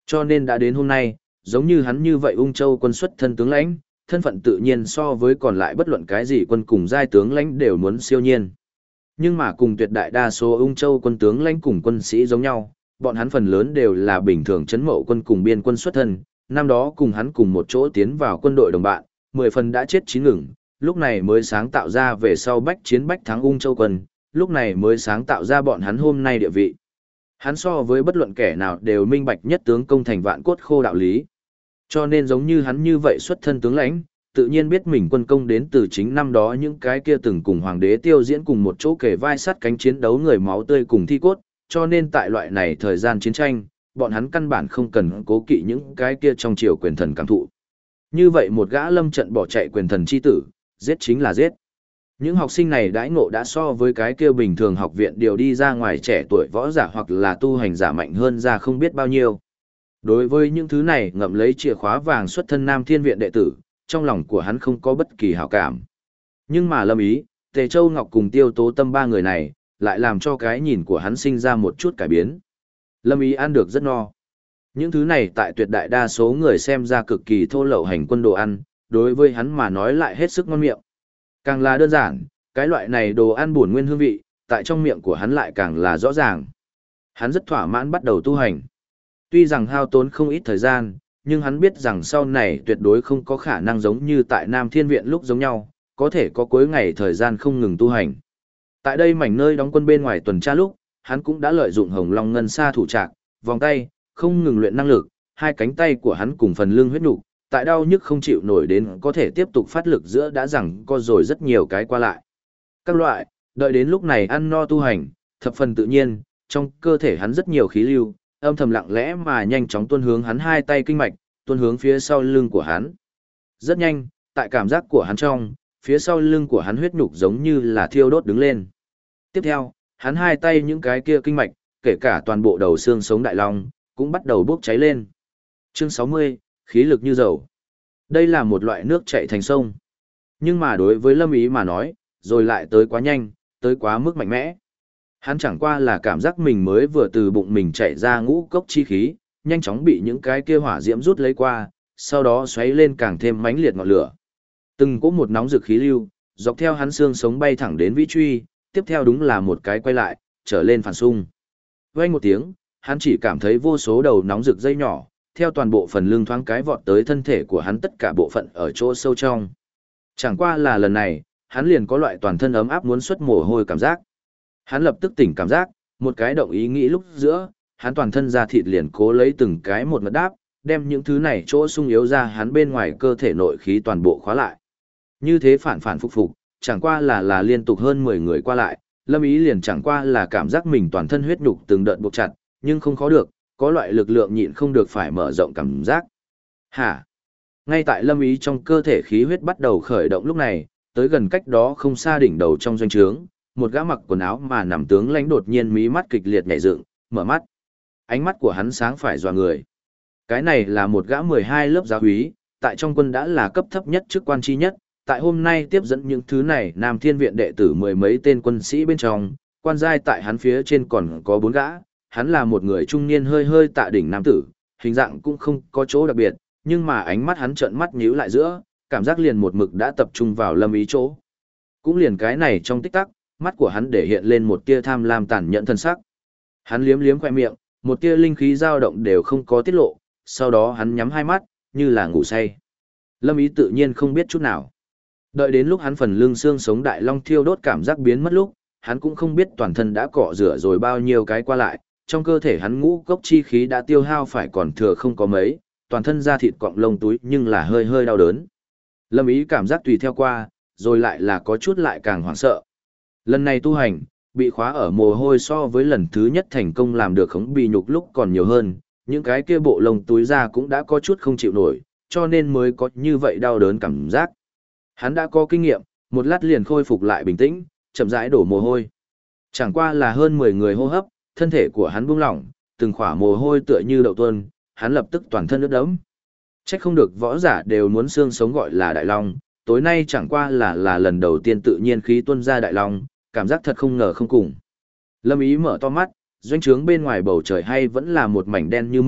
Cho nên đã đến hôm nay, giống như hắn như vậy ung châu quân xuất thân tướng lãnh, thân phận tự nhiên so với còn lại bất luận cái gì quân cùng giai tướng lãnh đều muốn siêu nhiên. Nhưng mà cùng tuyệt đại đa số ung châu quân tướng lãnh cùng quân sĩ giống nhau, bọn hắn phần lớn đều là bình thường trấn mậu quân cùng biên quân xuất thân, năm đó cùng hắn cùng một chỗ tiến vào quân đội đồng bạn, 10 phần đã chết 9 ngừng, lúc này mới sáng tạo ra về sau bách chiến bách thắng ung châu quân, lúc này mới sáng tạo ra bọn hắn hôm nay địa vị. Hắn so với bất luận kẻ nào đều minh bạch nhất tướng công thành vạn cốt khô đạo lý. Cho nên giống như hắn như vậy xuất thân tướng lãnh, tự nhiên biết mình quân công đến từ chính năm đó những cái kia từng cùng hoàng đế tiêu diễn cùng một chỗ kề vai sát cánh chiến đấu người máu tươi cùng thi cốt, cho nên tại loại này thời gian chiến tranh, bọn hắn căn bản không cần cố kỵ những cái kia trong triều quyền thần cảm thụ. Như vậy một gã lâm trận bỏ chạy quyền thần chi tử, giết chính là giết. Những học sinh này đãi ngộ đã so với cái kia bình thường học viện điều đi ra ngoài trẻ tuổi võ giả hoặc là tu hành giả mạnh hơn ra không biết bao nhiêu. Đối với những thứ này ngậm lấy chìa khóa vàng xuất thân Nam Thiên Viện đệ tử, trong lòng của hắn không có bất kỳ hảo cảm. Nhưng mà Lâm Ý, Tề Châu Ngọc cùng Tiêu Tố Tâm ba người này, lại làm cho cái nhìn của hắn sinh ra một chút cải biến. Lâm Ý ăn được rất no. Những thứ này tại tuyệt đại đa số người xem ra cực kỳ thô lậu hành quân đồ ăn, đối với hắn mà nói lại hết sức ngon miệng. Càng là đơn giản, cái loại này đồ ăn bổn nguyên hương vị, tại trong miệng của hắn lại càng là rõ ràng. Hắn rất thỏa mãn bắt đầu tu hành. Tuy rằng hao tốn không ít thời gian, nhưng hắn biết rằng sau này tuyệt đối không có khả năng giống như tại Nam Thiên Viện lúc giống nhau, có thể có cuối ngày thời gian không ngừng tu hành. Tại đây mảnh nơi đóng quân bên ngoài tuần tra lúc, hắn cũng đã lợi dụng Hồng Long Ngân Sa thủ trạc, vòng tay, không ngừng luyện năng lực, hai cánh tay của hắn cùng phần lưng huyết nục, tại đau nhức không chịu nổi đến có thể tiếp tục phát lực giữa đã rằng có rồi rất nhiều cái qua lại. Các loại, đợi đến lúc này ăn no tu hành, thập phần tự nhiên, trong cơ thể hắn rất nhiều khí lưu, âm thầm lặng lẽ mà nhanh chóng tuôn hướng hắn hai tay kinh mạch, tuôn hướng phía sau lưng của hắn. Rất nhanh, tại cảm giác của hắn trong, phía sau lưng của hắn huyết nhục giống như là thiêu đốt đứng lên. Tiếp theo, hắn hai tay những cái kia kinh mạch, kể cả toàn bộ đầu xương sống đại long, cũng bắt đầu bốc cháy lên. Chương 60, khí lực như dầu. Đây là một loại nước chảy thành sông. Nhưng mà đối với Lâm Ý mà nói, rồi lại tới quá nhanh, tới quá mức mạnh mẽ. Hắn chẳng qua là cảm giác mình mới vừa từ bụng mình chạy ra ngũ cốc chi khí, nhanh chóng bị những cái kia hỏa diễm rút lấy qua, sau đó xoáy lên càng thêm mãnh liệt ngọn lửa. Từng cỗ một nóng rực khí lưu, dọc theo hắn xương sống bay thẳng đến vĩ truy, tiếp theo đúng là một cái quay lại, trở lên phản xung. Vang một tiếng, hắn chỉ cảm thấy vô số đầu nóng rực dây nhỏ, theo toàn bộ phần lưng thoáng cái vọt tới thân thể của hắn tất cả bộ phận ở chỗ sâu trong. Chẳng qua là lần này, hắn liền có loại toàn thân ấm áp muốn xuất mồ hôi cảm giác. Hắn lập tức tỉnh cảm giác, một cái động ý nghĩ lúc giữa, hắn toàn thân da thịt liền cố lấy từng cái một ngật đáp, đem những thứ này chỗ sung yếu ra hắn bên ngoài cơ thể nội khí toàn bộ khóa lại. Như thế phản phản phục phục, chẳng qua là liên tục hơn 10 người qua lại, Lâm Ý liền chẳng qua là cảm giác mình toàn thân huyết nhục từng đợt buộc chặt, nhưng không khó được, có loại lực lượng nhịn không được phải mở rộng cảm giác. Hả? Ngay tại Lâm Ý trong cơ thể khí huyết bắt đầu khởi động lúc này, tới gần cách đó không xa đỉnh đầu trong doanh trướng, một gã mặc quần áo mà nằm tướng lãnh đột nhiên mí mắt kịch liệt nhảy dựng, mở mắt. Ánh mắt của hắn sáng phải dọa người. Cái này là một gã 12 lớp giáo úy, tại trong quân đã là cấp thấp nhất chức quan chi nhất, tại hôm nay tiếp dẫn những thứ này Nam Thiên Viện đệ tử mười mấy tên quân sĩ bên trong, quan giai tại hắn phía trên còn có 4 gã, hắn là một người trung niên hơi hơi tạ đỉnh nam tử, hình dạng cũng không có chỗ đặc biệt, nhưng mà ánh mắt hắn trợn mắt nhíu lại giữa, cảm giác liền một mực đã tập trung vào Lâm Ý chỗ. Cũng liền cái này trong tích tắc, mắt của hắn để hiện lên một tia tham lam tàn nhẫn thân sắc. Hắn liếm liếm khoe miệng, một tia linh khí dao động đều không có tiết lộ, sau đó hắn nhắm hai mắt, như là ngủ say. Lâm Ý tự nhiên không biết chút nào. Đợi đến lúc hắn phần lưng xương sống đại long thiêu đốt cảm giác biến mất lúc, hắn cũng không biết toàn thân đã cọ rửa rồi bao nhiêu cái qua lại, trong cơ thể hắn ngũ cốc chi khí đã tiêu hao phải còn thừa không có mấy, toàn thân da thịt cọng lông túi nhưng là hơi hơi đau đớn. Lâm Ý cảm giác tùy theo qua, rồi lại là có chút lại càng hoảng sợ. Lần này tu hành, bị khóa ở mồ hôi so với lần thứ nhất thành công làm được khống bì nhục lúc còn nhiều hơn, những cái kia bộ lông túi da cũng đã có chút không chịu nổi, cho nên mới có như vậy đau đớn cảm giác. Hắn đã có kinh nghiệm, một lát liền khôi phục lại bình tĩnh, chậm rãi đổ mồ hôi. Chẳng qua là hơn 10 người hô hấp, thân thể của hắn buông lỏng, từng khỏa mồ hôi tựa như đậu tuôn, hắn lập tức toàn thân ướt đẫm. Trách không được võ giả đều muốn xương sống gọi là đại long, tối nay chẳng qua là lần đầu tiên tự nhiên khí tuôn ra đại long, cảm giác thật không ngờ không cùng. Lâm Ý mở to mắt, doanh trướng bên ngoài bầu trời hay vẫn là một mảnh đen như mực,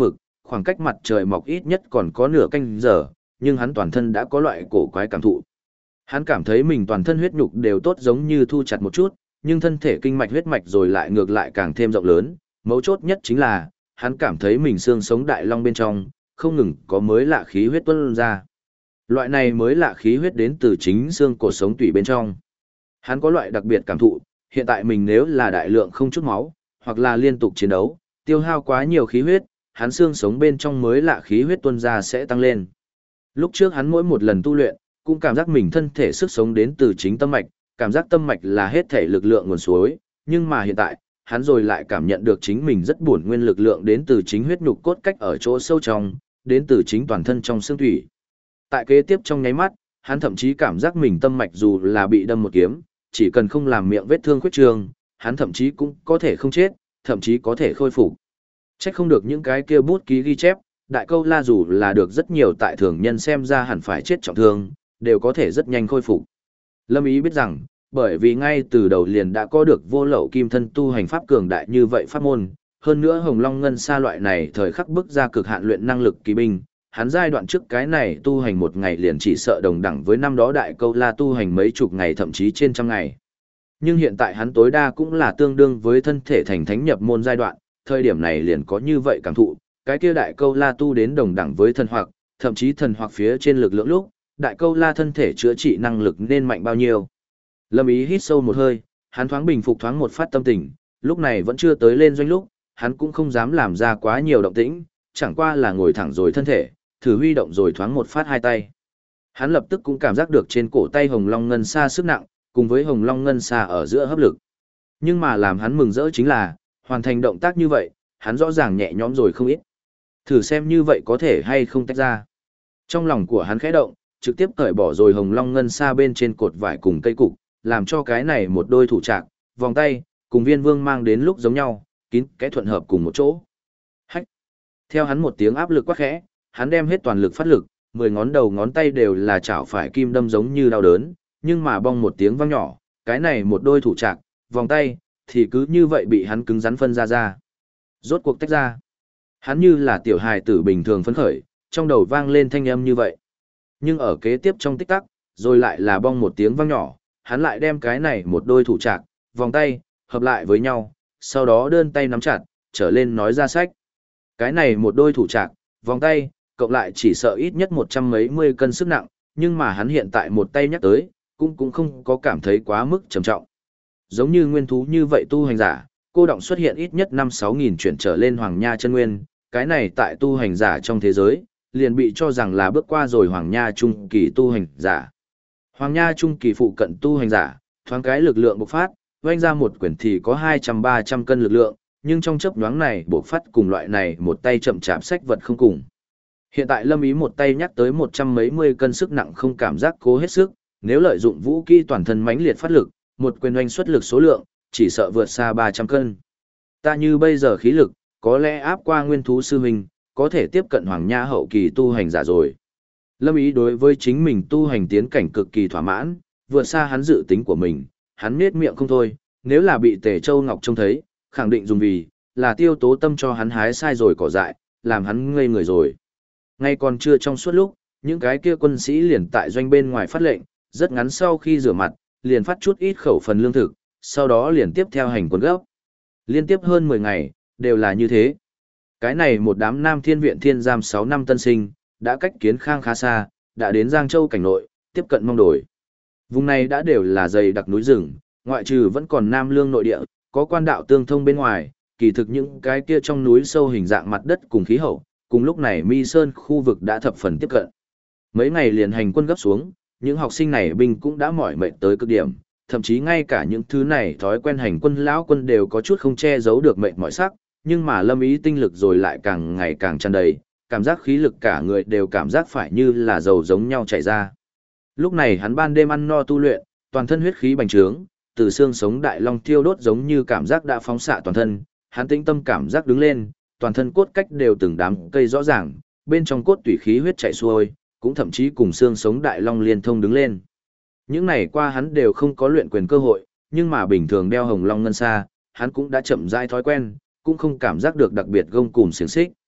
khoảng cách mặt trời mọc ít nhất còn có nửa canh giờ, nhưng hắn toàn thân đã có loại cổ quái cảm thụ. Hắn cảm thấy mình toàn thân huyết nhục đều tốt giống như thu chặt một chút, nhưng thân thể kinh mạch huyết mạch rồi lại ngược lại càng thêm rộng lớn, mấu chốt nhất chính là, hắn cảm thấy mình xương sống đại long bên trong, không ngừng có mới lạ khí huyết tuôn ra. Loại này mới lạ khí huyết đến từ chính xương cột sống tủy bên trong. Hắn có loại đặc biệt cảm thụ, hiện tại mình nếu là đại lượng không chút máu, hoặc là liên tục chiến đấu, tiêu hao quá nhiều khí huyết, hắn xương sống bên trong mới lạ khí huyết tuôn ra sẽ tăng lên. Lúc trước hắn mỗi một lần tu luyện, cũng cảm giác mình thân thể sức sống đến từ chính tâm mạch, cảm giác tâm mạch là hết thể lực lượng nguồn suối, nhưng mà hiện tại, hắn rồi lại cảm nhận được chính mình rất buồn nguyên lực lượng đến từ chính huyết nhục cốt cách ở chỗ sâu trong, đến từ chính toàn thân trong xương thủy. Tại kế tiếp trong nháy mắt, hắn thậm chí cảm giác mình tâm mạch dù là bị đâm một kiếm, chỉ cần không làm miệng vết thương khuyết trương, hắn thậm chí cũng có thể không chết, thậm chí có thể khôi phục. Chắc không được những cái kia bút ký ghi chép, đại câu la dù là được rất nhiều tại thường nhân xem ra hẳn phải chết trọng thương, đều có thể rất nhanh khôi phục. Lâm Ý biết rằng, bởi vì ngay từ đầu liền đã có được vô lậu kim thân tu hành pháp cường đại như vậy pháp môn, hơn nữa Hồng Long Ngân Sa loại này thời khắc bước ra cực hạn luyện năng lực kỳ binh, hắn giai đoạn trước cái này tu hành một ngày liền chỉ sợ đồng đẳng với năm đó đại câu la tu hành mấy chục ngày thậm chí trên trăm ngày. Nhưng hiện tại hắn tối đa cũng là tương đương với thân thể thành thánh nhập môn giai đoạn, thời điểm này liền có như vậy cảm thụ, cái kia đại câu la tu đến đồng đẳng với thần hoặc, thậm chí thần hoặc phía trên lực lượng lúc, đại câu la thân thể chữa trị năng lực nên mạnh bao nhiêu. Lâm Ý hít sâu một hơi, hắn thoáng bình phục thoáng một phát tâm tình, lúc này vẫn chưa tới lên doanh lúc, hắn cũng không dám làm ra quá nhiều động tĩnh, chẳng qua là ngồi thẳng rồi thân thể, thử huy động rồi thoáng một phát hai tay. Hắn lập tức cũng cảm giác được trên cổ tay Hồng Long Ngân Sa sức nặng, cùng với Hồng Long Ngân Sa ở giữa hấp lực. Nhưng mà làm hắn mừng rỡ chính là, hoàn thành động tác như vậy, hắn rõ ràng nhẹ nhõm rồi không ít. Thử xem như vậy có thể hay không tách ra. Trong lòng của hắn khẽ động, trực tiếp cởi bỏ rồi Hồng Long Ngân Sa bên trên cột vải cùng cây cục, làm cho cái này một đôi thủ trạc, vòng tay, cùng Viên Vương mang đến lúc giống nhau, kín kẽ thuận hợp cùng một chỗ. Hách. Theo hắn một tiếng áp lực quát khẽ, hắn đem hết toàn lực phát lực, 10 ngón đầu ngón tay đều là chảo phải kim đâm giống như đau đớn, nhưng mà bong một tiếng vang nhỏ, cái này một đôi thủ trạc, vòng tay, thì cứ như vậy bị hắn cứng rắn phân ra. Rốt cuộc tách ra. Hắn như là tiểu hài tử bình thường phấn khởi, trong đầu vang lên thanh âm như vậy. Nhưng ở kế tiếp trong tích tắc, rồi lại là bong một tiếng vang nhỏ, hắn lại đem cái này một đôi thủ trạc, vòng tay, hợp lại với nhau, sau đó đơn tay nắm chặt, trở lên nói ra sách. Cái này một đôi thủ trạc, vòng tay, cộng lại chỉ sợ ít nhất 100 mấy mươi cân sức nặng, nhưng mà hắn hiện tại một tay nhắc tới, cũng không có cảm thấy quá mức trầm trọng. Giống như nguyên thú như vậy tu hành giả, cô động xuất hiện ít nhất 5-6 nghìn chuyển trở lên Hoàng Nha chân nguyên, cái này tại tu hành giả trong thế giới, liền bị cho rằng là bước qua rồi Hoàng Nha trung kỳ tu hành giả. Hoàng Nha trung kỳ phụ cận tu hành giả, thoáng cái lực lượng bộc phát, vung ra một quyển thì có 200-300 cân lực lượng, nhưng trong chớp nhoáng này bộc phát cùng loại này một tay chậm chạp sách vật không cùng. Hiện tại Lâm Ý một tay nhắc tới 100 mấy mươi cân sức nặng không cảm giác cố hết sức, nếu lợi dụng vũ kỹ toàn thân mãnh liệt phát lực, một quyền oanh xuất lực số lượng, chỉ sợ vượt xa 300 cân. Ta như bây giờ khí lực, có lẽ áp qua nguyên thú sư huynh, có thể tiếp cận Hoàng Nha hậu kỳ tu hành giả rồi. Lâm Ý đối với chính mình tu hành tiến cảnh cực kỳ thỏa mãn, vượt xa hắn dự tính của mình, hắn nết miệng không thôi, nếu là bị Tề Châu Ngọc trông thấy, khẳng định dùng vì là Tiêu Tố Tâm cho hắn hái sai rồi cỏ dại, làm hắn ngây người rồi. Ngay còn chưa trong suốt lúc, những cái kia quân sĩ liền tại doanh bên ngoài phát lệnh, rất ngắn sau khi rửa mặt, liền phát chút ít khẩu phần lương thực, sau đó liền tiếp theo hành quân gấp. Liên tiếp hơn 10 ngày, đều là như thế. Cái này một đám Nam Thiên Viện Thiên giam 6 năm tân sinh, đã cách Kiến Khang khá xa, đã đến Giang Châu cảnh nội, tiếp cận Mong Đổi. Vùng này đã đều là dày đặc núi rừng, ngoại trừ vẫn còn Nam Lương nội địa, có quan đạo tương thông bên ngoài, kỳ thực những cái kia trong núi sâu hình dạng mặt đất cùng khí hậu, cùng lúc này Mi Sơn khu vực đã thập phần tiếp cận. Mấy ngày liền hành quân gấp xuống, những học sinh này binh cũng đã mỏi mệt tới cực điểm, thậm chí ngay cả những thứ này thói quen hành quân lão quân đều có chút không che giấu được mệt mỏi sắc, nhưng mà Lâm Ý tinh lực rồi lại càng ngày càng tràn đầy, cảm giác khí lực cả người đều cảm giác phải như là dầu giống nhau chảy ra. Lúc này hắn ban đêm ăn no tu luyện, toàn thân huyết khí bành trướng, từ xương sống đại long thiêu đốt giống như cảm giác đã phóng xạ toàn thân, hắn tĩnh tâm cảm giác đứng lên, toàn thân cốt cách đều từng đám cây rõ ràng, bên trong cốt tủy khí huyết chảy xuôi, cũng thậm chí cùng xương sống đại long liên thông đứng lên. Những này qua hắn đều không có luyện quyền cơ hội, nhưng mà bình thường đeo Hồng Long Ngân Sa, hắn cũng đã chậm rãi thói quen, cũng không cảm giác được đặc biệt gông cùm xiềng xích.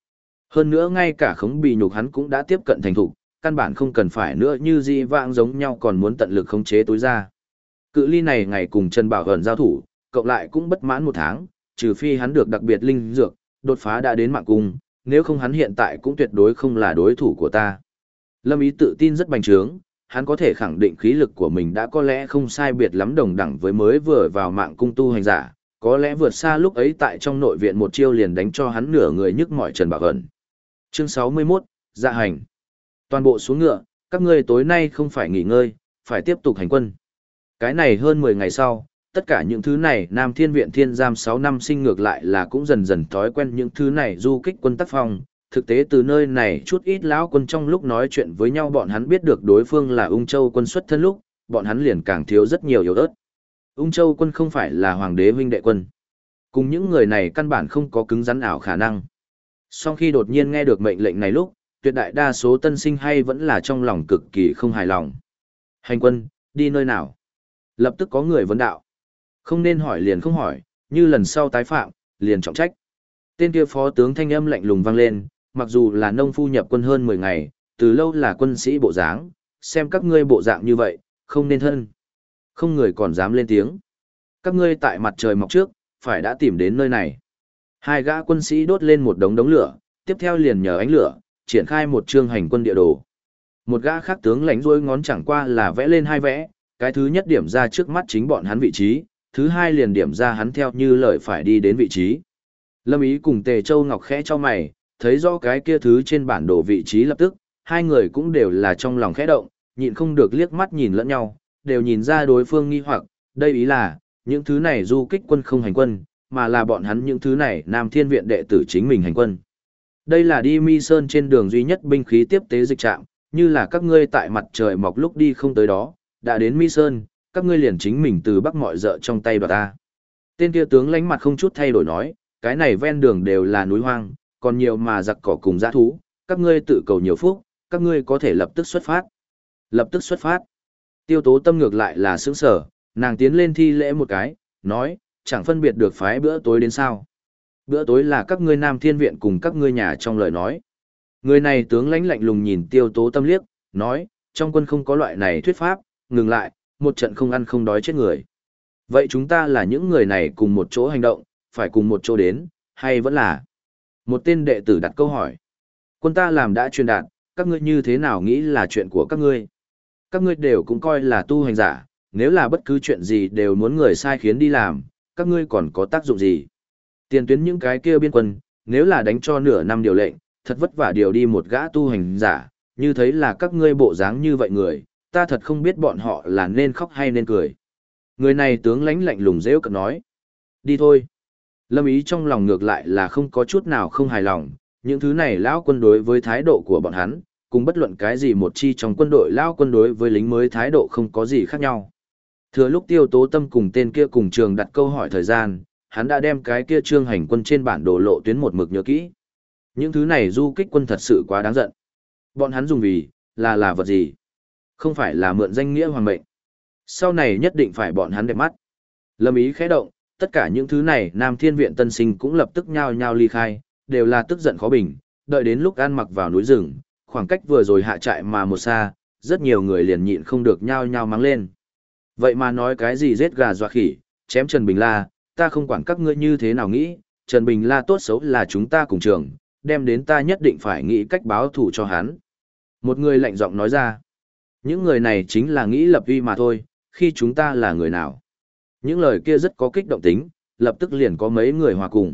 Hơn nữa ngay cả khống bì nhục hắn cũng đã tiếp cận thành thục, căn bản không cần phải nữa như di vãng giống nhau còn muốn tận lực khống chế tối ra. Cự ly này ngày cùng Trần Bảo Ẩn giao thủ, cộng lại cũng bất mãn 1 tháng, trừ phi hắn được đặc biệt linh dược, đột phá đã đến mạng cung, nếu không hắn hiện tại cũng tuyệt đối không là đối thủ của ta. Lâm Ý tự tin rất bành trướng, hắn có thể khẳng định khí lực của mình đã có lẽ không sai biệt lắm đồng đẳng với mới vừa vào mạng cung tu hành giả, có lẽ vượt xa lúc ấy tại trong nội viện một chiêu liền đánh cho hắn nửa người nhức mỏi Trần Bảo Ẩn. Chương 61, Dạ hành. Toàn bộ xuống ngựa, các ngươi tối nay không phải nghỉ ngơi, phải tiếp tục hành quân. Cái này hơn 10 ngày sau, tất cả những thứ này Nam Thiên Viện Thiên Giam 6 năm sinh ngược lại là cũng dần dần thói quen những thứ này du kích quân tác phong. Thực tế từ nơi này chút ít lão quân trong lúc nói chuyện với nhau bọn hắn biết được đối phương là Ung Châu quân xuất thân lúc, bọn hắn liền càng thiếu rất nhiều yếu ớt. Ung Châu quân không phải là hoàng đế huynh đệ quân. Cùng những người này căn bản không có cứng rắn ảo khả năng. Sau khi đột nhiên nghe được mệnh lệnh này lúc, tuyệt đại đa số tân sinh hay vẫn là trong lòng cực kỳ không hài lòng. Hành quân, đi nơi nào? Lập tức có người vấn đạo. Không nên hỏi liền không hỏi, như lần sau tái phạm, liền trọng trách. Tên kia phó tướng thanh âm lạnh lùng vang lên, mặc dù là nông phu nhập quân hơn 10 ngày, từ lâu là quân sĩ bộ dáng, xem các ngươi bộ dạng như vậy, không nên thân. Không người còn dám lên tiếng. Các ngươi tại mặt trời mọc trước, phải đã tìm đến nơi này. Hai gã quân sĩ đốt lên một đống lửa, tiếp theo liền nhờ ánh lửa, triển khai một chương hành quân địa đồ. Một gã khác tướng lãnh rối ngón chẳng qua là vẽ lên 2 vẽ, cái thứ nhất điểm ra trước mắt chính bọn hắn vị trí, thứ hai liền điểm ra hắn theo như lời phải đi đến vị trí. Lâm Ý cùng Tề Châu Ngọc khẽ cho mày, thấy rõ cái kia thứ trên bản đồ vị trí lập tức, hai người cũng đều là trong lòng khẽ động, nhịn không được liếc mắt nhìn lẫn nhau, đều nhìn ra đối phương nghi hoặc, đây ý là, những thứ này du kích quân không hành quân, mà là bọn hắn những thứ này Nam Thiên Viện đệ tử chính mình hành quân. Đây là đi Mi Sơn trên đường duy nhất binh khí tiếp tế dịch trạm, như là các ngươi tại mặt trời mọc lúc đi không tới đó, đã đến Mi Sơn, các ngươi liền chính mình từ bắc mọi dợ trong tay đoạt ta. Tên kia tướng lánh mặt không chút thay đổi nói, cái này ven đường đều là núi hoang, còn nhiều mà giặc cỏ cùng dã thú, các ngươi tự cầu nhiều phúc, các ngươi có thể lập tức xuất phát. Lập tức xuất phát. Tiêu Tố Tâm ngược lại là sững sở, nàng tiến lên thi lễ một cái, nói, chẳng phân biệt được phái bữa tối đến sao. Bữa tối là các ngươi Nam Thiên Viện cùng các ngươi nhà trong lời nói. Người này tướng lãnh lạnh lùng nhìn Tiêu Tố Tâm liếc, nói, trong quân không có loại này thuyết pháp, ngừng lại, một trận không ăn không đói chết người. Vậy chúng ta là những người này cùng một chỗ hành động, phải cùng một chỗ đến, hay vẫn là? Một tên đệ tử đặt câu hỏi. Quân ta làm đã truyền đạt, các ngươi như thế nào nghĩ là chuyện của các ngươi? Các ngươi đều cũng coi là tu hành giả, nếu là bất cứ chuyện gì đều muốn người sai khiến đi làm, các ngươi còn có tác dụng gì? Tiền tuyến những cái kia biên quân, nếu là đánh cho nửa năm điều lệnh, thật vất vả điều đi một gã tu hành giả, như thấy là các ngươi bộ dáng như vậy người, ta thật không biết bọn họ là nên khóc hay nên cười. Người này tướng lãnh lạnh lùng rêu cợt nói. Đi thôi. Lâm Ý trong lòng ngược lại là không có chút nào không hài lòng, những thứ này lão quân đối với thái độ của bọn hắn, cùng bất luận cái gì một chi trong quân đội lão quân đối với lính mới thái độ không có gì khác nhau. Thừa lúc Tiêu Tố Tâm cùng tên kia cùng trường đặt câu hỏi thời gian, hắn đã đem cái kia trương hành quân trên bản đồ lộ tuyến một mực nhớ kỹ. Những thứ này du kích quân thật sự quá đáng giận. Bọn hắn dùng vì, là vật gì? Không phải là mượn danh nghĩa hoàng mệnh. Sau này nhất định phải bọn hắn đẹp mắt. Lâm Ý khẽ động, tất cả những thứ này Nam Thiên Viện tân sinh cũng lập tức nhao nhao ly khai, đều là tức giận khó bình, đợi đến lúc ăn mặc vào núi rừng, khoảng cách vừa rồi hạ trại mà một xa, rất nhiều người liền nhịn không được nhao nhao mắng lên. Vậy mà nói cái gì giết gà dọa khỉ, chém Trần Bình La, ta không quản các ngươi như thế nào nghĩ, Trần Bình La tốt xấu là chúng ta cùng trường, đem đến ta nhất định phải nghĩ cách báo thù cho hắn. Một người lạnh giọng nói ra, những người này chính là nghĩ lập uy mà thôi, khi chúng ta là người nào. Những lời kia rất có kích động tính, lập tức liền có mấy người hòa cùng.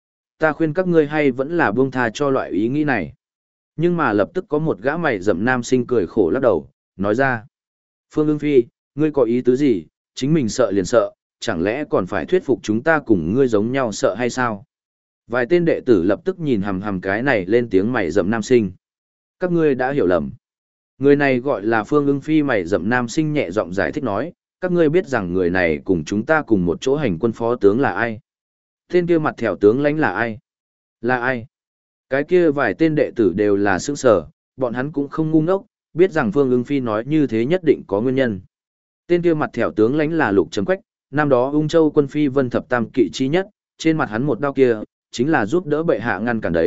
Ta khuyên các ngươi hay vẫn là buông tha cho loại ý nghĩ này. Nhưng mà lập tức có một gã mày rậm nam sinh cười khổ lắc đầu, nói ra. Phương Ưng Phi, ngươi có ý tứ gì, chính mình sợ liền sợ, chẳng lẽ còn phải thuyết phục chúng ta cùng ngươi giống nhau sợ hay sao? Vài tên đệ tử lập tức nhìn hằm hằm cái này lên tiếng mày rậm nam sinh. Các ngươi đã hiểu lầm. Người này gọi là Phương Ưng Phi mày rậm nam sinh nhẹ giọng giải thích nói, các ngươi biết rằng người này cùng chúng ta cùng một chỗ hành quân phó tướng là ai? Tên kia mặt thẻo tướng lãnh là ai? Là ai? Cái kia vài tên đệ tử đều là sững sờ, bọn hắn cũng không ngu ngốc, biết rằng Phương Ưng Phi nói như thế nhất định có nguyên nhân. Tên kia mặt thẻo tướng lãnh là Lục Trầm Quách, năm đó Ung Châu quân phi vân thập tam kỵ chi nhất, trên mặt hắn một đao kia, chính là giúp đỡ bệ hạ ngăn cản đấy,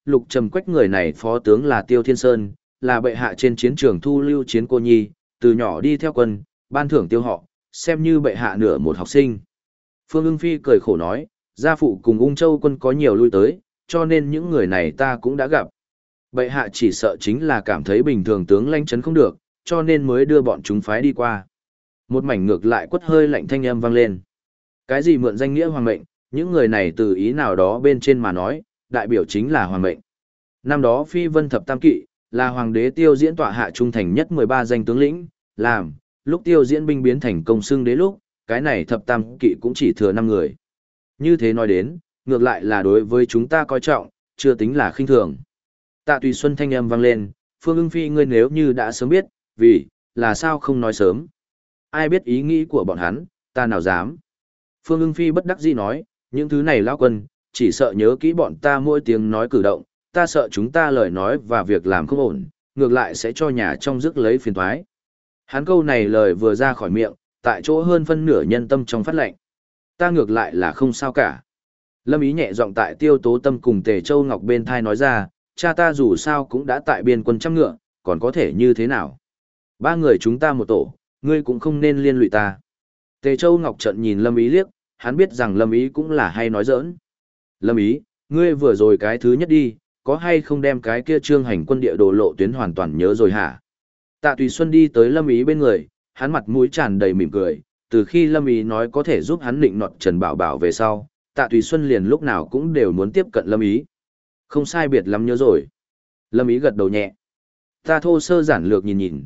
Lục Trầm Quách người này phó tướng là Tiêu Thiên Sơn, là bệ hạ trên chiến trường thu lưu chiến cô nhi, từ nhỏ đi theo quân, ban thưởng tiêu họ, xem như bệ hạ nửa một học sinh. Phương Ưng Phi cười khổ nói, gia phụ cùng Ung Châu quân có nhiều lui tới, cho nên những người này ta cũng đã gặp. Bệ hạ chỉ sợ chính là cảm thấy bình thường tướng lãnh chấn không được, cho nên mới đưa bọn chúng phái đi qua. Một mảnh ngược lại quất hơi lạnh thanh âm vang lên. Cái gì mượn danh nghĩa hoàng mệnh, những người này từ ý nào đó bên trên mà nói, đại biểu chính là hoàng mệnh. Năm đó Phi Vân Thập Tam Kỵ, là hoàng đế Tiêu Diễn tọa hạ trung thành nhất 13 danh tướng lĩnh, làm, lúc Tiêu Diễn binh biến thành công xưng đế lúc, cái này Thập Tam Kỵ cũng chỉ thừa 5 người. Như thế nói đến, ngược lại là đối với chúng ta coi trọng, chưa tính là khinh thường. Tạ Tùy Xuân thanh âm vang lên, Phương Ưng Phi ngươi nếu như đã sớm biết, vì, là sao không nói sớm. Ai biết ý nghĩ của bọn hắn, ta nào dám. Phương Ưng Phi bất đắc dĩ nói, những thứ này lão quân, chỉ sợ nhớ kỹ bọn ta mỗi tiếng nói cử động, ta sợ chúng ta lời nói và việc làm không ổn, ngược lại sẽ cho nhà trong rước lấy phiền toái. Hắn câu này lời vừa ra khỏi miệng, tại chỗ hơn phân nửa nhân tâm trong phát lệnh. Ta ngược lại là không sao cả. Lâm Ý nhẹ giọng tại Tiêu Tố Tâm cùng Tề Châu Ngọc bên thai nói ra, cha ta dù sao cũng đã tại biên quân trăm ngựa, còn có thể như thế nào. Ba người chúng ta một tổ, ngươi cũng không nên liên lụy ta. Tề Châu Ngọc trận nhìn Lâm Ý liếc, hắn biết rằng Lâm Ý cũng là hay nói giỡn. Lâm Ý, ngươi vừa rồi cái thứ nhất đi, có hay không đem cái kia trương hành quân địa đồ lộ tuyến hoàn toàn nhớ rồi hả? Tạ Tùy Xuân đi tới Lâm Ý bên người, hắn mặt mũi tràn đầy mỉm cười, từ khi Lâm Ý nói có thể giúp hắn định nọt Trần Bảo Bảo về sau, Tạ Tùy Xuân liền lúc nào cũng đều muốn tiếp cận Lâm Ý. Không sai biệt lắm nhớ rồi. Lâm Ý gật đầu nhẹ. Ta thô sơ giản lược nhìn nhìn,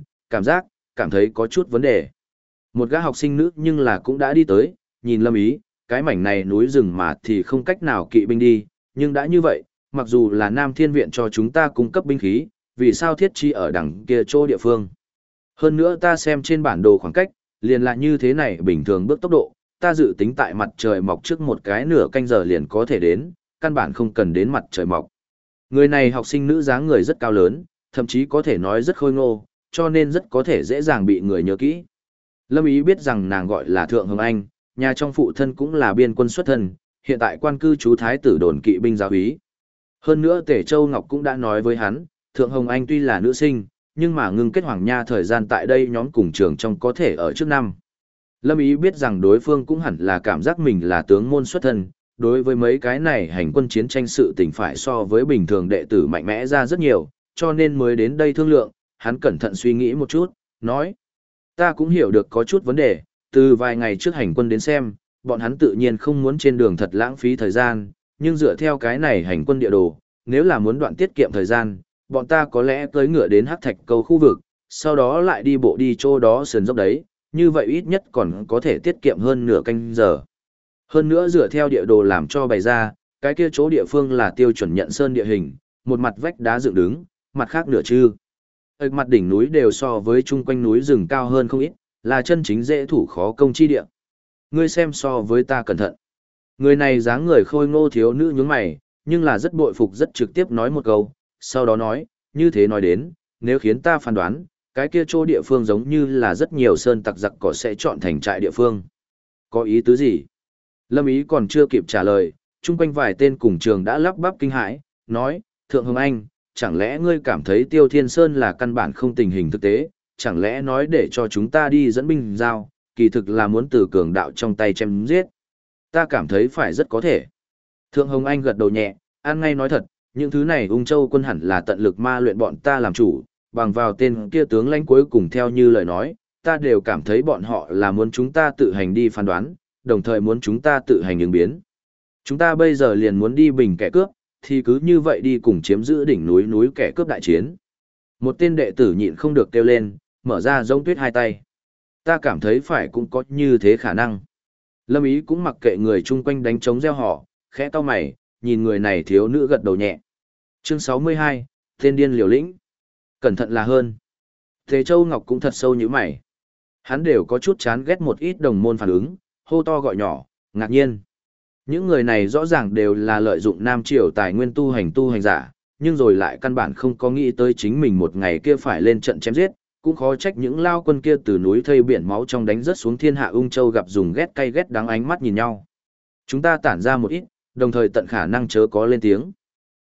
cảm thấy có chút vấn đề. Một gã học sinh nữ nhưng là cũng đã đi tới, nhìn Lâm Ý, cái mảnh này núi rừng mà thì không cách nào kỵ binh đi, nhưng đã như vậy, mặc dù là Nam Thiên Viện cho chúng ta cung cấp binh khí, vì sao thiết chi ở đằng kia chỗ địa phương. Hơn nữa ta xem trên bản đồ khoảng cách, liền là như thế này bình thường bước tốc độ, ta dự tính tại mặt trời mọc trước một cái nửa canh giờ liền có thể đến, căn bản không cần đến mặt trời mọc. Người này học sinh nữ dáng người rất cao lớn, thậm chí có thể nói rất khôi ngô, cho nên rất có thể dễ dàng bị người nhớ kỹ. Lâm Ý biết rằng nàng gọi là Thượng Hồng Anh, nhà trong phụ thân cũng là biên quân xuất thân, hiện tại quan cư trú thái tử đồn kỵ binh giáo úy. Hơn nữa Tề Châu Ngọc cũng đã nói với hắn, Thượng Hồng Anh tuy là nữ sinh, nhưng mà ngưng kết hoàng nha thời gian tại đây nhóm cùng trường trong có thể ở trước năm. Lâm Ý biết rằng đối phương cũng hẳn là cảm giác mình là tướng môn xuất thân, đối với mấy cái này hành quân chiến tranh sự tình phải so với bình thường đệ tử mạnh mẽ ra rất nhiều, cho nên mới đến đây thương lượng, hắn cẩn thận suy nghĩ một chút, nói. Ta cũng hiểu được có chút vấn đề, từ vài ngày trước hành quân đến xem, bọn hắn tự nhiên không muốn trên đường thật lãng phí thời gian, nhưng dựa theo cái này hành quân địa đồ, nếu là muốn đoạn tiết kiệm thời gian, bọn ta có lẽ cưỡi ngựa đến Hắc Thạch Câu khu vực, sau đó lại đi bộ đi chỗ đó sườn dốc đấy, như vậy ít nhất còn có thể tiết kiệm hơn nửa canh giờ. Hơn nữa dựa theo địa đồ làm cho bày ra, cái kia chỗ địa phương là tiêu chuẩn nhận sơn địa hình, một mặt vách đá dựng đứng, mặt khác nửa chư. Mặt đỉnh núi đều so với chung quanh núi rừng cao hơn không ít, là chân chính dễ thủ khó công chi địa. Ngươi xem so với ta cẩn thận. Người này dáng người khôi ngô thiếu nữ nhướng mày, nhưng là rất bội phục rất trực tiếp nói một câu, sau đó nói, như thế nói đến, nếu khiến ta phán đoán, cái kia chỗ địa phương giống như là rất nhiều sơn tặc giặc cỏ sẽ chọn thành trại địa phương. Có ý tứ gì? Lâm Ý còn chưa kịp trả lời, chung quanh vài tên cùng trường đã lắp bắp kinh hãi, nói, Thượng Hồng Anh, chẳng lẽ ngươi cảm thấy Tiêu Thiên Sơn là căn bản không tình hình thực tế, chẳng lẽ nói để cho chúng ta đi dẫn binh giao, kỳ thực là muốn từ cường đạo trong tay chém giết. Ta cảm thấy phải rất có thể. Thượng Hồng Anh gật đầu nhẹ, an ngay nói thật, những thứ này Ung Châu quân hẳn là tận lực ma luyện bọn ta làm chủ, bằng vào tên kia tướng lãnh cuối cùng theo như lời nói, ta đều cảm thấy bọn họ là muốn chúng ta tự hành đi phán đoán, đồng thời muốn chúng ta tự hành ứng biến. Chúng ta bây giờ liền muốn đi bình kẻ cướp, thì cứ như vậy đi cùng chiếm giữ đỉnh núi kẻ cướp đại chiến. Một tên đệ tử nhịn không được kêu lên, mở ra giống tuyết hai tay. Ta cảm thấy phải cũng có như thế khả năng. Lâm Ý cũng mặc kệ người chung quanh đánh trống reo hò, khẽ cau mày, nhìn người này thiếu nữ gật đầu nhẹ. Chương 62, tên điên liều lĩnh. Cẩn thận là hơn. Thế Châu Ngọc cũng thật sâu như mày. Hắn đều có chút chán ghét một ít đồng môn phản ứng, hô to gọi nhỏ, ngạc nhiên. Những người này rõ ràng đều là lợi dụng Nam Triều tài nguyên tu hành giả, nhưng rồi lại căn bản không có nghĩ tới chính mình một ngày kia phải lên trận chém giết, cũng khó trách những lao quân kia từ núi thây biển máu trong đánh rớt xuống thiên hạ Ung Châu gặp dùng ghét cay ghét đắng ánh mắt nhìn nhau. Chúng ta tản ra một ít, đồng thời tận khả năng chớ có lên tiếng.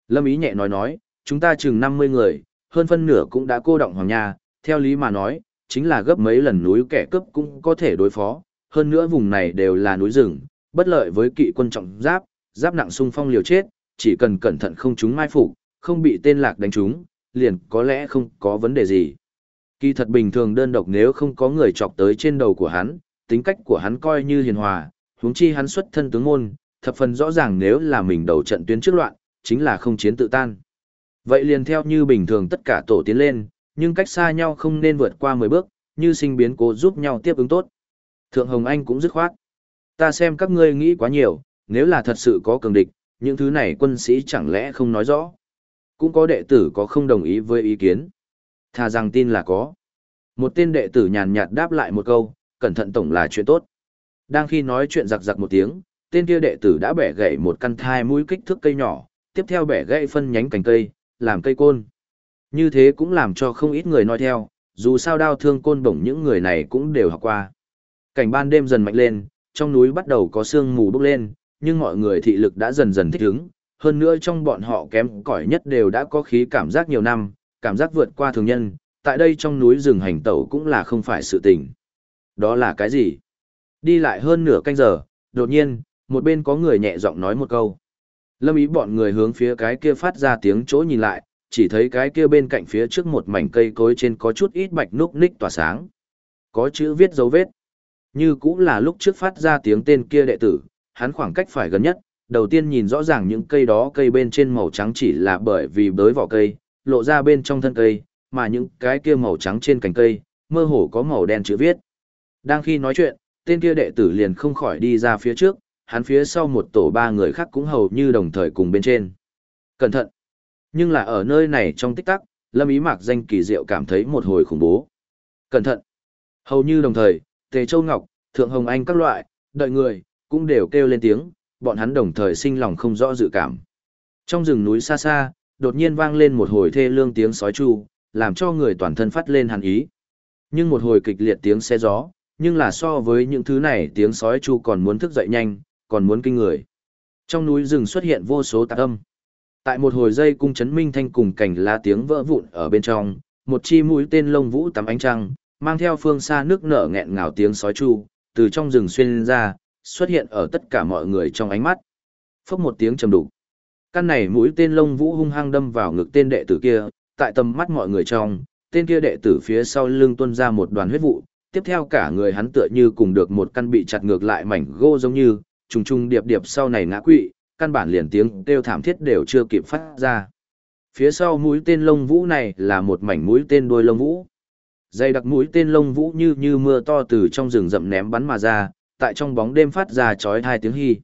Lâm Ý nhẹ nói, chúng ta chừng 50 người, hơn phân nửa cũng đã cô động Hoàng Nha, theo lý mà nói, chính là gấp mấy lần núi kẻ cướp cũng có thể đối phó, hơn nữa vùng này đều là núi rừng, bất lợi với kỵ quân trọng giáp, giáp nặng xung phong liều chết, chỉ cần cẩn thận không chúng mai phục, không bị tên lạc đánh trúng, liền có lẽ không có vấn đề gì. Kỳ thật bình thường đơn độc nếu không có người chọc tới trên đầu của hắn, tính cách của hắn coi như hiền hòa, huống chi hắn xuất thân tướng môn, thập phần rõ ràng nếu là mình đầu trận tuyến trước loạn, chính là không chiến tự tan. Vậy liền theo như bình thường tất cả tổ tiến lên, nhưng cách xa nhau không nên vượt qua 10 bước, như sinh biến cố giúp nhau tiếp ứng tốt. Thượng Hồng Anh cũng dứt khoát. Ta xem các ngươi nghĩ quá nhiều, nếu là thật sự có cường địch, những thứ này quân sĩ chẳng lẽ không nói rõ. Cũng có đệ tử có không đồng ý với ý kiến. Thà rằng tin là có. Một tên đệ tử nhàn nhạt đáp lại một câu, cẩn thận tổng là chuyện tốt. Đang khi nói chuyện giặc giặc một tiếng, tên kia đệ tử đã bẻ gãy một căn thai mũi kích thước cây nhỏ, tiếp theo bẻ gãy phân nhánh cành cây, làm cây côn. Như thế cũng làm cho không ít người nói theo, dù sao đao thương côn bổng những người này cũng đều học qua. Cảnh ban đêm dần mạnh lên, trong núi bắt đầu có sương mù bốc lên, nhưng mọi người thị lực đã dần dần thích ứng, hơn nữa trong bọn họ kém cỏi nhất đều đã có khí cảm giác nhiều năm, cảm giác vượt qua thường nhân, tại đây trong núi rừng hành tẩu cũng là không phải sự tình. Đó là cái gì? Đi lại hơn nửa canh giờ, đột nhiên, một bên có người nhẹ giọng nói một câu. Lâm Ý bọn người hướng phía cái kia phát ra tiếng chỗ nhìn lại, chỉ thấy cái kia bên cạnh phía trước một mảnh cây cối trên có chút ít bạch núc ních tỏa sáng. Có chữ viết dấu vết. Như cũng là lúc trước phát ra tiếng tên kia đệ tử, hắn khoảng cách phải gần nhất, đầu tiên nhìn rõ ràng những cây đó cây bên trên màu trắng chỉ là bởi vì bới vỏ cây, lộ ra bên trong thân cây, mà những cái kia màu trắng trên cành cây, mơ hồ có màu đen chữ viết. Đang khi nói chuyện, tên kia đệ tử liền không khỏi đi ra phía trước, hắn phía sau một tổ ba người khác cũng hầu như đồng thời cùng bên trên. Cẩn thận! Nhưng là ở nơi này trong tích tắc, Lâm Ý mạc danh kỳ diệu cảm thấy một hồi khủng bố. Cẩn thận! Hầu như đồng thời, Tề Châu Ngọc, Thượng Hồng Anh các loại, đợi người, cũng đều kêu lên tiếng, bọn hắn đồng thời sinh lòng không rõ dự cảm. Trong rừng núi xa xa, đột nhiên vang lên một hồi thê lương tiếng sói tru, làm cho người toàn thân phát lên hàn ý. Nhưng một hồi kịch liệt tiếng xe gió, nhưng là so với những thứ này tiếng sói tru còn muốn thức dậy nhanh, còn muốn kinh người. Trong núi rừng xuất hiện vô số tạc âm. Tại một hồi dây cung chấn minh thanh cùng cảnh lá tiếng vỡ vụn ở bên trong, một chi mũi tên lông vũ tắm ánh trăng, mang theo phương xa nước nở nghẹn ngào tiếng sói tru, từ trong rừng xuyên ra, xuất hiện ở tất cả mọi người trong ánh mắt. Phốc một tiếng trầm đục. Căn này mũi tên lông vũ hung hăng đâm vào ngực tên đệ tử kia, tại tầm mắt mọi người trong, tên kia đệ tử phía sau lưng tuôn ra một đoàn huyết vụ, tiếp theo cả người hắn tựa như cùng được một căn bị chặt ngược lại mảnh gỗ giống như, trùng trùng điệp điệp sau này ngã quỵ, căn bản liền tiếng kêu thảm thiết đều chưa kịp phát ra. Phía sau mũi tên lông vũ này là một mảnh mũi tên đuôi lông vũ. Dày đặc mũi tên lông vũ như mưa to từ trong rừng rậm ném bắn mà ra, tại trong bóng đêm phát ra chói tai tiếng hy.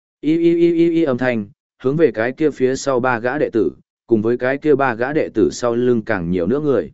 Y âm thanh, hướng về cái kia phía sau ba gã đệ tử, cùng với cái kia ba gã đệ tử sau lưng càng nhiều nữa người.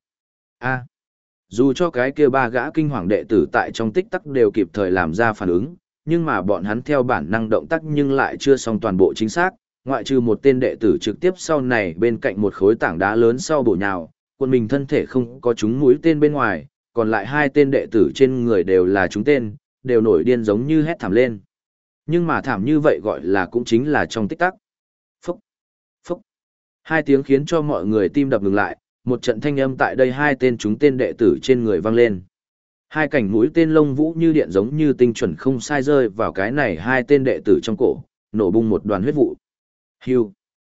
Dù cho cái kia ba gã kinh hoàng đệ tử tại trong tích tắc đều kịp thời làm ra phản ứng, nhưng mà bọn hắn theo bản năng động tác nhưng lại chưa xong toàn bộ chính xác, ngoại trừ một tên đệ tử trực tiếp sau này bên cạnh một khối tảng đá lớn sau bổ nhào, quân mình thân thể không có trúng mũi tên bên ngoài, còn lại hai tên đệ tử trên người đều là trúng tên, đều nổi điên giống như hét thảm lên. Nhưng mà thảm như vậy gọi là cũng chính là trong tích tắc. Phúc, phúc. Hai tiếng khiến cho mọi người tim đập ngừng lại, một trận thanh âm tại đây hai tên trúng tên đệ tử trên người vang lên. Hai cảnh mũi tên lông vũ như điện giống như tinh chuẩn không sai rơi vào cái này hai tên đệ tử trong cổ, nổ bung một đoàn huyết vụ. Hiu.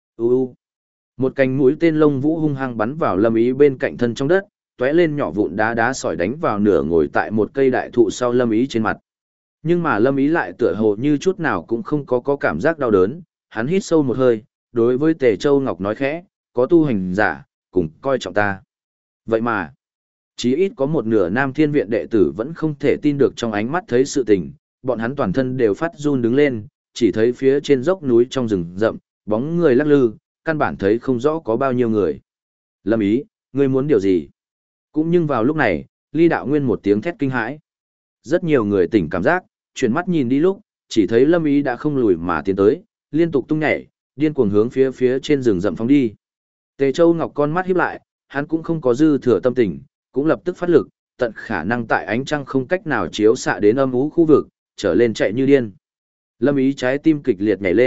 Một cành mũi tên lông vũ hung hăng bắn vào Lâm Ý bên cạnh thân trong đất, tóe lên nhỏ vụn đá sỏi đánh vào nửa ngồi tại một cây đại thụ sau Lâm Ý trên mặt. Nhưng mà Lâm Ý lại tựa hồ như chút nào cũng không có cảm giác đau đớn, hắn hít sâu một hơi, đối với Tề Châu Ngọc nói khẽ, có tu hành giả, cùng coi trọng ta. Vậy mà, chí ít có một nửa Nam Thiên Viện đệ tử vẫn không thể tin được trong ánh mắt thấy sự tình, bọn hắn toàn thân đều phát run đứng lên, chỉ thấy phía trên dốc núi trong rừng rậm, bóng người lắc lư, căn bản thấy không rõ có bao nhiêu người. Lâm Ý, ngươi muốn điều gì? Cũng nhưng vào lúc này, Ly Đạo Nguyên một tiếng thét kinh hãi. Rất nhiều người tỉnh cảm giác, chuyển mắt nhìn đi lúc, chỉ thấy Lâm Ý đã không lùi mà tiến tới, liên tục tung nhảy, điên cuồng hướng phía trên rừng rậm phóng đi. Tề Châu Ngọc con mắt híp lại, hắn cũng không có dư thừa tâm tình, cũng lập tức phát lực, tận khả năng tại ánh trăng không cách nào chiếu xạ đến âm u khu vực, trở lên chạy như điên. Lâm Ý trái tim kịch liệt nhảy lên,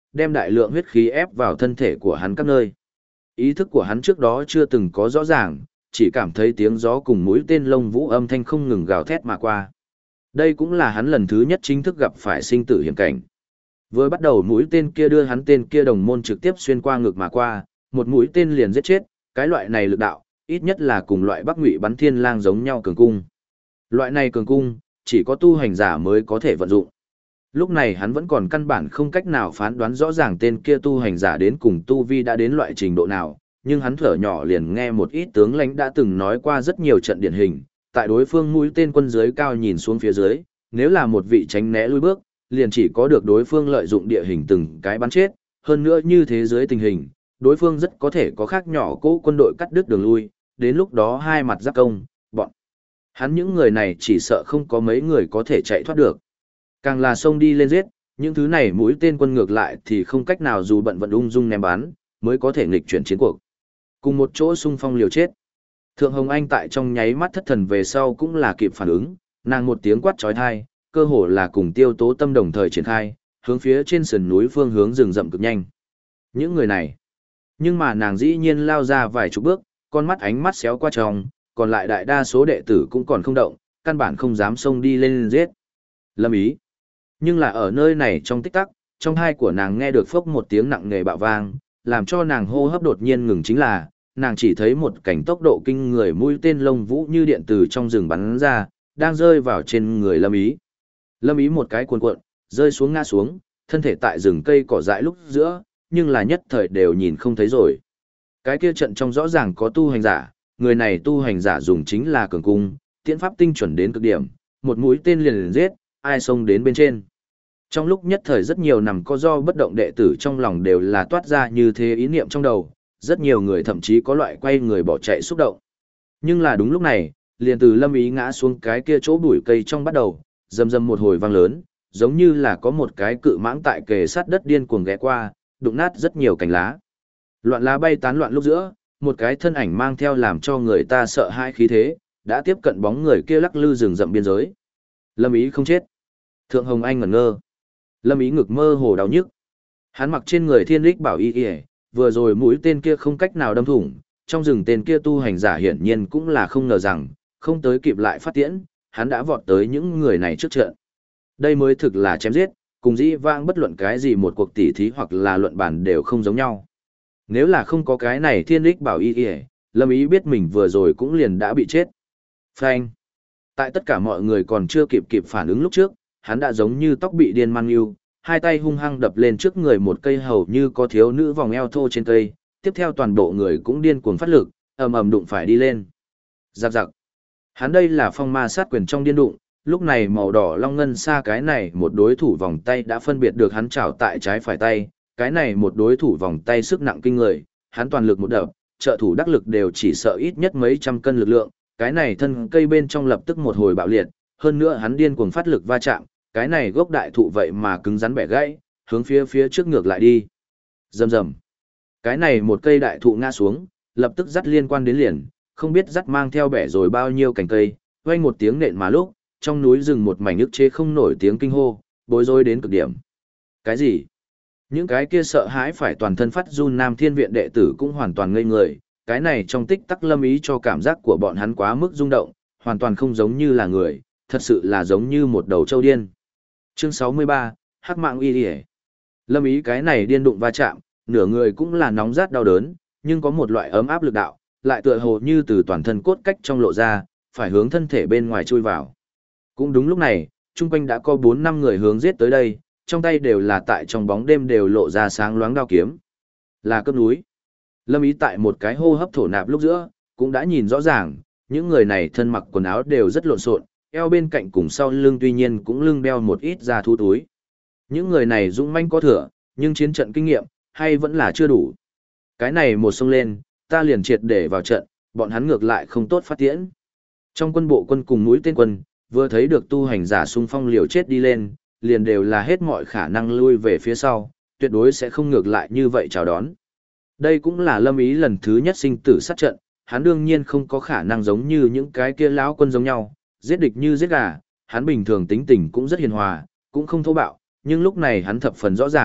đem đại lượng huyết khí ép vào thân thể của hắn các nơi. Ý thức của hắn trước đó chưa từng có rõ ràng, chỉ cảm thấy tiếng gió cùng mũi tên lông vũ âm thanh không ngừng gào thét mà qua. Đây cũng là hắn lần thứ nhất chính thức gặp phải sinh tử hiểm cảnh. Vừa bắt đầu mũi tên kia đưa hắn tên kia đồng môn trực tiếp xuyên qua ngực mà qua, một mũi tên liền giết chết, cái loại này lực đạo, ít nhất là cùng loại Bắc Ngụy bắn thiên lang giống nhau cường cung. Loại này cường cung, chỉ có tu hành giả mới có thể vận dụng. Lúc này hắn vẫn còn căn bản không cách nào phán đoán rõ ràng tên kia tu hành giả đến cùng tu vi đã đến loại trình độ nào, nhưng hắn thở nhỏ liền nghe một ít tướng lãnh đã từng nói qua rất nhiều trận điển hình, tại đối phương mũi tên quân dưới cao nhìn xuống phía dưới, nếu là một vị tránh né lui bước, liền chỉ có được đối phương lợi dụng địa hình từng cái bắn chết, hơn nữa như thế giới tình hình, đối phương rất có thể có khác nhỏ cố quân đội cắt đứt đường lui, đến lúc đó hai mặt giáp công, bọn hắn những người này chỉ sợ không có mấy người có thể chạy thoát được. Càng là xông đi lên giết, những thứ này mũi tên quân ngược lại thì không cách nào dù bận vận ung dung ném bắn, mới có thể nghịch chuyển chiến cuộc. Cùng một chỗ xung phong liều chết. Thượng Hồng Anh tại trong nháy mắt thất thần về sau cũng là kịp phản ứng, nàng một tiếng quát chói tai, cơ hồ là cùng Tiêu Tố Tâm đồng thời triển khai, hướng phía trên sườn núi phương hướng rừng rậm cực nhanh. Những người này. Nhưng mà nàng dĩ nhiên lao ra vài chục bước, con mắt ánh mắt xéo qua trong, còn lại đại đa số đệ tử cũng còn không động, căn bản không dám xông đi lên giết. Lâm Ý. Nhưng là ở nơi này trong tích tắc, trong tai của nàng nghe được phốc một tiếng nặng nề bạo vang, làm cho nàng hô hấp đột nhiên ngừng chính là, nàng chỉ thấy một cảnh tốc độ kinh người mũi tên lông vũ như điện từ trong rừng bắn ra, đang rơi vào trên người Lâm Ý. Lâm Ý một cái cuộn cuộn, rơi xuống ngã xuống, thân thể tại rừng cây cỏ dại lúc giữa, nhưng là nhất thời đều nhìn không thấy rồi. Cái kia trận trong rõ ràng có tu hành giả, người này tu hành giả dùng chính là cường cung, tiễn pháp tinh chuẩn đến cực điểm, một mũi tên liền giết, ai xông đến bên trên. Trong lúc nhất thời rất nhiều nằm co do bất động đệ tử trong lòng đều là toát ra như thế ý niệm trong đầu, rất nhiều người thậm chí có loại quay người bỏ chạy xúc động. Nhưng là đúng lúc này, liền từ Lâm Ý ngã xuống cái kia chỗ bụi cây trong bắt đầu, rầm rầm một hồi vang lớn, giống như là có một cái cự mãng tại kề sát đất điên cuồng ghé qua, đụng nát rất nhiều cành lá. Loạn lá bay tán loạn lúc giữa, một cái thân ảnh mang theo làm cho người ta sợ hãi khí thế, đã tiếp cận bóng người kia lắc lư rừng rậm biên giới. Lâm Ý không chết. Thượng Hồng Anh ngẩn ngơ. Lâm Ý ngực mơ hồ đau nhức. Hắn mặc trên người Thiên Lịch bảo y y, vừa rồi mũi tên kia không cách nào đâm thủng, trong rừng tên kia tu hành giả hiển nhiên cũng là không ngờ rằng, không tới kịp lại phát tiễn, hắn đã vọt tới những người này trước trận. Đây mới thực là chém giết, cùng dĩ vãng bất luận cái gì một cuộc tỉ thí hoặc là luận bàn đều không giống nhau. Nếu là không có cái này Thiên Lịch bảo y y, Lâm Ý biết mình vừa rồi cũng liền đã bị chết. Phanh. Tại tất cả mọi người còn chưa kịp phản ứng lúc trước, hắn đã giống như tóc bị điên mang yêu, hai tay hung hăng đập lên trước người một cây hầu như có thiếu nữ vòng eo thô trên cây, tiếp theo toàn bộ người cũng điên cuồng phát lực, ầm ầm đụng phải đi lên. Giặc giặc. Hắn đây là phong ma sát quyền trong điên đụng, lúc này màu đỏ long ngân xa cái này một đối thủ vòng tay đã phân biệt được hắn chảo tại trái phải tay, cái này một đối thủ vòng tay sức nặng kinh người, hắn toàn lực một đập, trợ thủ đắc lực đều chỉ sợ ít nhất mấy trăm cân lực lượng, cái này thân cây bên trong lập tức một hồi bạo liệt, hơn nữa hắn điên cuồng phát lực va chạm, cái này gốc đại thụ vậy mà cứng rắn bẻ gãy, hướng phía trước ngược lại đi. Rầm rầm. Cái này một cây đại thụ ngã xuống, lập tức dắt liên quan đến liền, không biết dắt mang theo bẻ rồi bao nhiêu cành cây, vang một tiếng nện mà lúc, trong núi rừng một mảnh ức chế không nổi tiếng kinh hô, bối rối đến cực điểm. Cái gì? Những cái kia sợ hãi phải toàn thân phát run Nam Thiên Viện đệ tử cũng hoàn toàn ngây người, cái này trong tích tắc Lâm Ý cho cảm giác của bọn hắn quá mức rung động, hoàn toàn không giống như là người, thật sự là giống như một đầu trâu điên. Chương 63, Hắc Mạng Y Điề. Lâm Ý cái này điên đụng va chạm, nửa người cũng là nóng rát đau đớn, nhưng có một loại ấm áp lực đạo, lại tựa hồ như từ toàn thân cốt cách trong lộ ra, phải hướng thân thể bên ngoài chui vào. Cũng đúng lúc này, chung quanh đã có 4-5 người hướng giết tới đây, trong tay đều là tại trong bóng đêm đều lộ ra sáng loáng đao kiếm. Là cấp núi. Lâm Ý tại một cái hô hấp thổ nạp lúc giữa, cũng đã nhìn rõ ràng, những người này thân mặc quần áo đều rất lộn xộn, eo bên cạnh cùng sau lưng tuy nhiên cũng lưng đeo một ít da thú túi. Những người này dũng manh có thừa, nhưng chiến trận kinh nghiệm, hay vẫn là chưa đủ. Cái này một xông lên, ta liền triệt để vào trận, bọn hắn ngược lại không tốt phát tiễn. Trong quân bộ quân cùng mũi tên quân, vừa thấy được tu hành giả xung phong liều chết đi lên, liền đều là hết mọi khả năng lui về phía sau, tuyệt đối sẽ không ngược lại như vậy chào đón. Đây cũng là Lâm Ý lần thứ nhất sinh tử sát trận, hắn đương nhiên không có khả năng giống như những cái kia lão quân giống nhau, giết địch như giết gà, hắn bình thường tính tình cũng rất hiền hòa, cũng không thô bạo, nhưng lúc này hắn thập phần rõ ràng,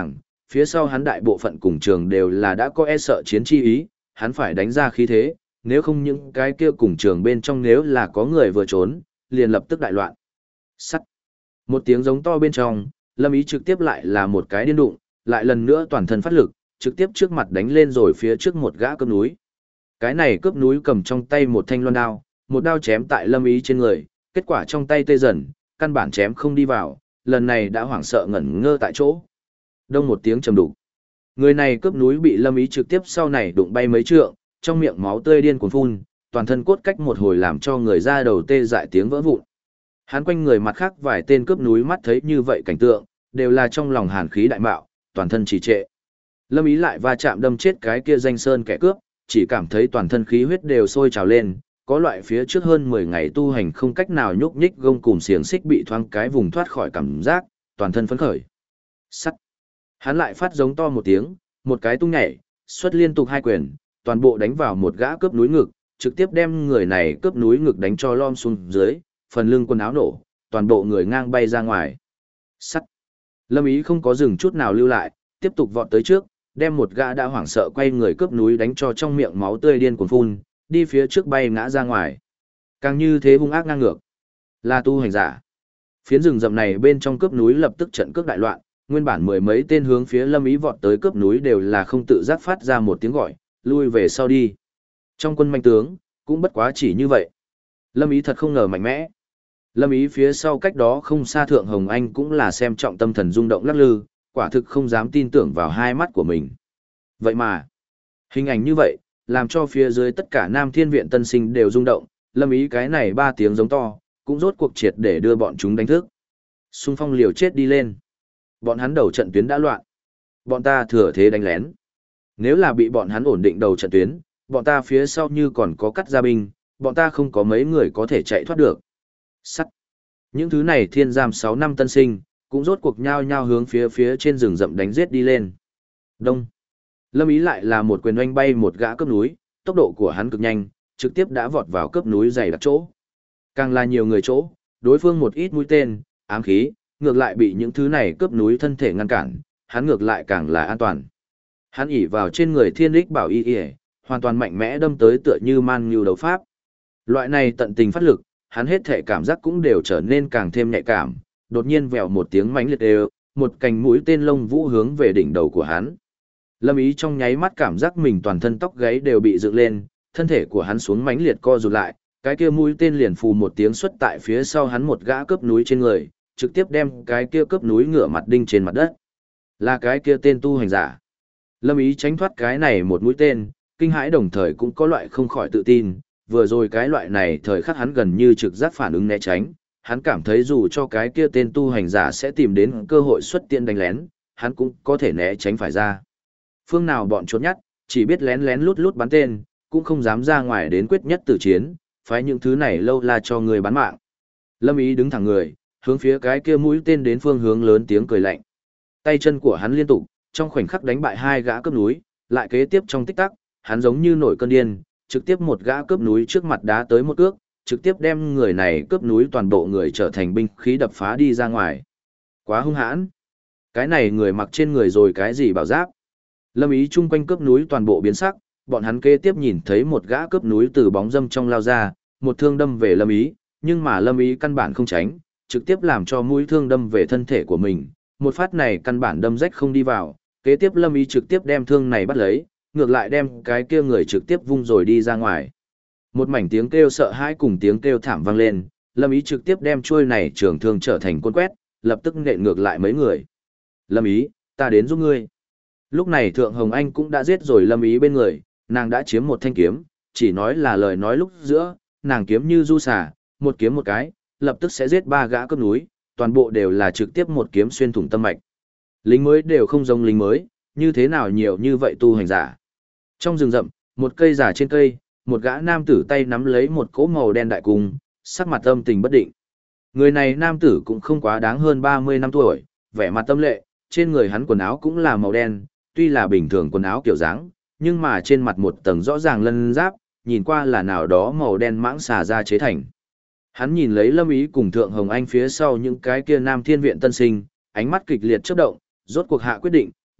phía sau hắn đại bộ phận cùng trường đều là đã có e sợ chiến chi ý, hắn phải đánh ra khí thế, nếu không những cái kia cùng trường bên trong nếu là có người vừa trốn, liền lập tức đại loạn. Sắt. Một tiếng giống to bên trong, Lâm Ý trực tiếp lại là một cái điên đụng, lại lần nữa toàn thân phát lực, trực tiếp trước mặt đánh lên rồi phía trước một gã cướp núi. Cái này cướp núi cầm trong tay một thanh loan đao, một đao chém tại Lâm Ý trên người, kết quả trong tay tê dần, căn bản chém không đi vào, lần này đã hoảng sợ ngẩn ngơ tại chỗ. Đông một tiếng trầm đục. Người này cướp núi bị Lâm Ý trực tiếp sau này đụng bay mấy trượng, trong miệng máu tươi điên cuồng phun, toàn thân cốt cách một hồi làm cho người ra đầu tê dại tiếng vỡ vụn. Hắn quanh người mặt khác vài tên cướp núi mắt thấy như vậy cảnh tượng, đều là trong lòng hàn khí đại mạo, toàn thân trì trệ. Lâm Ý lại va chạm đâm chết cái kia danh sơn kẻ cướp, chỉ cảm thấy toàn thân khí huyết đều sôi trào lên, có loại phía trước hơn 10 ngày tu hành không cách nào nhúc nhích gông cùm xiềng xích bị thoáng cái vùng thoát khỏi cảm giác, toàn thân phấn khởi. Sắt. Hắn lại phát giống to một tiếng, một cái tung nhảy, xuất liên tục hai quyền, toàn bộ đánh vào một gã cướp núi ngực, trực tiếp đem người này cướp núi ngực đánh cho lom xuống dưới, phần lưng quần áo nổ, toàn bộ người ngang bay ra ngoài. Sắt. Lâm Ý không có dừng chút nào lưu lại, tiếp tục vọt tới trước, đem một gã đã hoảng sợ quay người cướp núi đánh cho trong miệng máu tươi điên cuồng phun, đi phía trước bay ngã ra ngoài. Càng như thế hung ác ngang ngược. Là tu hành giả. Phiến rừng rậm này bên trong cướp núi lập tức trận cướp đại loạn, nguyên bản mười mấy tên hướng phía Lâm Ý vọt tới cướp núi đều là không tự giác phát ra một tiếng gọi, lui về sau đi. Trong quân manh tướng, cũng bất quá chỉ như vậy. Lâm Ý thật không ngờ mạnh mẽ. Lâm Ý phía sau cách đó không xa Thượng Hồng Anh cũng là xem trọng tâm thần rung động lắc lư, quả thực không dám tin tưởng vào hai mắt của mình. Vậy mà, hình ảnh như vậy, làm cho phía dưới tất cả Nam Thiên Viện tân sinh đều rung động, Lâm Ý cái này 3 tiếng giống to, cũng rốt cuộc triệt để đưa bọn chúng đánh thức. Xung phong liều chết đi lên. Bọn hắn đầu trận tuyến đã loạn. Bọn ta thừa thế đánh lén. Nếu là bị bọn hắn ổn định đầu trận tuyến, bọn ta phía sau như còn có cắt gia binh, bọn ta không có mấy người có thể chạy thoát được. Sắt. Những thứ này thiên giam 6 năm tân sinh, cũng rốt cuộc nhao nhao hướng phía trên rừng rậm đánh giết đi lên. Đông. Lâm Ý lại là một quyền oanh bay một gã cướp núi, tốc độ của hắn cực nhanh, trực tiếp đã vọt vào cướp núi dày đặc chỗ. Càng là nhiều người chỗ, đối phương một ít mũi tên, ám khí, ngược lại bị những thứ này cướp núi thân thể ngăn cản, hắn ngược lại càng là an toàn. Hắn ỉ vào trên người thiên lích bảo y y, hoàn toàn mạnh mẽ đâm tới tựa như man ngưu đấu pháp. Loại này tận tình phát lực, hắn hết thể cảm giác cũng đều trở nên càng thêm nhạy cảm, đột nhiên vèo một tiếng mãnh liệt đều, một cành mũi tên lông vũ hướng về đỉnh đầu của hắn. Lâm Ý trong nháy mắt cảm giác mình toàn thân tóc gáy đều bị dựng lên, thân thể của hắn xuống mãnh liệt co rụt lại, cái kia mũi tên liền phù một tiếng xuất tại phía sau hắn một gã cướp núi trên người, trực tiếp đem cái kia cướp núi ngửa mặt đinh trên mặt đất. Là cái kia tên tu hành giả. Lâm Ý tránh thoát cái này một mũi tên, kinh hãi đồng thời cũng có loại không khỏi tự tin, vừa rồi cái loại này thời khắc hắn gần như trực giác phản ứng né tránh, hắn cảm thấy dù cho cái kia tên tu hành giả sẽ tìm đến cơ hội xuất tiện đánh lén, hắn cũng có thể né tránh phải ra. Phương nào bọn trốn nhát, chỉ biết lén lén lút lút bắn tên, cũng không dám ra ngoài đến quyết nhất tử chiến, phái những thứ này lâu là cho người bán mạng. Lâm Ý đứng thẳng người, hướng phía cái kia mũi tên đến phương hướng lớn tiếng cười lạnh. Tay chân của hắn liên tục, trong khoảnh khắc đánh bại 2 gã cướp núi, lại kế tiếp trong tích tắc, hắn giống như nổi cơn điên, trực tiếp một gã cướp núi trước mặt đá tới một cước, trực tiếp đem người này cướp núi toàn bộ người trở thành binh khí đập phá đi ra ngoài. Quá hung hãn. Cái này người mặc trên người rồi cái gì bảo giáp. Lâm Ý chung quanh cướp núi toàn bộ biến sắc, bọn hắn kế tiếp nhìn thấy một gã cướp núi từ bóng dâm trong lao ra, một thương đâm về Lâm Ý, nhưng mà Lâm Ý căn bản không tránh, trực tiếp làm cho mũi thương đâm về thân thể của mình, một phát này căn bản đâm rách không đi vào, kế tiếp Lâm Ý trực tiếp đem thương này bắt lấy, ngược lại đem cái kia người trực tiếp vung rồi đi ra ngoài. Một mảnh tiếng kêu sợ hãi cùng tiếng kêu thảm vang lên, Lâm Ý trực tiếp đem chuôi này trường thương trở thành côn quét, lập tức nện ngược lại mấy người. Lâm Ý, ta đến giúp ngươi. Lúc này Thượng Hồng Anh cũng đã giết rồi Lâm Ý bên người, nàng đã chiếm một thanh kiếm, chỉ nói là lời nói lúc giữa, nàng kiếm như du xả, một kiếm một cái, lập tức sẽ giết 3 gã cướp núi, toàn bộ đều là trực tiếp một kiếm xuyên thủng tâm mạch. Lính mới đều không giống lính mới, như thế nào nhiều như vậy tu hành giả. Trong rừng rậm, một cây giả trên cây, một gã nam tử tay nắm lấy một cỗ màu đen đại cung, sắc mặt âm tình bất định. Người này nam tử cũng không quá đáng hơn 30 năm tuổi, vẻ mặt tâm lệ, trên người hắn quần áo cũng là màu đen, tuy là bình thường quần áo kiểu dáng, nhưng mà trên mặt một tầng rõ ràng lân giáp, nhìn qua là nào đó màu đen mãng xà ra chế thành. Hắn nhìn lấy Lâm Ý cùng Thượng Hồng Anh phía sau những cái kia Nam Thiên Viện tân sinh, ánh mắt kịch liệt chớp động, rốt cuộc hạ quyết định,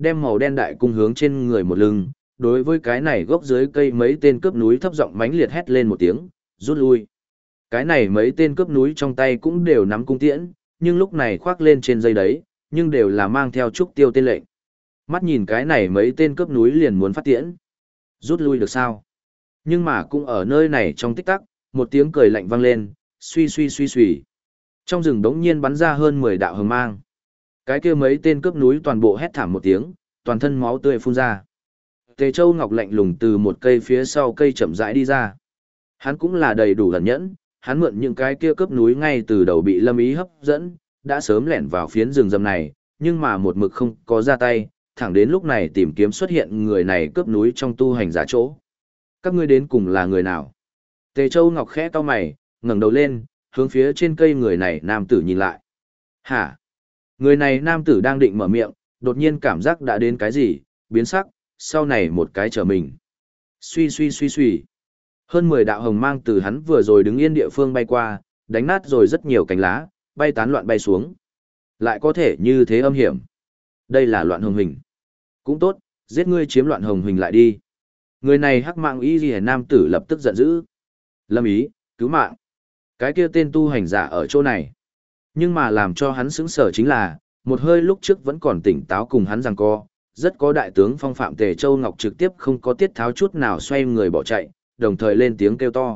đem màu đen đại cung hướng trên người một lưng, đối với cái này gốc dưới cây mấy tên cướp núi thấp giọng mãnh liệt hét lên một tiếng, rút lui. Cái này mấy tên cướp núi trong tay cũng đều nắm cung tiễn, nhưng lúc này khoác lên trên dây đấy, nhưng đều là mang theo trúc tiêu tên lệnh. Mắt nhìn cái này mấy tên cướp núi liền muốn phát tiễn. Rút lui được sao? Nhưng mà cũng ở nơi này trong tích tắc, một tiếng cười lạnh vang lên, suy suy suy suy. Trong rừng đống nhiên bắn ra hơn 10 đạo hồng mang. Cái kia mấy tên cướp núi toàn bộ hét thảm một tiếng, toàn thân máu tươi phun ra. Tề Châu Ngọc lạnh lùng từ một cây phía sau cây chậm rãi đi ra. Hắn cũng là đầy đủ ẩn nhẫn, hắn mượn những cái kia cướp núi ngay từ đầu bị Lâm Ý hấp dẫn, đã sớm lẻn vào phiến rừng rậm này, nhưng mà một mực không có ra tay, thẳng đến lúc này tìm kiếm xuất hiện người này cướp núi trong tu hành giả chỗ. Các ngươi đến cùng là người nào? Tề Châu Ngọc khẽ cau mày, ngẩng đầu lên, hướng phía trên cây người này nam tử nhìn lại. Hả? Người này nam tử đang định mở miệng, đột nhiên cảm giác đã đến cái gì, biến sắc, sau này một cái trở mình. Suy suy suy suy. Hơn 10 đạo hồng mang từ hắn vừa rồi đứng yên địa phương bay qua, đánh nát rồi rất nhiều cánh lá, bay tán loạn bay xuống. Lại có thể như thế âm hiểm. Đây là loạn hồng hình. Cũng tốt, giết ngươi chiếm loạn hồng hình lại đi. Người này hắc mạng y ghi nam tử lập tức giận dữ. Lâm Ý, cứu mạng. Cái kia tên tu hành giả ở chỗ này. Nhưng mà làm cho hắn sững sờ chính là, một hơi lúc trước vẫn còn tỉnh táo cùng hắn giằng co, rất có đại tướng phong phạm Tề Châu Ngọc trực tiếp không có tiết tháo chút nào xoay người bỏ chạy, đồng thời lên tiếng kêu to.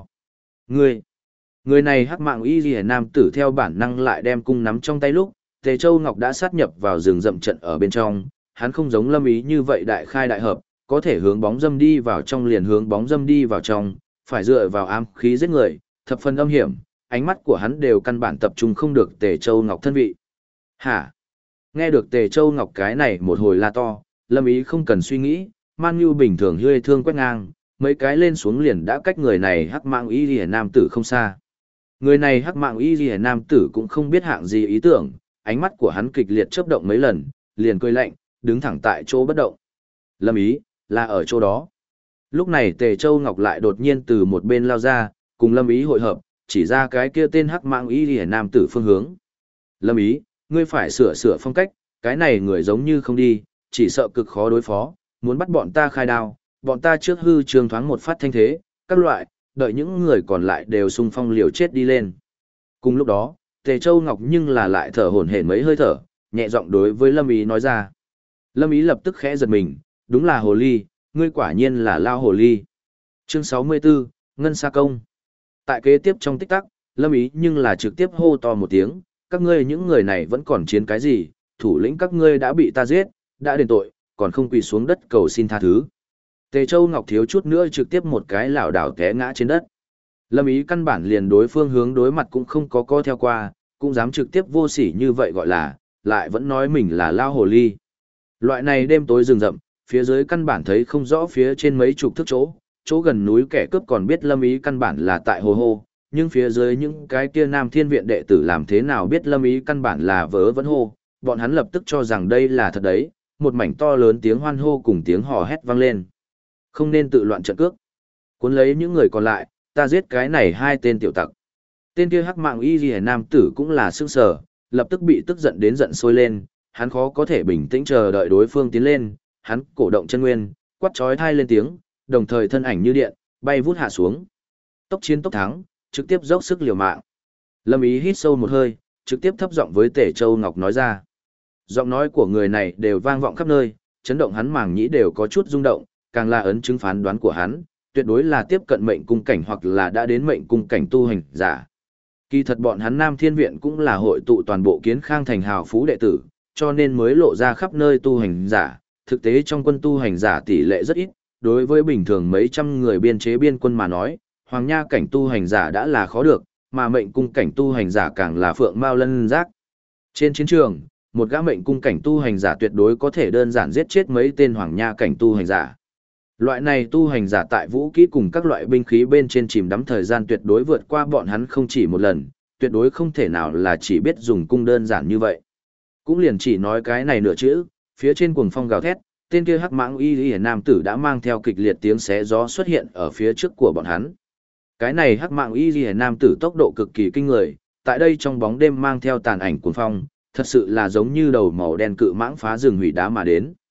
Người này hắc mạng y ghi nam tử theo bản năng lại đem cung nắm trong tay lúc, Tề Châu Ngọc đã sát nhập vào rừng rậm trận ở bên trong, hắn không giống Lâm Ý như vậy đại khai đại hợp, có thể hướng bóng dâm đi vào trong liền hướng bóng dâm đi vào trong, phải dựa vào ám khí giết người, thập phần âm hiểm, ánh mắt của hắn đều căn bản tập trung không được Tề Châu Ngọc thân vị. Hả? Nghe được Tề Châu Ngọc cái này một hồi la to, Lâm Ý không cần suy nghĩ, Man Nhu bình thường hơi thương quét ngang, mấy cái lên xuống liền đã cách người này hắc mạng y liễu nam tử không xa. Người này hắc mạng y liễu nam tử cũng không biết hạng gì ý tưởng, ánh mắt của hắn kịch liệt chớp động mấy lần, liền cười lạnh, đứng thẳng tại chỗ bất động. Lâm Ý, là ở chỗ đó. Lúc này Tề Châu Ngọc lại đột nhiên từ một bên lao ra, cùng Lâm Ý hội hợp, chỉ ra cái kia tên hắc mạng y liễu nam tử phương hướng. Lâm Ý, ngươi phải sửa phong cách, cái này người giống như không đi, chỉ sợ cực khó đối phó, muốn bắt bọn ta khai đao, bọn ta trước hư trường thoáng một phát thanh thế, các loại, đợi những người còn lại đều xung phong liều chết đi lên. Cùng lúc đó, Tề Châu Ngọc nhưng là lại thở hổn hển mấy hơi thở, nhẹ giọng đối với Lâm Ý nói ra. Lâm Ý lập tức khẽ giật mình, đúng là hồ ly, ngươi quả nhiên là lao hồ ly. Chương 64, Ngân Sa Công. Tại kế tiếp trong tích tắc, Lâm Ý nhưng là trực tiếp hô to một tiếng, các ngươi những người này vẫn còn chiến cái gì, thủ lĩnh các ngươi đã bị ta giết, đã đền tội, còn không quỳ xuống đất cầu xin tha thứ. Tề Châu Ngọc thiếu chút nữa trực tiếp một cái lảo đảo té ngã trên đất. Lâm Ý căn bản liền đối phương hướng đối mặt cũng không có co theo qua, cũng dám trực tiếp vô sỉ như vậy gọi là, lại vẫn nói mình là lao hồ ly. Loại này đêm tối rừng rậm, phía dưới căn bản thấy không rõ phía trên mấy chục thước chỗ gần núi kẻ cướp còn biết Lâm Ý căn bản là tại hồ hô, nhưng phía dưới những cái kia Nam Thiên Viện đệ tử làm thế nào biết Lâm Ý căn bản là vớ vẫn hô, bọn hắn lập tức cho rằng đây là thật đấy, một mảnh to lớn tiếng hoan hô cùng tiếng hò hét vang lên. Không nên tự loạn trận cước. Cuốn lấy những người còn lại, ta giết cái này hai tên tiểu tặc. Tên kia hắc mạng y liễu nam tử cũng là sững sờ, lập tức bị tức giận đến giận sôi lên, hắn khó có thể bình tĩnh chờ đợi đối phương tiến lên, hắn cổ động chân nguyên, quát chói tai lên tiếng, đồng thời thân ảnh như điện, bay vút hạ xuống. Tốc chiến tốc thắng, trực tiếp dốc sức liều mạng. Lâm Ý hít sâu một hơi, trực tiếp thấp giọng với Tề Châu Ngọc nói ra. Giọng nói của người này đều vang vọng khắp nơi, chấn động hắn màng nhĩ đều có chút rung động, càng là ấn chứng phán đoán của hắn, tuyệt đối là tiếp cận mệnh cung cảnh hoặc là đã đến mệnh cung cảnh tu hành giả. Kỳ thật bọn hắn Nam Thiên Viện cũng là hội tụ toàn bộ Kiến Khang thành hào phú đệ tử, cho nên mới lộ ra khắp nơi tu hành giả, thực tế trong quân tu hành giả tỷ lệ rất ít, đối với bình thường mấy trăm người biên chế biên quân mà nói, hoàng nha cảnh tu hành giả đã là khó được, mà mệnh cung cảnh tu hành giả càng là phượng mao lân giác. Trên chiến trường, một gã mệnh cung cảnh tu hành giả tuyệt đối có thể đơn giản giết chết mấy tên hoàng nha cảnh tu hành giả. Loại này tu hành giả tại vũ kỹ cùng các loại binh khí bên trên chìm đắm thời gian tuyệt đối vượt qua bọn hắn không chỉ một lần, tuyệt đối không thể nào là chỉ biết dùng cung đơn giản như vậy. Cũng liền chỉ nói cái này nửa chữ, phía trên cuồng phong gào thét, tên kia hắc mãng y liễu nam tử đã mang theo kịch liệt tiếng xé gió xuất hiện ở phía trước của bọn hắn. Cái này hắc mãng y liễu nam tử tốc độ cực kỳ kinh người, tại đây trong bóng đêm mang theo tàn ảnh cuồng phong, thật sự là giống như đầu màu đen cự mãng phá rừng hủy đá mà đến.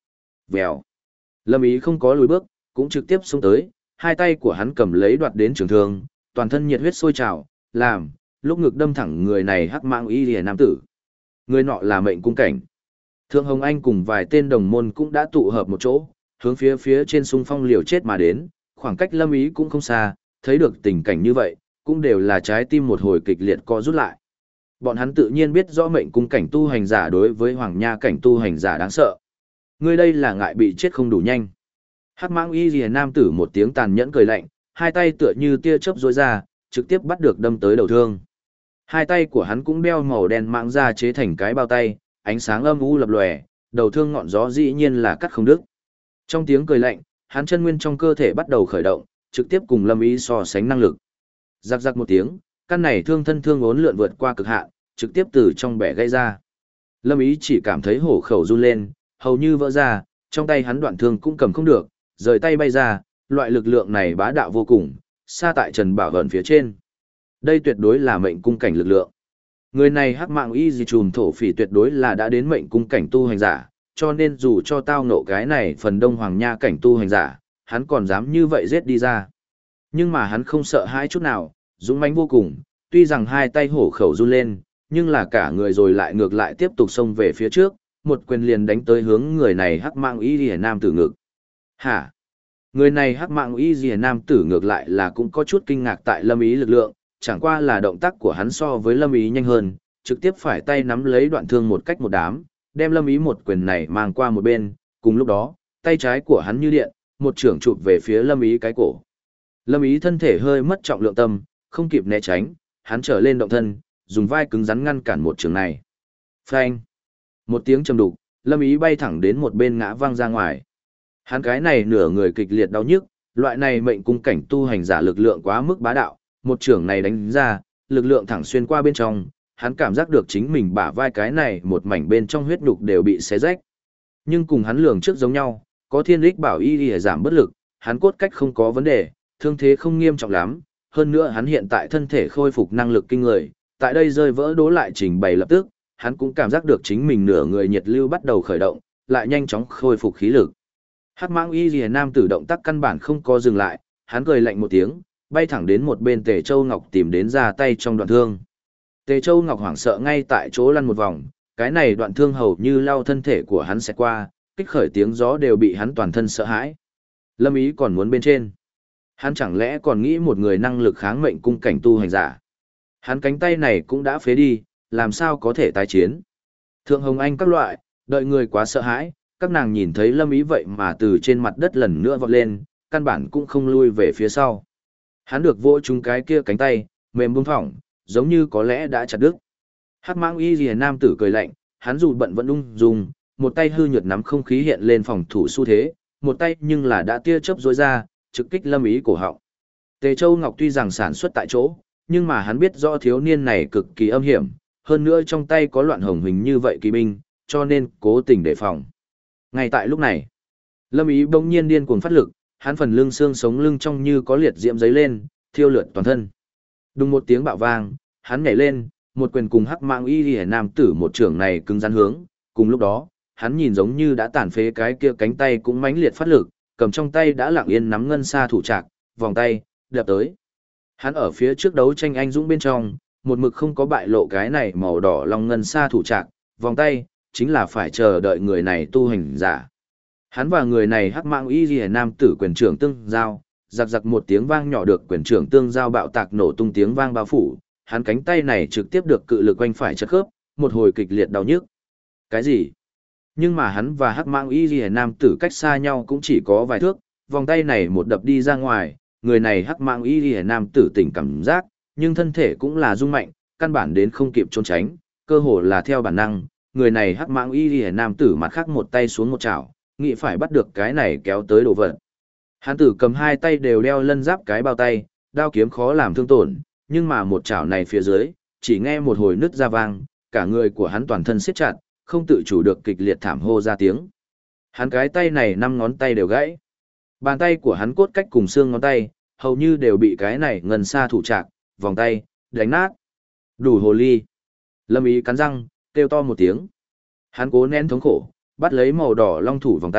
Vèo. Lâm Ý không có lùi bước, cũng trực tiếp xông tới, hai tay của hắn cầm lấy đoạt đến trường thương, toàn thân nhiệt huyết sôi trào, làm, lúc ngực đâm thẳng người này hắc mạng y lìa nam tử. Người nọ là Mệnh Cung Cảnh. Thượng Hồng Anh cùng vài tên đồng môn cũng đã tụ hợp một chỗ, hướng phía trên xung phong liều chết mà đến, khoảng cách Lâm Ý cũng không xa, thấy được tình cảnh như vậy, cũng đều là trái tim một hồi kịch liệt co rút lại. Bọn hắn tự nhiên biết rõ Mệnh Cung Cảnh tu hành giả đối với Hoàng Nha Cảnh tu hành giả đáng sợ. Ngươi đây là ngại bị chết không đủ nhanh. Hắc Mãng Y Liễu nam tử một tiếng tàn nhẫn cười lạnh, hai tay tựa như tia chớp rối ra, trực tiếp bắt được đâm tới đầu thương. Hai tay của hắn cũng đeo màu đen mãng ra chế thành cái bao tay, ánh sáng âm u lập lòe, đầu thương ngọn gió dĩ nhiên là cắt không đứt. Trong tiếng cười lạnh, hắn chân nguyên trong cơ thể bắt đầu khởi động, trực tiếp cùng Lâm Ý so sánh năng lực. Rắc rắc một tiếng, căn này thương thân thương uốn lượn vượt qua cực hạn, trực tiếp từ trong bẻ gãy ra. Lâm Ý chỉ cảm thấy hổ khẩu run lên, hầu như vỡ ra, trong tay hắn đoạn thương cũng cầm không được, rời tay bay ra, loại lực lượng này bá đạo vô cùng, xa tại Trần Bảo Gần phía trên. Đây tuyệt đối là Mệnh Cung Cảnh lực lượng. Người này hắc mạng y di trùm thổ phỉ tuyệt đối là đã đến Mệnh Cung Cảnh tu hành giả, cho nên dù cho tao nộ cái này phần Đông Hoàng Nha Cảnh tu hành giả, hắn còn dám như vậy giết đi ra. Nhưng mà hắn không sợ hãi chút nào, dũng mãnh vô cùng, tuy rằng hai tay hổ khẩu run lên, nhưng là cả người rồi lại ngược lại tiếp tục xông về phía trước, một quyền liền đánh tới hướng người này hắc mạng y di nam tử ngực. Hả? Người này hắc mạng y di nam tử ngược lại là cũng có chút kinh ngạc tại Lâm Ý lực lượng, chẳng qua là động tác của hắn so với Lâm Ý nhanh hơn, trực tiếp phải tay nắm lấy đoạn thương một cách một đám, đem Lâm Ý một quyền này mang qua một bên, cùng lúc đó, tay trái của hắn như điện, một chưởng chụp về phía Lâm Ý cái cổ. Lâm Ý thân thể hơi mất trọng lượng tâm, không kịp né tránh, hắn trở lên động thân, dùng vai cứng rắn ngăn cản một chưởng này. Phanh! Một tiếng trầm đục, Lâm Ý bay thẳng đến một bên ngã văng ra ngoài. Hắn cái này nửa người kịch liệt đau nhức, loại này Mệnh Cung Cảnh tu hành giả lực lượng quá mức bá đạo, một chưởng này đánh ra, lực lượng thẳng xuyên qua bên trong, hắn cảm giác được chính mình bả vai cái này một mảnh bên trong huyết nhục đều bị xé rách. Nhưng cùng hắn lường trước giống nhau, có Thiên Lịch Bảo Y để giảm bất lực, hắn cốt cách không có vấn đề, thương thế không nghiêm trọng lắm, hơn nữa hắn hiện tại thân thể khôi phục năng lực kinh người, tại đây rơi vỡ đố lại trình bày lập tức, hắn cũng cảm giác được chính mình nửa người nhiệt lưu bắt đầu khởi động, lại nhanh chóng khôi phục khí lực. Hắc Mãng Y Liễu nam tử động tác căn bản không có dừng lại, hắn cười lạnh một tiếng, bay thẳng đến một bên Tề Châu Ngọc tìm đến ra tay trong đoạn thương. Tề Châu Ngọc hoảng sợ ngay tại chỗ lăn một vòng, cái này đoạn thương hầu như lao thân thể của hắn sẽ qua, kích khởi tiếng gió đều bị hắn toàn thân sợ hãi. Lâm Ý còn muốn bên trên. Hắn chẳng lẽ còn nghĩ một người năng lực kháng Mệnh Cung Cảnh tu hành giả. Hắn cánh tay này cũng đã phế đi, làm sao có thể tái chiến. Thượng Hồng Anh các loại, đợi người quá sợ hãi, các nàng nhìn thấy Lâm Ý vậy mà từ trên mặt đất lần nữa vọt lên, căn bản cũng không lui về phía sau. Hắn được vỗ trúng cái kia cánh tay, mềm buông thõng, giống như có lẽ đã chặt đứt. Hắc Mãng Y Liễu nam tử cười lạnh, hắn dù bận vẫn ung dung, một tay hư nhược nắm không khí hiện lên phòng thủ xu thế, một tay nhưng là đã tia chớp rối ra, trực kích Lâm Ý cổ họng. Tề Châu Ngọc tuy rằng sản xuất tại chỗ, nhưng mà hắn biết rõ thiếu niên này cực kỳ âm hiểm, hơn nữa trong tay có loạn hồng hình như vậy kỳ binh, cho nên cố tình đề phòng. Ngay tại lúc này, Lâm Ý bỗng nhiên điên cuồng phát lực, hắn phần lưng xương sống lưng trong như có liệt diễm giấy lên, thiêu lượn toàn thân. Đùng một tiếng bạo vang, hắn nhảy lên, một quyền cùng Hắc Mãng Y Liễu nam tử một trưởng này cứng rắn hướng, cùng lúc đó, hắn nhìn giống như đã tàn phế cái kia cánh tay cũng mãnh liệt phát lực, cầm trong tay đã lặng yên nắm ngân sa thủ trạc, vòng tay, đập tới. Hắn ở phía trước đấu tranh anh dũng bên trong, một mực không có bại lộ cái này màu đỏ long ngân sa thủ trạc, vòng tay, chính là phải chờ đợi người này tu hành giả. Hắn và người này Hắc Mãng Y Liễu nam tử quyền trưởng tương giao, giặc giặc một tiếng vang nhỏ được quyền trưởng tương giao bạo tạc nổ tung tiếng vang bao phủ, hắn cánh tay này trực tiếp được cự lực quanh phải chật khớp, một hồi kịch liệt đau nhức. Cái gì? Nhưng mà hắn và Hắc Mãng Y Liễu nam tử cách xa nhau cũng chỉ có vài thước, vòng tay này một đập đi ra ngoài, người này Hắc Mãng Y Liễu nam tử tỉnh cảm giác, nhưng thân thể cũng là rung mạnh, căn bản đến không kịp trốn tránh, cơ hồ là theo bản năng, người này Hắc Mãng Y Liễu nam tử mặt khác một tay xuống một chảo, nghĩ phải bắt được cái này kéo tới đồ vật. Hắn tử cầm hai tay đều đeo lân giáp cái bao tay, đao kiếm khó làm thương tổn, nhưng mà một chảo này phía dưới, chỉ nghe một hồi nứt ra vang, cả người của hắn toàn thân siết chặt, không tự chủ được kịch liệt thảm hô ra tiếng. Hắn cái tay này 5 ngón tay đều gãy. Bàn tay của hắn cốt cách cùng xương ngón tay, hầu như đều bị cái này ngân sa thủ trạc, vòng tay, đánh nát. Đủ hồ ly. Lâm Ý cắn răng, kêu to một tiếng. Hắn cố nén thống khổ, bắt lấy màu đỏ long thủ vòng tay,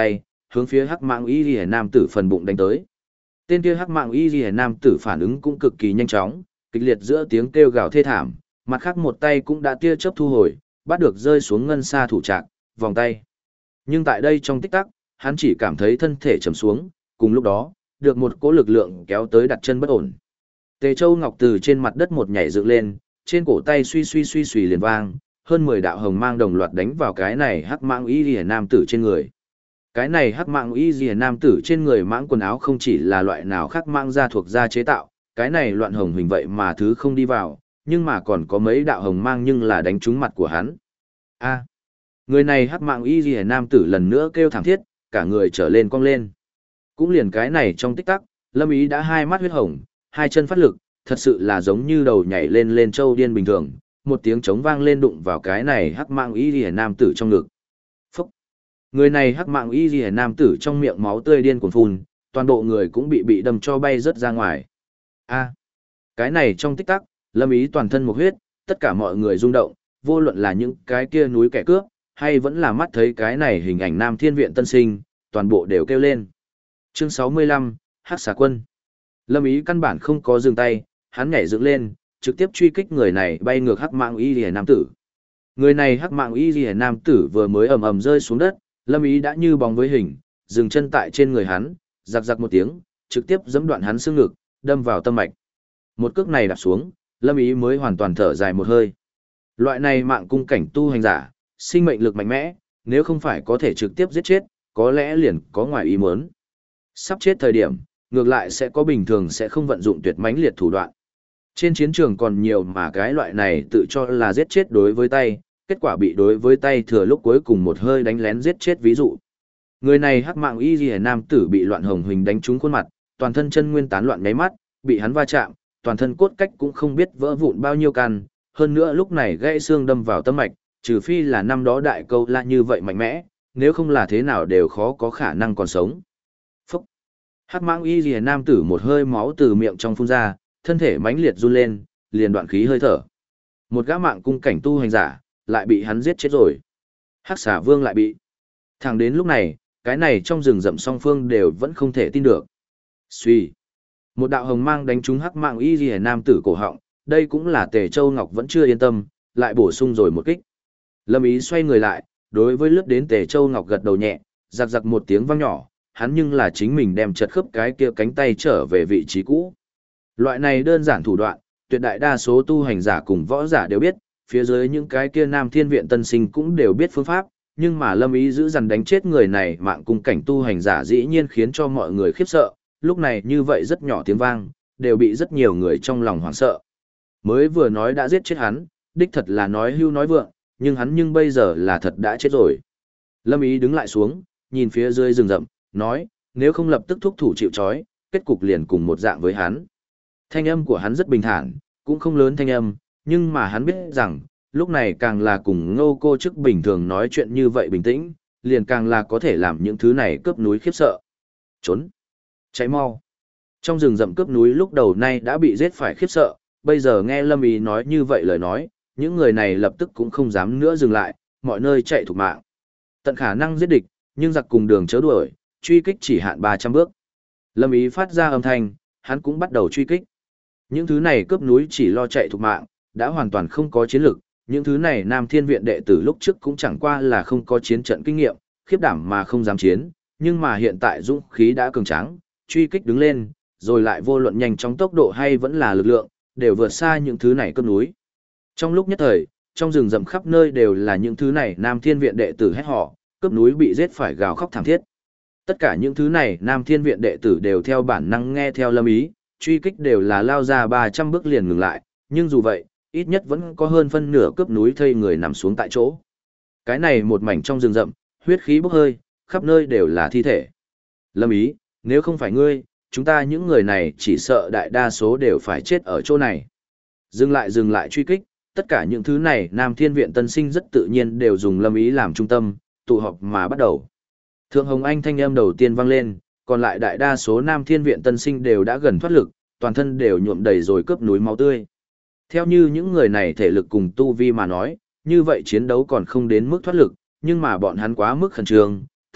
hướng phía hắc mạng y liễu nam tử phần bụng đánh tới. Tên kia hắc mạng y liễu nam tử phản ứng cũng cực kỳ nhanh chóng, kịch liệt giữa tiếng kêu gào thê thảm, mặt khác một tay cũng đã tia chớp thu hồi, bắt được rơi xuống ngân xa thủ trạc, vòng tay. Nhưng tại đây trong tích tắc, hắn chỉ cảm thấy thân thể trầm xuống, cùng lúc đó, được một cỗ lực lượng kéo tới đặt chân bất ổn. Tề Châu Ngọc từ trên mặt đất một nhảy dựng lên, trên cổ tay suy suy liền vang, hơn 10 đạo hồng mang đồng loạt đánh vào cái này hắc mạng y liễu nam tử trên người. Cái này hắc mạng y liễu nam tử trên người mãng quần áo không chỉ là loại nào khác mang ra thuộc da chế tạo, cái này loạn hồng hình vậy mà thứ không đi vào, nhưng mà còn có mấy đạo hồng mang nhưng là đánh trúng mặt của hắn. A, người này hắc mạng y liễu nam tử lần nữa kêu thảm thiết, cả người trở lên cong lên. Cũng liền cái này trong tích tắc, Lâm Ý đã hai mắt huyết hồng, hai chân phát lực, thật sự là giống như đầu nhảy lên châu điên bình thường, một tiếng trống vang lên đụng vào cái này hắc mạng y liễu nam tử trong ngực. Phúc! Người này hắc mạng y liễu nam tử trong miệng máu tươi điên cuồng phun, toàn bộ người cũng bị đâm cho bay rớt ra ngoài. A! Cái này trong tích tắc, Lâm Ý toàn thân một huyết, tất cả mọi người rung động, vô luận là những cái kia núi kẻ cướp, hay vẫn là mắt thấy cái này hình ảnh Nam Thiên Viện tân sinh, toàn bộ đều kêu lên. Chương 65, Hắc Xà Quân. Lâm Ý căn bản không có dừng tay, hắn nhảy dựng lên, trực tiếp truy kích người này bay ngược hắc mạng y liễu nam tử. Người này hắc mạng y liễu nam tử vừa mới ầm ầm rơi xuống đất, Lâm Ý đã như bóng với hình, dừng chân tại trên người hắn, giặc giặc một tiếng, trực tiếp giẫm đoạn hắn xương ngực, đâm vào tâm mạch. Một cước này đạp xuống, Lâm Ý mới hoàn toàn thở dài một hơi. Loại này mạng cung cảnh tu hành giả, sinh mệnh lực mạnh mẽ, nếu không phải có thể trực tiếp giết chết, có lẽ liền có ngoài ý muốn. Sắp chết thời điểm, ngược lại sẽ có bình thường sẽ không vận dụng tuyệt mãnh liệt thủ đoạn. Trên chiến trường còn nhiều mà cái loại này tự cho là giết chết đối với tay, kết quả bị đối với tay thừa lúc cuối cùng một hơi đánh lén giết chết ví dụ. Người này hắc mạng y liễu nam tử bị loạn hồng huỳnh đánh trúng khuôn mặt, toàn thân chân nguyên tán loạn nháy mắt, bị hắn va chạm, toàn thân cốt cách cũng không biết vỡ vụn bao nhiêu căn, hơn nữa lúc này gãy xương đâm vào tâm mạch, trừ phi là năm đó đại câu la như vậy mạnh mẽ, nếu không là thế nào đều khó có khả năng còn sống. Phúc! Hắc mạng y liễu nam tử một hơi máu từ miệng trong phun ra, thân thể mãnh liệt run lên, liền đoạn khí hơi thở. Một gã mạng cung cảnh tu hành giả, lại bị hắn giết chết rồi. Hắc Xà Vương lại bị. Thẳng đến lúc này, cái này trong rừng rậm song phương đều vẫn không thể tin được. Suy. Một đạo hồng mang đánh trúng hắc mạng y liễu nam tử cổ họng, đây cũng là Tề Châu Ngọc vẫn chưa yên tâm, lại bổ sung rồi một kích. Lâm Ý xoay người lại, đối với lướt đến Tề Châu Ngọc gật đầu nhẹ, giặc giặc một tiếng vang nhỏ, hắn nhưng là chính mình đem chật khớp cái kia cánh tay trở về vị trí cũ. Loại này đơn giản thủ đoạn, tuyệt đại đa số tu hành giả cùng võ giả đều biết, phía dưới những cái kia Nam Thiên Viện tân sinh cũng đều biết phương pháp, nhưng mà Lâm Ý giữ dằn đánh chết người này mạng cung cảnh tu hành giả dĩ nhiên khiến cho mọi người khiếp sợ, lúc này như vậy rất nhỏ tiếng vang, đều bị rất nhiều người trong lòng hoảng sợ. Mới vừa nói đã giết chết hắn, đích thật là nói hưu nói vượng, nhưng bây giờ là thật đã chết rồi. Lâm Ý đứng lại xuống, nhìn phía dưới rừng rậm, nói, nếu không lập tức thúc thủ chịu trói, kết cục liền cùng một dạng với hắn. Thanh âm của hắn rất bình thản, cũng không lớn thanh âm, nhưng mà hắn biết rằng, lúc này càng là cùng Ngô Cô Chức bình thường nói chuyện như vậy bình tĩnh, liền càng là có thể làm những thứ này cướp núi khiếp sợ. Trốn! Cháy mau! Trong rừng rậm cướp núi lúc đầu nay đã bị giết phải khiếp sợ, bây giờ nghe Lâm Ý nói như vậy lời nói, những người này lập tức cũng không dám nữa dừng lại, mọi nơi chạy thục mạng. Tận khả năng giết địch, nhưng giặc cùng đường chớ đuổi, truy kích chỉ hạn 300 bước. Lâm Ý phát ra âm thanh, hắn cũng bắt đầu truy kích. Những thứ này cướp núi chỉ lo chạy thục mạng, đã hoàn toàn không có chiến lực, những thứ này Nam Thiên Viện đệ tử lúc trước cũng chẳng qua là không có chiến trận kinh nghiệm, khiếp đảm mà không dám chiến, nhưng mà hiện tại dũng khí đã cường tráng, truy kích đứng lên, rồi lại vô luận nhanh chóng tốc độ hay vẫn là lực lượng, đều vượt xa những thứ này cướp núi. Trong lúc nhất thời, trong rừng rậm khắp nơi đều là những thứ này Nam Thiên Viện đệ tử hét họ, cướp núi bị giết phải gào khóc thảm thiết. Tất cả những thứ này Nam Thiên Viện đệ tử đều theo bản năng nghe theo Lâm Ý, truy kích đều là lao ra 300 bước liền ngừng lại, nhưng dù vậy, ít nhất vẫn có hơn phân nửa cướp núi thây người nằm xuống tại chỗ. Cái này một mảnh trong rừng rậm, huyết khí bốc hơi, khắp nơi đều là thi thể. Lâm Ý, nếu không phải ngươi, chúng ta những người này chỉ sợ đại đa số đều phải chết ở chỗ này. Dừng lại truy kích, tất cả những thứ này Nam Thiên Viện tân sinh rất tự nhiên đều dùng Lâm Ý làm trung tâm, tụ họp mà bắt đầu. Thượng Hồng Anh thanh âm đầu tiên vang lên, còn lại đại đa số Nam Thiên Viện tân sinh đều đã gần thoát lực, toàn thân đều nhuộm đầy rồi cướp núi máu tươi. Theo như những người này thể lực cùng tu vi mà nói, như vậy chiến đấu còn không đến mức thoát lực, nhưng mà bọn hắn quá mức khẩn trương,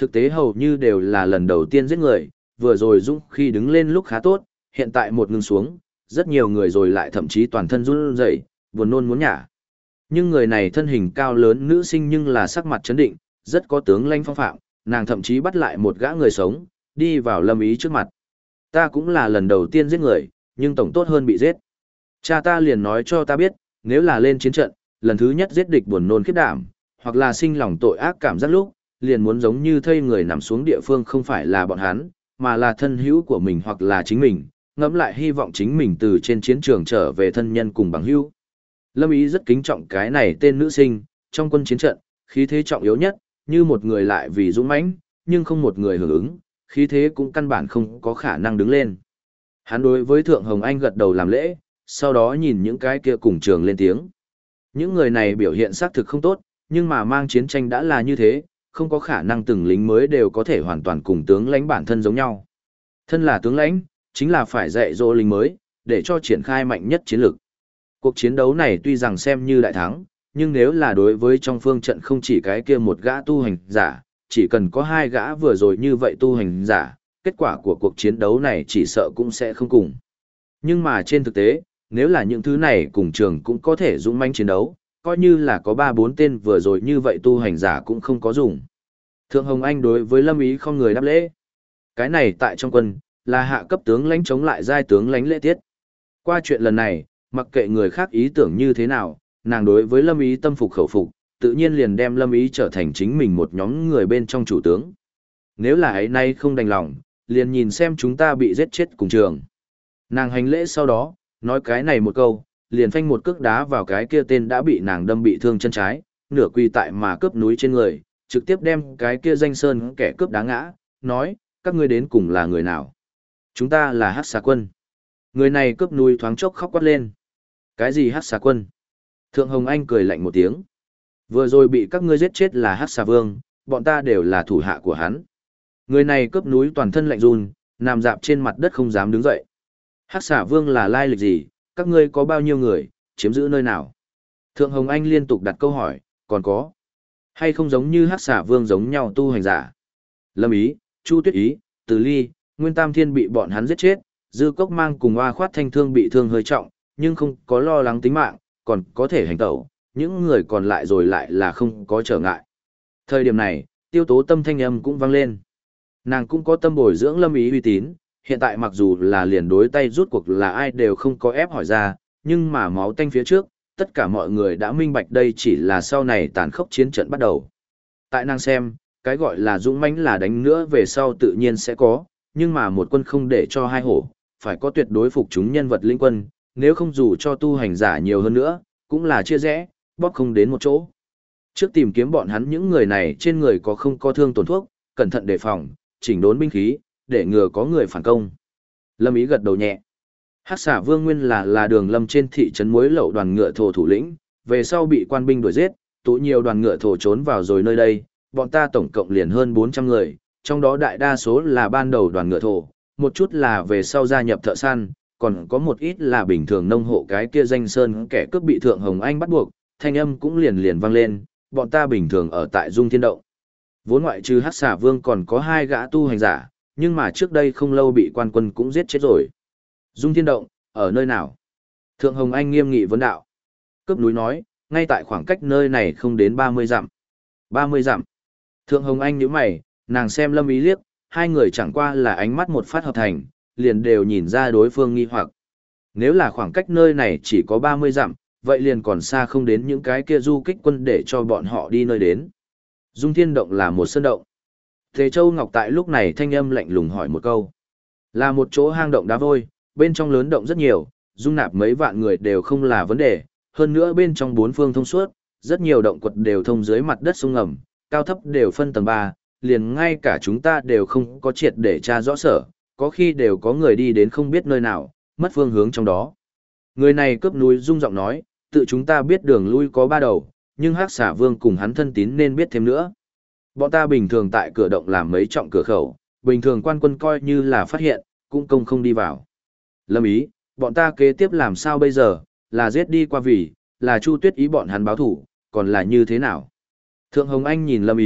thực tế hầu như đều là lần đầu tiên giết người, vừa rồi Dũng khi đứng lên lúc khá tốt, hiện tại một ngừng xuống, rất nhiều người rồi lại thậm chí toàn thân run rẩy, buồn nôn muốn nhả. Nhưng người này thân hình cao lớn nữ sinh nhưng là sắc mặt trấn định, rất có tướng lãnh phong phạm, nàng thậm chí bắt lại một gã người sống, đi vào Lâm Ý trước mặt. Ta cũng là lần đầu tiên giết người, nhưng tổng tốt hơn bị giết. Cha ta liền nói cho ta biết, nếu là lên chiến trận, lần thứ nhất giết địch buồn nôn khiếp đảm, hoặc là sinh lòng tội ác cảm giác lúc, liền muốn giống như thây người nằm xuống địa phương không phải là bọn hắn, mà là thân hữu của mình hoặc là chính mình, ngẫm lại hy vọng chính mình từ trên chiến trường trở về thân nhân cùng bằng hữu. Lâm Ý rất kính trọng cái này tên nữ sinh, trong quân chiến trận, khí thế trọng yếu nhất, như một người lại vì dũng mãnh, nhưng không một người hưởng ứng, khí thế cũng căn bản không có khả năng đứng lên. Hắn đối với Thượng Hồng Anh gật đầu làm lễ, sau đó nhìn những cái kia cùng trường lên tiếng. Những người này biểu hiện xác thực không tốt, nhưng mà mang chiến tranh đã là như thế, không có khả năng từng lính mới đều có thể hoàn toàn cùng tướng lãnh bản thân giống nhau. Thân là tướng lãnh, chính là phải dạy dỗ lính mới, để cho triển khai mạnh nhất chiến lược. Cuộc chiến đấu này tuy rằng xem như đại thắng, nhưng nếu là đối với trong phương trận không chỉ cái kia một gã tu hành giả, chỉ cần có hai gã vừa rồi như vậy tu hành giả, kết quả của cuộc chiến đấu này chỉ sợ cũng sẽ không cùng. Nhưng mà trên thực tế, nếu là những thứ này cùng trường cũng có thể dũng mãnh chiến đấu, coi như là có 3-4 tên vừa rồi như vậy tu hành giả cũng không có dùng. Thượng Hồng Anh đối với Lâm Ý không người đáp lễ. Cái này tại trong quân, là hạ cấp tướng lãnh chống lại giai tướng lãnh lễ tiết. Qua chuyện lần này, mặc kệ người khác ý tưởng như thế nào, nàng đối với Lâm Ý tâm phục khẩu phục, tự nhiên liền đem Lâm Ý trở thành chính mình một nhóm người bên trong chủ tướng. Nếu là ấy nay không đành lòng, liền nhìn xem chúng ta bị giết chết cùng trường. Nàng hành lễ sau đó, nói cái này một câu, liền phanh một cước đá vào cái kia tên đã bị nàng đâm bị thương chân trái, nửa quỳ tại mà cướp núi trên người, trực tiếp đem cái kia danh sơn kẻ cướp đá ngã, nói, các ngươi đến cùng là người nào? Chúng ta là Hắc Xà Quân. Người này cướp núi thoáng chốc khóc quát lên. Cái gì Hắc Xà Quân? Thượng Hồng Anh cười lạnh một tiếng. Vừa rồi bị các ngươi giết chết là Hắc Xà Vương, bọn ta đều là thủ hạ của hắn. Người này cướp núi toàn thân lạnh run, nằm dạp trên mặt đất không dám đứng dậy. Hắc Xà Vương là lai lịch gì, các ngươi có bao nhiêu người, chiếm giữ nơi nào? Thượng Hồng Anh liên tục đặt câu hỏi, còn có hay không giống như Hắc Xà Vương giống nhau tu hành giả? Lâm Ý, Chu Tuyết Ý, Từ Ly, Nguyên Tam Thiên bị bọn hắn giết chết, Dư Cốc Mang cùng Oa Khoát Thanh Thương bị thương hơi trọng, nhưng không có lo lắng tính mạng, còn có thể hành tẩu, những người còn lại rồi lại là không có trở ngại. Thời điểm này, Tiêu Tố Tâm thanh âm cũng vang lên. Nàng cũng có tâm bồi dưỡng Lâm Ý uy tín, hiện tại mặc dù là liền đối tay rút cuộc là ai đều không có ép hỏi ra, nhưng mà máu tanh phía trước, tất cả mọi người đã minh bạch đây chỉ là sau này tàn khốc chiến trận bắt đầu. Tại nàng xem, cái gọi là dũng mãnh là đánh nữa về sau tự nhiên sẽ có, nhưng mà một quân không để cho hai hổ, phải có tuyệt đối phục chúng nhân vật linh quân, nếu không dù cho tu hành giả nhiều hơn nữa, cũng là chia rẽ, bóp không đến một chỗ. Trước tìm kiếm bọn hắn những người này trên người có không có thương tổn thuốc, cẩn thận đề phòng, chỉnh đốn binh khí, để ngừa có người phản công. Lâm Ý gật đầu nhẹ. Hắc Xà Vương nguyên là Đường Lâm trên thị trấn muối lậu đoàn ngựa thổ thủ lĩnh, về sau bị quan binh đuổi giết, tụ nhiều đoàn ngựa thổ trốn vào rồi nơi đây, bọn ta tổng cộng liền hơn 400 người, trong đó đại đa số là ban đầu đoàn ngựa thổ, một chút là về sau gia nhập thợ săn, còn có một ít là bình thường nông hộ cái kia danh sơn kẻ cướp bị Thượng Hồng Anh bắt buộc, thanh âm cũng liền vang lên, bọn ta bình thường ở tại Dung Thiên Động. Vốn ngoại trừ Hắc Xà Vương còn có 2 gã tu hành giả, nhưng mà trước đây không lâu bị quan quân cũng giết chết rồi. Dung Thiên Động, ở nơi nào? Thượng Hồng Anh nghiêm nghị vấn đạo. Cướp núi nói, ngay tại khoảng cách nơi này không đến 30 dặm. 30 dặm. Thượng Hồng Anh nhíu mày, nàng xem Lâm Ý liếc, hai người chẳng qua là ánh mắt một phát hợp thành, liền đều nhìn ra đối phương nghi hoặc. Nếu là khoảng cách nơi này chỉ có 30 dặm, vậy liền còn xa không đến những cái kia du kích quân để cho bọn họ đi nơi đến. Dung Thiên Động là một sơn động. Thế Châu Ngọc tại lúc này thanh âm lạnh lùng hỏi một câu. Là một chỗ hang động đá vôi, bên trong lớn động rất nhiều, dung nạp mấy vạn người đều không là vấn đề, hơn nữa bên trong 4 phương thông suốt, rất nhiều động quật đều thông dưới mặt đất sông ngầm, cao thấp đều phân tầng 3, liền ngay cả chúng ta đều không có triệt để tra rõ sở, có khi đều có người đi đến không biết nơi nào, mất phương hướng trong đó. Người này cướp núi rung giọng nói, tự chúng ta biết đường lui có 3 đầu, nhưng Hắc Xà Vương cùng hắn thân tín nên biết thêm nữa. Bọn ta bình thường tại cửa động làm mấy trọng cửa khẩu, bình thường quan quân coi như là phát hiện, cũng công không đi vào. Lâm Ý, bọn ta kế tiếp làm sao bây giờ, là giết đi qua vì, là Chu Tuyết Ý bọn hắn báo thủ, còn là như thế nào? Thượng Hồng Anh nhìn Lâm Ý,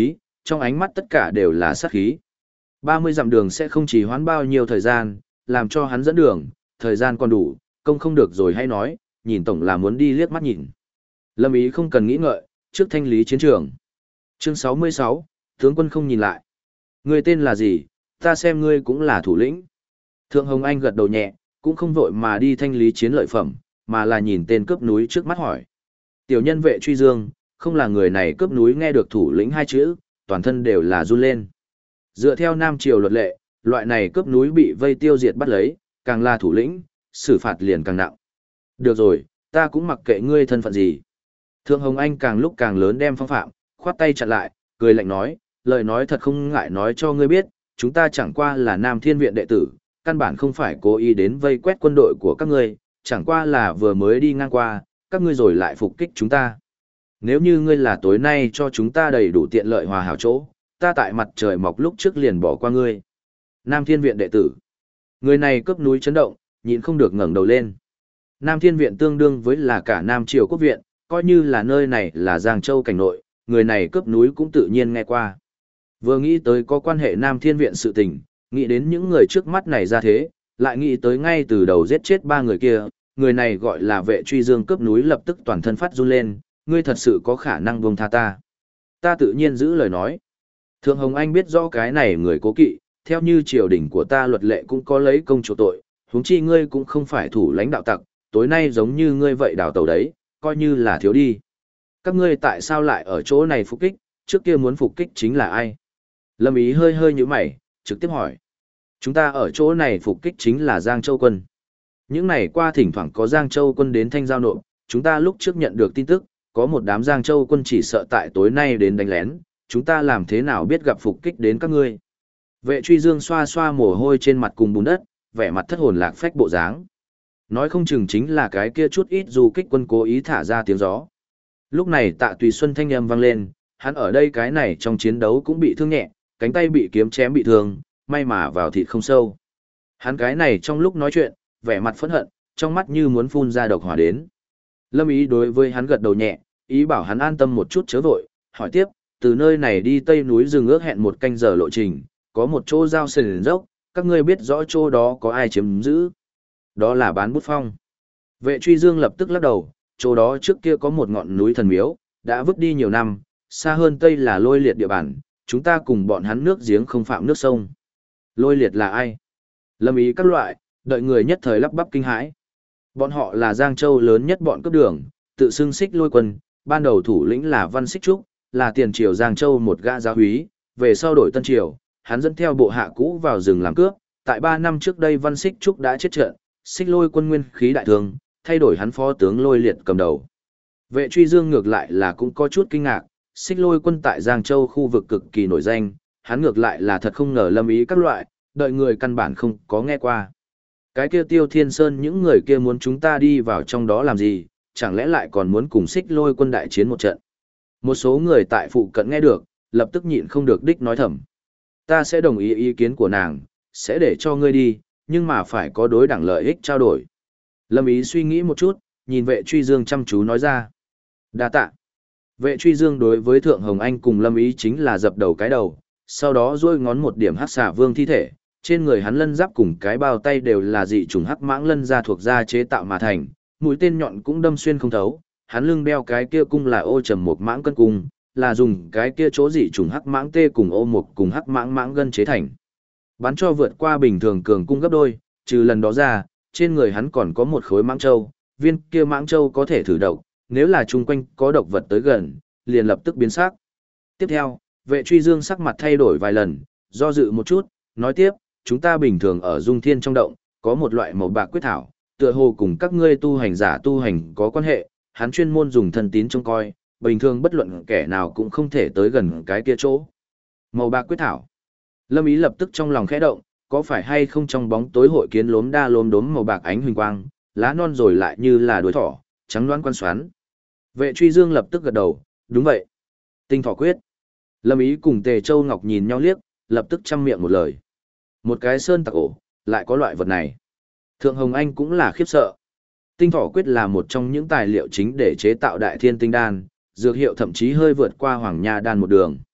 trong ánh mắt tất cả đều là sát khí. 30 dặm đường sẽ không chỉ hoãn bao nhiêu thời gian, làm cho hắn dẫn đường, thời gian còn đủ, công không được rồi hay nói, nhìn tổng là muốn đi liếc mắt nhìn. Lâm Ý không cần nghĩ ngợi, trước thanh lý chiến trường. Chương 66, tướng quân không nhìn lại. Ngươi tên là gì, ta xem ngươi cũng là thủ lĩnh. Thượng Hồng Anh gật đầu nhẹ, cũng không vội mà đi thanh lý chiến lợi phẩm, mà là nhìn tên cướp núi trước mắt hỏi. Tiểu nhân Vệ Truy Dương, không là người này cướp núi nghe được thủ lĩnh hai chữ, toàn thân đều là run lên. Dựa theo Nam Triều luật lệ, loại này cướp núi bị vây tiêu diệt bắt lấy, càng là thủ lĩnh, xử phạt liền càng nặng. Được rồi, ta cũng mặc kệ ngươi thân phận gì. Thượng Hồng Anh càng lúc càng lớn đem phong phạm, khoát tay chặn lại, cười lạnh nói, lời nói thật không ngại nói cho ngươi biết, chúng ta chẳng qua là Nam Thiên Viện đệ tử, căn bản không phải cố ý đến vây quét quân đội của các ngươi, chẳng qua là vừa mới đi ngang qua, các ngươi rồi lại phục kích chúng ta. Nếu như ngươi là tối nay cho chúng ta đầy đủ tiện lợi hòa hảo chỗ, ta tại mặt trời mọc lúc trước liền bỏ qua ngươi. Nam Thiên Viện đệ tử. Người này cướp núi chấn động, nhịn không được ngẩng đầu lên. Nam Thiên Viện tương đương với là cả Nam Triều Quốc Viện, coi như là nơi này là Giang Châu cảnh nội, người này cướp núi cũng tự nhiên nghe qua. Vừa nghĩ tới có quan hệ Nam Thiên Viện sự tình, nghĩ đến những người trước mắt này ra thế, lại nghĩ tới ngay từ đầu giết chết ba người kia, người này gọi là Vệ Truy Dương cướp núi lập tức toàn thân phát run lên, ngươi thật sự có khả năng buông tha ta. Ta tự nhiên giữ lời nói. Thượng Hồng Anh biết rõ cái này người cố kỵ, theo như triều đình của ta luật lệ cũng có lấy công chỗ tội, huống chi ngươi cũng không phải thủ lãnh đạo tặc, tối nay giống như ngươi vậy đào tàu đấy, coi như là thiếu đi. Các ngươi tại sao lại ở chỗ này phục kích, trước kia muốn phục kích chính là ai? Lâm Ý hơi hơi như mày, trực tiếp hỏi. Chúng ta ở chỗ này phục kích chính là Giang Châu quân. Những ngày qua thỉnh thoảng có Giang Châu quân đến thanh giao nộp, chúng ta lúc trước nhận được tin tức, có một đám Giang Châu quân chỉ sợ tại tối nay đến đánh lén, chúng ta làm thế nào biết gặp phục kích đến các ngươi. Vệ Truy Dương xoa xoa mồ hôi trên mặt cùng bùn đất, vẻ mặt thất hồn lạc phách bộ dáng. Nói không chừng chính là cái kia chút ít du kích quân cố ý thả ra tiếng gió. Lúc này Tạ Tùy Xuân thanh âm vang lên, hắn ở đây cái này trong chiến đấu cũng bị thương nhẹ, cánh tay bị kiếm chém bị thương, may mà vào thịt không sâu. Hắn cái này trong lúc nói chuyện, vẻ mặt phẫn hận, trong mắt như muốn phun ra độc hỏa đến. Lâm Ý đối với hắn gật đầu nhẹ, ý bảo hắn an tâm một chút chớ vội, hỏi tiếp, từ nơi này đi tây núi rừng ước hẹn một canh giờ lộ trình, có một chỗ giao sườn dốc, các ngươi biết rõ chỗ đó có ai chiếm giữ. Đó là Bán Bút Phong. Vệ Truy Dương lập tức lắc đầu, chỗ đó trước kia có một ngọn núi thần miếu, đã vứt đi nhiều năm, xa hơn tây là Lôi Liệt địa bàn, chúng ta cùng bọn hắn nước giếng không phạm nước sông. Lôi Liệt là ai? Lâm Ý các loại, đợi người nhất thời lắp bắp kinh hãi. Bọn họ là Giang Châu lớn nhất bọn cấp đường, tự xưng Xích Lôi quân, ban đầu thủ lĩnh là Văn Xích Trúc, là tiền triều Giang Châu một gã giáo úy, về sau đổi Tân Triều, hắn dẫn theo bộ hạ cũ vào rừng làm cướp, tại 3 năm trước đây Văn Xích Trúc đã chết trận, Xích Lôi quân nguyên khí đại thương, thay đổi hắn phó tướng Lôi Liệt cầm đầu. Vệ Truy Dương ngược lại là cũng có chút kinh ngạc, Xích Lôi quân tại Giang Châu khu vực cực kỳ nổi danh, hắn ngược lại là thật không ngờ Lâm Ý các loại, đợi người căn bản không có nghe qua. Cái kia Tiêu Thiên Sơn những người kia muốn chúng ta đi vào trong đó làm gì, chẳng lẽ lại còn muốn cùng Xích Lôi quân đại chiến một trận. Một số người tại phụ cận nghe được, lập tức nhịn không được đích nói thầm. Ta sẽ đồng ý ý kiến của nàng, sẽ để cho ngươi đi, nhưng mà phải có đối đẳng lợi ích trao đổi. Lâm Ý suy nghĩ một chút, nhìn Vệ Truy Dương chăm chú nói ra. Đa tạ. Vệ Truy Dương đối với Thượng Hồng Anh cùng Lâm Ý chính là dập đầu cái đầu, sau đó duỗi ngón một điểm hắc xà vương thi thể, trên người hắn lân giáp cùng cái bao tay đều là dị trùng hắc mãng lân da thuộc da chế tạo mà thành, mũi tên nhọn cũng đâm xuyên không thấu, hắn lưng đeo cái kia cung là ô trầm một mãng cân cung, là dùng cái kia chỗ dị trùng hắc mãng tê cùng ô mục cùng hắc mãng mãng gân chế thành. Bắn cho vượt qua bình thường cường cung gấp đôi, trừ lần đó ra, trên người hắn còn có một khối mãng châu, viên kia mãng châu có thể thử độc, nếu là chung quanh có độc vật tới gần, liền lập tức biến sắc. Tiếp theo, Vệ Truy Dương sắc mặt thay đổi vài lần, do dự một chút, nói tiếp, chúng ta bình thường ở Dung Thiên trong động, có một loại màu bạc quyết thảo, tựa hồ cùng các ngươi tu hành giả tu hành có quan hệ, hắn chuyên môn dùng thần tín trông coi, bình thường bất luận kẻ nào cũng không thể tới gần cái kia chỗ. Màu bạc quyết thảo. Lâm Ý lập tức trong lòng khẽ động, có phải hay không trong bóng tối hội kiến lốm đa lốm đốm màu bạc ánh huỳnh quang, lá non rồi lại như là đuôi thỏ, trắng loáng quan xoắn. Vệ Truy Dương lập tức gật đầu, đúng vậy. Tinh thỏ quyết. Lâm Ý cùng Tề Châu Ngọc nhìn nhau liếc, lập tức chăm miệng một lời. Một cái sơn tặc ổ, lại có loại vật này. Thượng Hồng Anh cũng là khiếp sợ. Tinh thỏ quyết là một trong những tài liệu chính để chế tạo đại thiên tinh đan, dược hiệu thậm chí hơi vượt qua hoàng nha đan một đường.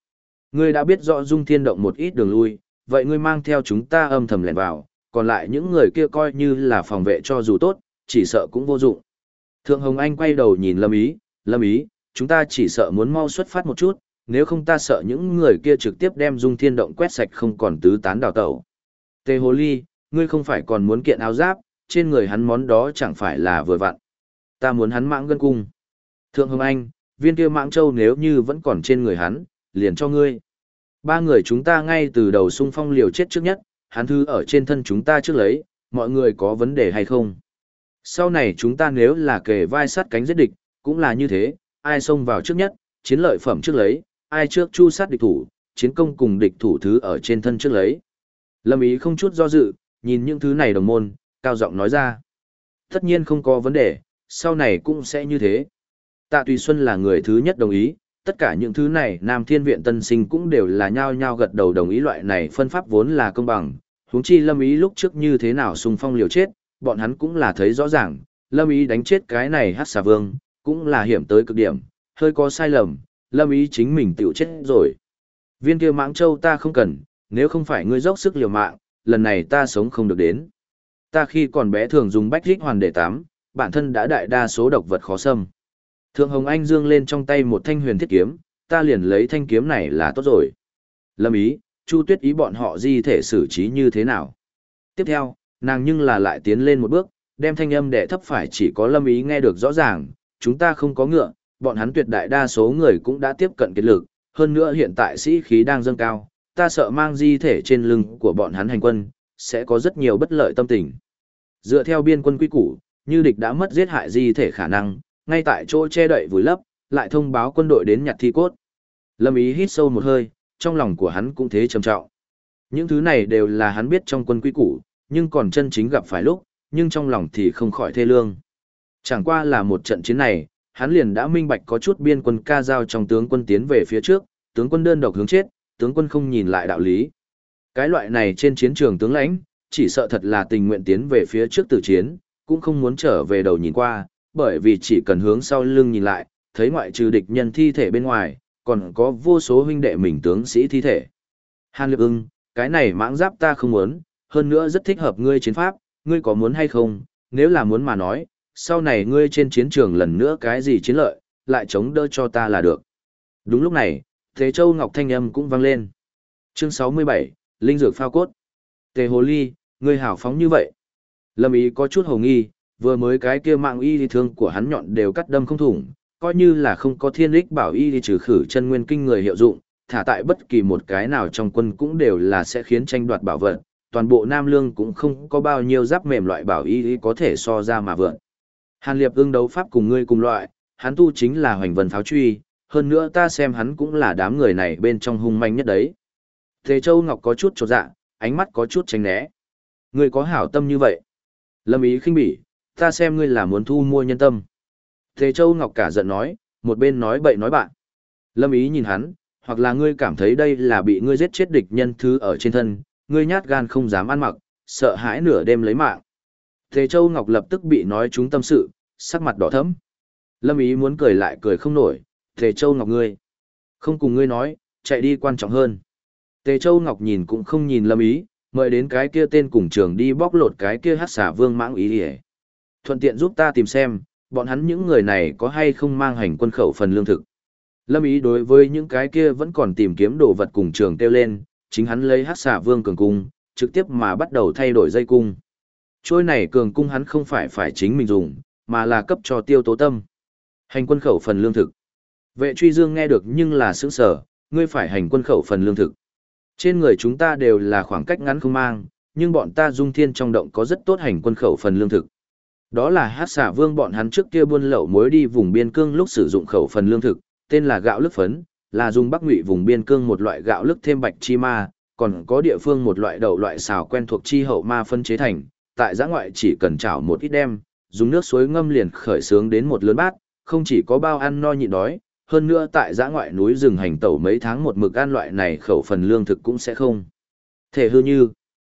Ngươi đã biết rõ Dung Thiên Động một ít đường lui, vậy ngươi mang theo chúng ta âm thầm lẻn vào, còn lại những người kia coi như là phòng vệ cho dù tốt, chỉ sợ cũng vô dụng. Thượng Hồng Anh quay đầu nhìn Lâm Ý, chúng ta chỉ sợ muốn mau xuất phát một chút, nếu không ta sợ những người kia trực tiếp đem Dung Thiên Động quét sạch không còn tứ tán đào tẩu. Tề Hồ Ly, ngươi không phải còn muốn kiện áo giáp, trên người hắn món đó chẳng phải là vừa vặn. Ta muốn hắn mãng gân cung. Thượng Hồng Anh, viên kia mãng châu nếu như vẫn còn trên người hắn, liền cho ngươi. Ba người chúng ta ngay từ đầu xung phong liều chết trước nhất, hắn thư ở trên thân chúng ta trước lấy, mọi người có vấn đề hay không? Sau này chúng ta nếu là kề vai sát cánh giết địch, cũng là như thế, ai xông vào trước nhất, chiến lợi phẩm trước lấy, ai trước chu sát địch thủ, chiến công cùng địch thủ thứ ở trên thân trước lấy. Lâm Ý không chút do dự, nhìn những thứ này đồng môn, cao giọng nói ra. Tất nhiên không có vấn đề, sau này cũng sẽ như thế. Tạ Tùy Xuân là người thứ nhất đồng ý, tất cả những thứ này Nam Thiên Viện tân sinh cũng đều là nhao nhao gật đầu đồng ý loại này phân pháp vốn là công bằng. Huống chi Lâm Ý lúc trước như thế nào xung phong liều chết, bọn hắn cũng là thấy rõ ràng, Lâm Ý đánh chết cái này Hắc Xà Vương, cũng là hiểm tới cực điểm, hơi có sai lầm, Lâm Ý chính mình tiểu chết rồi. Viên kia Mãng Châu ta không cần, nếu không phải ngươi dốc sức liều mạng, lần này ta sống không được đến. Ta khi còn bé thường dùng bách rích hoàn để tắm, bản thân đã đại đa số độc vật khó xâm. Thượng Hồng Anh dương lên trong tay một thanh huyền thiết kiếm, ta liền lấy thanh kiếm này là tốt rồi. Lâm Ý, Chu Tuyết Ý bọn họ di thể xử trí như thế nào? Tiếp theo, nàng nhưng là lại tiến lên một bước, đem thanh âm đẻ thấp phải chỉ có Lâm Ý nghe được rõ ràng, chúng ta không có ngựa, bọn hắn tuyệt đại đa số người cũng đã tiếp cận kiệt lực, hơn nữa hiện tại sĩ khí đang dâng cao, ta sợ mang di thể trên lưng của bọn hắn hành quân, sẽ có rất nhiều bất lợi tâm tình. Dựa theo biên quân quy củ, như địch đã mất giết hại di thể khả năng, ngay tại chỗ che đậy vùi lấp, lại thông báo quân đội đến nhặt thi cốt. Lâm Ý hít sâu một hơi, trong lòng của hắn cũng thế trầm trọng. Những thứ này đều là hắn biết trong quân quy củ, nhưng còn chân chính gặp phải lúc, nhưng trong lòng thì không khỏi thê lương. Chẳng qua là một trận chiến này, hắn liền đã minh bạch có chút biên quân ca giao trong tướng quân tiến về phía trước, tướng quân đơn độc hướng chết, tướng quân không nhìn lại đạo lý. Cái loại này trên chiến trường tướng lãnh, chỉ sợ thật là tình nguyện tiến về phía trước tử chiến, cũng không muốn trở về đầu nhìn qua, bởi vì chỉ cần hướng sau lưng nhìn lại, thấy ngoại trừ địch nhân thi thể bên ngoài, còn có vô số huynh đệ mình tướng sĩ thi thể. Hàn Liệp Ưng, cái này mãng giáp ta không muốn, hơn nữa rất thích hợp ngươi chiến pháp, ngươi có muốn hay không, nếu là muốn mà nói, sau này ngươi trên chiến trường lần nữa cái gì chiến lợi, lại chống đỡ cho ta là được. Đúng lúc này, Thế Châu Ngọc thanh âm cũng vang lên. Chương 67, Linh Dược Phao Cốt. Tề Hồ Ly, ngươi hảo phóng như vậy. Lâm Ý có chút hồ nghi, vừa mới cái kia mạng y thì thương của hắn nhọn đều cắt đâm không thủng, coi như là không có thiên lích bảo y thì trừ khử chân nguyên kinh người hiệu dụng, thả tại bất kỳ một cái nào trong quân cũng đều là sẽ khiến tranh đoạt bảo vật, toàn bộ Nam Lương cũng không có bao nhiêu giáp mềm loại bảo y có thể so ra mà vượn. Hàn Liệp Ưng đấu pháp cùng ngươi cùng loại, hắn tu chính là hoành vân pháo truy, hơn nữa ta xem hắn cũng là đám người này bên trong hung manh nhất đấy. Thế Châu Ngọc có chút chột dạ, ánh mắt có chút tránh né. Ngươi có hảo tâm như vậy. Lâm Ý khinh bỉ, ta xem ngươi là muốn thu mua nhân tâm. Thế Châu Ngọc cả giận nói, một bên nói bậy nói bạn. Lâm Ý nhìn hắn, hoặc là ngươi cảm thấy đây là bị ngươi giết chết địch nhân thứ ở trên thân, ngươi nhát gan không dám ăn mặc, sợ hãi nửa đêm lấy mạng. Thế Châu Ngọc lập tức bị nói trúng tâm sự, sắc mặt đỏ thẫm. Lâm Ý muốn cười lại cười không nổi, Thế Châu Ngọc ngươi. Không cùng ngươi nói, chạy đi quan trọng hơn. Tề Châu Ngọc nhìn cũng không nhìn Lâm Ý, mời đến cái kia tên cùng trường đi bóc lột cái kia Hắc Xà Vương Mãng Ý đi. Thuận tiện giúp ta tìm xem, bọn hắn những người này có hay không mang hành quân khẩu phần lương thực. Lâm Ý đối với những cái kia vẫn còn tìm kiếm đồ vật cùng trường kêu lên, chính hắn lấy Hắc Xà Vương cường cung, trực tiếp mà bắt đầu thay đổi dây cung. Trôi này cường cung hắn không phải chính mình dùng, mà là cấp cho Tiêu Tố Tâm. Hành quân khẩu phần lương thực. Vệ Truy Dương nghe được nhưng là sững sờ, ngươi phải hành quân khẩu phần lương thực. Trên người chúng ta đều là khoảng cách ngắn không mang, nhưng bọn ta Dung Thiên trong động có rất tốt hành quân khẩu phần lương thực. Đó là Hắc Xà Vương bọn hắn trước kia buôn lậu muối đi vùng biên cương lúc sử dụng khẩu phần lương thực, tên là gạo lức phấn, là dùng Bắc Ngụy vùng biên cương một loại gạo lức thêm bạch chi ma, còn có địa phương một loại đậu loại xào quen thuộc chi hậu ma phân chế thành, tại giã ngoại chỉ cần chảo một ít đem, dùng nước suối ngâm liền khởi sướng đến một lớn bát, không chỉ có bao ăn no nhịn đói, hơn nữa tại giã ngoại núi rừng hành tẩu mấy tháng một mực ăn loại này khẩu phần lương thực cũng sẽ không thể hư như.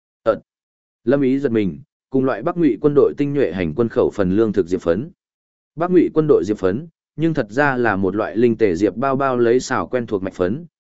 Lâm Ý giật mình, cùng loại Bắc Ngụy quân đội tinh nhuệ hành quân khẩu phần lương thực diệp phấn. Bắc Ngụy quân đội diệp phấn, nhưng thật ra là một loại linh tề diệp bao bao lấy xào quen thuộc mạch phấn,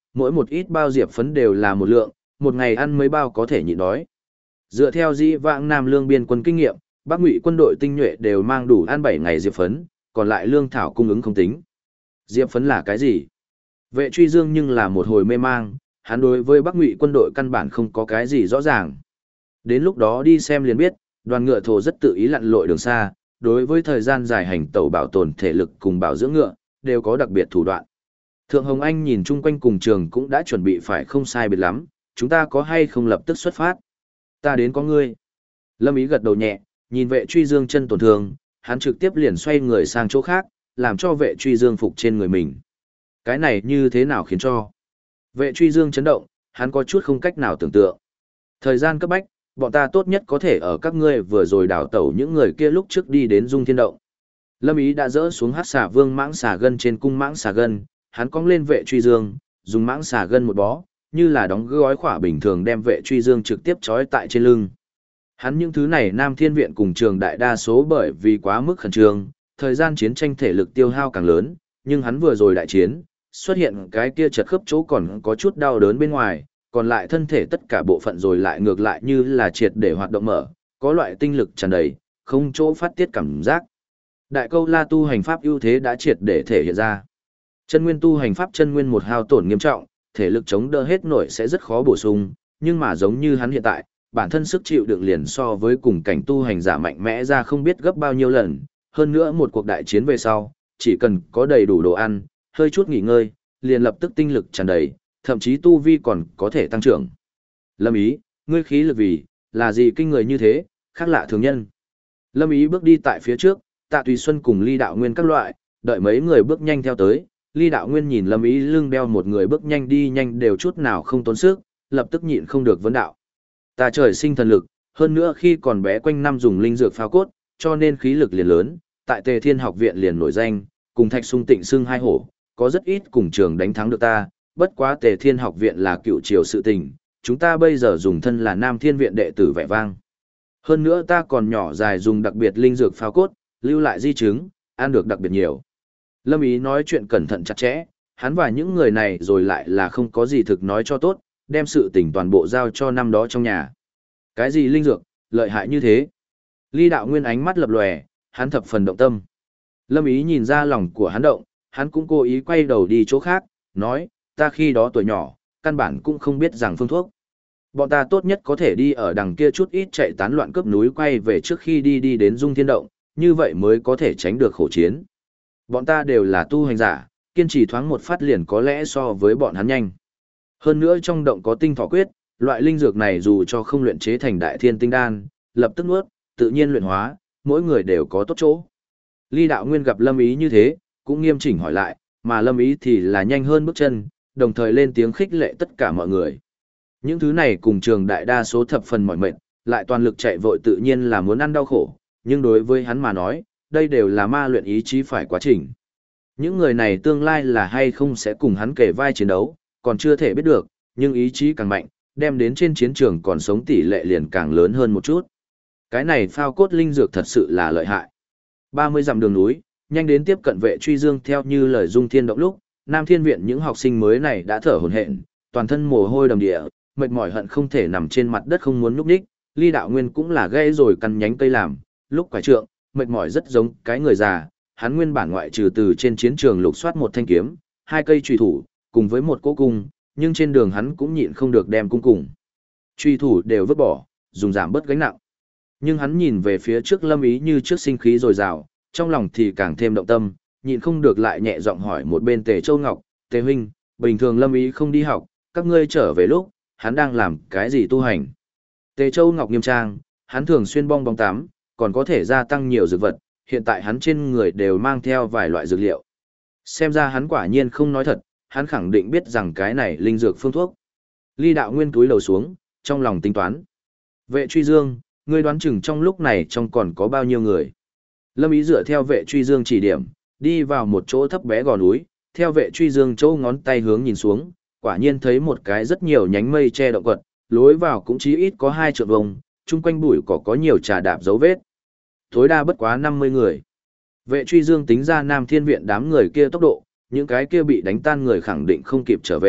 mỗi một ít bao diệp phấn đều là một lượng, một ngày ăn mấy bao có thể nhịn đói. Dựa theo dĩ vãng Nam Lương biên quân kinh nghiệm, Bắc Ngụy quân đội tinh nhuệ đều mang đủ ăn 7 ngày diệp phấn, còn lại lương thảo cung ứng không tính. Diệp phấn là cái gì? Vệ Truy Dương nhưng là một hồi mê mang, hắn đối với Bắc Ngụy quân đội căn bản không có cái gì rõ ràng. Đến lúc đó đi xem liền biết, đoàn ngựa thổ rất tự ý lặn lội đường xa, đối với thời gian dài hành tẩu bảo tồn thể lực cùng bảo dưỡng ngựa, đều có đặc biệt thủ đoạn. Thượng Hồng Anh nhìn chung quanh cùng trường cũng đã chuẩn bị phải không sai biệt lắm, chúng ta có hay không lập tức xuất phát? Ta đến có ngươi. Lâm Ý gật đầu nhẹ, nhìn Vệ Truy Dương chân tổn thương, hắn trực tiếp liền xoay người sang chỗ khác, làm cho Vệ Truy Dương phục trên người mình. Cái này như thế nào khiến cho? Vệ Truy Dương chấn động, hắn có chút không cách nào tưởng tượng. Thời gian cấp bách, bọn ta tốt nhất có thể ở các ngươi vừa rồi đào tẩu những người kia lúc trước đi đến Dung Thiên Động. Lâm Ý đã dỡ xuống Hắc Xà Vương mãng xà gân trên cung mãng xà gân, hắn cong lên Vệ Truy Dương, dùng mãng xà gân một bó, như là đóng gói khỏa bình thường đem Vệ Truy Dương trực tiếp trói tại trên lưng. Hắn những thứ này Nam Thiên Viện cùng trường đại đa số bởi vì quá mức khẩn trương, thời gian chiến tranh thể lực tiêu hao càng lớn, nhưng hắn vừa rồi đại chiến, xuất hiện cái kia chật khớp chỗ còn có chút đau đớn bên ngoài, còn lại thân thể tất cả bộ phận rồi lại ngược lại như là triệt để hoạt động mở, có loại tinh lực tràn đầy, không chỗ phát tiết cảm giác. Đại Câu La tu hành pháp ưu thế đã triệt để thể hiện ra. Chân nguyên tu hành pháp chân nguyên một hao tổn nghiêm trọng, thể lực chống đỡ hết nổi sẽ rất khó bổ sung, nhưng mà giống như hắn hiện tại, bản thân sức chịu đựng liền so với cùng cảnh tu hành giả mạnh mẽ ra không biết gấp bao nhiêu lần, hơn nữa một cuộc đại chiến về sau, chỉ cần có đầy đủ đồ ăn, hơi chút nghỉ ngơi, liền lập tức tinh lực tràn đầy, thậm chí tu vi còn có thể tăng trưởng. Lâm Ý, ngươi khí lực vì, là gì kinh người như thế, khác lạ thường nhân. Lâm Ý bước đi tại phía trước, Tạ Tùy Xuân cùng Ly Đạo Nguyên các loại, đợi mấy người bước nhanh theo tới, Ly Đạo Nguyên nhìn Lâm Ý lưng đeo một người bước nhanh đi nhanh đều chút nào không tốn sức, lập tức nhịn không được vấn đạo. Ta trời sinh thần lực, hơn nữa khi còn bé quanh năm dùng linh dược phao cốt, cho nên khí lực liền lớn, tại Tề Thiên học viện liền nổi danh, cùng Thạch Sung Tịnh xưng hai hổ, có rất ít cùng trường đánh thắng được ta, bất quá Tề Thiên học viện là cựu triều sự tình, chúng ta bây giờ dùng thân là Nam Thiên viện đệ tử vẻ vang. Hơn nữa ta còn nhỏ dài dùng đặc biệt linh dược phao cốt, lưu lại di chứng, ăn được đặc biệt nhiều. Lâm Ý nói chuyện cẩn thận chặt chẽ, hắn và những người này rồi lại là không có gì thực nói cho tốt, đem sự tình toàn bộ giao cho năm đó trong nhà. Cái gì linh dược, lợi hại như thế? Ly Đạo Nguyên ánh mắt lập lòe, hắn thập phần động tâm. Lâm Ý nhìn ra lòng của hắn động, hắn cũng cố ý quay đầu đi chỗ khác, nói, ta khi đó tuổi nhỏ, căn bản cũng không biết rằng phương thuốc. Bọn ta tốt nhất có thể đi ở đằng kia chút ít chạy tán loạn cướp núi quay về trước khi đi đến Dung Thiên Động, như vậy mới có thể tránh được khổ chiến. Bọn ta đều là tu hành giả, kiên trì thoáng một phát liền có lẽ so với bọn hắn nhanh. Hơn nữa trong động có tinh thọ quyết, loại linh dược này dù cho không luyện chế thành đại thiên tinh đan, lập tức nuốt, tự nhiên luyện hóa, mỗi người đều có tốt chỗ. Ly Đạo Nguyên gặp Lâm Ý như thế, cũng nghiêm chỉnh hỏi lại, mà Lâm Ý thì là nhanh hơn bước chân, đồng thời lên tiếng khích lệ tất cả mọi người. Những thứ này cùng trường đại đa số thập phần mỏi mệt, lại toàn lực chạy vội tự nhiên là muốn ăn đau khổ, nhưng đối với hắn mà nói, đây đều là ma luyện ý chí phải quá trình. Những người này tương lai là hay không sẽ cùng hắn kể vai chiến đấu, còn chưa thể biết được, nhưng ý chí càng mạnh, đem đến trên chiến trường còn sống tỷ lệ liền càng lớn hơn một chút. Cái này phao cốt linh dược thật sự là lợi hại. 30 dặm đường núi, nhanh đến tiếp cận Vệ Truy Dương theo như lời Dung Thiên Động lúc, Nam Thiên viện những học sinh mới này đã thở hổn hển, toàn thân mồ hôi đầm địa, mệt mỏi hận không thể nằm trên mặt đất không muốn nhúc nhích. Ly Đạo Nguyên cũng là gãy rồi căn nhánh cây làm, lúc quải trượng, mệt mỏi rất giống cái người già, hắn nguyên bản ngoại trừ từ trên chiến trường lục soát một thanh kiếm, hai cây chùy thủ, cùng với một cỗ cung, nhưng trên đường hắn cũng nhịn không được đem cung cùng. Chùy thủ đều vứt bỏ, dùng giảm bớt gánh nặng. Nhưng hắn nhìn về phía trước Lâm Ý như trước sinh khí dồi dào, trong lòng thì càng thêm động tâm, nhịn không được lại nhẹ giọng hỏi một bên Tề Châu Ngọc, Tề huynh, bình thường Lâm Ý không đi học, các ngươi trở về lúc, hắn đang làm cái gì tu hành? Tề Châu Ngọc nghiêm trang, hắn thường xuyên bong bóng tắm, còn có thể gia tăng nhiều dược vật, hiện tại hắn trên người đều mang theo vài loại dược liệu. Xem ra hắn quả nhiên không nói thật, hắn khẳng định biết rằng cái này linh dược phương thuốc. Ly Đạo Nguyên túi lầu xuống, trong lòng tính toán. Vệ Truy Dương, ngươi đoán chừng trong lúc này trong còn có bao nhiêu người? Lâm Ý dựa theo Vệ Truy Dương chỉ điểm, đi vào một chỗ thấp bé gò núi, theo Vệ Truy Dương chỗ ngón tay hướng nhìn xuống, quả nhiên thấy một cái rất nhiều nhánh mây che động quật, lối vào cũng chí ít có 2 trượng vuông, chung quanh bụi cỏ có nhiều trà đạp dấu vết. Tối đa bất quá 50 người. Vệ Truy Dương tính ra Nam Thiên viện đám người kia tốc độ, những cái kia bị đánh tan người khẳng định không kịp trở về,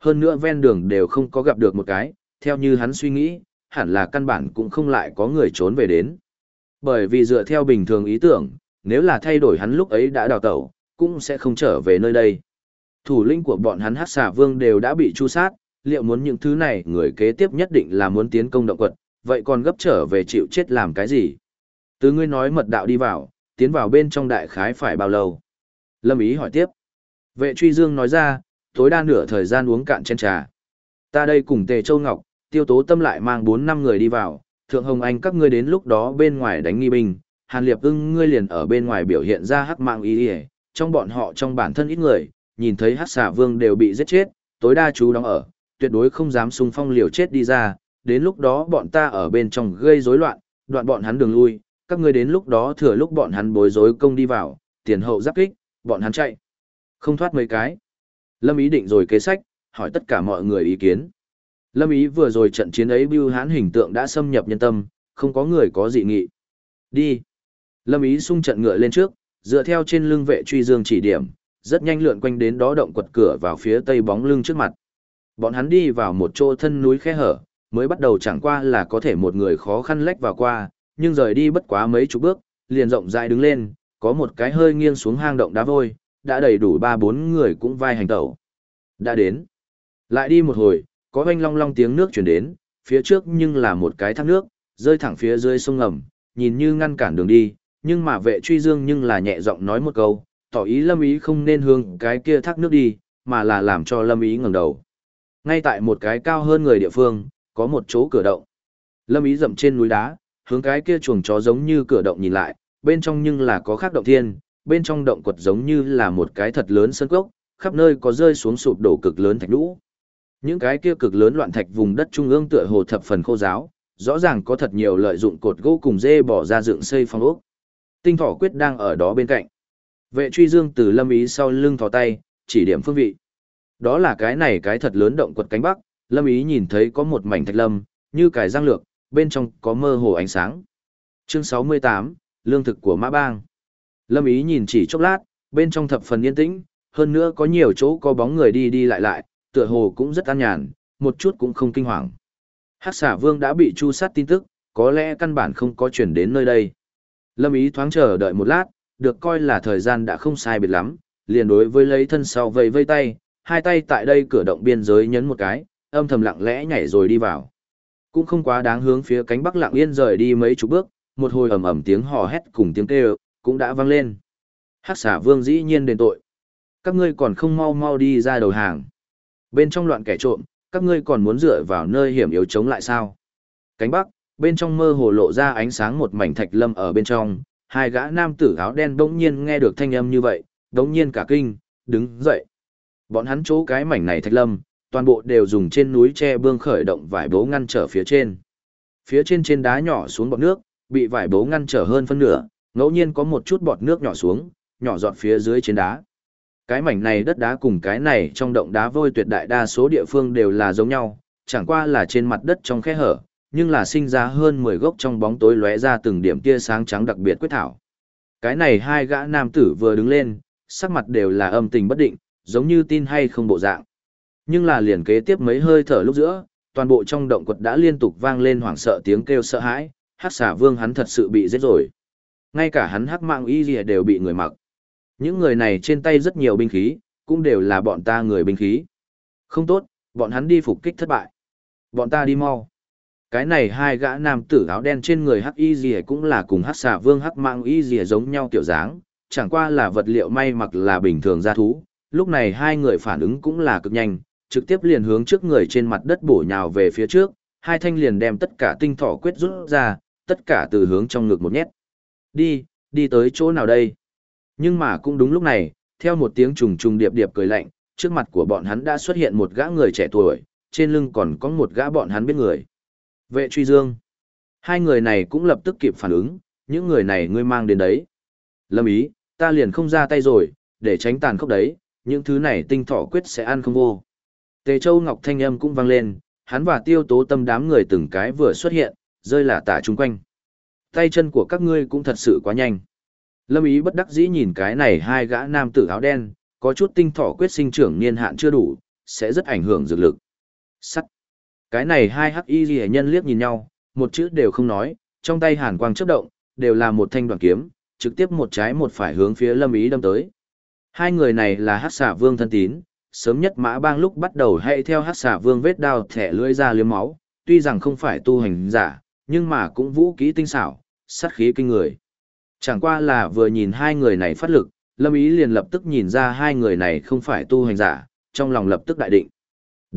hơn nữa ven đường đều không có gặp được một cái, theo như hắn suy nghĩ, hẳn là căn bản cũng không lại có người trốn về đến. Bởi vì dựa theo bình thường ý tưởng, nếu là thay đổi hắn lúc ấy đã đào tẩu, cũng sẽ không trở về nơi đây. Thủ lĩnh của bọn hắn Hắc Xà Vương đều đã bị tru sát, liệu muốn những thứ này người kế tiếp nhất định là muốn tiến công động quật, vậy còn gấp trở về chịu chết làm cái gì? Từ ngươi nói mật đạo đi vào, tiến vào bên trong đại khái phải bao lâu? Lâm Ý hỏi tiếp. Vệ Truy Dương nói ra, tối đa nửa thời gian uống cạn chén trà. Ta đây cùng Tề Châu Ngọc, Tiêu Tố Tâm lại mang 4-5 người đi vào, Thượng Hồng Anh các ngươi đến lúc đó bên ngoài đánh nghi binh, Hàn Liệp Ưng ngươi liền ở bên ngoài biểu hiện ra hắc mạng ý đi, trong bọn họ trong bản thân ít người, nhìn thấy Hắc Xà Vương đều bị giết chết, tối đa chú đóng ở, tuyệt đối không dám xung phong liều chết đi ra, đến lúc đó bọn ta ở bên trong gây rối loạn, đoạn bọn hắn đường lui, các ngươi đến lúc đó thừa lúc bọn hắn bối rối công đi vào, tiền hậu giáp kích, bọn hắn chạy. Không thoát mấy cái. Lâm Ý định rồi kế sách, hỏi tất cả mọi người ý kiến. Lâm Ý vừa rồi trận chiến ấy bưu hãn hình tượng đã xâm nhập nhân tâm, không có người có dị nghị. Đi. Lâm Ý xung trận ngựa lên trước, dựa theo trên lưng Vệ Truy Dương chỉ điểm, rất nhanh lượn quanh đến đó động quật cửa vào phía tây bóng lưng trước mặt. Bọn hắn đi vào một chỗ thân núi khe hở, mới bắt đầu chẳng qua là có thể một người khó khăn lách vào qua, nhưng rời đi bất quá mấy chục bước, liền rộng rãi đứng lên, có một cái hơi nghiêng xuống hang động đá vôi, đã đầy đủ 3-4 người cũng vai hành tẩu. Đã đến. Lại đi một hồi, có oanh long long tiếng nước chuyển đến, phía trước nhưng là một cái thác nước, rơi thẳng phía dưới sông ngầm, nhìn như ngăn cản đường đi, nhưng mà Vệ Truy Dương nhưng là nhẹ giọng nói một câu, tỏ ý Lâm Ý không nên hướng cái kia thác nước đi, mà là làm cho Lâm Ý ngẩng đầu. Ngay tại một cái cao hơn người địa phương, có một chỗ cửa động. Lâm Ý dậm trên núi đá, hướng cái kia chuồng chó giống như cửa động nhìn lại, bên trong nhưng là có khác động thiên, bên trong động quật giống như là một cái thật lớn sân cốc, khắp nơi có rơi xuống sụp đổ cực lớn thạch lũ. Những cái kia cực lớn loạn thạch vùng đất trung ương tựa hồ thập phần khô giáo, rõ ràng có thật nhiều lợi dụng cột gỗ cùng dê bỏ ra dựng xây phong ốc. Tinh Thỏ Quyết đang ở đó bên cạnh. Vệ Truy Dương từ Lâm Ý sau lưng thò tay, chỉ điểm phương vị. Đó là cái này cái thật lớn động quật cánh bắc, Lâm Ý nhìn thấy có một mảnh thạch lâm, như cải giang lược, bên trong có mơ hồ ánh sáng. Chương 68, Lương thực của Mã Bang. Lâm Ý nhìn chỉ chốc lát, bên trong thập phần yên tĩnh, hơn nữa có nhiều chỗ có bóng người đi đi lại lại, tựa hồ cũng rất an nhàn, một chút cũng không kinh hoàng. Hắc Xà Vương đã bị tru sát tin tức, có lẽ căn bản không có chuyển đến nơi đây. Lâm Ý thoáng chờ đợi một lát, được coi là thời gian đã không sai biệt lắm, liền đối với lấy thân sau vây vây tay, hai tay tại đây cửa động biên giới nhấn một cái, âm thầm lặng lẽ nhảy rồi đi vào. Cũng không quá đáng hướng phía cánh bắc lặng yên rời đi mấy chục bước, một hồi ầm ầm tiếng hò hét cùng tiếng kêu cũng đã vang lên. Hắc Xà Vương dĩ nhiên đền tội. Các ngươi còn không mau mau đi ra đầu hàng. Bên trong loạn kẻ trộm, các ngươi còn muốn dựa vào nơi hiểm yếu chống lại sao? Cánh bắc, bên trong mơ hồ lộ ra ánh sáng một mảnh thạch lâm ở bên trong, hai gã nam tử áo đen bỗng nhiên nghe được thanh âm như vậy, bỗng nhiên cả kinh, đứng dậy. Bọn hắn chỗ cái mảnh này thạch lâm, toàn bộ đều dùng trên núi tre bương khởi động vải bố ngăn trở phía trên. Phía trên trên đá nhỏ xuống bọt nước, bị vải bố ngăn trở hơn phân nửa, ngẫu nhiên có một chút bọt nước nhỏ xuống, nhỏ giọt phía dưới trên đá. Cái mảnh này đất đá cùng cái này trong động đá vôi tuyệt đại đa số địa phương đều là giống nhau, chẳng qua là trên mặt đất trong khe hở, nhưng là sinh ra hơn 10 gốc trong bóng tối lóe ra từng điểm tia sáng trắng đặc biệt quyết thảo. Cái này hai gã nam tử vừa đứng lên, sắc mặt đều là âm tình bất định, giống như tin hay không bộ dạng. Nhưng là liền kế tiếp mấy hơi thở lúc giữa, toàn bộ trong động quật đã liên tục vang lên hoảng sợ tiếng kêu sợ hãi, Hắc Xà Vương hắn thật sự bị giết rồi. Ngay cả hắn Hắc Mạng Y Lìa đều bị người mặc. Những người này trên tay rất nhiều binh khí, cũng đều là bọn ta người binh khí. Không tốt, bọn hắn đi phục kích thất bại. Bọn ta đi mau. Cái này hai gã nam tử áo đen trên người Hắc Y Lìa cũng là cùng Hắc Xà Vương Hắc Mạng Y Lìa giống nhau kiểu dáng, chẳng qua là vật liệu may mặc là bình thường gia thú. Lúc này hai người phản ứng cũng là cực nhanh, trực tiếp liền hướng trước người trên mặt đất bổ nhào về phía trước, hai thanh liền đem tất cả tinh thỏ quyết rút ra, tất cả từ hướng trong ngực một nhét. Đi tới chỗ nào đây? Nhưng mà cũng đúng lúc này, theo một tiếng trùng trùng điệp điệp cười lạnh, trước mặt của bọn hắn đã xuất hiện một gã người trẻ tuổi, trên lưng còn có một gã bọn hắn biết người. Vệ Truy Dương. Hai người này cũng lập tức kịp phản ứng, những người này ngươi mang đến đấy. Lâm Ý, ta liền không ra tay rồi, để tránh tàn khốc đấy, những thứ này tinh thỏ quyết sẽ ăn không vô. Tề Châu Ngọc thanh âm cũng vang lên, hắn và Tiêu Tố Tâm đám người từng cái vừa xuất hiện, rơi lả tả chung quanh. Tay chân của các ngươi cũng thật sự quá nhanh. Lâm Ý bất đắc dĩ nhìn cái này hai gã nam tử áo đen, có chút tinh thỏ quyết sinh trưởng niên hạn chưa đủ, sẽ rất ảnh hưởng dược lực. Sắt. Cái này hai hắc y ghi nhân liếc nhìn nhau, một chữ đều không nói, trong tay hàn quang chớp động, đều là một thanh đoạn kiếm, trực tiếp một trái một phải hướng phía Lâm Ý đâm tới. Hai người này là Hắc Xà Vương thân tín, sớm nhất Mã Bang lúc bắt đầu hay theo Hắc Xà Vương vết đao thẻ lưỡi ra liếm máu, tuy rằng không phải tu hành giả, nhưng mà cũng vũ kỹ tinh xảo, sát khí kinh người. Chẳng qua là vừa nhìn hai người này phát lực, Lâm Ý liền lập tức nhìn ra hai người này không phải tu hành giả, trong lòng lập tức đại định. D.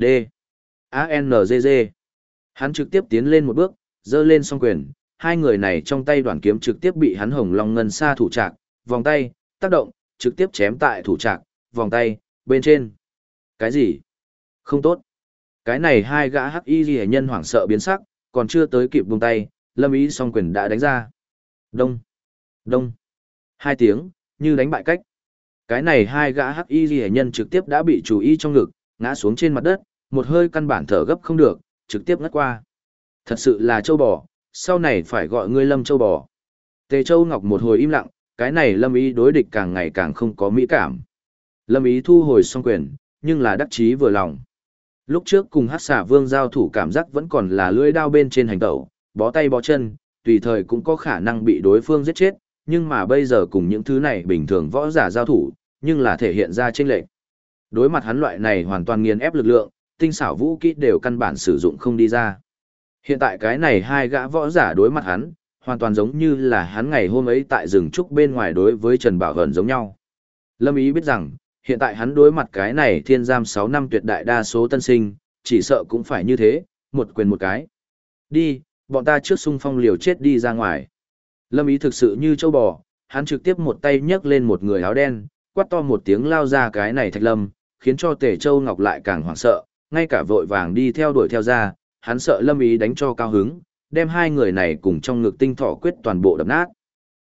A-N-G-G. Hắn trực tiếp tiến lên một bước, giơ lên song quyền, hai người này trong tay đoạn kiếm trực tiếp bị hắn hồng long ngân sa thủ trạc, vòng tay, tác động, trực tiếp chém tại thủ trạc, vòng tay, bên trên. Cái gì? Không tốt. Cái này hai gã hắc y ghi nhân hoảng sợ biến sắc, còn chưa tới kịp buông tay, Lâm Ý song quyền đã đánh ra. Đông, đông. Hai tiếng, như đánh bại cách. Cái này hai gã hắc y ghi nhân trực tiếp đã bị chủ y trong ngực, ngã xuống trên mặt đất, một hơi căn bản thở gấp không được, trực tiếp ngất qua. Thật sự là châu bò, sau này phải gọi ngươi Lâm châu bò. Tề Châu Ngọc một hồi im lặng, cái này Lâm Ý đối địch càng ngày càng không có mỹ cảm. Lâm Ý thu hồi song quyền, nhưng là đắc chí vừa lòng. Lúc trước cùng Hắc Xà Vương giao thủ cảm giác vẫn còn là lưỡi đao bên trên hành tẩu, bó tay bó chân, tùy thời cũng có khả năng bị đối phương giết chết, nhưng mà bây giờ cùng những thứ này bình thường võ giả giao thủ, nhưng là thể hiện ra chênh lệch. Đối mặt hắn loại này hoàn toàn nghiền ép lực lượng, tinh xảo vũ kỹ đều căn bản sử dụng không đi ra. Hiện tại cái này hai gã võ giả đối mặt hắn, hoàn toàn giống như là hắn ngày hôm ấy tại rừng trúc bên ngoài đối với Trần Bảo Hẩn giống nhau. Lâm Ý biết rằng, hiện tại hắn đối mặt cái này thiên giam 6 năm tuyệt đại đa số tân sinh, chỉ sợ cũng phải như thế, một quyền một cái. Đi, bọn ta trước xung phong liều chết đi ra ngoài. Lâm Ý thực sự như châu bò, hắn trực tiếp một tay nhấc lên một người áo đen, quát to một tiếng lao ra cái này Thạch Lâm, khiến cho Tề Châu Ngọc lại càng hoảng sợ, ngay cả vội vàng đi theo đuổi theo ra, hắn sợ Lâm Ý đánh cho cao hứng, đem hai người này cùng trong ngực tinh thỏ quyết toàn bộ đập nát.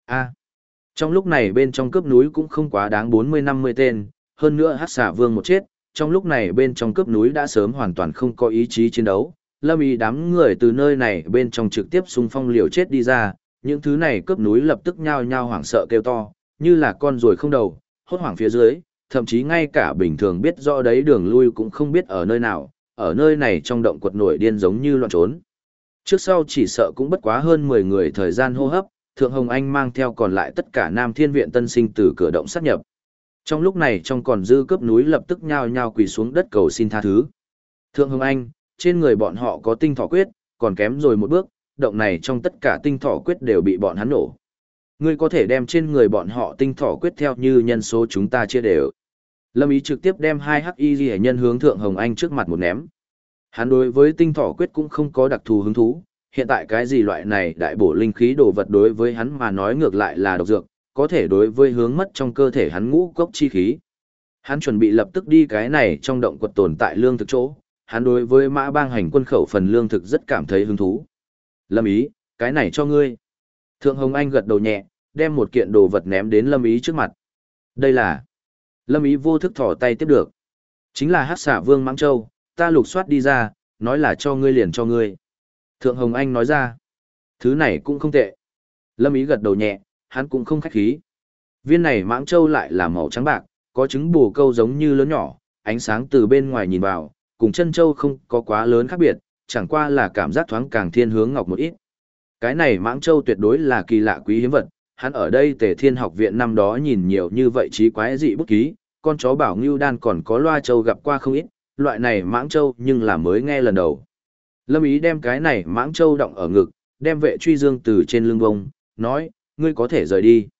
Trong lúc này bên trong cướp núi cũng không quá đáng 40-50 tên, hơn nữa Hắc Xà Vương một chết, trong lúc này bên trong cướp núi đã sớm hoàn toàn không có ý chí chiến đấu. Lâm Ý đám người từ nơi này bên trong trực tiếp xung phong liều chết đi ra, những thứ này cướp núi lập tức nhao nhao hoảng sợ kêu to, như là con ruồi không đầu, hốt hoảng phía dưới, thậm chí ngay cả bình thường biết rõ đấy đường lui cũng không biết ở nơi nào, ở nơi này trong động quật nổi điên giống như loạn trốn. Trước sau chỉ sợ cũng bất quá hơn 10 người thời gian hô hấp, Thượng Hồng Anh mang theo còn lại tất cả Nam Thiên Viện tân sinh từ cửa động sát nhập. Trong lúc này trong còn dư cướp núi lập tức nhao nhao quỳ xuống đất cầu xin tha thứ. Thượng Hồng Anh, trên người bọn họ có tinh thỏ quyết, còn kém rồi một bước, động này trong tất cả tinh thỏ quyết đều bị bọn hắn nổ. Ngươi có thể đem trên người bọn họ tinh thỏ quyết theo như nhân số chúng ta chia đều. Lâm Ý trực tiếp đem hai hắc y ghi nhân hướng Thượng Hồng Anh trước mặt một ném. Hắn đối với tinh thỏ quyết cũng không có đặc thù hứng thú, hiện tại cái gì loại này đại bổ linh khí đồ vật đối với hắn mà nói ngược lại là độc dược, có thể đối với hướng mất trong cơ thể hắn ngũ cốc chi khí. Hắn chuẩn bị lập tức đi cái này trong động quật tồn tại lương thực chỗ, hắn đối với Mã Bang hành quân khẩu phần lương thực rất cảm thấy hứng thú. Lâm Ý, cái này cho ngươi. Thượng Hồng Anh gật đầu nhẹ, đem một kiện đồ vật ném đến Lâm Ý trước mặt. Đây là... Lâm Ý vô thức thỏ tay tiếp được. Chính là Hắc Xà Vương Mãng Châu, ta lục soát đi ra, nói là cho ngươi liền cho ngươi. Thượng Hồng Anh nói ra. Thứ này cũng không tệ. Lâm Ý gật đầu nhẹ, hắn cũng không khách khí. Viên này Mãng Châu lại là màu trắng bạc, có trứng bồ câu giống như lớn nhỏ, ánh sáng từ bên ngoài nhìn vào, cùng chân châu không có quá lớn khác biệt, chẳng qua là cảm giác thoáng càng thiên hướng ngọc một ít. Cái này Mãng Châu tuyệt đối là kỳ lạ quý hiếm vật, hắn ở đây Tề Thiên Học viện năm đó nhìn nhiều như vậy trí quái dị bút ký, con chó bảo Ngưu Đan còn có Loa Châu gặp qua không ít, loại này Mãng Châu nhưng là mới nghe lần đầu. Lâm Ý đem cái này Mãng Châu đọng ở ngực, đem Vệ Truy Dương từ trên lưng bông, nói, ngươi có thể rời đi.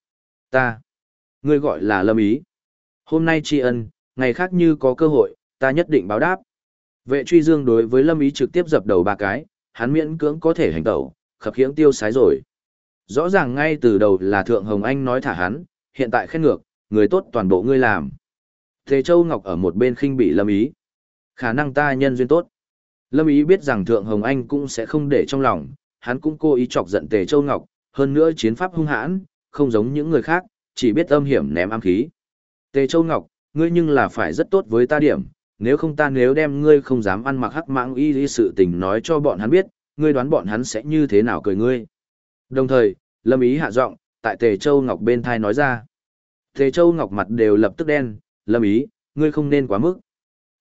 Ngươi gọi là Lâm Ý. Hôm nay tri ân, ngày khác như có cơ hội, ta nhất định báo đáp. Vệ Truy Dương đối với Lâm Ý trực tiếp dập đầu ba cái, hắn miễn cưỡng có thể hành tẩu, khập khiễng tiêu sái rồi. Rõ ràng ngay từ đầu là Thượng Hồng Anh nói thả hắn, hiện tại khen ngược, người tốt toàn bộ ngươi làm. Tề Châu Ngọc ở một bên khinh bị Lâm Ý. Khả năng ta nhân duyên tốt. Lâm Ý biết rằng Thượng Hồng Anh cũng sẽ không để trong lòng, hắn cũng cố ý chọc giận Tề Châu Ngọc, hơn nữa chiến pháp hung hãn, không giống những người khác, chỉ biết âm hiểm ném ám khí. Tề Châu Ngọc, ngươi nhưng là phải rất tốt với ta điểm, nếu không ta nếu đem ngươi không dám ăn mặc hắc mãng y lý sự tình nói cho bọn hắn biết, ngươi đoán bọn hắn sẽ như thế nào cười ngươi. Đồng thời, Lâm Ý hạ giọng, tại Tề Châu Ngọc bên thai nói ra. Tề Châu Ngọc mặt đều lập tức đen, Lâm Ý, ngươi không nên quá mức.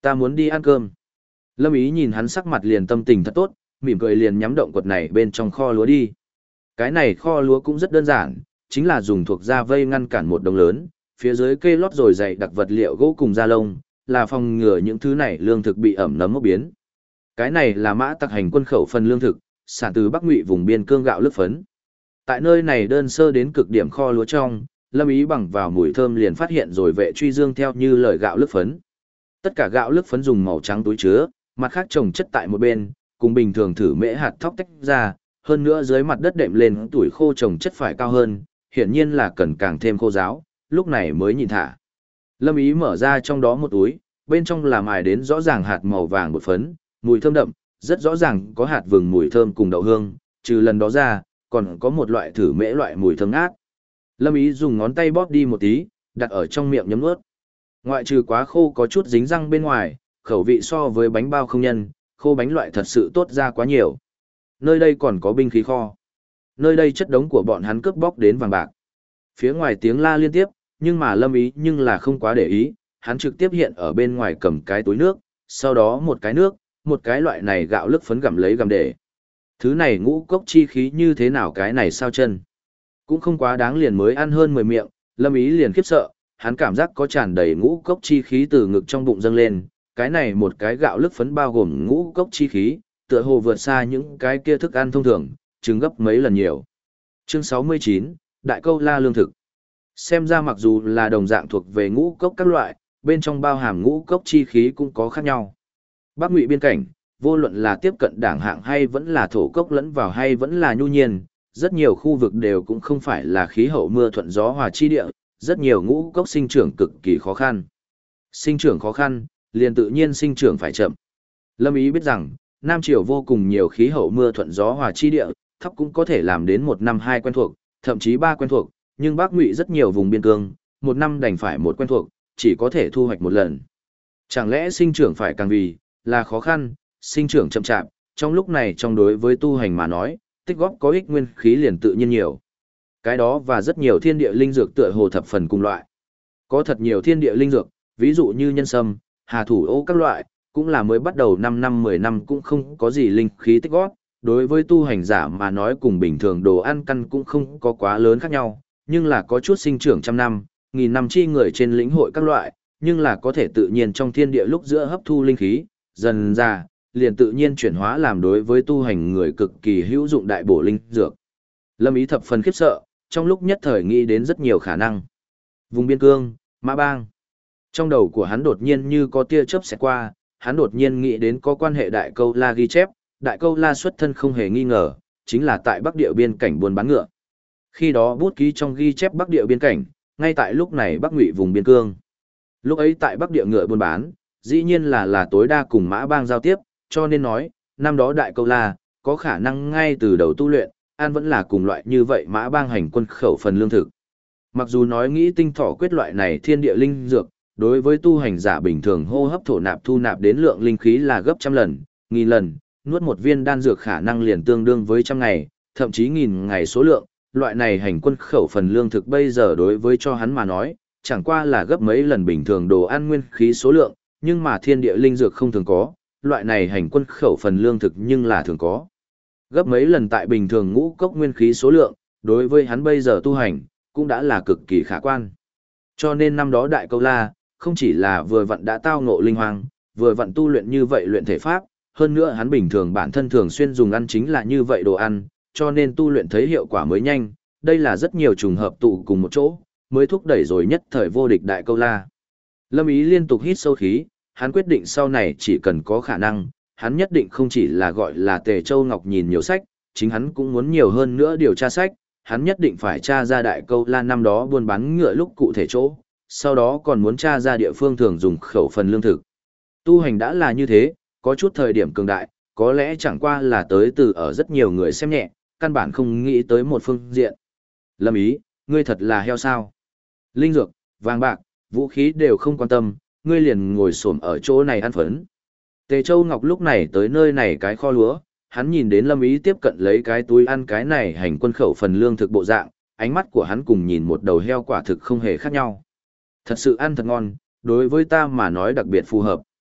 Ta muốn đi ăn cơm. Lâm Ý nhìn hắn sắc mặt liền tâm tình thật tốt, mỉm cười liền nhắm động quật này bên trong kho lúa đi. Cái này kho lúa cũng rất đơn giản, chính là dùng thuộc da vây ngăn cản một đồng lớn, phía dưới kê lót rồi dày đặc vật liệu gỗ cùng da lông, là phòng ngừa những thứ này lương thực bị ẩm nấm mốc biến. Cái này là Mã Tặc hành quân khẩu phần lương thực, sản từ Bắc Ngụy vùng biên cương gạo lứt phấn. Tại nơi này đơn sơ đến cực điểm kho lúa trong, Lâm Ý bằng vào mùi thơm liền phát hiện rồi Vệ Truy Dương theo như lời gạo lứt phấn. Tất cả gạo lứt phấn dùng màu trắng túi chứa, mặt khác trồng chất tại một bên, cùng bình thường thử mễ hạt thóc tách ra, hơn nữa dưới mặt đất đệm lên tuổi khô trồng chất phải cao hơn, hiển nhiên là cần càng thêm khô ráo, lúc này mới nhìn thả. Lâm Ý mở ra trong đó một túi, bên trong là mài đến rõ ràng hạt màu vàng bột phấn, mùi thơm đậm, rất rõ ràng có hạt vừng mùi thơm cùng đậu hương, trừ lần đó ra, còn có một loại thử mễ loại mùi thơm ngát. Lâm Ý dùng ngón tay bóp đi một tí, đặt ở trong miệng nhấm nuốt. Ngoại trừ quá khô có chút dính răng bên ngoài, khẩu vị so với bánh bao không nhân, khô bánh loại thật sự tốt ra quá nhiều. Nơi đây còn có binh khí kho. Nơi đây chất đống của bọn hắn cướp bóc đến vàng bạc. Phía ngoài tiếng la liên tiếp, nhưng mà Lâm Ý nhưng là không quá để ý, hắn trực tiếp hiện ở bên ngoài cầm cái túi nước, sau đó một cái nước, một cái loại này gạo lứt phấn gặm lấy gặm để. Thứ này ngũ cốc chi khí như thế nào cái này sao chân. Cũng không quá đáng liền mới ăn hơn 10 miệng, Lâm Ý liền khiếp sợ, hắn cảm giác có tràn đầy ngũ cốc chi khí từ ngực trong bụng dâng lên, cái này một cái gạo lứt phấn bao gồm ngũ cốc chi khí, tựa hồ vượt xa những cái kia thức ăn thông thường, chứng gấp mấy lần nhiều. Chương 69, Đại Câu La lương thực. Xem ra mặc dù là đồng dạng thuộc về ngũ cốc các loại, bên trong bao hàm ngũ cốc chi khí cũng có khác nhau. Bắc Ngụy biên cảnh, vô luận là tiếp cận đảng hạng hay vẫn là thổ cốc lẫn vào hay vẫn là nhu nhiên, rất nhiều khu vực đều cũng không phải là khí hậu mưa thuận gió hòa chi địa, rất nhiều ngũ cốc sinh trưởng cực kỳ khó khăn. Sinh trưởng khó khăn, liền tự nhiên sinh trưởng phải chậm. Lâm Ý biết rằng, Nam Triều vô cùng nhiều khí hậu mưa thuận gió hòa chi địa, thóc cũng có thể làm đến 1 năm 2 quen thuộc, thậm chí 3 quen thuộc, nhưng Bắc Ngụy rất nhiều vùng biên cương, 1 năm đành phải 1 quen thuộc, chỉ có thể thu hoạch 1 lần. Chẳng lẽ sinh trưởng phải càng vì là khó khăn, sinh trưởng chậm chạp, trong lúc này trong đối với tu hành mà nói, tích góp có ích nguyên khí liền tự nhiên nhiều. Cái đó và rất nhiều thiên địa linh dược tựa hồ thập phần cùng loại. Có thật nhiều thiên địa linh dược, ví dụ như nhân sâm, hà thủ ô các loại, cũng là mới bắt đầu 5 năm 10 năm cũng không có gì linh khí tích góp. Đối với tu hành giả mà nói cùng bình thường đồ ăn căn cũng không có quá lớn khác nhau, nhưng là có chút sinh trưởng trăm năm, nghìn năm chi người trên lĩnh hội các loại, nhưng là có thể tự nhiên trong thiên địa lúc giữa hấp thu linh khí, dần ra, liền tự nhiên chuyển hóa làm đối với tu hành người cực kỳ hữu dụng đại bổ linh dược. Lâm Ý thập phần khiếp sợ, trong lúc nhất thời nghĩ đến rất nhiều khả năng. Vùng biên cương, Mã Bang. Trong đầu của hắn đột nhiên như có tia chớp xẹt qua, hắn đột nhiên nghĩ đến có quan hệ Đại Câu La ghi chép, Đại Câu La xuất thân không hề nghi ngờ, chính là tại Bắc Địa biên cảnh buôn bán ngựa. Khi đó bút ký trong ghi chép Bắc Địa biên cảnh, ngay tại lúc này Bắc Ngụy vùng biên cương. Lúc ấy tại Bắc Địa ngựa buôn bán, dĩ nhiên là tối đa cùng Mã Bang giao tiếp, cho nên nói, năm đó Đại Câu La có khả năng ngay từ đầu tu luyện, an vẫn là cùng loại như vậy Mã Bang hành quân khẩu phần lương thực. Mặc dù nói nghĩ tinh thỏ quyết loại này thiên địa linh dược, đối với tu hành giả bình thường hô hấp thổ nạp thu nạp đến lượng linh khí là gấp trăm lần, nghìn lần, nuốt một viên đan dược khả năng liền tương đương với trăm ngày, thậm chí nghìn ngày số lượng, loại này hành quân khẩu phần lương thực bây giờ đối với cho hắn mà nói, chẳng qua là gấp mấy lần bình thường đồ ăn nguyên khí số lượng, nhưng mà thiên địa linh dược không thường có, loại này hành quân khẩu phần lương thực nhưng là thường có. Gấp mấy lần tại bình thường ngũ cốc nguyên khí số lượng, đối với hắn bây giờ tu hành, cũng đã là cực kỳ khả quan. Cho nên năm đó Đại Câu La, không chỉ là vừa vặn đã tao ngộ linh hoang, vừa vặn tu luyện như vậy luyện thể pháp, hơn nữa hắn bình thường bản thân thường xuyên dùng ăn chính là như vậy đồ ăn, cho nên tu luyện thấy hiệu quả mới nhanh, đây là rất nhiều trùng hợp tụ cùng một chỗ, mới thúc đẩy rồi nhất thời vô địch Đại Câu La. Lâm Ý liên tục hít sâu khí, hắn quyết định sau này chỉ cần có khả năng, hắn nhất định không chỉ là gọi là Tề Châu Ngọc nhìn nhiều sách, chính hắn cũng muốn nhiều hơn nữa điều tra sách, hắn nhất định phải tra ra Đại Câu La năm đó buôn bán ngựa lúc cụ thể chỗ, sau đó còn muốn tra ra địa phương thường dùng khẩu phần lương thực. Tu hành đã là như thế, có chút thời điểm cường đại, có lẽ chẳng qua là tới từ ở rất nhiều người xem nhẹ, căn bản không nghĩ tới một phương diện. Lâm Ý, ngươi thật là heo sao? Linh dược, vàng bạc, vũ khí đều không quan tâm, ngươi liền ngồi xổm ở chỗ này ăn phấn. Tề Châu Ngọc lúc này tới nơi này cái kho lúa, hắn nhìn đến Lâm Ý tiếp cận lấy cái túi ăn cái này hành quân khẩu phần lương thực bộ dạng, ánh mắt của hắn cùng nhìn một đầu heo quả thực không hề khác nhau. Thật sự ăn thật ngon, đối với ta mà nói đặc biệt phù hợp.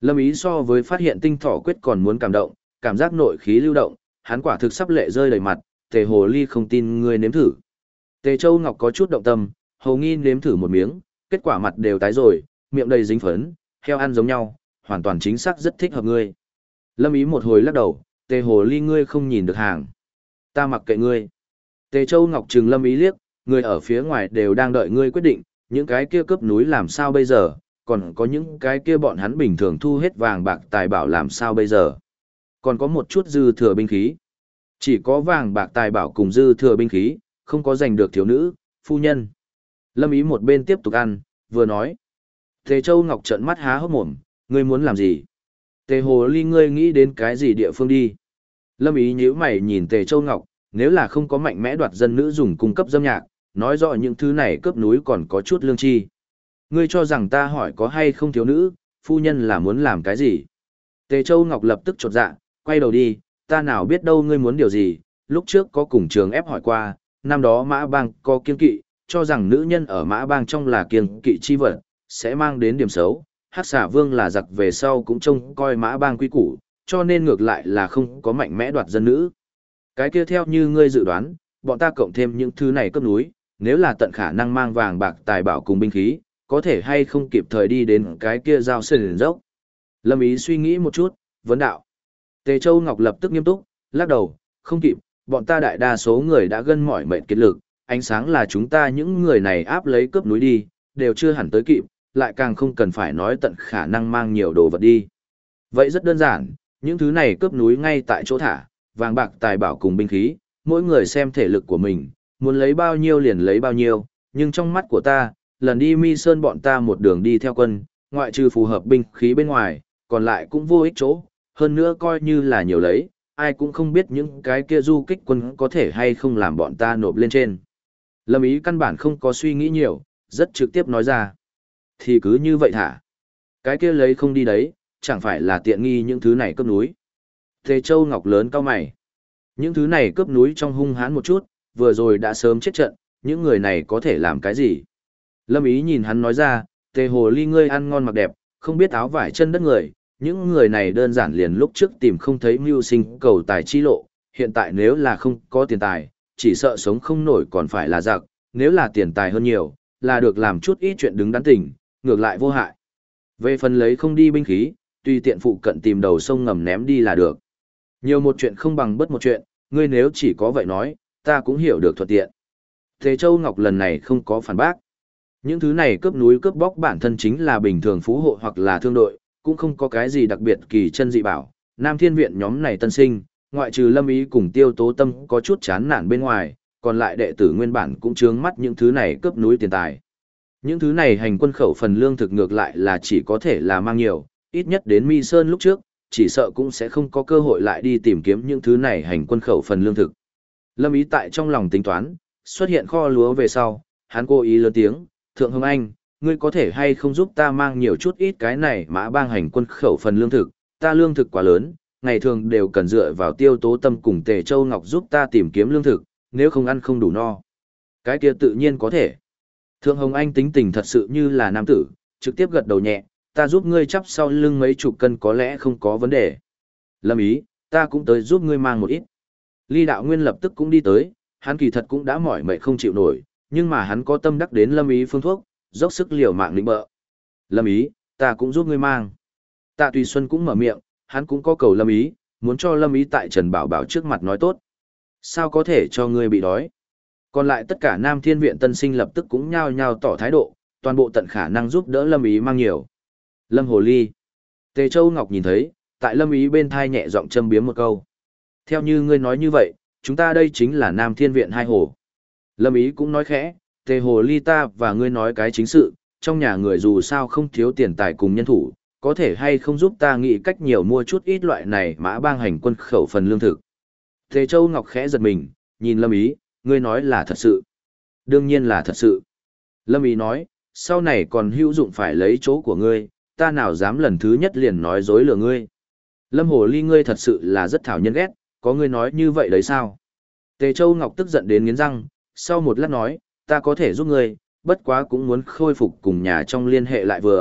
Lâm Ý so với phát hiện tinh thỏ quyết còn muốn cảm động, cảm giác nội khí lưu động, hắn quả thực sắp lệ rơi đầy mặt, Tề Hồ Ly không tin ngươi nếm thử. Tề Châu Ngọc có chút động tâm, Hồ Nghi nếm thử một miếng, kết quả mặt đều tái rồi, miệng đầy dính phấn, heo ăn giống nhau, hoàn toàn chính xác rất thích hợp ngươi. Lâm Ý một hồi lắc đầu, Tề Hồ Ly ngươi không nhìn được hàng. Ta mặc kệ ngươi. Tề Châu Ngọc trừng Lâm Ý liếc, người ở phía ngoài đều đang đợi ngươi quyết định, những cái kia cướp núi làm sao bây giờ, còn có những cái kia bọn hắn bình thường thu hết vàng bạc tài bảo làm sao bây giờ. Còn có một chút dư thừa binh khí. Chỉ có vàng bạc tài bảo cùng dư thừa binh khí, không có giành được thiếu nữ, phu nhân. Lâm Ý một bên tiếp tục ăn, vừa nói. Tề Châu Ngọc trợn mắt há hốc mồm, ngươi muốn làm gì? Tề Hồ Ly ngươi nghĩ đến cái gì địa phương đi? Lâm Ý nhíu mày nhìn Tề Châu Ngọc, nếu là không có mạnh mẽ đoạt dân nữ dùng cung cấp dâm nhạc, nói rõ những thứ này cướp núi còn có chút lương tri. Ngươi cho rằng ta hỏi có hay không thiếu nữ, phu nhân là muốn làm cái gì? Tề Châu Ngọc lập tức chột dạ, quay đầu đi, ta nào biết đâu ngươi muốn điều gì, lúc trước có cùng trường ép hỏi qua, năm đó Mã Bang có kiên kỵ, cho rằng nữ nhân ở Mã Bang trong là kiên kỵ chi vật, sẽ mang đến điểm xấu. Hắc Xà Vương là giặc về sau cũng trông coi Mã Bang quy củ, cho nên ngược lại là không có mạnh mẽ đoạt dân nữ. Cái kia theo như ngươi dự đoán, bọn ta cộng thêm những thứ này cấp núi, nếu là tận khả năng mang vàng bạc tài bảo cùng binh khí, có thể hay không kịp thời đi đến cái kia giao sườn dốc. Lâm Ý suy nghĩ một chút, vấn đạo. Tề Châu Ngọc lập tức nghiêm túc, lắc đầu, không kịp, bọn ta đại đa số người đã gân mỏi mệt kiệt lực, ánh sáng là chúng ta những người này áp lấy cướp núi đi, đều chưa hẳn tới kịp, lại càng không cần phải nói tận khả năng mang nhiều đồ vật đi. Vậy rất đơn giản, những thứ này cướp núi ngay tại chỗ thả, vàng bạc tài bảo cùng binh khí, mỗi người xem thể lực của mình, muốn lấy bao nhiêu liền lấy bao nhiêu, nhưng trong mắt của ta, lần đi Mi Sơn bọn ta một đường đi theo quân, ngoại trừ phù hợp binh khí bên ngoài, còn lại cũng vô ích chỗ, hơn nữa coi như là nhiều lấy, ai cũng không biết những cái kia du kích quân có thể hay không làm bọn ta nộp lên trên. Lâm Ý căn bản không có suy nghĩ nhiều, rất trực tiếp nói ra. Thì cứ như vậy thả. Cái kia lấy không đi đấy, chẳng phải là tiện nghi những thứ này cướp núi. Tề Châu Ngọc lớn cao mày. Những thứ này cướp núi trong hung hãn một chút, vừa rồi đã sớm chết trận, những người này có thể làm cái gì? Lâm Ý nhìn hắn nói ra, Tề Hồ Ly ngươi ăn ngon mặc đẹp, không biết áo vải chân đất người, những người này đơn giản liền lúc trước tìm không thấy mưu sinh cầu tài chi lộ, hiện tại nếu là không có tiền tài, chỉ sợ sống không nổi còn phải là giặc, nếu là tiền tài hơn nhiều, là được làm chút ít chuyện đứng đắn tỉnh, ngược lại vô hại. Về phần lấy không đi binh khí, tùy tiện phụ cận tìm đầu sông ngầm ném đi là được. Nhiều một chuyện không bằng bất một chuyện, ngươi nếu chỉ có vậy nói, ta cũng hiểu được thuận tiện. Thế Châu Ngọc lần này không có phản bác. Những thứ này cướp núi cướp bóc bản thân chính là bình thường phú hộ hoặc là thương đội, cũng không có cái gì đặc biệt kỳ chân dị bảo. Nam Thiên Viện nhóm này tân sinh, ngoại trừ Lâm Ý cùng Tiêu Tố Tâm có chút chán nản bên ngoài, còn lại đệ tử nguyên bản cũng chướng mắt những thứ này cướp núi tiền tài. Những thứ này hành quân khẩu phần lương thực ngược lại là chỉ có thể là mang nhiều, ít nhất đến Mi Sơn lúc trước, chỉ sợ cũng sẽ không có cơ hội lại đi tìm kiếm những thứ này hành quân khẩu phần lương thực. Lâm Ý tại trong lòng tính toán, xuất hiện kho lúa về sau, hắn cố ý lớn tiếng, Thượng Hồng Anh, ngươi có thể hay không giúp ta mang nhiều chút ít cái này Mã Bang hành quân khẩu phần lương thực, ta lương thực quá lớn, ngày thường đều cần dựa vào Tiêu Tố Tâm cùng Tề Châu Ngọc giúp ta tìm kiếm lương thực, nếu không ăn không đủ no. Cái kia tự nhiên có thể. Thượng Hồng Anh tính tình thật sự như là nam tử, trực tiếp gật đầu nhẹ, ta giúp ngươi chắp sau lưng mấy chục cân có lẽ không có vấn đề. Lâm Ý, ta cũng tới giúp ngươi mang một ít. Ly Đạo Nguyên lập tức cũng đi tới, hắn kỳ thật cũng đã mỏi mệt không chịu nổi, nhưng mà hắn có tâm đắc đến Lâm Ý phương thuốc, dốc sức liều mạng lĩnh bợ. Lâm Ý, ta cũng giúp ngươi mang. Tạ Tùy Xuân cũng mở miệng, hắn cũng có cầu Lâm Ý, muốn cho Lâm Ý tại Trần Bảo Bảo trước mặt nói tốt. Sao có thể cho ngươi bị đói? Còn lại tất cả Nam Thiên Viện tân sinh lập tức cũng nhao nhao tỏ thái độ, toàn bộ tận khả năng giúp đỡ Lâm Ý mang nhiều. Lâm Hồ Ly. Tề Châu Ngọc nhìn thấy, tại Lâm Ý bên thai nhẹ giọng châm biếm một câu. Theo như ngươi nói như vậy, chúng ta đây chính là Nam Thiên Viện hai hồ. Lâm Ý cũng nói khẽ, Tề Hồ Ly ta và ngươi nói cái chính sự, trong nhà người dù sao không thiếu tiền tài cùng nhân thủ, có thể hay không giúp ta nghĩ cách nhiều mua chút ít loại này Mã Bang hành quân khẩu phần lương thực. Tề Châu Ngọc khẽ giật mình, nhìn Lâm Ý, ngươi nói là thật sự. Đương nhiên là thật sự. Lâm Ý nói, sau này còn hữu dụng phải lấy chỗ của ngươi, ta nào dám lần thứ nhất liền nói dối lừa ngươi. Lâm Hồ Ly ngươi thật sự là rất thảo nhân ghét, có ngươi nói như vậy đấy sao? Tề Châu Ngọc tức giận đến nghiến răng, sau một lát nói, ta có thể giúp ngươi, bất quá cũng muốn khôi phục cùng nhà trong liên hệ lại vừa,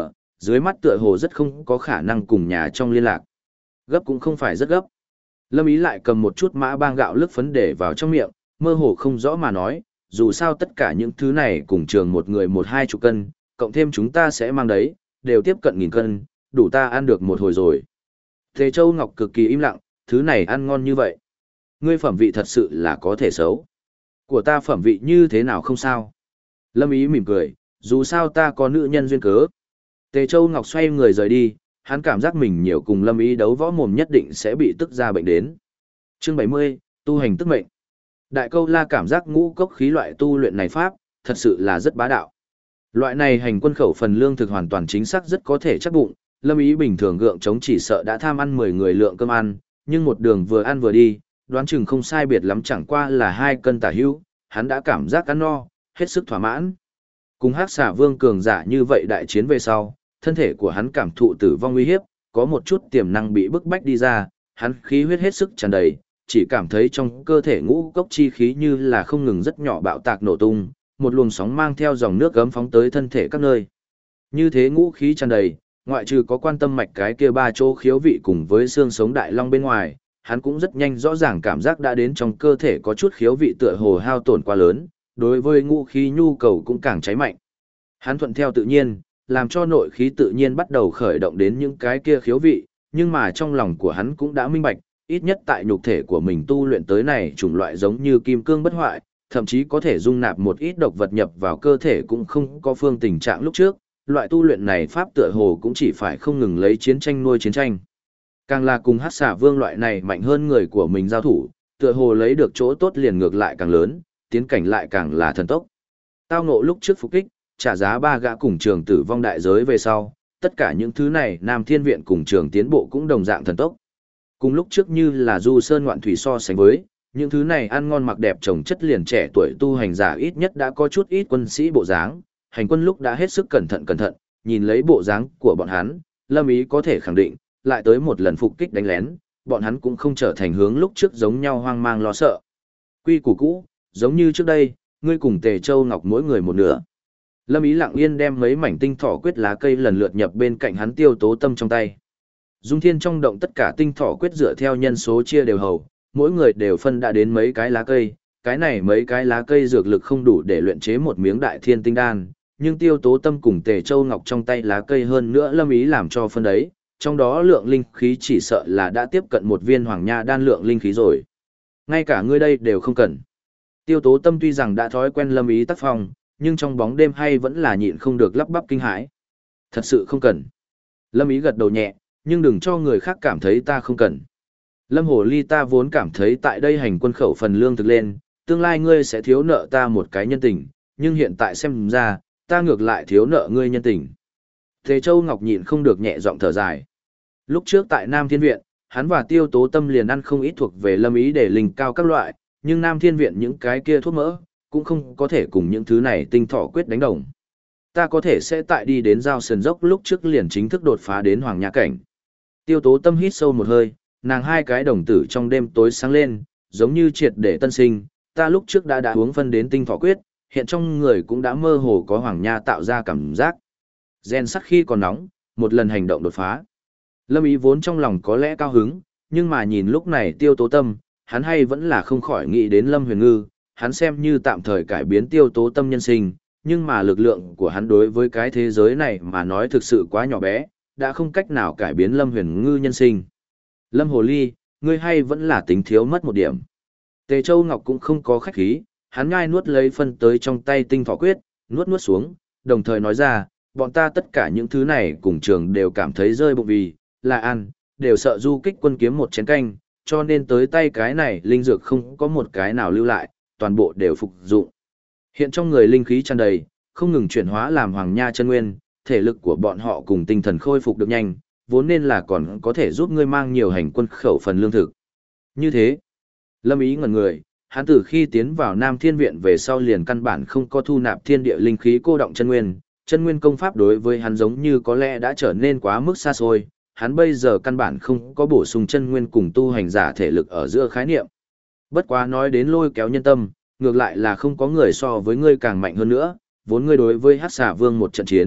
dưới mắt tựa hồ rất không có khả năng cùng nhà trong liên lạc. Gấp cũng không phải rất gấp. Lâm Ý lại cầm một chút mã bang gạo lức phấn để vào trong miệng, mơ hồ không rõ mà nói, dù sao tất cả những thứ này cùng trường một người 1-2 chục cân, cộng thêm chúng ta sẽ mang đấy, đều tiếp cận 1000 cân, đủ ta ăn được một hồi rồi. Tề Châu Ngọc cực kỳ im lặng, thứ này ăn ngon như vậy. Ngươi phẩm vị thật sự là có thể xấu. Của ta phẩm vị như thế nào không sao. Lâm Ý mỉm cười, dù sao ta có nữ nhân duyên cớ. Tề Châu Ngọc xoay người rời đi, hắn cảm giác mình nhiều cùng Lâm Ý đấu võ mồm nhất định sẽ bị tức ra bệnh đến. Chương 70, tu hành tức mệnh. Đại Câu La cảm giác ngũ cốc khí loại tu luyện này pháp, thật sự là rất bá đạo. Loại này hành quân khẩu phần lương thực hoàn toàn chính xác rất có thể chắc bụng, Lâm Ý bình thường gượng chống chỉ sợ đã tham ăn 10 người lượng cơm ăn, nhưng một đường vừa ăn vừa đi, đoán chừng không sai biệt lắm chẳng qua là 2 cân tả hữu, hắn đã cảm giác ăn no, hết sức thỏa mãn. Cùng Hắc Xà Vương cường giả như vậy đại chiến về sau, thân thể của hắn cảm thụ tử vong nguy hiếp, có một chút tiềm năng bị bức bách đi ra, hắn khí huyết hết sức tràn đầy, chỉ cảm thấy trong cơ thể ngũ cốc chi khí như là không ngừng rất nhỏ bạo tạc nổ tung, một luồng sóng mang theo dòng nước gấm phóng tới thân thể các nơi. Như thế ngũ khí tràn đầy, ngoại trừ có quan tâm mạch cái kia 3 chỗ khiếu vị cùng với xương sống đại long bên ngoài, hắn cũng rất nhanh rõ ràng cảm giác đã đến trong cơ thể có chút khiếu vị tựa hồ hao tổn quá lớn, đối với ngũ khí nhu cầu cũng càng cháy mạnh. Hắn thuận theo tự nhiên, làm cho nội khí tự nhiên bắt đầu khởi động đến những cái kia khiếu vị, nhưng mà trong lòng của hắn cũng đã minh bạch, ít nhất tại nhục thể của mình tu luyện tới này chủng loại giống như kim cương bất hoại, thậm chí có thể dung nạp một ít độc vật nhập vào cơ thể cũng không có phương tình trạng lúc trước, loại tu luyện này pháp tựa hồ cũng chỉ phải không ngừng lấy chiến tranh nuôi chiến tranh. Càng là cùng Hắc Xà Vương loại này mạnh hơn người của mình giao thủ, tựa hồ lấy được chỗ tốt liền ngược lại càng lớn, tiến cảnh lại càng là thần tốc. Tao ngộ lúc trước phục kích, trả giá 3 gã cùng trường tử vong đại giới về sau, tất cả những thứ này Nam Thiên Viện cùng trường tiến bộ cũng đồng dạng thần tốc. Cùng lúc trước như là du sơn ngoạn thủy so sánh với, những thứ này ăn ngon mặc đẹp trồng chất liền trẻ tuổi tu hành giả ít nhất đã có chút ít quân sĩ bộ dáng, hành quân lúc đã hết sức cẩn thận, nhìn lấy bộ dáng của bọn hắn, Lâm Ý có thể khẳng định, lại tới một lần phục kích đánh lén, bọn hắn cũng không trở thành hướng lúc trước giống nhau hoang mang lo sợ. Quy củ cũ, giống như trước đây, ngươi cùng Tề Châu Ngọc mỗi người một nửa. Lâm Ý lặng yên đem mấy mảnh tinh thỏ quyết lá cây lần lượt nhập bên cạnh hắn Tiêu Tố Tâm trong tay. Dung Thiên trong động tất cả tinh thỏ quyết dựa theo nhân số chia đều hầu, mỗi người đều phân đã đến mấy cái lá cây, cái này mấy cái lá cây dược lực không đủ để luyện chế một miếng đại thiên tinh đan, nhưng Tiêu Tố Tâm cùng Tề Châu Ngọc trong tay lá cây hơn nữa Lâm Ý làm cho phân đấy, trong đó lượng linh khí chỉ sợ là đã tiếp cận một viên hoàng nha đan lượng linh khí rồi. Ngay cả ngươi đây đều không cần. Tiêu Tố Tâm tuy rằng đã thói quen Lâm Ý tác phong, nhưng trong bóng đêm hay vẫn là nhịn không được lắp bắp kinh hãi. Thật sự không cần. Lâm Ý gật đầu nhẹ, nhưng đừng cho người khác cảm thấy ta không cần. Lâm Hồ Ly ta vốn cảm thấy tại đây hành quân khẩu phần lương thực lên, tương lai ngươi sẽ thiếu nợ ta một cái nhân tình, nhưng hiện tại xem ra, ta ngược lại thiếu nợ ngươi nhân tình. Thế Châu Ngọc nhịn không được nhẹ giọng thở dài. Lúc trước tại Nam Thiên Viện, hắn và Tiêu Tố Tâm liền ăn không ít thuộc về Lâm Ý để linh cao các loại, nhưng Nam Thiên Viện những cái kia thuốc mỡ, cũng không có thể cùng những thứ này tinh thọ quyết đánh đồng. Ta có thể sẽ tại đi đến giao sườn dốc lúc trước liền chính thức đột phá đến hoàng nhã cảnh. Tiêu Tố Tâm hít sâu một hơi, nàng hai cái đồng tử trong đêm tối sáng lên, giống như triệt để tân sinh, ta lúc trước đã uống phân đến tinh thọ quyết, hiện trong người cũng đã mơ hồ có hoàng nha tạo ra cảm giác. Gen sắc khi còn nóng, một lần hành động đột phá. Lâm Ý vốn trong lòng có lẽ cao hứng, nhưng mà nhìn lúc này Tiêu Tố Tâm, hắn hay vẫn là không khỏi nghĩ đến Lâm Huyền Ngư, hắn xem như tạm thời cải biến Tiêu Tố Tâm nhân sinh, nhưng mà lực lượng của hắn đối với cái thế giới này mà nói thực sự quá nhỏ bé, đã không cách nào cải biến Lâm Huyền Ngư nhân sinh. Lâm Hồ Ly, ngươi hay vẫn là tính thiếu mất một điểm. Tề Châu Ngọc cũng không có khách khí, hắn ngai nuốt lấy phân tới trong tay tinh thọ quyết, nuốt xuống, đồng thời nói ra, bọn ta tất cả những thứ này cùng trường đều cảm thấy rơi bụng vì, là ăn, đều sợ du kích quân kiếm một chén canh, cho nên tới tay cái này linh dược không có một cái nào lưu lại, toàn bộ đều phục dụng. Hiện trong người linh khí tràn đầy, không ngừng chuyển hóa làm hoàng nha chân nguyên, thể lực của bọn họ cùng tinh thần khôi phục được nhanh, vốn nên là còn có thể giúp ngươi mang nhiều hành quân khẩu phần lương thực. Như thế, Lâm Ý ngẩn người, hắn từ khi tiến vào Nam Thiên Viện về sau liền căn bản không có thu nạp thiên địa linh khí cô động chân nguyên công pháp đối với hắn giống như có lẽ đã trở nên quá mức xa xôi, hắn bây giờ căn bản không có bổ sung chân nguyên cùng tu hành giả thể lực ở giữa khái niệm. Bất quá nói đến lôi kéo nhân tâm, ngược lại là không có người so với ngươi càng mạnh hơn nữa, vốn ngươi đối với Hắc Xà Vương một trận chiến,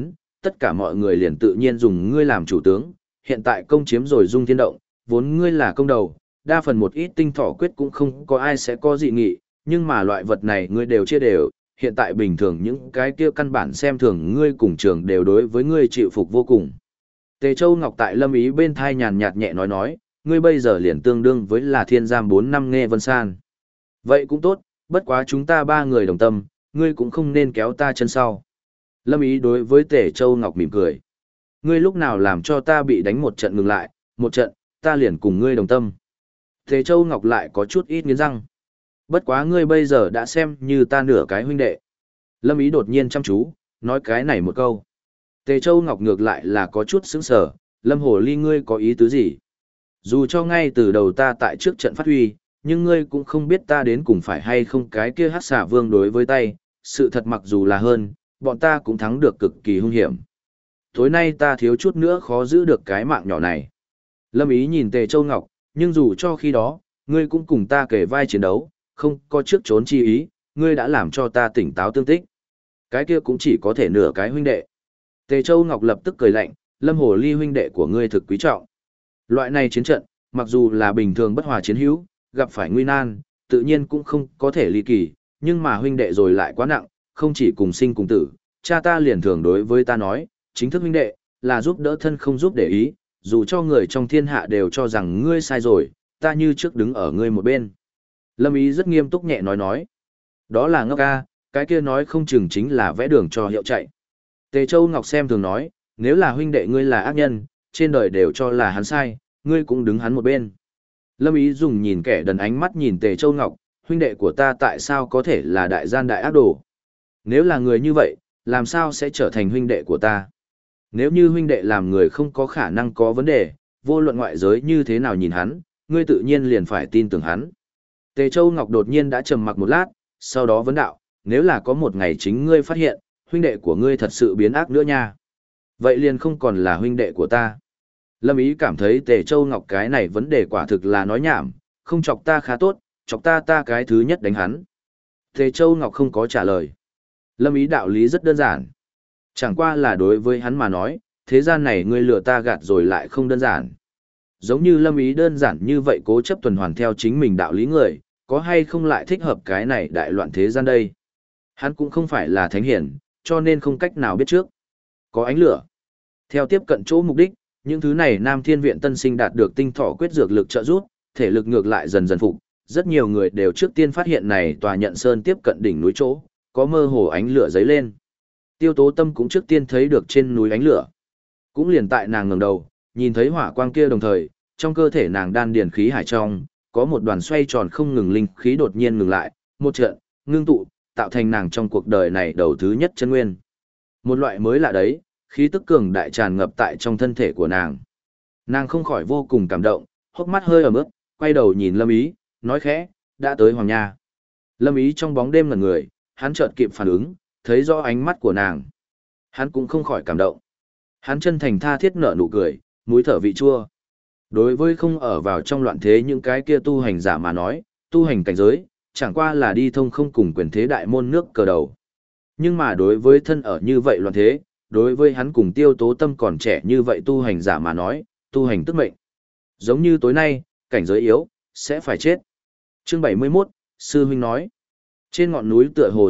tất cả mọi người liền tự nhiên dùng ngươi làm chủ tướng, hiện tại công chiếm rồi Dung Thiên Động, vốn ngươi là công đầu, đa phần một ít tinh thọ quyết cũng không có ai sẽ có dị nghị, nhưng mà loại vật này ngươi đều chia đều, hiện tại bình thường những cái kia căn bản xem thường ngươi cùng trường đều đối với ngươi chịu phục vô cùng. Tề Châu Ngọc tại Lâm Ý bên thai nhàn nhạt nhẹ nói, ngươi bây giờ liền tương đương với là thiên giam 4 năm Nghe Vân San. Vậy cũng tốt, bất quá chúng ta ba người đồng tâm, ngươi cũng không nên kéo ta chân sau. Lâm Ý đối với Tề Châu Ngọc mỉm cười. Ngươi lúc nào làm cho ta bị đánh một trận ngừng lại, một trận, ta liền cùng ngươi đồng tâm. Tề Châu Ngọc lại có chút ít nghiến răng. Bất quá ngươi bây giờ đã xem như ta nửa cái huynh đệ. Lâm Ý đột nhiên chăm chú, nói cái này một câu. Tề Châu Ngọc ngược lại là có chút sững sờ, Lâm Hồ Ly ngươi có ý tứ gì? Dù cho ngay từ đầu ta tại trước trận phát huy, nhưng ngươi cũng không biết ta đến cùng phải hay không cái kia Hắc Xà Vương đối với tay, sự thật mặc dù là hơn, bọn ta cũng thắng được cực kỳ hung hiểm. Tối nay ta thiếu chút nữa khó giữ được cái mạng nhỏ này. Lâm Ý nhìn Tề Châu Ngọc, nhưng dù cho khi đó, ngươi cũng cùng ta kể vai chiến đấu, không có trước trốn chi ý, ngươi đã làm cho ta tỉnh táo tương tích. Cái kia cũng chỉ có thể nửa cái huynh đệ. Tề Châu Ngọc lập tức cười lạnh, Lâm Hồ Ly huynh đệ của ngươi thực quý trọng. Loại này chiến trận, mặc dù là bình thường bất hòa chiến hữu, gặp phải nguy nan, tự nhiên cũng không có thể ly kỳ, nhưng mà huynh đệ rồi lại quá nặng, không chỉ cùng sinh cùng tử, cha ta liền thường đối với ta nói, chính thức huynh đệ, là giúp đỡ thân không giúp để ý, dù cho người trong thiên hạ đều cho rằng ngươi sai rồi, ta như trước đứng ở ngươi một bên. Lâm Ý rất nghiêm túc nhẹ nói. Đó là ngốc ca, cái kia nói không chừng chính là vẽ đường cho hiệu chạy. Tề Châu Ngọc xem thường nói, nếu là huynh đệ ngươi là ác nhân, trên đời đều cho là hắn sai, ngươi cũng đứng hắn một bên. Lâm Ý dùng nhìn kẻ đần ánh mắt nhìn Tề Châu Ngọc, huynh đệ của ta tại sao có thể là đại gian đại ác đồ? Nếu là người như vậy, làm sao sẽ trở thành huynh đệ của ta? Nếu như huynh đệ làm người không có khả năng có vấn đề, vô luận ngoại giới như thế nào nhìn hắn, ngươi tự nhiên liền phải tin tưởng hắn. Tề Châu Ngọc đột nhiên đã trầm mặc một lát, sau đó vấn đạo, nếu là có một ngày chính ngươi phát hiện, huynh đệ của ngươi thật sự biến ác nữa nha. Vậy liền không còn là huynh đệ của ta. Lâm Ý cảm thấy Tề Châu Ngọc cái này vấn đề quả thực là nói nhảm, không chọc ta khá tốt, chọc ta cái thứ nhất đánh hắn. Tề Châu Ngọc không có trả lời. Lâm Ý đạo lý rất đơn giản. Chẳng qua là đối với hắn mà nói, thế gian này ngươi lừa ta gạt rồi lại không đơn giản. Giống như Lâm Ý đơn giản như vậy cố chấp tuần hoàn theo chính mình đạo lý người, có hay không lại thích hợp cái này đại loạn thế gian đây. Hắn cũng không phải là thánh hiển, cho nên không cách nào biết trước. Có ánh lửa. Theo tiếp cận chỗ mục đích, những thứ này Nam Thiên Viện tân sinh đạt được tinh thọ quyết dược lực trợ giúp, thể lực ngược lại dần dần phục. Rất nhiều người đều trước tiên phát hiện này tòa nhận sơn tiếp cận đỉnh núi chỗ, có mơ hồ ánh lửa dấy lên. Tiêu Tố Tâm cũng trước tiên thấy được trên núi ánh lửa. Cũng liền tại nàng ngẩng đầu, nhìn thấy hỏa quang kia đồng thời, trong cơ thể nàng đan điền khí hải trong, có một đoàn xoay tròn không ngừng linh khí đột nhiên ngừng lại, một trận, ngưng tụ, tạo thành nàng trong cuộc đời này đầu thứ nhất chân nguyên. Một loại mới lạ đấy, khí tức cường đại tràn ngập tại trong thân thể của nàng. Nàng không khỏi vô cùng cảm động, hốc mắt hơi ẩm ướt, quay đầu nhìn Lâm Ý, nói khẽ, đã tới Hoàng Nha. Lâm Ý trong bóng đêm ngẩn người, hắn chợt kịp phản ứng, thấy rõ ánh mắt của nàng. Hắn cũng không khỏi cảm động. Hắn chân thành tha thiết nở nụ cười, mũi thở vị chua. Đối với không ở vào trong loạn thế những cái kia tu hành giả mà nói, tu hành cảnh giới, chẳng qua là đi thông không cùng quyền thế đại môn nước cờ đầu. Nhưng mà đối với thân ở như vậy loạn thế, đối với hắn cùng Tiêu Tố Tâm còn trẻ như vậy tu hành giả mà nói, tu hành tức mệnh. Giống như tối nay, cảnh giới yếu, sẽ phải chết. Chương 71, Sư Huynh nói. Trên ngọn núi tựa hồ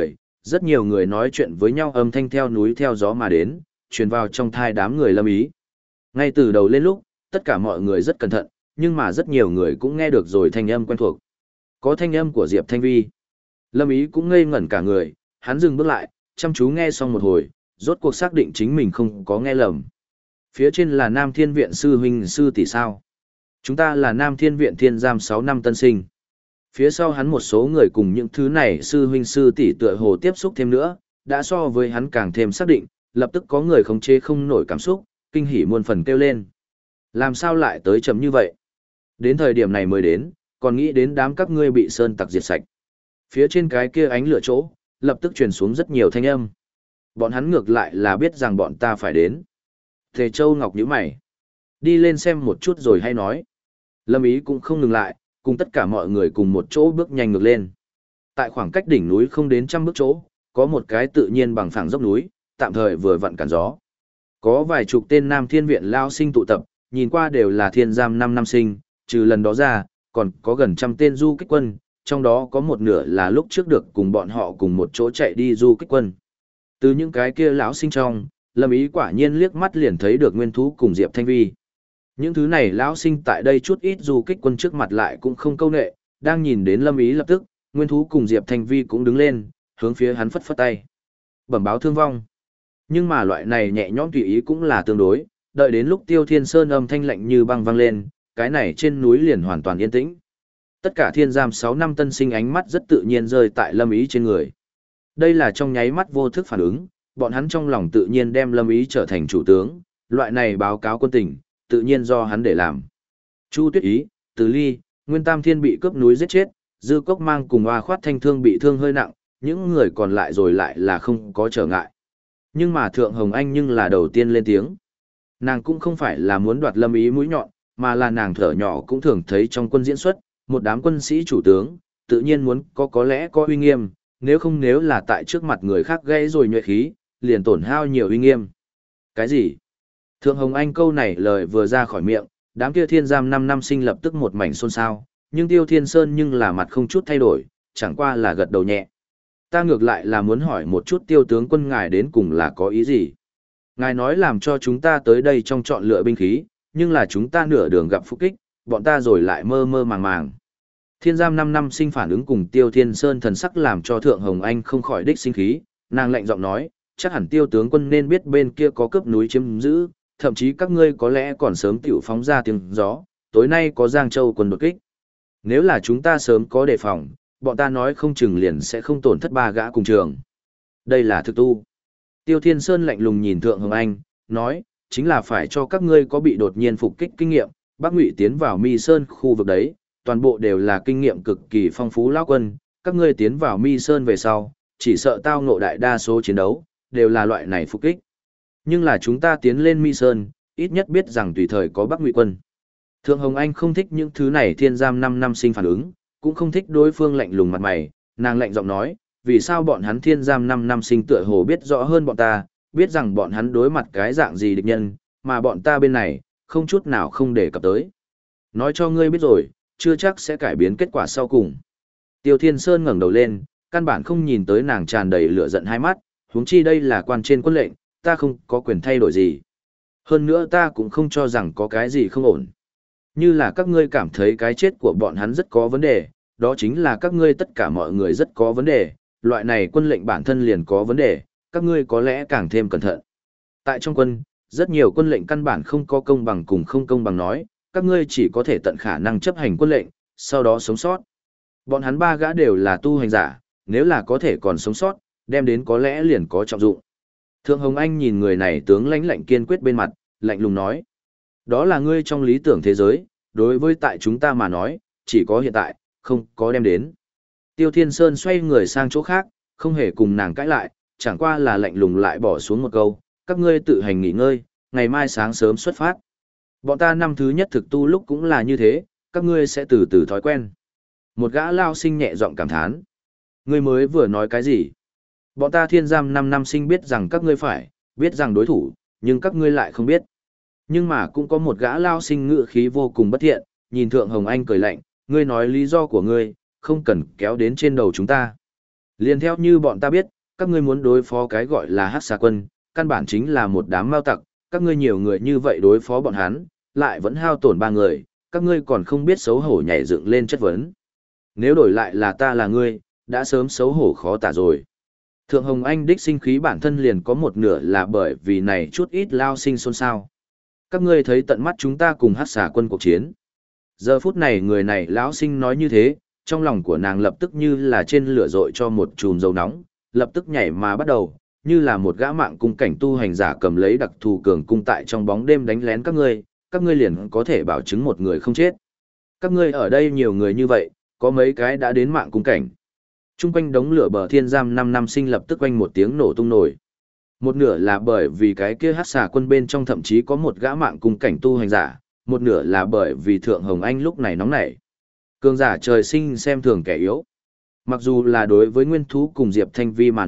rất nhiều người nói chuyện với nhau âm thanh theo núi theo gió mà đến, truyền vào trong thai đám người Lâm Ý. Ngay từ đầu lên lúc, tất cả mọi người rất cẩn thận, nhưng mà rất nhiều người cũng nghe được rồi thanh âm quen thuộc. Có thanh âm của Diệp Thanh Vi. Lâm Ý cũng ngây ngẩn cả người, hắn dừng bước lại, chăm chú nghe xong một hồi, rốt cuộc xác định chính mình không có nghe lầm. Phía trên là Nam Thiên Viện sư huynh sư tỷ sao? Chúng ta là Nam Thiên Viện thiên giam 6 năm tân sinh. Phía sau hắn một số người cùng những thứ này sư huynh sư tỷ tựa hồ tiếp xúc thêm nữa, đã so với hắn càng thêm xác định, lập tức có người khống chế không nổi cảm xúc, kinh hỉ muôn phần kêu lên. Làm sao lại tới chậm như vậy? Đến thời điểm này mới đến, còn nghĩ đến đám các ngươi bị sơn tặc diệt sạch. Phía trên cái kia ánh lửa chỗ, lập tức truyền xuống rất nhiều thanh âm. Bọn hắn ngược lại là biết rằng bọn ta phải đến. Tề Châu Ngọc nhíu mày. Đi lên xem một chút rồi hay nói. Lâm Ý cũng không ngừng lại, cùng tất cả mọi người cùng một chỗ bước nhanh ngược lên. Tại khoảng cách đỉnh núi không đến 100 bước chỗ, có một cái tự nhiên bằng phẳng dốc núi, tạm thời vừa vặn cản gió. Có vài chục tên Nam Thiên Viện lao sinh tụ tập, nhìn qua đều là thiên giam 5 năm sinh, trừ lần đó ra, còn có gần trăm tên du kích quân, trong đó có một nửa là lúc trước được cùng bọn họ cùng một chỗ chạy đi du kích quân. Từ những cái kia lão sinh trong, Lâm Ý quả nhiên liếc mắt liền thấy được Nguyên Thú cùng Diệp Thanh Vi. Những thứ này lão sinh tại đây chút ít du kích quân trước mặt lại cũng không câu nệ, đang nhìn đến Lâm Ý lập tức, Nguyên Thú cùng Diệp Thanh Vi cũng đứng lên, hướng phía hắn phất phất tay. Bẩm báo thương vong. Nhưng mà loại này nhẹ nhõm tùy ý cũng là tương đối, đợi đến lúc Tiêu Thiên Sơn âm thanh lạnh như băng vang lên, cái này trên núi liền hoàn toàn yên tĩnh. Tất cả thiên giam 6 năm tân sinh ánh mắt rất tự nhiên rơi tại Lâm Ý trên người. Đây là trong nháy mắt vô thức phản ứng, bọn hắn trong lòng tự nhiên đem Lâm Ý trở thành chủ tướng, loại này báo cáo quân tình, tự nhiên do hắn để làm. Chu Tuyết Ý, Từ Ly, Nguyên Tam Thiên bị cướp núi giết chết, Dư Cốc Mang cùng Hoa Khoát Thanh Thương bị thương hơi nặng, những người còn lại rồi lại là không có trở ngại. Nhưng mà Thượng Hồng Anh nhưng là đầu tiên lên tiếng. Nàng cũng không phải là muốn đoạt Lâm Ý mũi nhọn, mà là nàng thở nhỏ cũng thường thấy trong quân diễn xuất, một đám quân sĩ chủ tướng, tự nhiên muốn có lẽ có uy nghiêm, nếu là tại trước mặt người khác gây rồi nhuệ khí, liền tổn hao nhiều uy nghiêm. Cái gì? Thượng Hồng Anh câu này lời vừa ra khỏi miệng, đám kia thiên giam 5 năm sinh lập tức một mảnh xôn xao, nhưng Tiêu Thiên Sơn nhưng là mặt không chút thay đổi, chẳng qua là gật đầu nhẹ. Ta ngược lại là muốn hỏi một chút Tiêu tướng quân ngài đến cùng là có ý gì? Ngài nói làm cho chúng ta tới đây trong chọn lựa binh khí, nhưng là chúng ta nửa đường gặp phục kích, bọn ta rồi lại mơ mơ màng màng. Thiên giam 5 năm sinh phản ứng cùng Tiêu Thiên Sơn thần sắc làm cho Thượng Hồng Anh không khỏi đích sinh khí, nàng lạnh giọng nói, chắc hẳn Tiêu tướng quân nên biết bên kia có cướp núi chiếm giữ, thậm chí các ngươi có lẽ còn sớm tiểu phóng ra tiếng gió, tối nay có Giang Châu quân đột kích. Nếu là chúng ta sớm có đề phòng, bọn ta nói không chừng liền sẽ không tổn thất 3 gã cùng trường. Đây là thực tu. Tiêu Thiên Sơn lạnh lùng nhìn Thượng Hồng Anh, nói, chính là phải cho các ngươi có bị đột nhiên phục kích kinh nghiệm, Bắc Ngụy tiến vào Mi Sơn khu vực đấy, toàn bộ đều là kinh nghiệm cực kỳ phong phú lão quân, các ngươi tiến vào Mi Sơn về sau, chỉ sợ tao ngộ đại đa số chiến đấu, đều là loại này phục kích. Nhưng là chúng ta tiến lên Mi Sơn, ít nhất biết rằng tùy thời có Bắc Ngụy quân. Thượng Hồng Anh không thích những thứ này thiên giam 5 năm sinh phản ứng, cũng không thích đối phương lạnh lùng mặt mày, nàng lạnh giọng nói, vì sao bọn hắn thiên giam 5 năm sinh tựa hồ biết rõ hơn bọn ta, biết rằng bọn hắn đối mặt cái dạng gì địch nhân, mà bọn ta bên này, không chút nào không để cập tới. Nói cho ngươi biết rồi, chưa chắc sẽ cải biến kết quả sau cùng. Tiêu Thiên Sơn ngẩng đầu lên, căn bản không nhìn tới nàng tràn đầy lửa giận hai mắt, huống chi đây là quan trên quân lệnh, ta không có quyền thay đổi gì. Hơn nữa ta cũng không cho rằng có cái gì không ổn. Như là các ngươi cảm thấy cái chết của bọn hắn rất có vấn đề, đó chính là các ngươi tất cả mọi người rất có vấn đề, loại này quân lệnh bản thân liền có vấn đề, các ngươi có lẽ càng thêm cẩn thận. Tại trong quân, rất nhiều quân lệnh căn bản không có công bằng cùng không công bằng nói, các ngươi chỉ có thể tận khả năng chấp hành quân lệnh, sau đó sống sót. Bọn hắn 3 gã đều là tu hành giả, nếu là có thể còn sống sót, đem đến có lẽ liền có trọng dụng. Thượng Hồng Anh nhìn người này tướng lãnh lạnh kiên quyết bên mặt, lạnh lùng nói. Đó là ngươi trong lý tưởng thế giới, đối với tại chúng ta mà nói, chỉ có hiện tại, không có đem đến. Tiêu Thiên Sơn xoay người sang chỗ khác, không hề cùng nàng cãi lại, chẳng qua là lạnh lùng lại bỏ xuống một câu, các ngươi tự hành nghỉ ngơi, ngày mai sáng sớm xuất phát. Bọn ta năm thứ nhất thực tu lúc cũng là như thế, các ngươi sẽ từ từ thói quen. Một gã lao sinh nhẹ giọng cảm thán. Ngươi mới vừa nói cái gì? Bọn ta thiên giam 5 năm sinh biết rằng các ngươi phải, biết rằng đối thủ, nhưng các ngươi lại không biết. Nhưng mà cũng có một gã lao sinh ngữ khí vô cùng bất thiện, nhìn Thượng Hồng Anh cười lạnh, ngươi nói lý do của ngươi, không cần kéo đến trên đầu chúng ta. Liên theo như bọn ta biết, các ngươi muốn đối phó cái gọi là Hắc Xà quân, căn bản chính là một đám mao tặc, các ngươi nhiều người như vậy đối phó bọn hắn, lại vẫn hao tổn 3 người, các ngươi còn không biết xấu hổ nhảy dựng lên chất vấn. Nếu đổi lại là ta là ngươi, đã sớm xấu hổ khó tả rồi. Thượng Hồng Anh đích sinh khí bản thân liền có một nửa là bởi vì này chút ít lao sinh xôn xao. Các ngươi thấy tận mắt chúng ta cùng Hắc Xà quân cuộc chiến. Giờ phút này người này lão sinh nói như thế, trong lòng của nàng lập tức như là trên lửa dội cho một chùm dầu nóng, lập tức nhảy mà bắt đầu, như là một gã mạng cung cảnh tu hành giả cầm lấy đặc thù cường cung tại trong bóng đêm đánh lén các ngươi liền có thể bảo chứng một người không chết. Các ngươi ở đây nhiều người như vậy, có mấy cái đã đến mạng cung cảnh. Trung quanh đống lửa bờ thiên giam 5 năm sinh lập tức quanh một tiếng nổ tung nổi. Một nửa là bởi vì cái kia Hắc Xà quân bên trong thậm chí có một gã mạng cung cảnh tu hành giả, một nửa là bởi vì Thượng Hồng Anh lúc này nóng nảy. Cường giả trời sinh xem thường kẻ yếu. Mặc dù là đối với Nguyên Thú cùng Diệp Thanh Vi mà nói,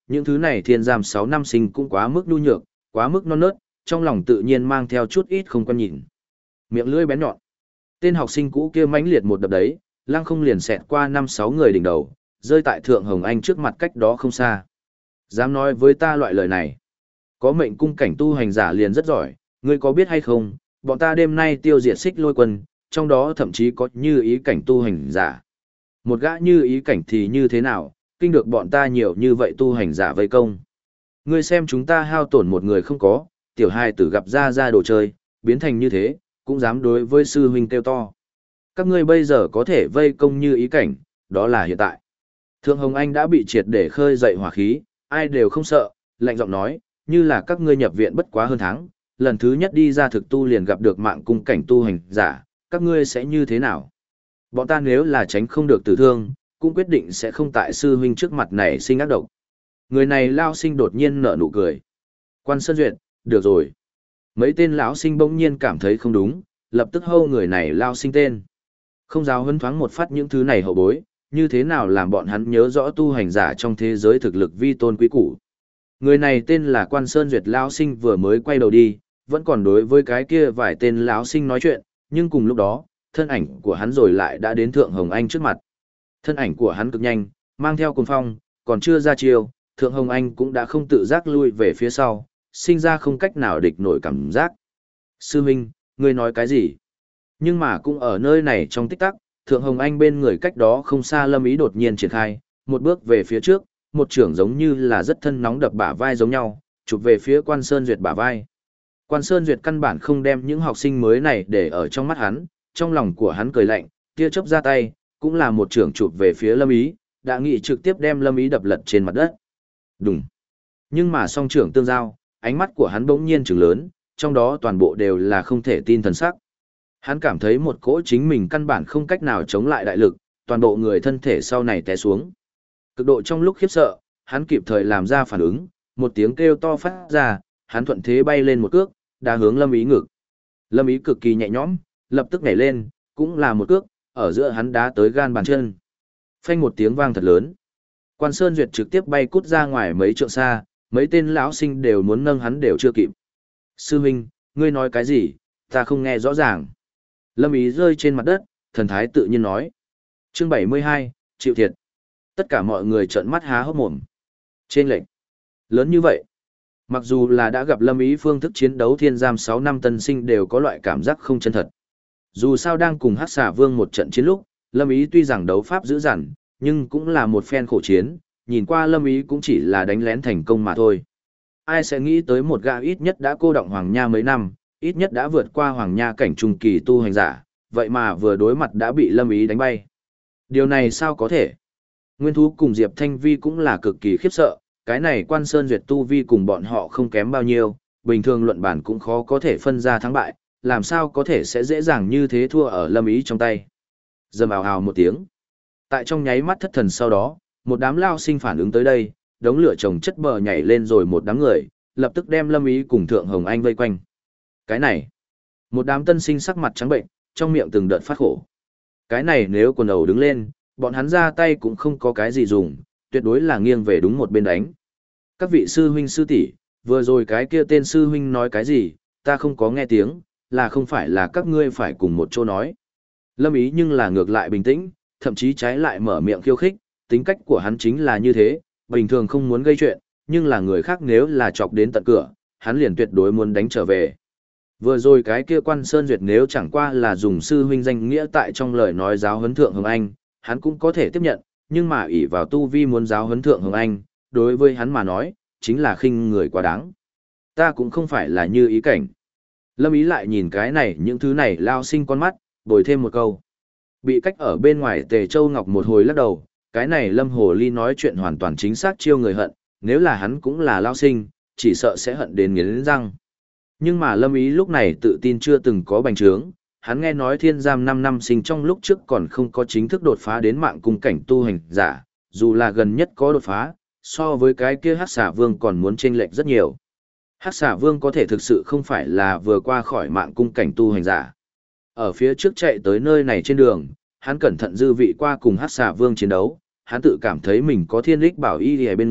những thứ này thiên giam 6 năm sinh cũng quá mức nhu nhược, quá mức non nớt, trong lòng tự nhiên mang theo chút ít không quan nhìn. Miệng lưỡi bén nhọn. Tên học sinh cũ kia mãnh liệt một đập đấy, lăng không liền xẹt qua 5-6 người đỉnh đầu, rơi tại Thượng Hồng Anh trước mặt cách đó không xa. Dám nói với ta loại lời này. Có mệnh cung cảnh tu hành giả liền rất giỏi, ngươi có biết hay không, bọn ta đêm nay tiêu diệt Xích Lôi quân, trong đó thậm chí có như ý cảnh tu hành giả. Một gã như ý cảnh thì như thế nào, kinh được bọn ta nhiều như vậy tu hành giả vây công. Ngươi xem chúng ta hao tổn một người không có, tiểu hài tử gặp ra đồ chơi, biến thành như thế, cũng dám đối với sư huynh kêu to. Các ngươi bây giờ có thể vây công như ý cảnh, đó là hiện tại. Thượng Hồng Anh đã bị triệt để khơi dậy hỏa khí, ai đều không sợ, lạnh giọng nói, như là các ngươi nhập viện bất quá hơn tháng, lần thứ nhất đi ra thực tu liền gặp được mạng cung cảnh tu hành giả, các ngươi sẽ như thế nào? Bọn ta nếu là tránh không được tử thương, cũng quyết định sẽ không tại sư huynh trước mặt này sinh ác độc. Người này lao sinh đột nhiên nở nụ cười. Quan Sơn Duyệt, được rồi. Mấy tên lão sinh bỗng nhiên cảm thấy không đúng, lập tức hô người này lao sinh tên. Không giáo huấn thoáng một phát những thứ này hậu bối, như thế nào làm bọn hắn nhớ rõ tu hành giả trong thế giới thực lực vi tôn quý củ. Người này tên là Quan Sơn Duyệt lão sinh vừa mới quay đầu đi, vẫn còn đối với cái kia vài tên lão sinh nói chuyện, nhưng cùng lúc đó, thân ảnh của hắn rồi lại đã đến Thượng Hồng Anh trước mặt. Thân ảnh của hắn cực nhanh, mang theo cuồng phong, còn chưa ra chiêu, Thượng Hồng Anh cũng đã không tự giác lui về phía sau, sinh ra không cách nào địch nổi cảm giác. Sư huynh, ngươi nói cái gì? Nhưng mà cũng ở nơi này trong tích tắc, Thượng Hồng Anh bên người cách đó không xa Lâm Ý đột nhiên triển khai, một bước về phía trước, một trưởng giống như là rất thân nóng đập bả vai giống nhau, chụp về phía Quan Sơn Duyệt bả vai. Quan Sơn Duyệt căn bản không đem những học sinh mới này để ở trong mắt hắn, trong lòng của hắn cười lạnh, tia chớp ra tay, cũng là một trưởng chụp về phía Lâm Ý, đã nghị trực tiếp đem Lâm Ý đập lật trên mặt đất. Đùng. Nhưng mà song trưởng tương giao, ánh mắt của hắn bỗng nhiên trừng lớn, trong đó toàn bộ đều là không thể tin thần sắc. Hắn cảm thấy một cỗ chính mình căn bản không cách nào chống lại đại lực, toàn bộ người thân thể sau này té xuống. Cực độ trong lúc khiếp sợ, hắn kịp thời làm ra phản ứng, một tiếng kêu to phát ra, hắn thuận thế bay lên một cước, đá hướng Lâm Ý ngực. Lâm Ý cực kỳ nhẹ nhõm, lập tức nhảy lên, cũng là một cước, ở giữa hắn đá tới gan bàn chân. Phanh một tiếng vang thật lớn. Quan Sơn Duyệt trực tiếp bay cút ra ngoài mấy trượng xa, mấy tên lão sinh đều muốn nâng hắn đều chưa kịp. Sư huynh, ngươi nói cái gì, ta không nghe rõ ràng. Lâm Ý rơi trên mặt đất, thần thái tự nhiên nói. Chương 72, chịu thiệt. Tất cả mọi người trợn mắt há hốc mồm. Trên lệnh. Lớn như vậy. Mặc dù là đã gặp Lâm Ý phương thức chiến đấu thiên giam 6 năm tân sinh đều có loại cảm giác không chân thật. Dù sao đang cùng Hắc Xà Vương một trận chiến lúc, Lâm Ý tuy rằng đấu pháp dữ dằn, nhưng cũng là một phen khổ chiến, nhìn qua Lâm Ý cũng chỉ là đánh lén thành công mà thôi. Ai sẽ nghĩ tới một gã ít nhất đã cô động Hoàng Nha mấy năm, ít nhất đã vượt qua Hoàng Nha cảnh trung kỳ tu hành giả, vậy mà vừa đối mặt đã bị Lâm Ý đánh bay. Điều này sao có thể? Nguyên Thú cùng Diệp Thanh Vi cũng là cực kỳ khiếp sợ, cái này Quan Sơn Duyệt tu vi cùng bọn họ không kém bao nhiêu, bình thường luận bản cũng khó có thể phân ra thắng bại, làm sao có thể sẽ dễ dàng như thế thua ở Lâm Ý trong tay. Rầm ào ào một tiếng. Tại trong nháy mắt thất thần sau đó, một đám lao sinh phản ứng tới đây, đống lửa chồng chất bờ nhảy lên rồi một đám người, lập tức đem Lâm Ý cùng Thượng Hồng Anh vây quanh. Cái này, một đám tân sinh sắc mặt trắng bệnh, trong miệng từng đợt phát khổ. Cái này nếu quần đầu đứng lên, bọn hắn ra tay cũng không có cái gì dùng, tuyệt đối là nghiêng về đúng một bên đánh. Các vị sư huynh sư tỷ, vừa rồi cái kia tên sư huynh nói cái gì, ta không có nghe tiếng, là không phải là các ngươi phải cùng một chỗ nói. Lâm Ý nhưng là ngược lại bình tĩnh, thậm chí trái lại mở miệng khiêu khích, tính cách của hắn chính là như thế, bình thường không muốn gây chuyện, nhưng là người khác nếu là chọc đến tận cửa, hắn liền tuyệt đối muốn đánh trở về. Vừa rồi cái kia Quan Sơn Duyệt nếu chẳng qua là dùng sư huynh danh nghĩa tại trong lời nói giáo huấn Thượng Hồng Anh, hắn cũng có thể tiếp nhận, nhưng mà ỷ vào tu vi muốn giáo huấn Thượng Hồng Anh, đối với hắn mà nói, chính là khinh người quá đáng. Ta cũng không phải là như ý cảnh. Lâm Ý lại nhìn cái này những thứ này lao sinh con mắt, bồi thêm một câu. Bị cách ở bên ngoài Tề Châu Ngọc một hồi lắc đầu, cái này Lâm Hồ Ly nói chuyện hoàn toàn chính xác chiêu người hận, nếu là hắn cũng là lao sinh, chỉ sợ sẽ hận đến nghiến răng. Nhưng mà Lâm Ý lúc này tự tin chưa từng có bành trướng, hắn nghe nói thiên giam 5 năm sinh trong lúc trước còn không có chính thức đột phá đến mạng cung cảnh tu hành giả, dù là gần nhất có đột phá, so với cái kia Hắc Xà Vương còn muốn chênh lệch rất nhiều. Hắc Xà Vương có thể thực sự không phải là vừa qua khỏi mạng cung cảnh tu hành giả. Ở phía trước chạy tới nơi này trên đường, hắn cẩn thận dư vị qua cùng Hắc Xà Vương chiến đấu, hắn tự cảm thấy mình có thiên lích bảo y ở bên người,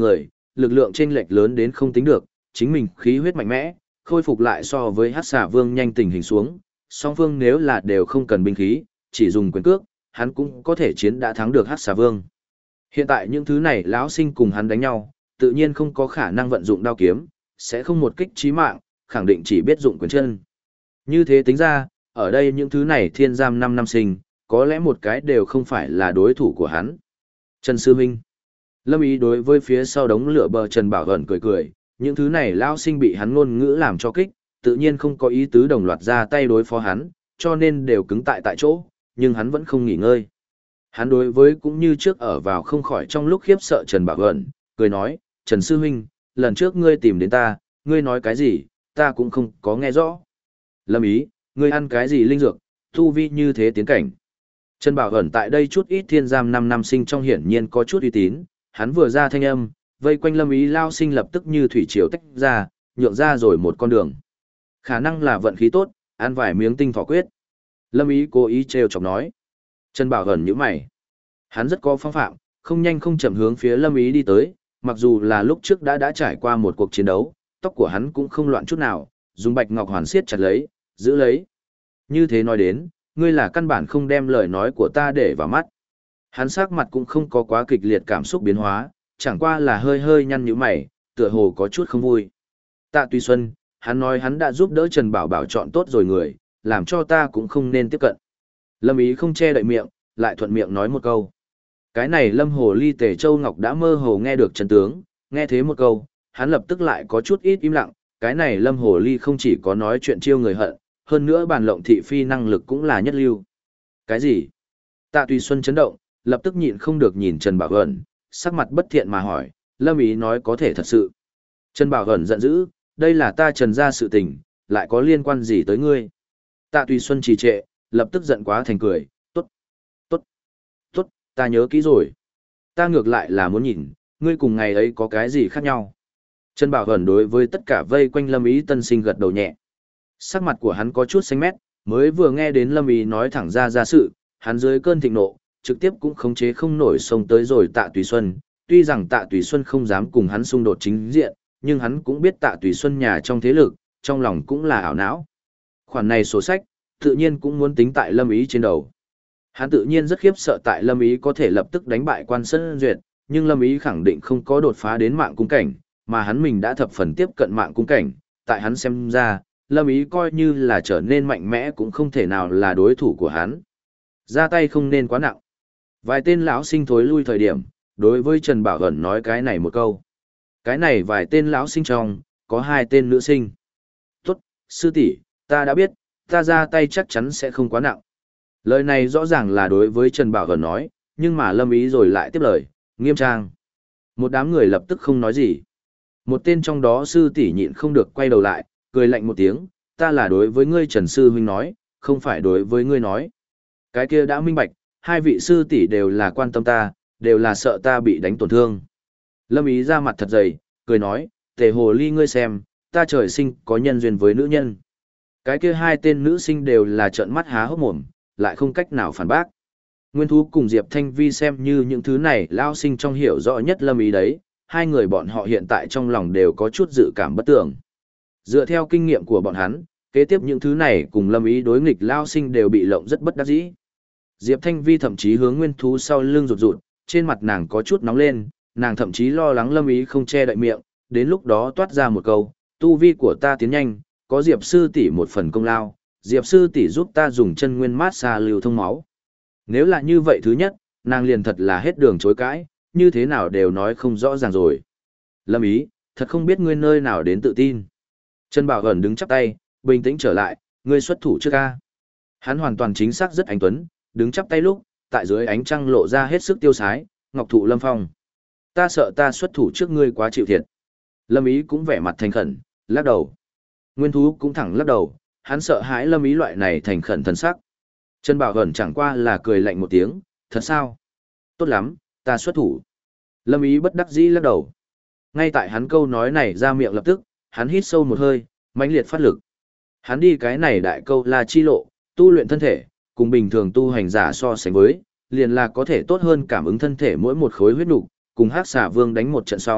lực lượng chênh lệch lớn đến không tính được, chính mình khí huyết mạnh mẽ, khôi phục lại so với Hắc Xà Vương nhanh tình hình xuống, song phương nếu là đều không cần binh khí, chỉ dùng quyền cước, hắn cũng có thể chiến đã thắng được Hắc Xà Vương. Hiện tại những thứ này lão sinh cùng hắn đánh nhau, tự nhiên không có khả năng vận dụng đao kiếm, sẽ không một kích chí mạng, khẳng định chỉ biết dụng quyền chân. Như thế tính ra, ở đây những thứ này thiên giam 5 năm sinh, có lẽ một cái đều không phải là đối thủ của hắn. Trần Sư Minh. Lâm Ý đối với phía sau đống lửa bờ Trần Bảo Ẩn cười cười, những thứ này lão sinh bị hắn ngôn ngữ làm cho kích, tự nhiên không có ý tứ đồng loạt ra tay đối phó hắn, cho nên đều cứng tại chỗ, nhưng hắn vẫn không nghỉ ngơi. Hắn đối với cũng như trước ở vào không khỏi trong lúc khiếp sợ Trần Bảo Ẩn, cười nói, Trần Sư Huynh, lần trước ngươi tìm đến ta, ngươi nói cái gì, ta cũng không có nghe rõ. Lâm Ý, ngươi ăn cái gì linh dược, tu vi như thế tiến cảnh. Trần Bảo Ẩn tại đây chút ít thiên giam 5 năm sinh trong hiển nhiên có chút uy tín, hắn vừa ra thanh âm, vây quanh Lâm Ý lao sinh lập tức như thủy triều tách ra, nhượng ra rồi một con đường. Khả năng là vận khí tốt, ăn vài miếng tinh thỏ quyết. Lâm Ý cố ý trêu chọc nói. Trần Bảo Ẩn nhíu mày. Hắn rất có phong phạm, không nhanh không chậm hướng phía Lâm Ý đi tới, mặc dù là lúc trước đã trải qua một cuộc chiến đấu, tóc của hắn cũng không loạn chút nào, dùng bạch ngọc hoàn siết chặt lấy, giữ lấy. Như thế nói đến, ngươi là căn bản không đem lời nói của ta để vào mắt. Hắn sắc mặt cũng không có quá kịch liệt cảm xúc biến hóa, chẳng qua là hơi hơi nhăn nhíu mày, tựa hồ có chút không vui. Tạ Tùy Xuân, hắn nói hắn đã giúp đỡ Trần Bảo Bảo chọn tốt rồi người, làm cho ta cũng không nên tiếp cận. Lâm Ý không che đậy miệng, lại thuận miệng nói một câu. Cái này Lâm Hồ Ly Tề Châu Ngọc đã mơ hồ nghe được chân tướng, nghe thế một câu, hắn lập tức lại có chút ít im lặng, cái này Lâm Hồ Ly không chỉ có nói chuyện chiêu người hận, hơn nữa bàn lộng thị phi năng lực cũng là nhất lưu. Cái gì? Tạ Tùy Xuân chấn động, lập tức nhịn không được nhìn Trần Bảo Ẩn, sắc mặt bất thiện mà hỏi, Lâm Ý nói có thể thật sự. Trần Bảo Ẩn giận dữ, đây là ta Trần ra sự tình, lại có liên quan gì tới ngươi? Tạ Tùy Xuân trì trệ, lập tức giận quá thành cười, tốt, tốt, tốt, ta nhớ kỹ rồi. Ta ngược lại là muốn nhìn, ngươi cùng ngày ấy có cái gì khác nhau. Trần Bảo Ẩn đối với tất cả vây quanh Lâm Ý tân sinh gật đầu nhẹ. Sắc mặt của hắn có chút xanh mét, mới vừa nghe đến Lâm Ý nói thẳng ra sự, hắn dưới cơn thịnh nộ, trực tiếp cũng khống chế không nổi xông tới rồi Tạ Tùy Xuân. Tuy rằng Tạ Tùy Xuân không dám cùng hắn xung đột chính diện, nhưng hắn cũng biết Tạ Tùy Xuân nhà trong thế lực, trong lòng cũng là ảo não. Khoản này sổ sách, tự nhiên cũng muốn tính tại Lâm Ý trên đầu. Hắn tự nhiên rất khiếp sợ tại Lâm Ý có thể lập tức đánh bại Quan Sơn Duyệt, nhưng Lâm Ý khẳng định không có đột phá đến mạng cung cảnh, mà hắn mình đã thập phần tiếp cận mạng cung cảnh, tại hắn xem ra, Lâm Ý coi như là trở nên mạnh mẽ cũng không thể nào là đối thủ của hắn. Ra tay không nên quá nặng. Vài tên lão sinh thối lui thời điểm, đối với Trần Bảo Ẩn nói cái này một câu. Cái này vài tên lão sinh trong, có 2 tên nữ sinh. Tốt, sư tỷ, ta đã biết, ta ra tay chắc chắn sẽ không quá nặng. Lời này rõ ràng là đối với Trần Bảo Ẩn nói, nhưng mà Lâm Ý rồi lại tiếp lời, nghiêm trang. Một đám người lập tức không nói gì. Một tên trong đó sư tỷ nhịn không được quay đầu lại, cười lạnh một tiếng, ta là đối với ngươi Trần Sư Huynh nói, không phải đối với ngươi nói. Cái kia đã minh bạch, 2 vị sư tỷ đều là quan tâm ta, đều là sợ ta bị đánh tổn thương. Lâm Ý ra mặt thật dày, cười nói, Tề Hồ Ly ngươi xem, ta trời sinh có nhân duyên với nữ nhân. Cái kia 2 tên nữ sinh đều là trợn mắt há hốc mồm, lại không cách nào phản bác. Nguyên Thú cùng Diệp Thanh Vi xem như những thứ này lao sinh trong hiểu rõ nhất Lâm Ý đấy, 2 người bọn họ hiện tại trong lòng đều có chút dự cảm bất tưởng. Dựa theo kinh nghiệm của bọn hắn, kế tiếp những thứ này cùng Lâm Ý đối nghịch lao sinh đều bị lộng rất bất đắc dĩ. Diệp Thanh Vi thậm chí hướng Nguyên Thú sau lưng rụt rụt, trên mặt nàng có chút nóng lên, nàng thậm chí lo lắng Lâm Ý không che đậy miệng, đến lúc đó toát ra một câu, tu vi của ta tiến nhanh, có Diệp sư tỷ một phần công lao, Diệp sư tỷ giúp ta dùng chân nguyên mát xa lưu thông máu. Nếu là như vậy thứ nhất, nàng liền thật là hết đường chối cãi, như thế nào đều nói không rõ ràng rồi. Lâm Ý, thật không biết ngươi nơi nào đến tự tin. Trần Bảo Ẩn đứng chắp tay, bình tĩnh trở lại, ngươi xuất thủ trước ca. Hắn hoàn toàn chính xác rất anh tuấn, đứng chắp tay lúc, tại dưới ánh trăng lộ ra hết sức tiêu sái, ngọc thụ lâm phong. Ta sợ ta xuất thủ trước ngươi quá chịu thiệt. Lâm Ý cũng vẻ mặt thành khẩn, lắc đầu. Nguyên Thú cũng thẳng lắc đầu, hắn sợ hãi Lâm Ý loại này thành khẩn thần sắc. Trần Bảo Ẩn chẳng qua là cười lạnh một tiếng, thật sao? Tốt lắm, ta xuất thủ. Lâm Ý bất đắc dĩ lắc đầu. Ngay tại hắn câu nói này ra miệng lập tức, hắn hít sâu một hơi, mãnh liệt phát lực. Hắn đi cái này đại câu là chi lộ, tu luyện thân thể, cùng bình thường tu hành giả so sánh với, liền là có thể tốt hơn cảm ứng thân thể mỗi một khối huyết nục, cùng Hắc Xà Vương đánh một trận xong,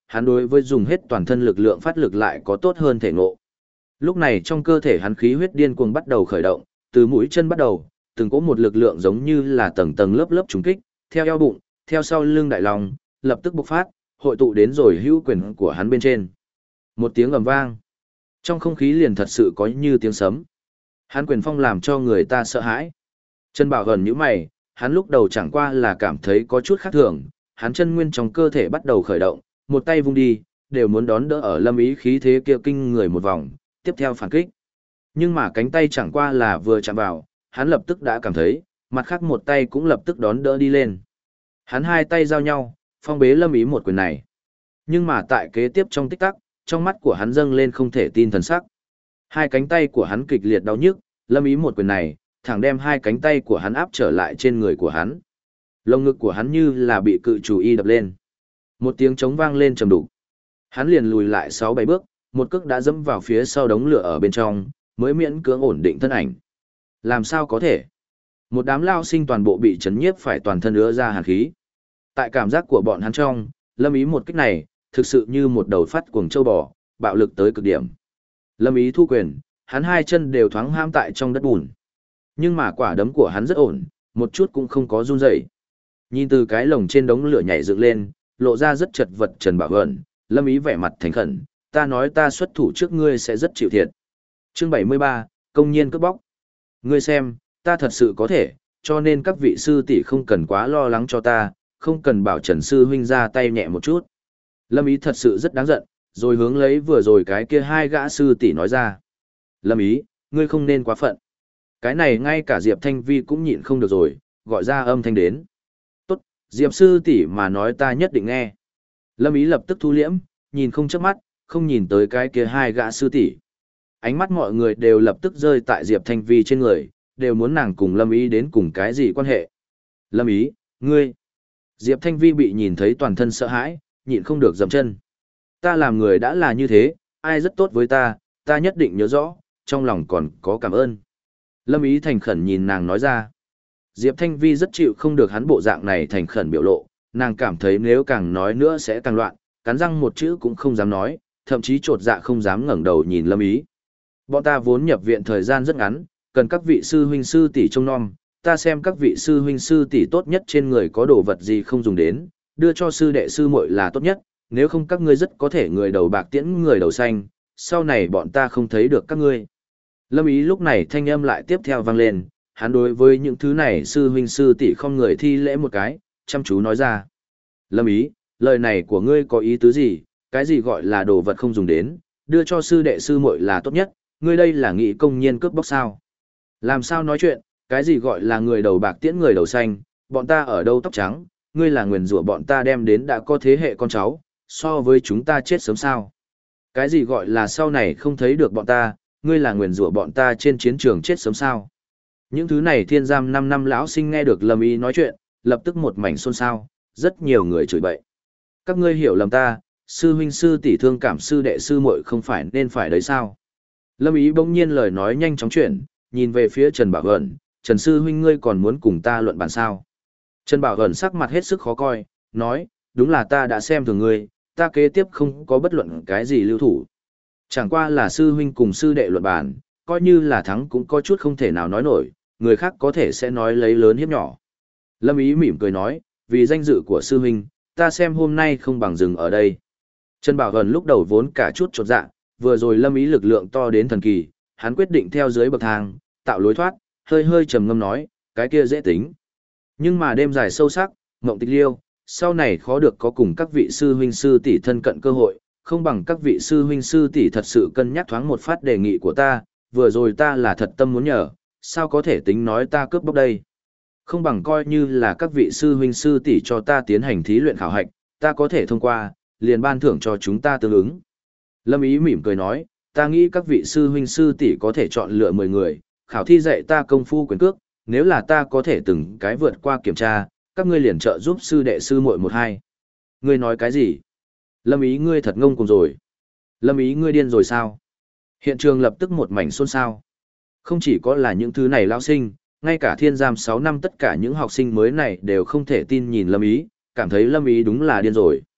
hắn đối với dùng hết toàn thân lực lượng phát lực lại có tốt hơn thể ngộ. Lúc này trong cơ thể hắn khí huyết điên cuồng bắt đầu khởi động, từ mũi chân bắt đầu, từng có một lực lượng giống như là tầng tầng lớp lớp trùng kích, theo eo bụng, theo sau lưng đại lòng, lập tức bộc phát, hội tụ đến rồi hữu quyền của hắn bên trên. Một tiếng ầm vang, trong không khí liền thật sự có như tiếng sấm. Hắn quyền phong làm cho người ta sợ hãi. Trần Bảo gần nhíu mày, hắn lúc đầu chẳng qua là cảm thấy có chút khác thường, hắn chân nguyên trong cơ thể bắt đầu khởi động, một tay vung đi, đều muốn đón đỡ ở Lâm Ý khí thế kia kinh người một vòng, tiếp theo phản kích. Nhưng mà cánh tay chẳng qua là vừa chạm vào, hắn lập tức đã cảm thấy, mặt khác một tay cũng lập tức đón đỡ đi lên. Hắn hai tay giao nhau, phong bế Lâm Ý một quyền này. Nhưng mà tại kế tiếp trong tích tắc, trong mắt của hắn dâng lên không thể tin thần sắc. Hai cánh tay của hắn kịch liệt đau nhức, Lâm Ý một quyền này, thẳng đem hai cánh tay của hắn áp trở lại trên người của hắn. Lồng ngực của hắn như là bị cự chủ y đập lên. Một tiếng trống vang lên trầm đục. Hắn liền lùi lại 6-7 bước, một cước đã dẫm vào phía sau đống lửa ở bên trong, mới miễn cưỡng ổn định thân ảnh. Làm sao có thể? Một đám lao sinh toàn bộ bị chấn nhiếp phải toàn thân ứa ra hàn khí. Tại cảm giác của bọn hắn trong, Lâm Ý một kích này, thực sự như một đầu phát cuồng châu bò, bạo lực tới cực điểm. Lâm Ý thu quyền, hắn hai chân đều thoáng ham tại trong đất bùn. Nhưng mà quả đấm của hắn rất ổn, một chút cũng không có run rẩy. Nhìn từ cái lồng trên đống lửa nhảy dựng lên, lộ ra rất chật vật Trần Bảo Hận, Lâm Ý vẻ mặt thành khẩn, ta nói ta xuất thủ trước ngươi sẽ rất chịu thiệt. Chương 73, công nhiên cướp bóc. Ngươi xem, ta thật sự có thể, cho nên các vị sư tỷ không cần quá lo lắng cho ta, không cần bảo Trần sư huynh ra tay nhẹ một chút. Lâm Ý thật sự rất đáng giận, rồi hướng lấy vừa rồi cái kia hai gã sư tỷ nói ra. Lâm Ý, ngươi không nên quá phận. Cái này ngay cả Diệp Thanh Vi cũng nhịn không được rồi, gọi ra âm thanh đến. Tốt, Diệp sư tỷ mà nói ta nhất định nghe. Lâm Ý lập tức thu liễm, nhìn không chớp mắt, không nhìn tới cái kia hai gã sư tỷ. Ánh mắt mọi người đều lập tức rơi tại Diệp Thanh Vi trên người, đều muốn nàng cùng Lâm Ý đến cùng cái gì quan hệ. Lâm Ý, ngươi. Diệp Thanh Vi bị nhìn thấy toàn thân sợ hãi, nhịn không được dậm chân. Ta làm người đã là như thế, ai rất tốt với ta, ta nhất định nhớ rõ, trong lòng còn có cảm ơn. Lâm Ý thành khẩn nhìn nàng nói ra. Diệp Thanh Vi rất chịu không được hắn bộ dạng này thành khẩn biểu lộ, nàng cảm thấy nếu càng nói nữa sẽ càng loạn, cắn răng một chữ cũng không dám nói, thậm chí trột dạ không dám ngẩng đầu nhìn Lâm Ý. Bọn ta vốn nhập viện thời gian rất ngắn, cần các vị sư huynh sư tỷ trông nom, ta xem các vị sư huynh sư tỷ tốt nhất trên người có đồ vật gì không dùng đến, đưa cho sư đệ sư muội là tốt nhất, nếu không các ngươi rất có thể người đầu bạc tiễn người đầu xanh, sau này bọn ta không thấy được các ngươi. Lâm Ý lúc này thanh âm lại tiếp theo vang lên, hắn đối với những thứ này sư huynh sư tỷ không người thi lễ một cái, chăm chú nói ra. Lâm Ý, lời này của ngươi có ý tứ gì, cái gì gọi là đồ vật không dùng đến, đưa cho sư đệ sư muội là tốt nhất, ngươi đây là nghị công nhiên cướp bóc sao? Làm sao nói chuyện, cái gì gọi là người đầu bạc tiễn người đầu xanh, bọn ta ở đâu tóc trắng, ngươi là nguyền rủa bọn ta đem đến đã có thế hệ con cháu, so với chúng ta chết sớm sao? Cái gì gọi là sau này không thấy được bọn ta, ngươi là nguyền rủa bọn ta trên chiến trường chết sớm sao? Những thứ này thiên giam 5 năm lão sinh nghe được Lâm Ý nói chuyện, lập tức một mảnh xôn xao, rất nhiều người chửi bậy. Các ngươi hiểu lầm ta, sư huynh sư tỷ thương cảm sư đệ sư muội không phải nên phải đấy sao? Lâm Ý bỗng nhiên lời nói nhanh chóng chuyển, nhìn về phía Trần Bảo Hận, Trần sư huynh ngươi còn muốn cùng ta luận bàn sao? Trần Bảo Hận sắc mặt hết sức khó coi, nói, đúng là ta đã xem thường ngươi, ta kế tiếp không có bất luận cái gì lưu thủ. Chẳng qua là sư huynh cùng sư đệ luận bàn, coi như là thắng cũng có chút không thể nào nói nổi, người khác có thể sẽ nói lấy lớn hiếp nhỏ. Lâm Ý mỉm cười nói, vì danh dự của sư huynh, ta xem hôm nay không bằng dừng ở đây. Trần Bảo Hận lúc đầu vốn cả chút chột dạ, vừa rồi Lâm Ý lực lượng to đến thần kỳ, hắn quyết định theo dưới bậc thang, tạo lối thoát, hơi hơi trầm ngâm nói, cái kia dễ tính. Nhưng mà đêm dài sâu sắc, mộng tịch liêu, sau này khó được có cùng các vị sư huynh sư tỷ thân cận cơ hội, không bằng các vị sư huynh sư tỷ thật sự cân nhắc thoáng một phát đề nghị của ta, vừa rồi ta là thật tâm muốn nhờ, sao có thể tính nói ta cướp bóc đây. Không bằng coi như là các vị sư huynh sư tỷ cho ta tiến hành thí luyện khảo hạch, ta có thể thông qua, liền ban thưởng cho chúng ta tương ứng. Lâm Ý mỉm cười nói, ta nghĩ các vị sư huynh sư tỷ có thể chọn lựa 10 người, khảo thi dạy ta công phu quyền cước, nếu là ta có thể từng cái vượt qua kiểm tra, các ngươi liền trợ giúp sư đệ sư muội 1-2. Ngươi nói cái gì? Lâm Ý ngươi thật ngông cuồng rồi. Lâm Ý ngươi điên rồi sao? Hiện trường lập tức một mảnh xôn xao. Không chỉ có là những thứ này lão sinh, ngay cả thiên giam 6 năm tất cả những học sinh mới này đều không thể tin nhìn Lâm Ý, cảm thấy Lâm Ý đúng là điên rồi.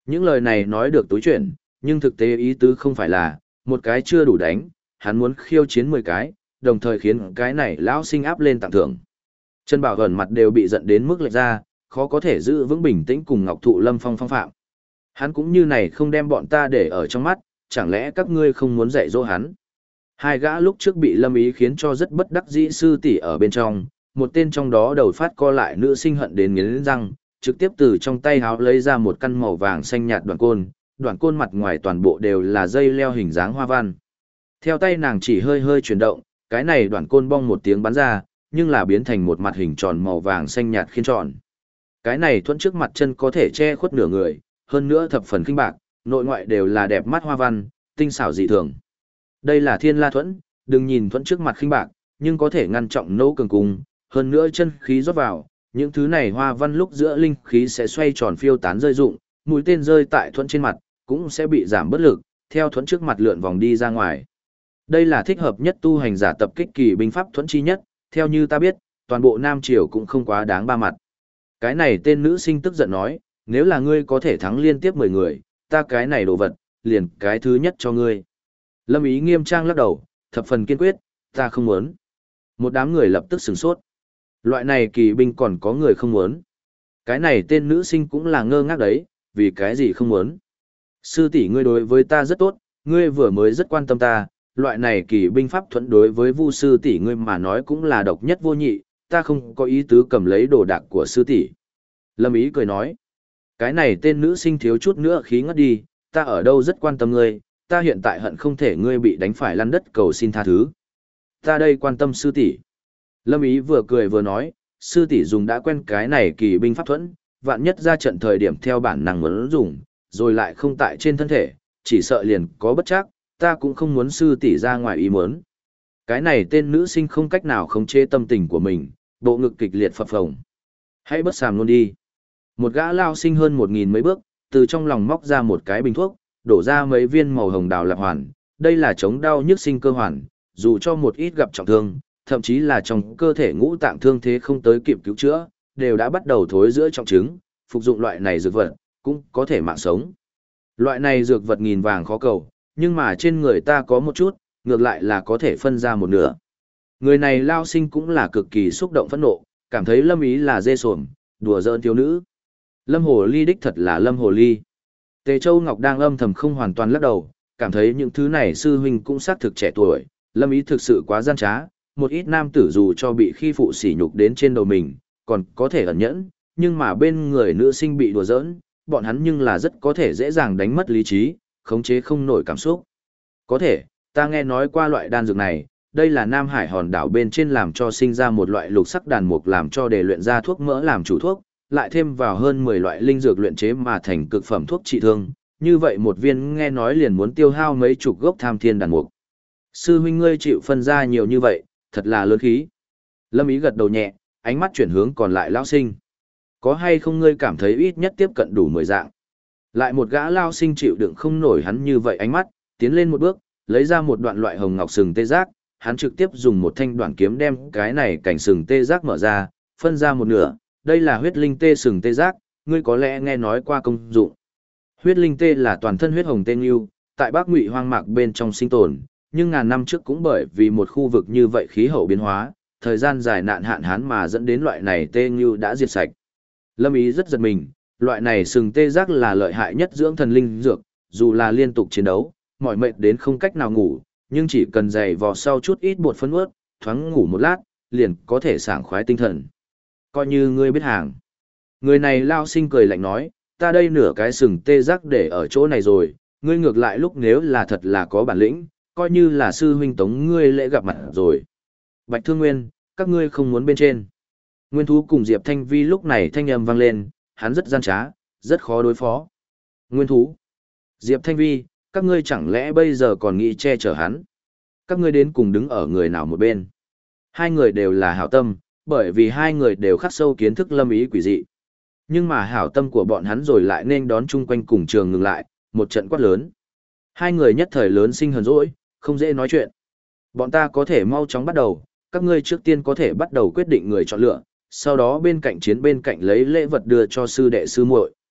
Những lời này nói được túi chuyện, nhưng thực tế ý tứ không phải là, một cái chưa đủ đánh, hắn muốn khiêu chiến 10 cái, đồng thời khiến cái này lão sinh áp lên tặng thưởng. Trần Bảo Hẩn mặt đều bị giận đến mức lệch ra, khó có thể giữ vững bình tĩnh cùng Ngọc Thụ Lâm phong phạm. Hắn cũng như này không đem bọn ta để ở trong mắt, chẳng lẽ các ngươi không muốn dạy dỗ hắn. Hai gã lúc trước bị Lâm Ý khiến cho rất bất đắc dĩ sư tỷ ở bên trong, một tên trong đó đầu phát co lại nữ sinh hận đến nghiến răng, trực tiếp từ trong tay háo lấy ra một căn màu vàng xanh nhạt đoạn côn mặt ngoài toàn bộ đều là dây leo hình dáng hoa văn. Theo tay nàng chỉ hơi hơi chuyển động, cái này đoạn côn bong một tiếng bắn ra, nhưng là biến thành một mặt hình tròn màu vàng xanh nhạt khiên tròn. Cái này thuẫn trước mặt chân có thể che khuất nửa người, hơn nữa thập phần kinh bạc, nội ngoại đều là đẹp mắt hoa văn, tinh xảo dị thường. Đây là Thiên La thuẫn, đừng nhìn thuẫn trước mặt khinh bạc, nhưng có thể ngăn trọng nỗ cường cung, hơn nữa chân khí rót vào, những thứ này hoa văn lúc giữa linh khí sẽ xoay tròn phiêu tán rơi rụng, mũi tên rơi tại thuẫn trên mặt, cũng sẽ bị giảm bất lực, theo thuẫn trước mặt lượn vòng đi ra ngoài. Đây là thích hợp nhất tu hành giả tập kích kỳ binh pháp thuẫn chi nhất, theo như ta biết, toàn bộ Nam Triều cũng không quá đáng ba mặt. Cái này tên nữ sinh tức giận nói, nếu là ngươi có thể thắng liên tiếp 10 người, ta cái này đồ vật, liền cái thứ nhất cho ngươi. Lâm Ý nghiêm trang lắc đầu, thập phần kiên quyết, ta không muốn. Một đám người lập tức sửng sốt. Loại này kỳ binh còn có người không muốn. Cái này tên nữ sinh cũng là ngơ ngác đấy, vì cái gì không muốn. Sư tỷ ngươi đối với ta rất tốt, ngươi vừa mới rất quan tâm ta, loại này kỳ binh pháp thuẫn đối với Vu sư tỷ ngươi mà nói cũng là độc nhất vô nhị, ta không có ý tứ cầm lấy đồ đạc của sư tỷ. Lâm Ý cười nói, cái này tên nữ sinh thiếu chút nữa khí ngất đi, ta ở đâu rất quan tâm ngươi, ta hiện tại hận không thể ngươi bị đánh phải lăn đất cầu xin tha thứ. Ta đây quan tâm sư tỷ. Lâm Ý vừa cười vừa nói, sư tỷ dùng đã quen cái này kỳ binh pháp thuẫn, vạn nhất ra trận thời điểm theo bản năng muốn dùng, rồi lại không tại trên thân thể, chỉ sợ liền có bất chắc, ta cũng không muốn sư tỷ ra ngoài ý muốn. Cái này tên nữ sinh không cách nào khống chế tâm tình của mình, bộ ngực kịch liệt phập phồng. Hãy bất sàm luôn đi. Một gã lao sinh hơn 1000 mấy bước, từ trong lòng móc ra một cái bình thuốc, đổ ra mấy viên màu hồng đào lạp hoàn, đây là chống đau nhức sinh cơ hoàn, dù cho một ít gặp trọng thương, thậm chí là trong cơ thể ngũ tạng thương thế không tới kịp cứu chữa, đều đã bắt đầu thối giữa trọng chứng, phục dụng loại này dược vật, cũng có thể mạng sống. Loại này dược vật nghìn vàng khó cầu, nhưng mà trên người ta có một chút, ngược lại là có thể phân ra một nửa. Người này lao sinh cũng là cực kỳ xúc động phẫn nộ, cảm thấy Lâm Ý là dê xuồng, đùa giỡn thiếu nữ. Lâm Hồ Ly đích thật là Lâm Hồ Ly. Tề Châu Ngọc đang âm thầm không hoàn toàn lắc đầu, cảm thấy những thứ này sư huynh cũng xác thực trẻ tuổi, Lâm Ý thực sự quá gian trá, một ít nam tử dù cho bị khi phụ sỉ nhục đến trên đầu mình, còn có thể ẩn nhẫn, nhưng mà bên người nữ sinh bị đùa giỡn, bọn hắn nhưng là rất có thể dễ dàng đánh mất lý trí, khống chế không nổi cảm xúc. Có thể, ta nghe nói qua loại đan dược này, đây là Nam Hải hòn đảo bên trên làm cho sinh ra một loại lục sắc đàn mục làm cho để luyện ra thuốc mỡ làm chủ thuốc, lại thêm vào hơn 10 loại linh dược luyện chế mà thành cực phẩm thuốc trị thương, như vậy một viên nghe nói liền muốn tiêu hao mấy chục gốc tham thiên đàn mục. Sư huynh ngươi chịu phân ra nhiều như vậy, thật là lớn khí. Lâm Ý gật đầu nhẹ, ánh mắt chuyển hướng còn lại lão sinh. Có hay không ngươi cảm thấy ít nhất tiếp cận đủ 10 dạng. Lại một gã lao sinh chịu đựng không nổi hắn như vậy ánh mắt, tiến lên một bước, lấy ra một đoạn loại hồng ngọc sừng tê giác, hắn trực tiếp dùng một thanh đoạn kiếm đem cái này cảnh sừng tê giác mở ra, phân ra một nửa, đây là huyết linh tê sừng tê giác, ngươi có lẽ nghe nói qua công dụng. Huyết linh tê là toàn thân huyết hồng tê ngưu, tại Bắc Ngụy hoang mạc bên trong sinh tồn, nhưng ngàn năm trước cũng bởi vì một khu vực như vậy khí hậu biến hóa, thời gian dài nạn hạn hán mà dẫn đến loại này tê ngưu đã diệt sạch. Lâm Ý rất giật mình, loại này sừng tê giác là lợi hại nhất dưỡng thần linh dược, dù là liên tục chiến đấu, mỏi mệt đến không cách nào ngủ, nhưng chỉ cần giày vò sau chút ít bột phân ướt, thoáng ngủ một lát, liền có thể sảng khoái tinh thần. Coi như ngươi biết hàng. Người này lao sinh cười lạnh nói, ta đây nửa cái sừng tê giác để ở chỗ này rồi, ngươi ngược lại lúc nếu là thật là có bản lĩnh, coi như là sư huynh tống ngươi lễ gặp mặt rồi. Bạch Thương Nguyên, các ngươi không muốn bên trên. Nguyên thú cùng Diệp Thanh Vi lúc này thanh âm vang lên, hắn rất gian trá, rất khó đối phó. Nguyên thú, Diệp Thanh Vi, các ngươi chẳng lẽ bây giờ còn nghĩ che chở hắn? Các ngươi đến cùng đứng ở người nào một bên? Hai người đều là hảo tâm, bởi vì hai người đều khắc sâu kiến thức Lâm Ý quỷ dị. Nhưng mà hảo tâm của bọn hắn rồi lại nên đón chung quanh cùng trường ngừng lại, một trận quát lớn. Hai người nhất thời lớn sinh hờn dỗi, không dễ nói chuyện. Bọn ta có thể mau chóng bắt đầu, các ngươi trước tiên có thể bắt đầu quyết định người chọn lựa, sau đó bên cạnh chiến bên cạnh lấy lễ vật đưa cho sư đệ sư muội.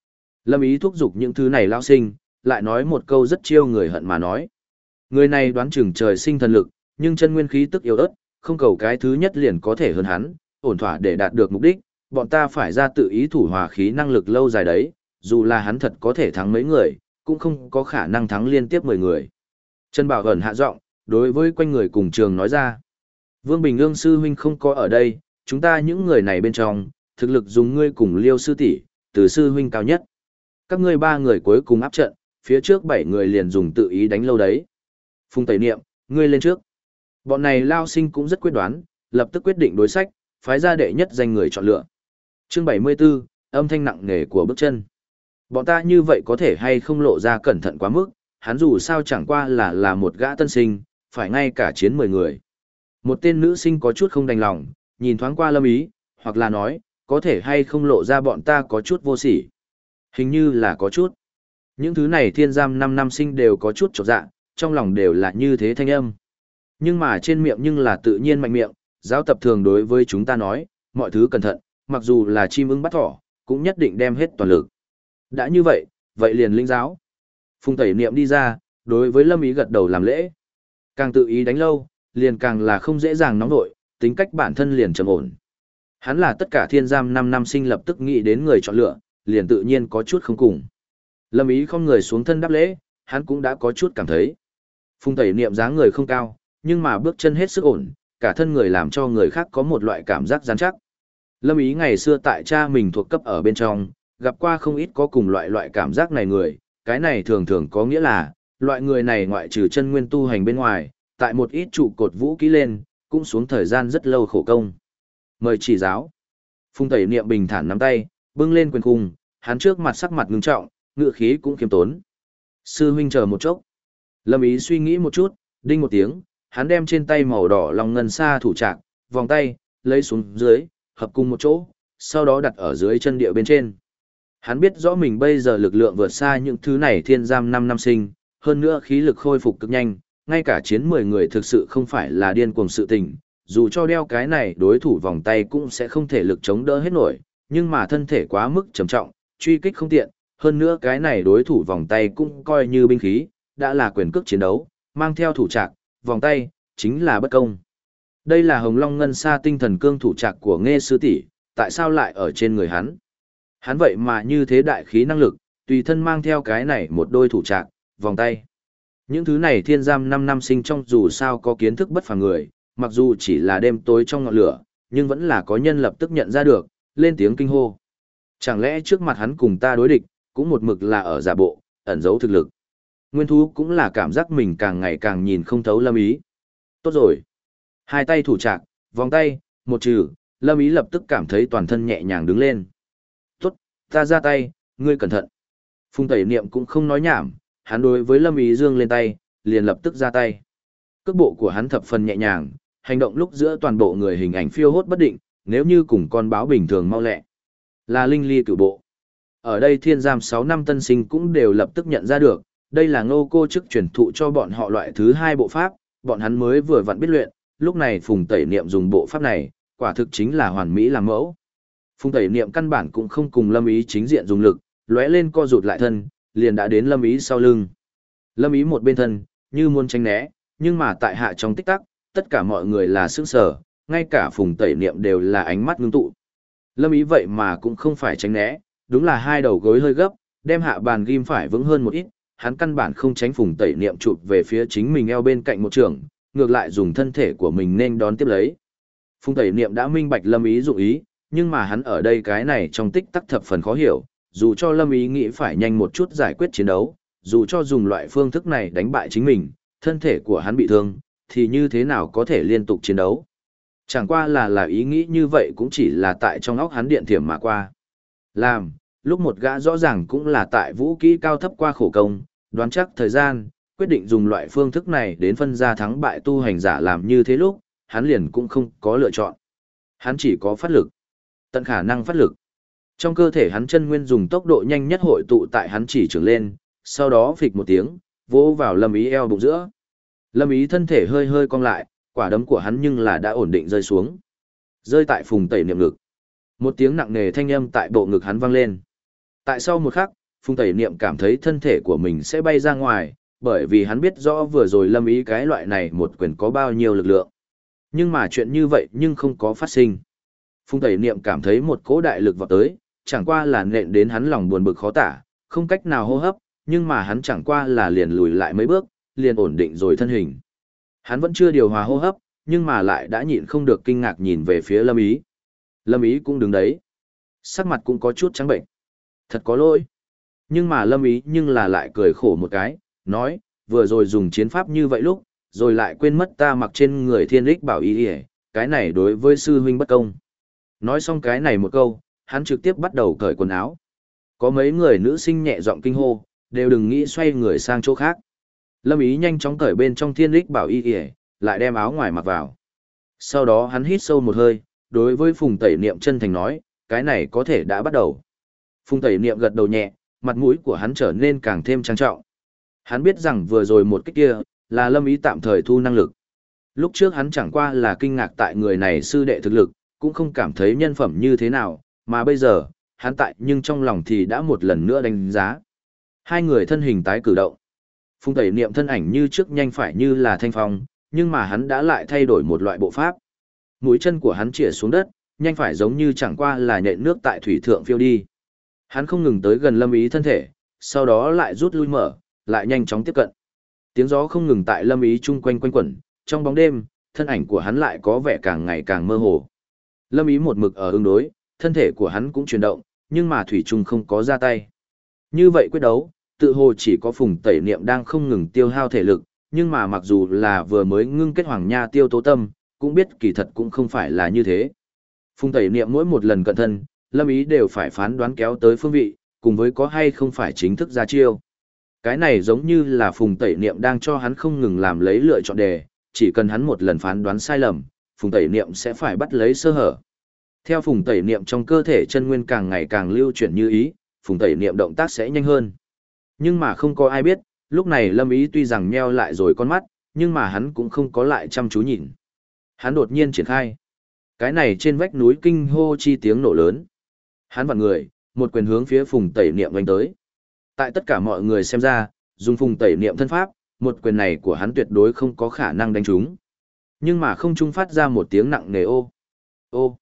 Lâm Ý thúc giục những thứ này lao sinh, lại nói một câu rất chiêu người hận mà nói. Người này đoán chừng trời sinh thần lực, nhưng chân nguyên khí tức yếu ớt, không cầu cái thứ nhất liền có thể hơn hắn, ổn thỏa để đạt được mục đích, bọn ta phải ra tự ý thủ hòa khí năng lực lâu dài đấy, dù là hắn thật có thể thắng mấy người, cũng không có khả năng thắng liên tiếp 10 người. Trần Bảo ẩn hạ giọng, đối với quanh người cùng trường nói ra. Vương Bình Ương sư huynh không có ở đây, chúng ta những người này bên trong, thực lực dùng ngươi cùng Liêu sư tỷ, từ sư huynh cao nhất. Các ngươi 3 người cuối cùng áp trận, phía trước 7 người liền dùng tự ý đánh lâu đấy. Phùng Tẩy Niệm, ngươi lên trước. Bọn này lao sinh cũng rất quyết đoán, lập tức quyết định đối sách, phái ra đệ nhất danh người chọn lựa. Chương 74, âm thanh nặng nề của bước chân. Bọn ta như vậy có thể hay không lộ ra cẩn thận quá mức, hắn dù sao chẳng qua là một gã tân sinh, phải ngay cả chiến 10 người. Một tên nữ sinh có chút không đành lòng, nhìn thoáng qua Lâm Ý, hoặc là nói, có thể hay không lộ ra bọn ta có chút vô sỉ. Hình như là có chút. Những thứ này thiên giam 5 năm sinh đều có chút chột dạ, trong lòng đều là như thế thanh âm. Nhưng mà trên miệng nhưng là tự nhiên mạnh miệng, giáo tập thường đối với chúng ta nói, mọi thứ cẩn thận, mặc dù là chim ưng bắt thỏ, cũng nhất định đem hết toàn lực. Đã như vậy, vậy liền linh giáo. Phùng Tẩy Niệm đi ra, đối với Lâm Ý gật đầu làm lễ. Càng tự ý đánh lâu, liền càng là không dễ dàng nóng nổi, tính cách bản thân liền trầm ổn. Hắn là tất cả thiên giam 5 năm sinh lập tức nghĩ đến người chọn lựa, liền tự nhiên có chút không cùng. Lâm Ý không người xuống thân đáp lễ, hắn cũng đã có chút cảm thấy. Phùng Tẩy Niệm dáng người không cao, nhưng mà bước chân hết sức ổn, cả thân người làm cho người khác có một loại cảm giác rắn chắc. Lâm Ý ngày xưa tại cha mình thuộc cấp ở bên trong, gặp qua không ít có cùng loại cảm giác này người, cái này thường thường có nghĩa là, loại người này ngoại trừ chân nguyên tu hành bên ngoài, tại một ít trụ cột vũ kỹ lên, cũng xuống thời gian rất lâu khổ công. Mời chỉ giáo. Phùng Tẩy Niệm bình thản nắm tay, bưng lên quyền khung, hắn trước mặt sắc mặt ngưng trọng, ngựa khí cũng khiêm tốn. Sư huynh chờ một chốc. Lâm Ý suy nghĩ một chút, đinh một tiếng, hắn đem trên tay màu đỏ long ngân sa thủ trạc, vòng tay, lấy xuống dưới, hợp cùng một chỗ, sau đó đặt ở dưới chân địa bên trên. Hắn biết rõ mình bây giờ lực lượng vượt xa những thứ này thiên giam 5 năm sinh, hơn nữa khí lực khôi phục cực nhanh, ngay cả chiến 10 người thực sự không phải là điên cuồng sự tình, dù cho đeo cái này đối thủ vòng tay cũng sẽ không thể lực chống đỡ hết nổi, nhưng mà thân thể quá mức trầm trọng, truy kích không tiện, hơn nữa cái này đối thủ vòng tay cũng coi như binh khí, đã là quyền cước chiến đấu, mang theo thủ trạc, vòng tay, chính là bất công. Đây là Hồng Long Ngân Sa tinh thần cương thủ trạc của Nghê sư tỷ, tại sao lại ở trên người hắn? Hắn vậy mà như thế đại khí năng lực, tùy thân mang theo cái này một đôi thủ trạc, vòng tay. Những thứ này thiên giam 5 năm sinh trong dù sao có kiến thức bất phàm người, mặc dù chỉ là đêm tối trong ngọn lửa, nhưng vẫn là có nhân lập tức nhận ra được, lên tiếng kinh hô. Chẳng lẽ trước mặt hắn cùng ta đối địch, cũng một mực là ở giả bộ, ẩn giấu thực lực. Nguyên thú cũng là cảm giác mình càng ngày càng nhìn không thấu Lâm Ý. Tốt rồi. Hai tay thủ trạc, vòng tay, một trừ, Lâm Ý lập tức cảm thấy toàn thân nhẹ nhàng đứng lên. Tốt, ta ra tay, ngươi cẩn thận. Phùng Tẩy Niệm cũng không nói nhảm, hắn đối với Lâm Ý giương lên tay, liền lập tức ra tay. Cước bộ của hắn thập phần nhẹ nhàng, hành động lúc giữa toàn bộ người hình ảnh phiêu hốt bất định, nếu như cùng con báo bình thường mau lẹ. Là linh ly cửu bộ. Ở đây thiên giam 6 năm tân sinh cũng đều lập tức nhận ra được, đây là Ngô cô chức truyền thụ cho bọn họ loại thứ 2 bộ pháp, bọn hắn mới vừa vặn biết luyện, lúc này Phùng Tẩy Niệm dùng bộ pháp này, quả thực chính là hoàn mỹ làm mẫu. Phùng Tẩy Niệm căn bản cũng không cùng Lâm Ý chính diện dùng lực, lóe lên co rụt lại thân, liền đã đến Lâm Ý sau lưng. Lâm Ý một bên thân, như muốn tránh né, nhưng mà tại hạ trong tích tắc, tất cả mọi người là sững sờ, ngay cả Phùng Tẩy Niệm đều là ánh mắt ngưng tụ. Lâm Ý vậy mà cũng không phải tránh né, đúng là hai đầu gối hơi gấp, đem hạ bàn ghim phải vững hơn một ít, hắn căn bản không tránh Phùng Tẩy Niệm chụp về phía chính mình eo bên cạnh một trường, ngược lại dùng thân thể của mình nên đón tiếp lấy. Phùng Tẩy Niệm đã minh bạch Lâm Ý dụng ý, nhưng mà hắn ở đây cái này trong tích tắc thập phần khó hiểu, dù cho Lâm Ý nghĩ phải nhanh một chút giải quyết chiến đấu, dù cho dùng loại phương thức này đánh bại chính mình, thân thể của hắn bị thương, thì như thế nào có thể liên tục chiến đấu. Chẳng qua là ý nghĩ như vậy cũng chỉ là tại trong óc hắn điện thiểm mà qua. Làm, lúc một gã rõ ràng cũng là tại vũ kỹ cao thấp qua khổ công, đoán chắc thời gian, quyết định dùng loại phương thức này đến phân ra thắng bại tu hành giả làm như thế lúc, hắn liền cũng không có lựa chọn. Hắn chỉ có phát lực, tận khả năng phát lực. Trong cơ thể hắn chân nguyên dùng tốc độ nhanh nhất hội tụ tại hắn chỉ trưởng lên, sau đó phịch một tiếng, vỗ vào Lâm Ý eo bụng giữa. Lâm Ý thân thể hơi hơi cong lại, quả đấm của hắn nhưng là đã ổn định rơi xuống. Rơi tại Phùng Tẩy Niệm ngực. Một tiếng nặng nề thanh âm tại bộ ngực hắn vang lên. Tại sau một khắc, Phùng Tẩy Niệm cảm thấy thân thể của mình sẽ bay ra ngoài, bởi vì hắn biết rõ vừa rồi Lâm Ý cái loại này một quyền có bao nhiêu lực lượng. Nhưng mà chuyện như vậy nhưng không có phát sinh. Phùng Tẩy Niệm cảm thấy một cỗ đại lực vọt tới, chẳng qua là nện đến hắn lòng buồn bực khó tả, không cách nào hô hấp, nhưng mà hắn chẳng qua là liền lùi lại mấy bước, liền ổn định rồi thân hình. Hắn vẫn chưa điều hòa hô hấp, nhưng mà lại đã nhịn không được kinh ngạc nhìn về phía Lâm Ý. Lâm Ý cũng đứng đấy. Sắc mặt cũng có chút trắng bệnh. Thật có lỗi. Nhưng mà Lâm Ý nhưng là lại cười khổ một cái, nói, vừa rồi dùng chiến pháp như vậy lúc, rồi lại quên mất ta mặc trên người thiên lích bảo y y, cái này đối với sư huynh bất công. Nói xong cái này một câu, hắn trực tiếp bắt đầu cởi quần áo. Có mấy người nữ sinh nhẹ giọng kinh hô, đều đừng nghĩ xoay người sang chỗ khác. Lâm Ý nhanh chóng cởi bên trong thiên lích bảo y y, lại đem áo ngoài mặc vào. Sau đó hắn hít sâu một hơi, đối với Phùng Tẩy Niệm chân thành nói, cái này có thể đã bắt đầu. Phùng Tẩy Niệm gật đầu nhẹ, mặt mũi của hắn trở nên càng thêm trang trọng. Hắn biết rằng vừa rồi một kích kia, là Lâm Ý tạm thời thu năng lực. Lúc trước hắn chẳng qua là kinh ngạc tại người này sư đệ thực lực, cũng không cảm thấy nhân phẩm như thế nào, mà bây giờ, hắn tại nhưng trong lòng thì đã một lần nữa đánh giá. Hai người thân hình tái cử động. Phùng Tẩy Niệm thân ảnh như trước nhanh phải như là thanh phong, nhưng mà hắn đã lại thay đổi một loại bộ pháp. Mũi chân của hắn chĩa xuống đất, nhanh phải giống như chẳng qua là nhện nước tại thủy thượng phiêu đi. Hắn không ngừng tới gần Lâm Ý thân thể, sau đó lại rút lui mở, lại nhanh chóng tiếp cận. Tiếng gió không ngừng tại Lâm Ý chung quanh quanh quẩn, trong bóng đêm, thân ảnh của hắn lại có vẻ càng ngày càng mơ hồ. Lâm Ý một mực ở ứng đối, thân thể của hắn cũng chuyển động, nhưng mà thủy chung không có ra tay. Như vậy quyết đấu, tự hồ chỉ có Phùng Tẩy Niệm đang không ngừng tiêu hao thể lực, nhưng mà mặc dù là vừa mới ngưng kết hoàng nha tiêu tố tâm, cũng biết kỳ thật cũng không phải là như thế. Phùng Tẩy Niệm mỗi một lần cận thân, Lâm Ý đều phải phán đoán kéo tới phương vị, cùng với có hay không phải chính thức ra chiêu. Cái này giống như là Phùng Tẩy Niệm đang cho hắn không ngừng làm lấy lựa chọn đề, chỉ cần hắn một lần phán đoán sai lầm, Phùng Tẩy Niệm sẽ phải bắt lấy sơ hở. Theo Phùng Tẩy Niệm trong cơ thể chân nguyên càng ngày càng lưu chuyển như ý, Phùng Tẩy Niệm động tác sẽ nhanh hơn. Nhưng mà không có ai biết, lúc này Lâm Ý tuy rằng nheo lại rồi con mắt, nhưng mà hắn cũng không có lại chăm chú nhìn. Hắn đột nhiên triển khai. Cái này trên vách núi kinh hô chi tiếng nổ lớn. Hắn vặn người, một quyền hướng phía Phùng Tẩy Niệm đánh tới. Tại tất cả mọi người xem ra, dùng Phùng Tẩy Niệm thân pháp, một quyền này của hắn tuyệt đối không có khả năng đánh trúng. Nhưng mà không trung phát ra một tiếng nặng nề ô. Ô.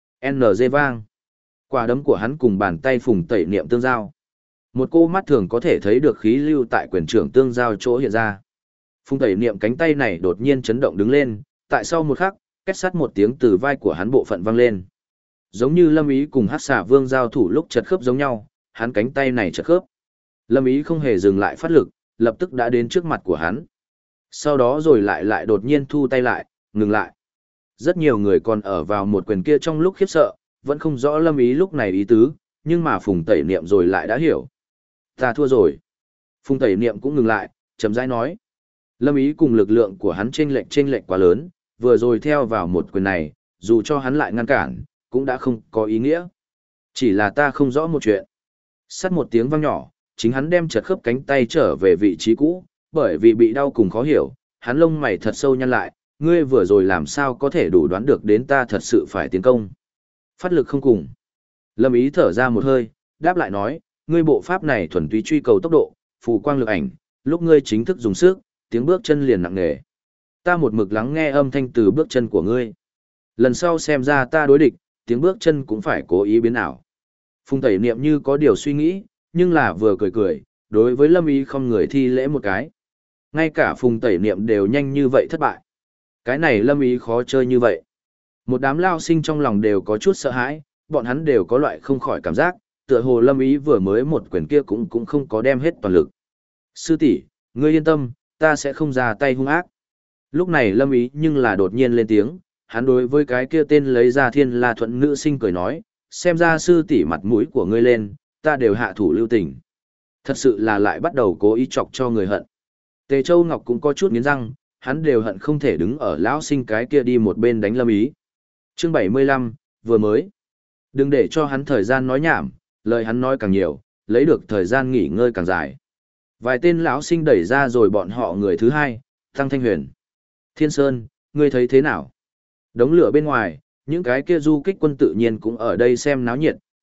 NG vang. Quả đấm của hắn cùng bàn tay Phùng Tẩy Niệm tương giao. Một cô mắt thường có thể thấy được khí lưu tại quyền trưởng tương giao chỗ hiện ra. Phùng Tẩy Niệm cánh tay này đột nhiên chấn động đứng lên, tại sau một khắc, két sắt một tiếng từ vai của hắn bộ phận vang lên. Giống như Lâm Ý cùng Hắc Xà Vương giao thủ lúc chật khớp giống nhau, hắn cánh tay này chật khớp. Lâm Ý không hề dừng lại phát lực, lập tức đã đến trước mặt của hắn. Sau đó rồi lại đột nhiên thu tay lại, ngừng lại. Rất nhiều người còn ở vào một quyền kia trong lúc khiếp sợ, vẫn không rõ Lâm Ý lúc này ý tứ, nhưng mà Phùng Tẩy Niệm rồi lại đã hiểu. Ta thua rồi. Phùng Tẩy Niệm cũng ngừng lại, chậm rãi nói. Lâm Ý cùng lực lượng của hắn chênh lệch quá lớn, vừa rồi theo vào một quyền này, dù cho hắn lại ngăn cản, cũng đã không có ý nghĩa. Chỉ là ta không rõ một chuyện. Sắt một tiếng vang nhỏ, chính hắn đem chật khớp cánh tay trở về vị trí cũ, bởi vì bị đau cùng khó hiểu, hắn lông mày thật sâu nhăn lại, ngươi vừa rồi làm sao có thể đủ đoán được đến ta thật sự phải tiến công. Phát lực không cùng. Lâm Ý thở ra một hơi, đáp lại nói, ngươi bộ pháp này thuần túy truy cầu tốc độ, phù quang lực ảnh, lúc ngươi chính thức dùng sức, tiếng bước chân liền nặng nề. Ta một mực lắng nghe âm thanh từ bước chân của ngươi. Lần sau xem ra ta đối địch, tiếng bước chân cũng phải cố ý biến ảo. Phùng Tẩy Niệm như có điều suy nghĩ, nhưng là vừa cười cười, đối với Lâm Ý không người thi lễ một cái. Ngay cả Phùng Tẩy Niệm đều nhanh như vậy thất bại. Cái này Lâm Ý khó chơi như vậy. Một đám lao sinh trong lòng đều có chút sợ hãi, bọn hắn đều có loại không khỏi cảm giác, tựa hồ Lâm Ý vừa mới một quyền kia cũng không có đem hết toàn lực. Sư tỷ, ngươi yên tâm, ta sẽ không ra tay hung ác. Lúc này Lâm Ý nhưng là đột nhiên lên tiếng, hắn đối với cái kia tên lấy ra Thiên La Thuận nữ sinh cười nói, xem ra sư tỷ mặt mũi của ngươi lên, ta đều hạ thủ lưu tình. Thật sự là lại bắt đầu cố ý chọc cho người hận. Tề Châu Ngọc cũng có chút nghiến răng, hắn đều hận không thể đứng ở lão sinh cái kia đi một bên đánh Lâm Ý. Chương 75, vừa mới. Đừng để cho hắn thời gian nói nhảm, lời hắn nói càng nhiều, lấy được thời gian nghỉ ngơi càng dài. Vài tên lão sinh đẩy ra rồi bọn họ người thứ hai, Tăng Thanh Huyền. Thiên Sơn, ngươi thấy thế nào? Đống lửa bên ngoài, những cái kia du kích quân tự nhiên cũng ở đây xem náo nhiệt,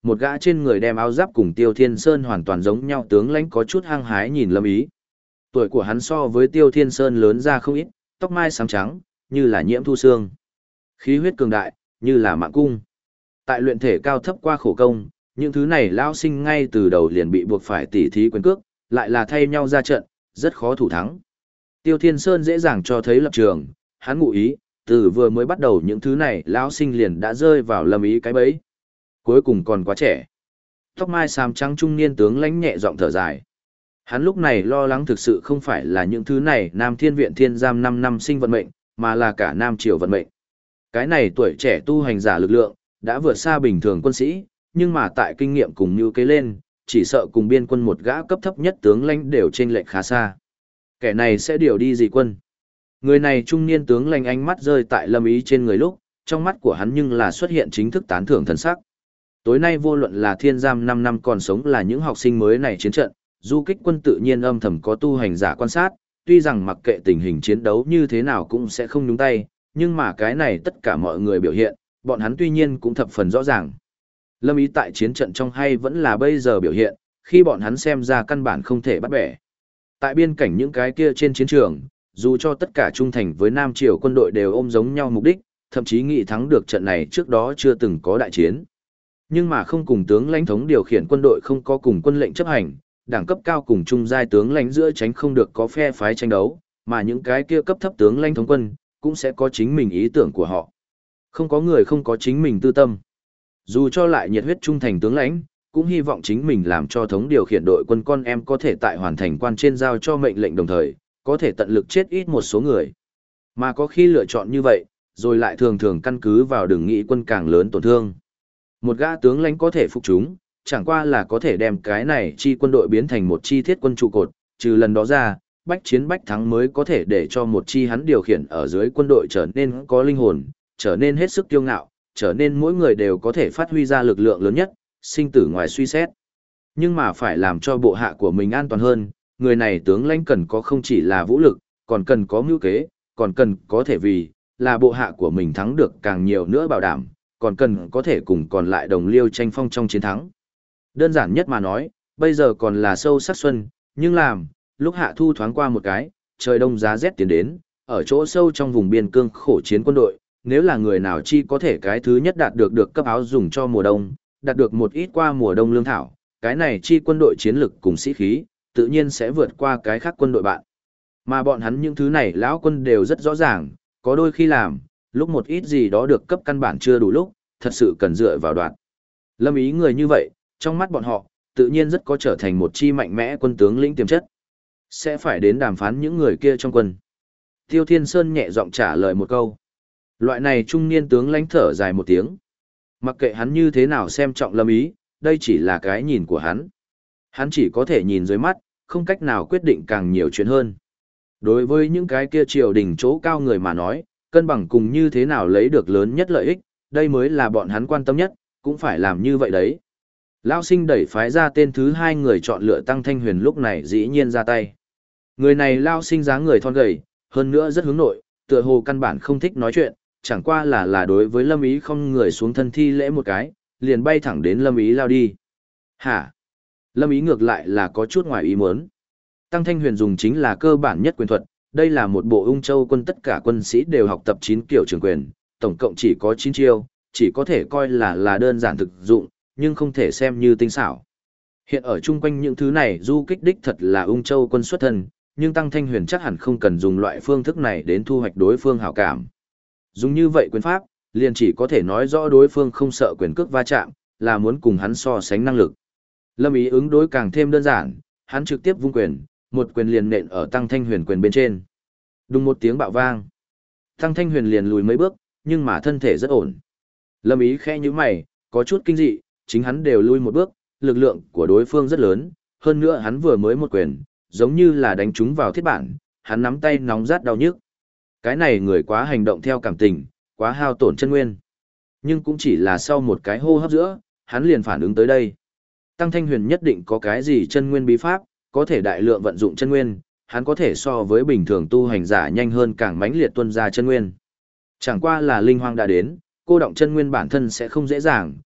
một gã trên người đem áo giáp cùng Tiêu Thiên Sơn hoàn toàn giống nhau tướng lãnh có chút hăng hái nhìn Lâm Ý. Tuổi của hắn so với Tiêu Thiên Sơn lớn ra không ít, tóc mai sáng trắng, như là nhiễm thu sương. Khí huyết cường đại, như là mạng cung. Tại luyện thể cao thấp qua khổ công, những thứ này lao sinh ngay từ đầu liền bị buộc phải tỉ thí quyền cước, lại là thay nhau ra trận, rất khó thủ thắng. Tiêu Thiên Sơn dễ dàng cho thấy lập trường, hắn ngụ ý, từ vừa mới bắt đầu những thứ này lão sinh liền đã rơi vào Lâm Ý cái bẫy. Cuối cùng còn quá trẻ. Tóc mai xám trắng trung niên tướng lãnh nhẹ giọng thở dài. Hắn lúc này lo lắng thực sự không phải là những thứ này Nam Thiên Viện Thiên Giam 5 năm sinh vận mệnh, mà là cả Nam Triều vận mệnh. Cái này tuổi trẻ tu hành giả lực lượng, đã vượt xa bình thường quân sĩ, nhưng mà tại kinh nghiệm cùng như kế lên, chỉ sợ cùng biên quân một gã cấp thấp nhất tướng lãnh đều chênh lệch khá xa. Kẻ này sẽ điều đi gì quân? Người này trung niên tướng lãnh ánh mắt rơi tại Lâm Ý trên người lúc, trong mắt của hắn nhưng là xuất hiện chính thức tán thưởng thần sắc. Tối nay vô luận là Thiên Giam 5 năm còn sống là những học sinh mới này chiến trận, du kích quân tự nhiên âm thầm có tu hành giả quan sát, tuy rằng mặc kệ tình hình chiến đấu như thế nào cũng sẽ không nhúng tay, nhưng mà cái này tất cả mọi người biểu hiện, bọn hắn tuy nhiên cũng thập phần rõ ràng. Lâm Ý tại chiến trận trong hay vẫn là bây giờ biểu hiện, khi bọn hắn xem ra căn bản không thể bắt bẻ. Tại biên cảnh những cái kia trên chiến trường, dù cho tất cả trung thành với Nam Triều quân đội đều ôm giống nhau mục đích, thậm chí nghĩ thắng được trận này trước đó chưa từng có đại chiến. Nhưng mà không cùng tướng lãnh thống điều khiển quân đội không có cùng quân lệnh chấp hành, đẳng cấp cao cùng trung giai tướng lãnh giữa tránh không được có phe phái tranh đấu, mà những cái kia cấp thấp tướng lãnh thống quân cũng sẽ có chính mình ý tưởng của họ. Không có người không có chính mình tư tâm. Dù cho lại nhiệt huyết trung thành tướng lãnh, cũng hy vọng chính mình làm cho thống điều khiển đội quân con em có thể tại hoàn thành quan trên giao cho mệnh lệnh đồng thời, có thể tận lực chết ít một số người. Mà có khi lựa chọn như vậy, rồi lại thường thường căn cứ vào đường nghị quân càng lớn tổn thương. Một gã tướng lãnh có thể phục chúng, chẳng qua là có thể đem cái này chi quân đội biến thành một chi thiết quân trụ cột, trừ lần đó ra, bách chiến bách thắng mới có thể để cho một chi hắn điều khiển ở dưới quân đội trở nên có linh hồn, trở nên hết sức kiêu ngạo, trở nên mỗi người đều có thể phát huy ra lực lượng lớn nhất, sinh tử ngoài suy xét. Nhưng mà phải làm cho bộ hạ của mình an toàn hơn, người này tướng lãnh cần có không chỉ là vũ lực, còn cần có mưu kế, còn cần có thể vì là bộ hạ của mình thắng được càng nhiều nữa bảo đảm, còn cần có thể cùng còn lại đồng liêu tranh phong trong chiến thắng. Đơn giản nhất mà nói, bây giờ còn là sâu sắc xuân, nhưng lúc hạ thu thoáng qua một cái, trời đông giá rét tiến đến, ở chỗ sâu trong vùng biên cương khổ chiến quân đội, nếu là người nào chi có thể cái thứ nhất đạt được cấp áo dùng cho mùa đông, đạt được một ít qua mùa đông lương thảo, cái này chi quân đội chiến lực cùng sĩ khí, tự nhiên sẽ vượt qua cái khác quân đội bạn. Mà bọn hắn những thứ này lão quân đều rất rõ ràng, có đôi khi lúc một ít gì đó được cấp căn bản chưa đủ lúc, thật sự cần dựa vào đoạn. Lâm Ý người như vậy, trong mắt bọn họ, tự nhiên rất có trở thành một chi mạnh mẽ quân tướng lĩnh tiềm chất. Sẽ phải đến đàm phán những người kia trong quân. Tiêu Thiên Sơn nhẹ giọng trả lời một câu. Loại này trung niên tướng lãnh thở dài một tiếng. Mặc kệ hắn như thế nào xem trọng Lâm Ý, đây chỉ là cái nhìn của hắn. Hắn chỉ có thể nhìn dưới mắt, không cách nào quyết định càng nhiều chuyện hơn. Đối với những cái kia triều đình chỗ cao người mà nói, cân bằng cùng như thế nào lấy được lớn nhất lợi ích, đây mới là bọn hắn quan tâm nhất, cũng phải làm như vậy đấy. Lão sinh đẩy phái ra tên thứ hai người chọn lựa Tăng Thanh Huyền lúc này dĩ nhiên ra tay. Người này Lão sinh dáng người thon gầy, hơn nữa rất hướng nội, tựa hồ căn bản không thích nói chuyện, chẳng qua là đối với Lâm Ý không người xuống thân thi lễ một cái, liền bay thẳng đến Lâm Ý lao đi. Hả? Lâm Ý ngược lại là có chút ngoài ý muốn. Tăng Thanh Huyền dùng chính là cơ bản nhất quyền thuật, đây là một bộ Ung Châu quân tất cả quân sĩ đều học tập 9 kiểu trường quyền, tổng cộng chỉ có 9 chiêu, chỉ có thể coi là đơn giản thực dụng, nhưng không thể xem như tinh xảo. Hiện ở chung quanh những thứ này du kích đích thật là Ung Châu quân xuất thân, nhưng Tăng Thanh Huyền chắc hẳn không cần dùng loại phương thức này đến thu hoạch đối phương hảo cảm. Dùng như vậy quyền pháp, liền chỉ có thể nói rõ đối phương không sợ quyền cước va chạm, là muốn cùng hắn so sánh năng lực. Lâm Ý ứng đối càng thêm đơn giản, hắn trực tiếp vung quyền, một quyền liền nện ở Tăng Thanh Huyền quyền bên trên. Đùng một tiếng bạo vang. Tăng Thanh Huyền liền lùi mấy bước, nhưng mà thân thể rất ổn. Lâm Ý khẽ nhíu mày, có chút kinh dị, chính hắn đều lui một bước, lực lượng của đối phương rất lớn, hơn nữa hắn vừa mới một quyền, giống như là đánh trúng vào thiết bản, hắn nắm tay nóng rát đau nhức. Cái này người quá hành động theo cảm tình, quá hao tổn chân nguyên. Nhưng cũng chỉ là sau một cái hô hấp giữa, hắn liền phản ứng tới đây. Tăng Thanh Huyền nhất định có cái gì chân nguyên bí pháp, có thể đại lượng vận dụng chân nguyên, hắn có thể so với bình thường tu hành giả nhanh hơn càng mãnh liệt tuân ra chân nguyên. Chẳng qua là linh hoang đã đến, cô động chân nguyên bản thân sẽ không dễ dàng,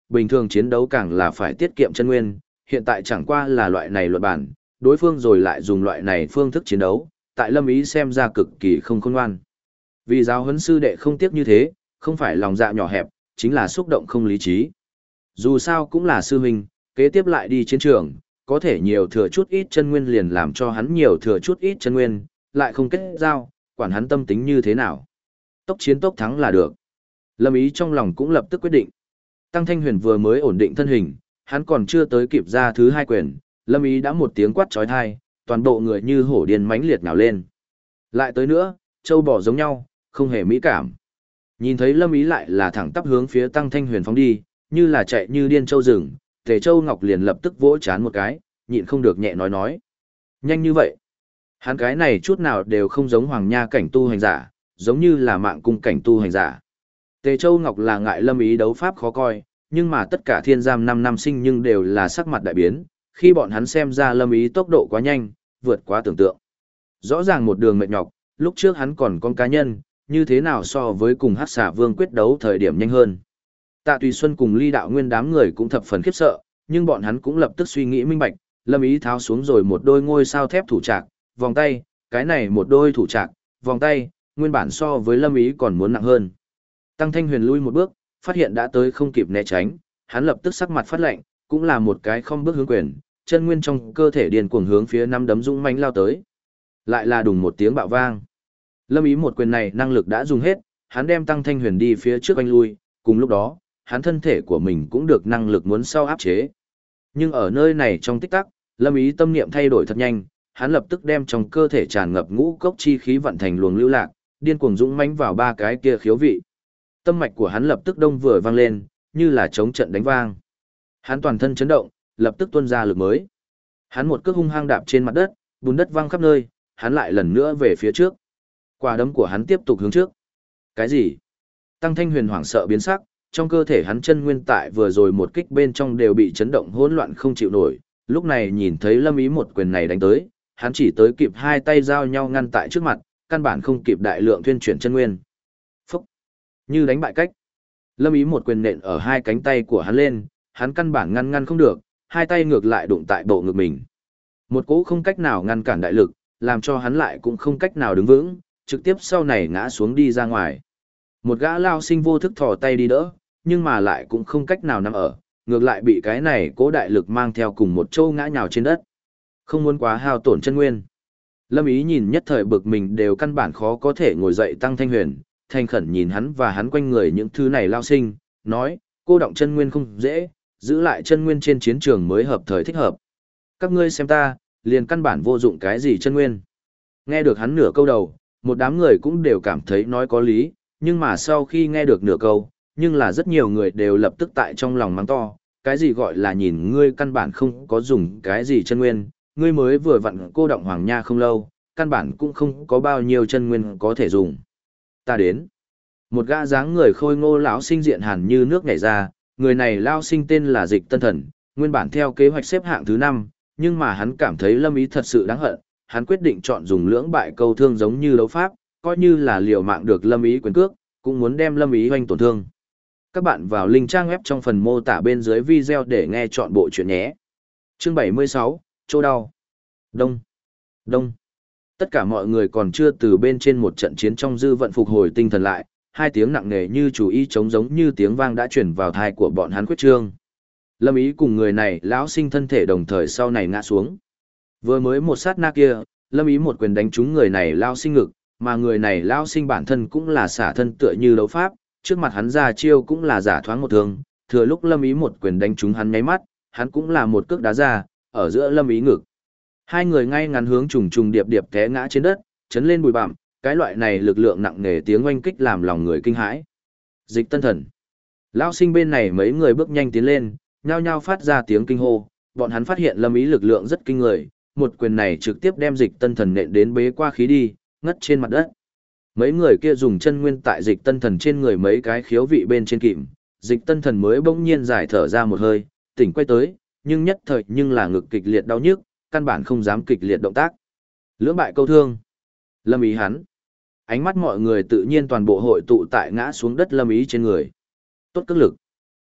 bình thường chiến đấu càng là phải tiết kiệm chân nguyên, hiện tại chẳng qua là loại này luật bản, đối phương rồi lại dùng loại này phương thức chiến đấu, tại Lâm Ý xem ra cực kỳ không khôn ngoan. Vì giáo huấn sư đệ không tiếc như thế, không phải lòng dạ nhỏ hẹp, chính là xúc động không lý trí. Dù sao cũng là sư huynh, kế tiếp lại đi chiến trường, có thể nhiều thừa chút ít chân nguyên liền làm cho hắn nhiều thừa chút ít chân nguyên, lại không kết giao, quản hắn tâm tính như thế nào. Tốc chiến tốc thắng là được. Lâm Ý trong lòng cũng lập tức quyết định. Tăng Thanh Huyền vừa mới ổn định thân hình, hắn còn chưa tới kịp ra thứ hai quyền, Lâm Ý đã một tiếng quát chói tai, toàn bộ người như hổ điên mãnh liệt nhào lên. Lại tới nữa, châu bò giống nhau, không hề mỹ cảm. Nhìn thấy Lâm Ý lại là thẳng tắp hướng phía Tăng Thanh Huyền phóng đi, như là chạy như điên châu rừng, Tề Châu Ngọc liền lập tức vỗ chán một cái, nhịn không được nhẹ nói. Nhanh như vậy. Hắn cái này chút nào đều không giống Hoàng Nha cảnh tu hành giả, giống như là mạng cung cảnh tu hành giả. Tề Châu Ngọc là ngại Lâm Ý đấu pháp khó coi, nhưng mà tất cả thiên giam 5 năm sinh nhưng đều là sắc mặt đại biến, khi bọn hắn xem ra Lâm Ý tốc độ quá nhanh, vượt quá tưởng tượng. Rõ ràng một đường mệt nhọc, lúc trước hắn còn con cá nhân, như thế nào so với cùng Hắc Xà Vương quyết đấu thời điểm nhanh hơn. Tạ Tùy Xuân cùng Ly Đạo Nguyên đám người cũng thập phần khiếp sợ, nhưng bọn hắn cũng lập tức suy nghĩ minh bạch, Lâm Ý tháo xuống rồi một đôi ngôi sao thép thủ trạc, vòng tay, cái này một đôi thủ trạc, vòng tay, nguyên bản so với Lâm Ý còn muốn nặng hơn. Tăng Thanh Huyền lui một bước, phát hiện đã tới không kịp né tránh, hắn lập tức sắc mặt phát lạnh, cũng là một cái không bước hướng quyền, chân nguyên trong cơ thể điền cuồng hướng phía năm đấm dũng mãnh lao tới. Lại là đùng một tiếng bạo vang. Lâm Ý một quyền này năng lực đã dùng hết, hắn đem Tăng Thanh Huyền đi phía trước anh lui, cùng lúc đó, hắn thân thể của mình cũng được năng lực muốn sau áp chế. Nhưng ở nơi này trong tích tắc, Lâm Ý tâm niệm thay đổi thật nhanh, hắn lập tức đem trong cơ thể tràn ngập ngũ cốc chi khí vận thành luồng lưu lạc, điên cuồng dũng mãnh vào ba cái kia khiếu vị. Tâm mạch của hắn lập tức đông vừa vang lên, như là chống trận đánh vang. Hắn toàn thân chấn động, lập tức tuôn ra lực mới. Hắn một cước hung hăng đạp trên mặt đất, bùn đất văng khắp nơi, hắn lại lần nữa về phía trước. Quả đấm của hắn tiếp tục hướng trước. Cái gì? Tăng Thanh Huyền hoảng sợ biến sắc, trong cơ thể hắn chân nguyên tại vừa rồi một kích bên trong đều bị chấn động hỗn loạn không chịu nổi, lúc này nhìn thấy Lâm Ý một quyền này đánh tới, hắn chỉ tới kịp hai tay giao nhau ngăn tại trước mặt, căn bản không kịp đại lượng thuyên chuyển chân nguyên. Phúc! Như đánh bại cách. Lâm Ý một quyền nện ở hai cánh tay của hắn lên, hắn căn bản ngăn không được, hai tay ngược lại đụng tại bộ ngực mình. Một cỗ không cách nào ngăn cản đại lực, làm cho hắn lại cũng không cách nào đứng vững, trực tiếp sau này ngã xuống đi ra ngoài. Một gã lao sinh vô thức thò tay đi đỡ, nhưng mà lại cũng không cách nào nằm ở, ngược lại bị cái này cỗ đại lực mang theo cùng một châu ngã nhào trên đất. Không muốn quá hao tổn chân nguyên. Lâm Ý nhìn nhất thời bực mình đều căn bản khó có thể ngồi dậy. Tăng Thanh Huyền, thành khẩn nhìn hắn và hắn quanh người những thứ này lao sinh, nói, cô động chân nguyên không dễ, giữ lại chân nguyên trên chiến trường mới hợp thời thích hợp. Các ngươi xem ta, liền căn bản vô dụng cái gì chân nguyên. Nghe được hắn nửa câu đầu, một đám người cũng đều cảm thấy nói có lý, nhưng mà sau khi nghe được nửa câu, nhưng là rất nhiều người đều lập tức tại trong lòng mắng to, cái gì gọi là nhìn ngươi căn bản không có dùng cái gì chân nguyên, ngươi mới vừa vặn cô động Hoàng Nha không lâu, căn bản cũng không có bao nhiêu chân nguyên có thể dùng. Ta đến. Một gã dáng người khôi ngô lão sinh diện hàn như nước nhảy ra, người này lao sinh tên là Dịch Tân Thần, nguyên bản theo kế hoạch xếp hạng thứ 5, nhưng mà hắn cảm thấy Lâm Ý thật sự đáng hận, hắn quyết định chọn dùng lưỡng bại câu thương giống như đấu pháp, coi như là liều mạng được Lâm Ý quyền cước, cũng muốn đem Lâm Ý hoành tổn thương. Các bạn vào link trang web trong phần mô tả bên dưới video để nghe chọn bộ chuyện nhé. Chương 76, Chỗ đau. Đông. Đông. Tất cả mọi người còn chưa từ bên trên một trận chiến trong dư vận phục hồi tinh thần lại, hai tiếng nặng nề như chủ y trống giống như tiếng vang đã chuyển vào thai của bọn hắn khuyết trương. Lâm Ý cùng người này lão sinh thân thể đồng thời sau này ngã xuống. Vừa mới một sát na kia, Lâm Ý một quyền đánh trúng người này lao sinh ngực, mà người này lao sinh bản thân cũng là xả thân tựa như đấu pháp, trước mặt hắn ra chiêu cũng là giả thoáng một thương, thừa lúc Lâm Ý một quyền đánh trúng hắn nháy mắt, hắn cũng là một cước đá ra, ở giữa Lâm Ý ngực. Hai người ngay ngắn hướng trùng trùng điệp điệp té ngã trên đất, chấn lên bụi bặm, cái loại này lực lượng nặng nề tiếng oanh kích làm lòng người kinh hãi. Dịch Tân Thần. Lão sinh bên này mấy người bước nhanh tiến lên, nhao nhao phát ra tiếng kinh hô, bọn hắn phát hiện Lâm Ý lực lượng rất kinh người, một quyền này trực tiếp đem Dịch Tân Thần nện đến bế qua khí đi, ngất trên mặt đất. Mấy người kia dùng chân nguyên tại Dịch Tân Thần trên người mấy cái khiếu vị bên trên kìm, Dịch Tân Thần mới bỗng nhiên giải thở ra một hơi, tỉnh quay tới, nhưng nhất thời nhưng là ngực kịch liệt đau nhức, căn bản không dám kịch liệt động tác. Lưỡng bại câu thương. Lâm Ý hắn. Ánh mắt mọi người tự nhiên toàn bộ hội tụ tại ngã xuống đất Lâm Ý trên người. Tốt cước lực.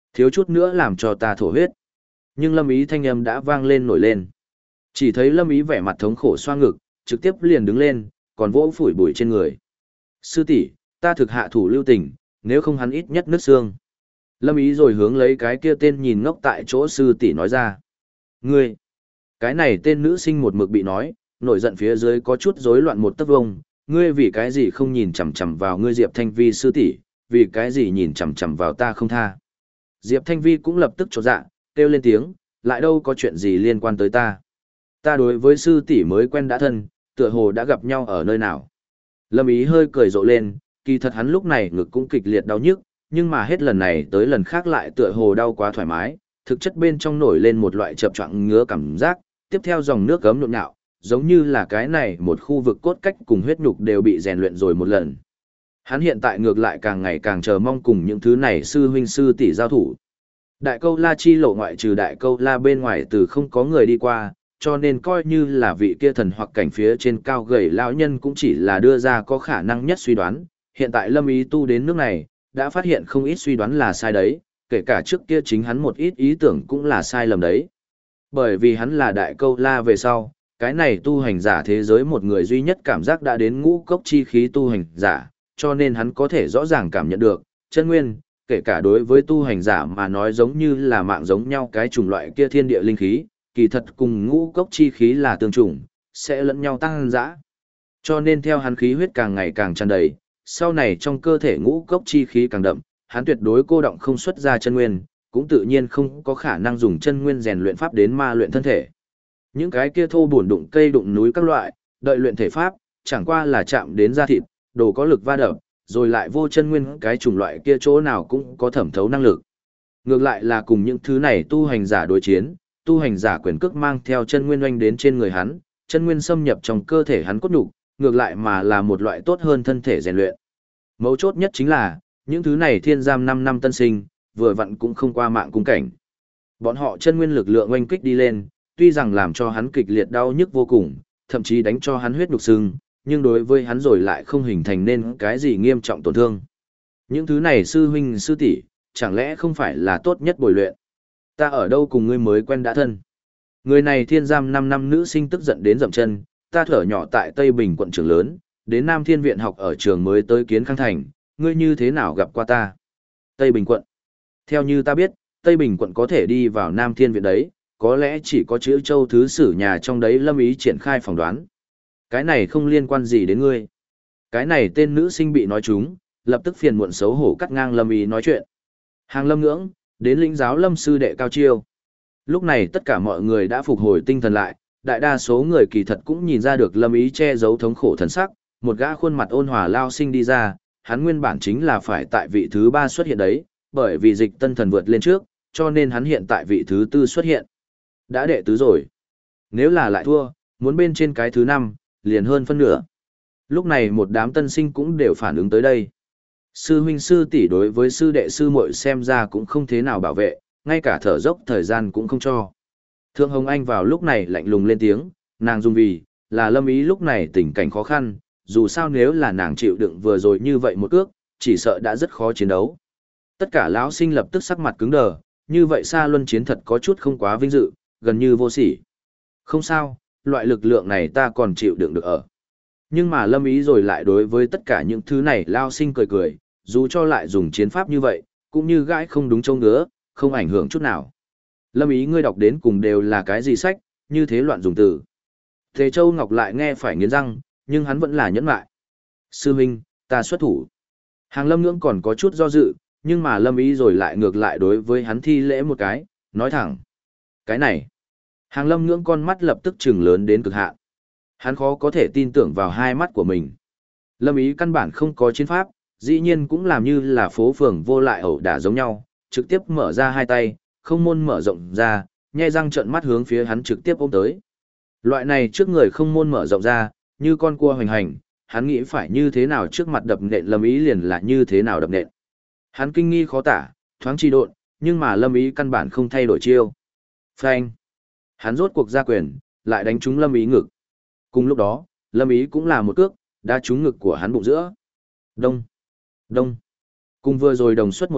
Thiếu chút nữa làm cho ta thổ huyết. Nhưng Lâm Ý thanh âm đã vang lên nổi lên. Chỉ thấy Lâm Ý vẻ mặt thống khổ xoa ngực, trực tiếp liền đứng lên, còn vỗ phủi bụi trên người. Sư tỷ, ta thực hạ thủ lưu tình, nếu không hắn ít nhất nứt xương. Lâm Ý rồi hướng lấy cái kia tên nhìn ngốc tại chỗ sư tỷ nói ra. Ngươi, cái này tên nữ sinh một mực bị nói, nổi giận phía dưới có chút rối loạn một tấc vông. Ngươi vì cái gì không nhìn chằm chằm vào ngươi Diệp Thanh Vi sư tỷ, vì cái gì nhìn chằm chằm vào ta không tha. Diệp Thanh Vi cũng lập tức chột dạ, kêu lên tiếng, lại đâu có chuyện gì liên quan tới ta. Ta đối với sư tỷ mới quen đã thân, tựa hồ đã gặp nhau ở nơi nào. Lâm Ý hơi cười rộ lên, kỳ thật hắn lúc này ngực cũng kịch liệt đau nhức, nhưng mà hết lần này tới lần khác lại tựa hồ đau quá thoải mái, thực chất bên trong nổi lên một loại chập choạng ngứa cảm giác, tiếp theo dòng nước gấm nhộn nhạo, giống như là cái này một khu vực cốt cách cùng huyết nhục đều bị rèn luyện rồi một lần. Hắn hiện tại ngược lại càng ngày càng chờ mong cùng những thứ này sư huynh sư tỷ giao thủ. Đại câu la chi lộ ngoại trừ đại câu la bên ngoài từ không có người đi qua, cho nên coi như là vị kia thần hoặc cảnh phía trên cao gầy lão nhân cũng chỉ là đưa ra có khả năng nhất suy đoán. Hiện tại Lâm Ý tu đến nước này, đã phát hiện không ít suy đoán là sai đấy, kể cả trước kia chính hắn một ít ý tưởng cũng là sai lầm đấy. Bởi vì hắn là đại câu la về sau, cái này tu hành giả thế giới một người duy nhất cảm giác đã đến ngũ cốc chi khí tu hành giả, cho nên hắn có thể rõ ràng cảm nhận được, chân nguyên, kể cả đối với tu hành giả mà nói giống như là mạng giống nhau cái chủng loại kia thiên địa linh khí, kỳ thật cùng ngũ cốc chi khí là tương chủng, sẽ lẫn nhau tăng dã. Cho nên theo hắn khí huyết càng ngày càng tràn đầy, sau này trong cơ thể ngũ cốc chi khí càng đậm, hắn tuyệt đối cô động không xuất ra chân nguyên, cũng tự nhiên không có khả năng dùng chân nguyên rèn luyện pháp đến ma luyện thân thể. Những cái kia thô bổn đụng cây đụng núi các loại, đợi luyện thể pháp, chẳng qua là chạm đến da thịt, đồ có lực va đập, rồi lại vô chân nguyên cái chủng loại kia chỗ nào cũng có thẩm thấu năng lực. Ngược lại là cùng những thứ này tu hành giả đối chiến, tu hành giả quyền cước mang theo chân nguyên oanh đến trên người hắn, chân nguyên xâm nhập trong cơ thể hắn cốt nhục, ngược lại mà là một loại tốt hơn thân thể rèn luyện. Mấu chốt nhất chính là, những thứ này thiên giam 5 năm tân sinh, vừa vặn cũng không qua mạng cung cảnh. Bọn họ chân nguyên lực lượng oanh kích đi lên, tuy rằng làm cho hắn kịch liệt đau nhức vô cùng, thậm chí đánh cho hắn huyết nhục sưng, nhưng đối với hắn rồi lại không hình thành nên cái gì nghiêm trọng tổn thương. Những thứ này sư huynh sư tỷ, chẳng lẽ không phải là tốt nhất bồi luyện? Ta ở đâu cùng ngươi mới quen đã thân? Người này thiên giam 5 năm nữ sinh tức giận đến dậm chân, ta thở nhỏ tại Tây Bình quận trường lớn, đến Nam Thiên Viện học ở trường mới tới Kiến Khang Thành, ngươi như thế nào gặp qua ta? Tây Bình quận. Theo như ta biết, Tây Bình quận có thể đi vào Nam Thiên Viện đấy, có lẽ chỉ có chữ Châu Thứ Sử nhà trong đấy Lâm Ý triển khai phỏng đoán. Cái này không liên quan gì đến ngươi. Cái này tên nữ sinh bị nói trúng, lập tức phiền muộn xấu hổ cắt ngang Lâm Ý nói chuyện. Hàng Lâm Ngưỡng, đến lĩnh giáo Lâm sư đệ cao chiêu. Lúc này tất cả mọi người đã phục hồi tinh thần lại, đại đa số người kỳ thật cũng nhìn ra được Lâm Ý che giấu thống khổ thần sắc, một gã khuôn mặt ôn hòa lao sinh đi ra, hắn nguyên bản chính là phải tại vị thứ 3 xuất hiện đấy, bởi vì Dịch Tân Thần vượt lên trước, cho nên hắn hiện tại vị thứ 4 xuất hiện. Đã đệ tứ rồi. Nếu là lại thua, muốn bên trên cái thứ 5, liền hơn phân nửa. Lúc này một đám tân sinh cũng đều phản ứng tới đây. Sư huynh sư tỷ đối với sư đệ sư muội xem ra cũng không thế nào bảo vệ, ngay cả thở dốc thời gian cũng không cho. Thương Hồng Anh vào lúc này lạnh lùng lên tiếng, nàng dùng vì, là Lâm Ý lúc này tình cảnh khó khăn, dù sao nếu là nàng chịu đựng vừa rồi như vậy một cước, chỉ sợ đã rất khó chiến đấu. Tất cả lão sinh lập tức sắc mặt cứng đờ, như vậy xa luân chiến thật có chút không quá vinh dự, gần như vô sỉ. Không sao, loại lực lượng này ta còn chịu đựng được ở. Nhưng mà Lâm Ý rồi lại đối với tất cả những thứ này lao sinh cười cười, dù cho lại dùng chiến pháp như vậy, cũng như gãi không đúng trông ngứa, không ảnh hưởng chút nào. Lâm Ý ngươi đọc đến cùng đều là cái gì sách, như thế loạn dùng từ. Thế Châu Ngọc lại nghe phải nghiến răng, nhưng hắn vẫn là nhẫn lại. Sư huynh, ta xuất thủ. Hàng Lâm Ngưỡng còn có chút do dự, nhưng mà Lâm Ý rồi lại ngược lại đối với hắn thi lễ một cái, nói thẳng. Cái này. Hàng Lâm Ngưỡng con mắt lập tức trừng lớn đến cực hạn. Hắn khó có thể tin tưởng vào hai mắt của mình. Lâm Ý căn bản không có chiến pháp, dĩ nhiên cũng làm như là phố phường vô lại ẩu đả giống nhau, trực tiếp mở ra hai tay, không môn mở rộng ra, nhe răng trợn mắt hướng phía hắn trực tiếp ôm tới. Loại này trước người không môn mở rộng ra, như con cua hoành hành, hắn nghĩ phải như thế nào trước mặt đập nện Lâm Ý liền là như thế nào đập nện. Hắn kinh nghi khó tả, thoáng trì độn, nhưng mà Lâm Ý căn bản không thay đổi chiêu. Phanh. Hắn rốt cuộc ra quyền, lại đánh trúng Lâm Ý ngực. Cùng lúc đó, Lâm Ý cũng là một cước, đã trúng ngực của hắn bụng giữa. Đông. Đông. Cùng vừa rồi đồng xuất một triệt,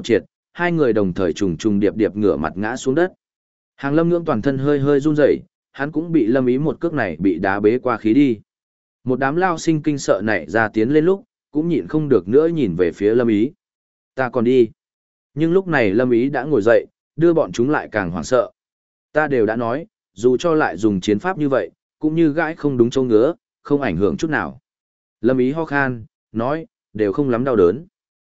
hai người đồng thời trùng trùng điệp điệp ngửa mặt ngã xuống đất. Hàng Lâm Ngưỡng toàn thân hơi hơi run rẩy, hắn cũng bị Lâm Ý một cước này bị đá bế qua khí đi. Một đám lao sinh kinh sợ nảy ra tiến lên lúc, cũng nhịn không được nữa nhìn về phía Lâm Ý. Ta còn đi. Nhưng lúc này Lâm Ý đã ngồi dậy, đưa bọn chúng lại càng hoảng sợ. Ta đều đã nói, dù cho lại dùng chiến pháp như vậy, cũng như gãi không đúng chỗ ngứa, không ảnh hưởng chút nào. Lâm Ý ho khan, nói, đều không lắm đau đớn.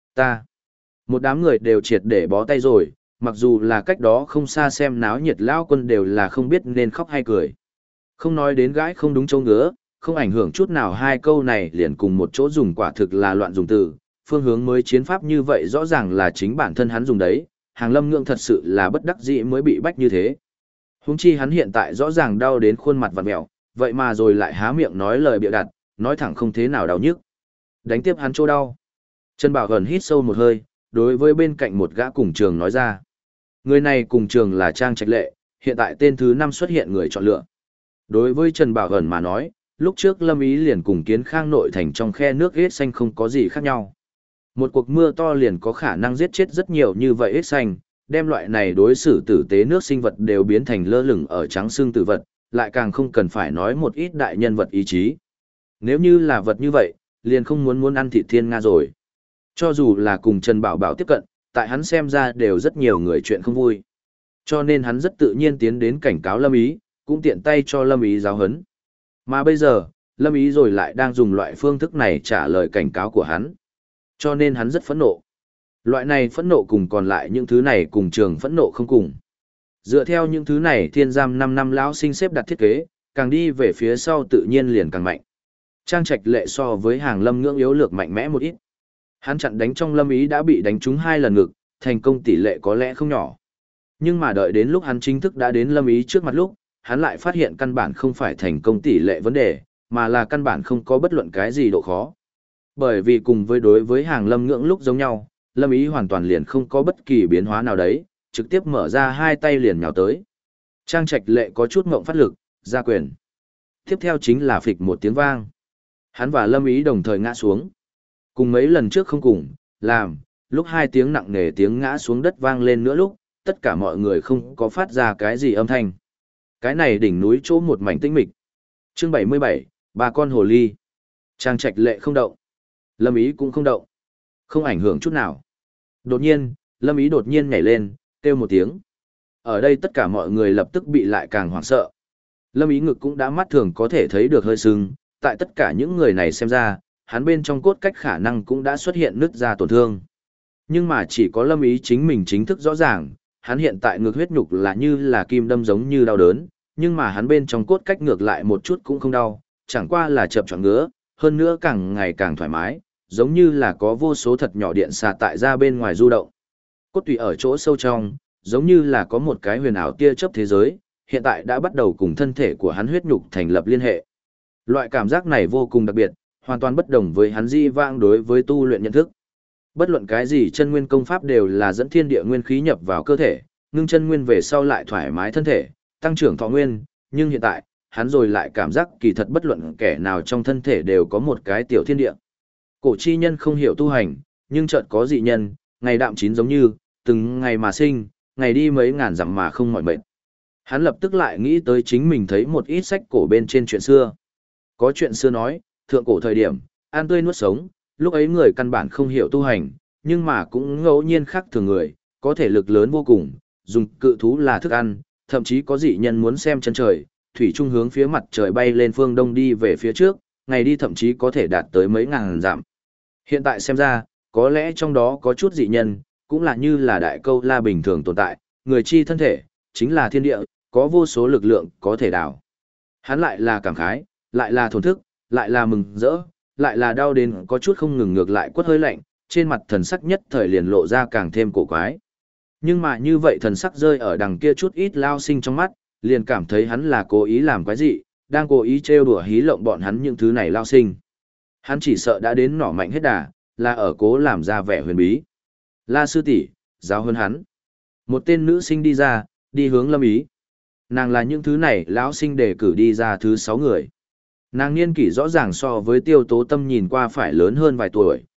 Một đám người đều triệt để bó tay rồi, mặc dù là cách đó không xa xem náo nhiệt lao quân đều là không biết nên khóc hay cười. Không nói đến gãi không đúng chỗ ngứa, không ảnh hưởng chút nào hai câu này liền cùng một chỗ dùng quả thực là loạn dùng từ, phương hướng mới chiến pháp như vậy rõ ràng là chính bản thân hắn dùng đấy, Hàng Lâm Ngưỡng thật sự là bất đắc dĩ mới bị bách như thế. Huống chi hắn hiện tại rõ ràng đau đến khuôn mặt vặn mèo, vậy mà rồi lại há miệng nói lời bịa đặt, nói thẳng không thế nào đau nhức. Đánh tiếp hắn chỗ đau. Trần Bảo Gần hít sâu một hơi, đối với bên cạnh một gã cùng trường nói ra. Người này cùng trường là Trang Trạch Lệ, hiện tại tên thứ 5 xuất hiện người chọn lựa. Đối với Trần Bảo Gần mà nói, lúc trước Lâm Ý liền cùng Kiến Khang nội thành trong khe nước ếch xanh không có gì khác nhau. Một cuộc mưa to liền có khả năng giết chết rất nhiều như vậy ếch xanh, đem loại này đối xử tử tế nước sinh vật đều biến thành lơ lửng ở trắng xương tử vật, lại càng không cần phải nói một ít đại nhân vật ý chí. Nếu như là vật như vậy, liền không muốn ăn thịt thiên nga rồi. Cho dù là cùng Trần Bảo Bảo tiếp cận, tại hắn xem ra đều rất nhiều người chuyện không vui. Cho nên hắn rất tự nhiên tiến đến cảnh cáo Lâm Ý, cũng tiện tay cho Lâm Ý giáo huấn. Mà bây giờ, Lâm Ý rồi lại đang dùng loại phương thức này trả lời cảnh cáo của hắn. Cho nên hắn rất phẫn nộ. Loại này phẫn nộ cùng còn lại những thứ này cùng trường phẫn nộ không cùng. Dựa theo những thứ này thiên giam 5 năm lão sinh xếp đặt thiết kế, càng đi về phía sau tự nhiên liền càng mạnh. Trang Trạch Lệ so với Hàng Lâm Ngưỡng yếu lược mạnh mẽ một ít. Hắn chặn đánh trong Lâm Ý đã bị đánh trúng 2 lần ngực, thành công tỷ lệ có lẽ không nhỏ. Nhưng mà đợi đến lúc hắn chính thức đã đến Lâm Ý trước mặt lúc, hắn lại phát hiện căn bản không phải thành công tỷ lệ vấn đề, mà là căn bản không có bất luận cái gì độ khó. Bởi vì cùng với đối với Hàng Lâm Ngưỡng lúc giống nhau, Lâm Ý hoàn toàn liền không có bất kỳ biến hóa nào đấy, trực tiếp mở ra 2 tay liền nhào tới. Trang Trạch Lệ có chút ngộng phát lực, ra quyền. Tiếp theo chính là phịch một tiếng vang. Hắn và Lâm Ý đồng thời ngã xuống. Cùng mấy lần trước không cùng, làm, lúc 2 tiếng nặng nề tiếng ngã xuống đất vang lên nữa lúc, tất cả mọi người không có phát ra cái gì âm thanh. Cái này đỉnh núi chỗ một mảnh tĩnh mịch. Chương 77, ba con hồ ly. Trang Trạch Lệ không động. Lâm Ý cũng không động. Không ảnh hưởng chút nào. Đột nhiên, Lâm Ý đột nhiên nhảy lên, kêu một tiếng. Ở đây tất cả mọi người lập tức bị lại càng hoảng sợ. Lâm Ý ngực cũng đã mắt thường có thể thấy được hơi sưng, tại tất cả những người này xem ra, hắn bên trong cốt cách khả năng cũng đã xuất hiện nứt ra tổn thương. Nhưng mà chỉ có Lâm Ý chính mình chính thức rõ ràng, hắn hiện tại ngực huyết nhục là như là kim đâm giống như đau đớn, nhưng mà hắn bên trong cốt cách ngược lại một chút cũng không đau, chẳng qua là chập choạng ngứa, hơn nữa càng ngày càng thoải mái, giống như là có vô số thật nhỏ điện xà tại ra bên ngoài du động. Cốt tủy ở chỗ sâu trong, giống như là có một cái huyền ảo tia chớp thế giới, hiện tại đã bắt đầu cùng thân thể của hắn huyết nhục thành lập liên hệ. Loại cảm giác này vô cùng đặc biệt, hoàn toàn bất đồng với hắn di vãng đối với tu luyện nhận thức. Bất luận cái gì chân nguyên công pháp đều là dẫn thiên địa nguyên khí nhập vào cơ thể, ngưng chân nguyên về sau lại thoải mái thân thể, tăng trưởng thọ nguyên, nhưng hiện tại, hắn rồi lại cảm giác kỳ thật bất luận kẻ nào trong thân thể đều có một cái tiểu thiên địa. Cổ chi nhân không hiểu tu hành, nhưng chợt có dị nhân, ngày đạm chín giống như, từng ngày mà sinh, ngày đi mấy ngàn dặm mà không mỏi mệt. Hắn lập tức lại nghĩ tới chính mình thấy một ít sách cổ bên trên chuyện xưa. Có chuyện xưa nói, thượng cổ thời điểm, ăn tươi nuốt sống, lúc ấy người căn bản không hiểu tu hành, nhưng mà cũng ngẫu nhiên khác thường người, có thể lực lớn vô cùng, dùng cự thú là thức ăn, thậm chí có dị nhân muốn xem chân trời, thủy trung hướng phía mặt trời bay lên phương đông đi về phía trước, ngày đi thậm chí có thể đạt tới mấy ngàn dặm. Hiện tại xem ra, có lẽ trong đó có chút dị nhân, cũng là như là đại câu la bình thường tồn tại, người chi thân thể, chính là thiên địa, có vô số lực lượng có thể đảo. Hắn lại là cảm khái, lại là thổn thức, lại là mừng rỡ, lại là đau đến có chút không ngừng ngược lại quất hơi lạnh, trên mặt thần sắc nhất thời liền lộ ra càng thêm cổ quái. Nhưng mà như vậy thần sắc rơi ở đằng kia chút ít lao sinh trong mắt, liền cảm thấy hắn là cố ý làm quái gì, đang cố ý trêu đùa hí lộng bọn hắn những thứ này lao sinh. Hắn chỉ sợ đã đến nỏ mạnh hết đà, là ở cố làm ra vẻ huyền bí. La sư tỷ, giáo hơn hắn. Một tên nữ sinh đi ra, đi hướng Lâm Ý. Nàng là những thứ này lão sinh đề cử đi ra thứ 6 người. Nàng niên kỷ rõ ràng so với Tiêu Tố Tâm nhìn qua phải lớn hơn vài tuổi,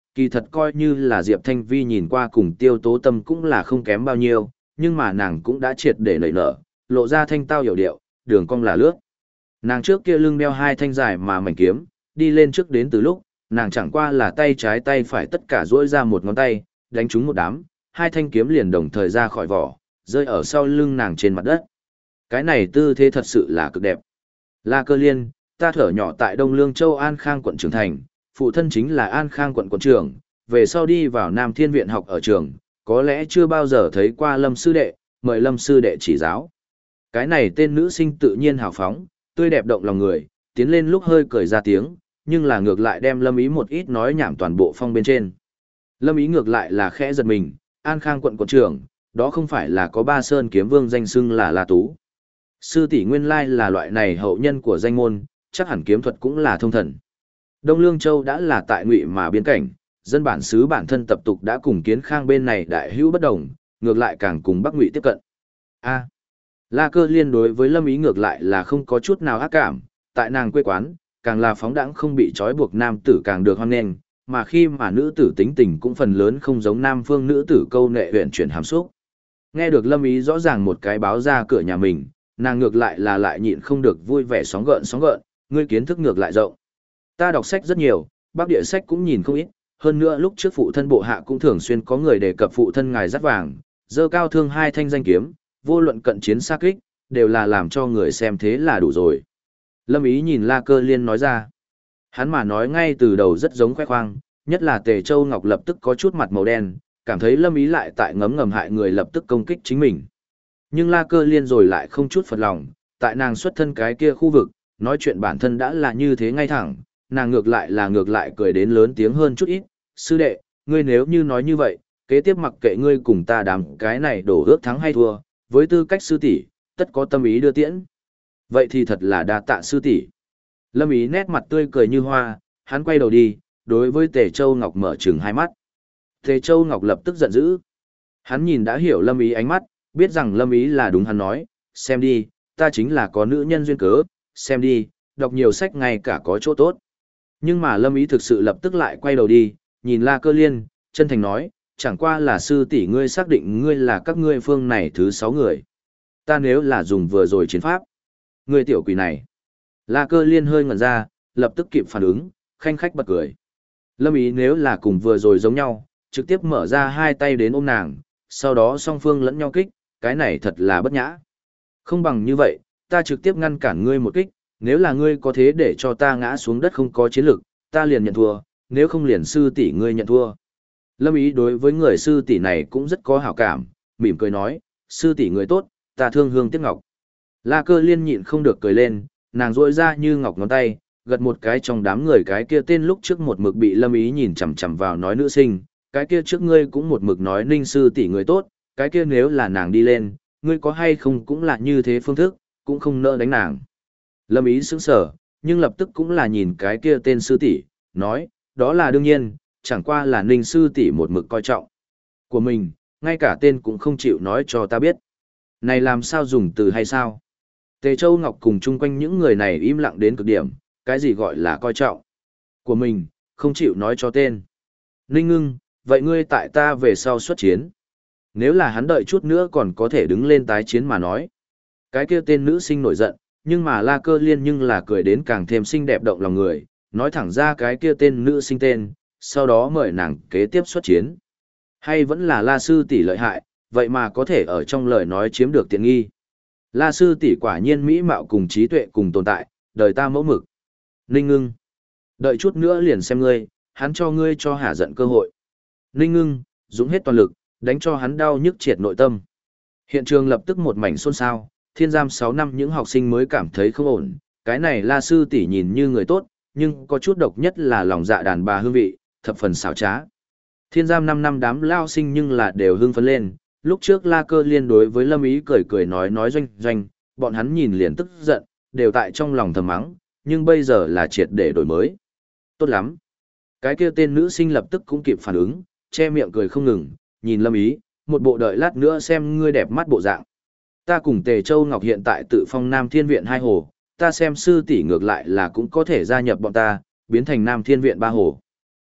kỳ thật coi như là Diệp Thanh Vi nhìn qua cùng Tiêu Tố Tâm cũng là không kém bao nhiêu, nhưng mà nàng cũng đã triệt để nảy nở, lộ ra thanh tao hiểu điệu, đường cong là lướt. Nàng trước kia lưng đeo hai thanh dài mà mảnh kiếm, đi lên trước đến từ lúc, nàng chẳng qua là tay trái tay phải tất cả duỗi ra một ngón tay, đánh trúng một đám, hai thanh kiếm liền đồng thời ra khỏi vỏ, rơi ở sau lưng nàng trên mặt đất. Cái này tư thế thật sự là cực đẹp. La Cơ Liên, ta thở nhỏ tại Đông Lương Châu An Khang quận trưởng thành, phụ thân chính là An Khang quận quận trưởng, về sau đi vào Nam Thiên Viện học ở trường, có lẽ chưa bao giờ thấy qua Lâm sư đệ, mời Lâm sư đệ chỉ giáo. Cái này tên nữ sinh tự nhiên hào phóng, tươi đẹp động lòng người, tiến lên lúc hơi cười ra tiếng, nhưng là ngược lại đem Lâm Ý một ít nói nhảm toàn bộ phong bên trên. Lâm Ý ngược lại là khẽ giật mình, An Khang quận quận trưởng, đó không phải là có Ba Sơn kiếm vương danh xưng là La Tú. Sư tỷ nguyên lai là loại này hậu nhân của danh môn, chắc hẳn kiếm thuật cũng là thông thần. Đông Lương Châu đã là tại Ngụy mà biên cảnh, dân bản xứ bản thân tập tục đã cùng Kiến Khang bên này đại hữu bất đồng, ngược lại càng cùng Bắc Ngụy tiếp cận. A. La Cơ Liên đối với Lâm Ý ngược lại là không có chút nào ác cảm, tại nàng quê quán, càng là phóng đãng không bị trói buộc nam tử càng được hoan nghênh, mà khi mà nữ tử tính tình cũng phần lớn không giống nam phương nữ tử câu nệ huyện chuyển hàm xúc. Nghe được Lâm Ý rõ ràng một cái báo ra cửa nhà mình, nàng ngược lại là lại nhịn không được vui vẻ sóng gợn, ngươi kiến thức ngược lại rộng. Ta đọc sách rất nhiều, Bắc địa sách cũng nhìn không ít, hơn nữa lúc trước phụ thân bộ hạ cũng thường xuyên có người đề cập phụ thân ngài dắt vàng, dơ cao thương hai thanh danh kiếm, vô luận cận chiến xa kích, đều là làm cho người xem thế là đủ rồi. Lâm Ý nhìn La Cơ Liên nói ra. Hắn mà nói ngay từ đầu rất giống khoe khoang, nhất là Tề Châu Ngọc lập tức có chút mặt màu đen, cảm thấy Lâm Ý lại tại ngấm ngầm hại người lập tức công kích chính mình. Nhưng La Cơ Liên rồi lại không chút phật lòng, tại nàng xuất thân cái kia khu vực, nói chuyện bản thân đã là như thế ngay thẳng, nàng ngược lại cười đến lớn tiếng hơn chút ít, sư đệ, ngươi nếu như nói như vậy, kế tiếp mặc kệ ngươi cùng ta đám cái này đổ ước thắng hay thua, với tư cách sư tỷ, tất có tâm ý đưa tiễn. Vậy thì thật là đa tạ sư tỷ. Lâm Ý nét mặt tươi cười như hoa, hắn quay đầu đi, đối với Tề Châu Ngọc mở trừng hai mắt. Tề Châu Ngọc lập tức giận dữ. Hắn nhìn đã hiểu Lâm Ý ánh mắt, biết rằng Lâm Ý là đúng hắn nói, xem đi, ta chính là có nữ nhân duyên cớ, xem đi, đọc nhiều sách ngay cả có chỗ tốt. Nhưng mà Lâm Ý thực sự lập tức lại quay đầu đi, nhìn La Cơ Liên, chân thành nói, chẳng qua là sư tỷ ngươi xác định ngươi là các ngươi phương này thứ 6 người. Ta nếu là dùng vừa rồi chiến pháp, ngươi tiểu quỷ này. La Cơ Liên hơi ngẩn ra, lập tức kịp phản ứng, khanh khách bật cười. Lâm Ý nếu là cùng vừa rồi giống nhau, trực tiếp mở ra hai tay đến ôm nàng, sau đó song phương lẫn nhau kích, cái này thật là bất nhã. Không bằng như vậy, ta trực tiếp ngăn cản ngươi một kích, nếu là ngươi có thế để cho ta ngã xuống đất không có chiến lực, ta liền nhận thua, nếu không liền sư tỷ ngươi nhận thua. Lâm Ý đối với người sư tỷ này cũng rất có hảo cảm, mỉm cười nói, sư tỷ người tốt, ta thương hương tiếc ngọc. La Cơ Liên nhịn không được cười lên, nàng rỗi ra như ngọc ngón tay, gật một cái trong đám người cái kia tên lúc trước một mực bị Lâm Ý nhìn chằm chằm vào nói nữ sinh, cái kia trước ngươi cũng một mực nói Ninh sư tỷ người tốt, cái kia nếu là nàng đi lên, ngươi có hay không cũng là như thế phương thức, cũng không nỡ đánh nàng. Lâm Ý sững sờ, nhưng lập tức cũng là nhìn cái kia tên sư tỷ, nói, đó là đương nhiên, chẳng qua là Ninh sư tỷ một mực coi trọng của mình, ngay cả tên cũng không chịu nói cho ta biết. Này làm sao dùng từ hay sao? Tề Châu Ngọc cùng chung quanh những người này im lặng đến cực điểm, cái gì gọi là coi trọng của mình, không chịu nói cho tên. Ninh Ngưng, vậy ngươi tại ta về sau xuất chiến. Nếu là hắn đợi chút nữa còn có thể đứng lên tái chiến mà nói. Cái kia tên nữ sinh nổi giận, nhưng mà La Cơ Liên nhưng là cười đến càng thêm xinh đẹp động lòng người, nói thẳng ra cái kia tên nữ sinh tên, sau đó mời nàng kế tiếp xuất chiến. Hay vẫn là La sư tỷ lợi hại, vậy mà có thể ở trong lời nói chiếm được tiện nghi. La sư tỷ quả nhiên mỹ mạo cùng trí tuệ cùng tồn tại, đời ta mẫu mực. Ninh Ngưng, đợi chút nữa liền xem ngươi, hắn cho ngươi cho hả giận cơ hội. Ninh Ngưng, dũng hết toàn lực, đánh cho hắn đau nhức triệt nội tâm. Hiện trường lập tức một mảnh xôn xao, thiên giam 6 năm những học sinh mới cảm thấy không ổn, cái này La sư tỷ nhìn như người tốt, nhưng có chút độc nhất là lòng dạ đàn bà hương vị, thập phần xảo trá. Thiên giam 5 năm đám lao sinh nhưng là đều hưng phấn lên, lúc trước La Cơ Liên đối với Lâm Ý cười cười nói doanh doanh, bọn hắn nhìn liền tức giận, đều tại trong lòng thầm mắng, nhưng bây giờ là triệt để đổi mới. Tốt lắm. Cái kia tên nữ sinh lập tức cũng kịp phản ứng, che miệng cười không ngừng, nhìn Lâm Ý, một bộ đợi lát nữa xem ngươi đẹp mắt bộ dạng. Ta cùng Tề Châu Ngọc hiện tại tự phong Nam Thiên Viện 2 hồ, ta xem sư tỷ ngược lại là cũng có thể gia nhập bọn ta, biến thành Nam Thiên Viện 3 hồ.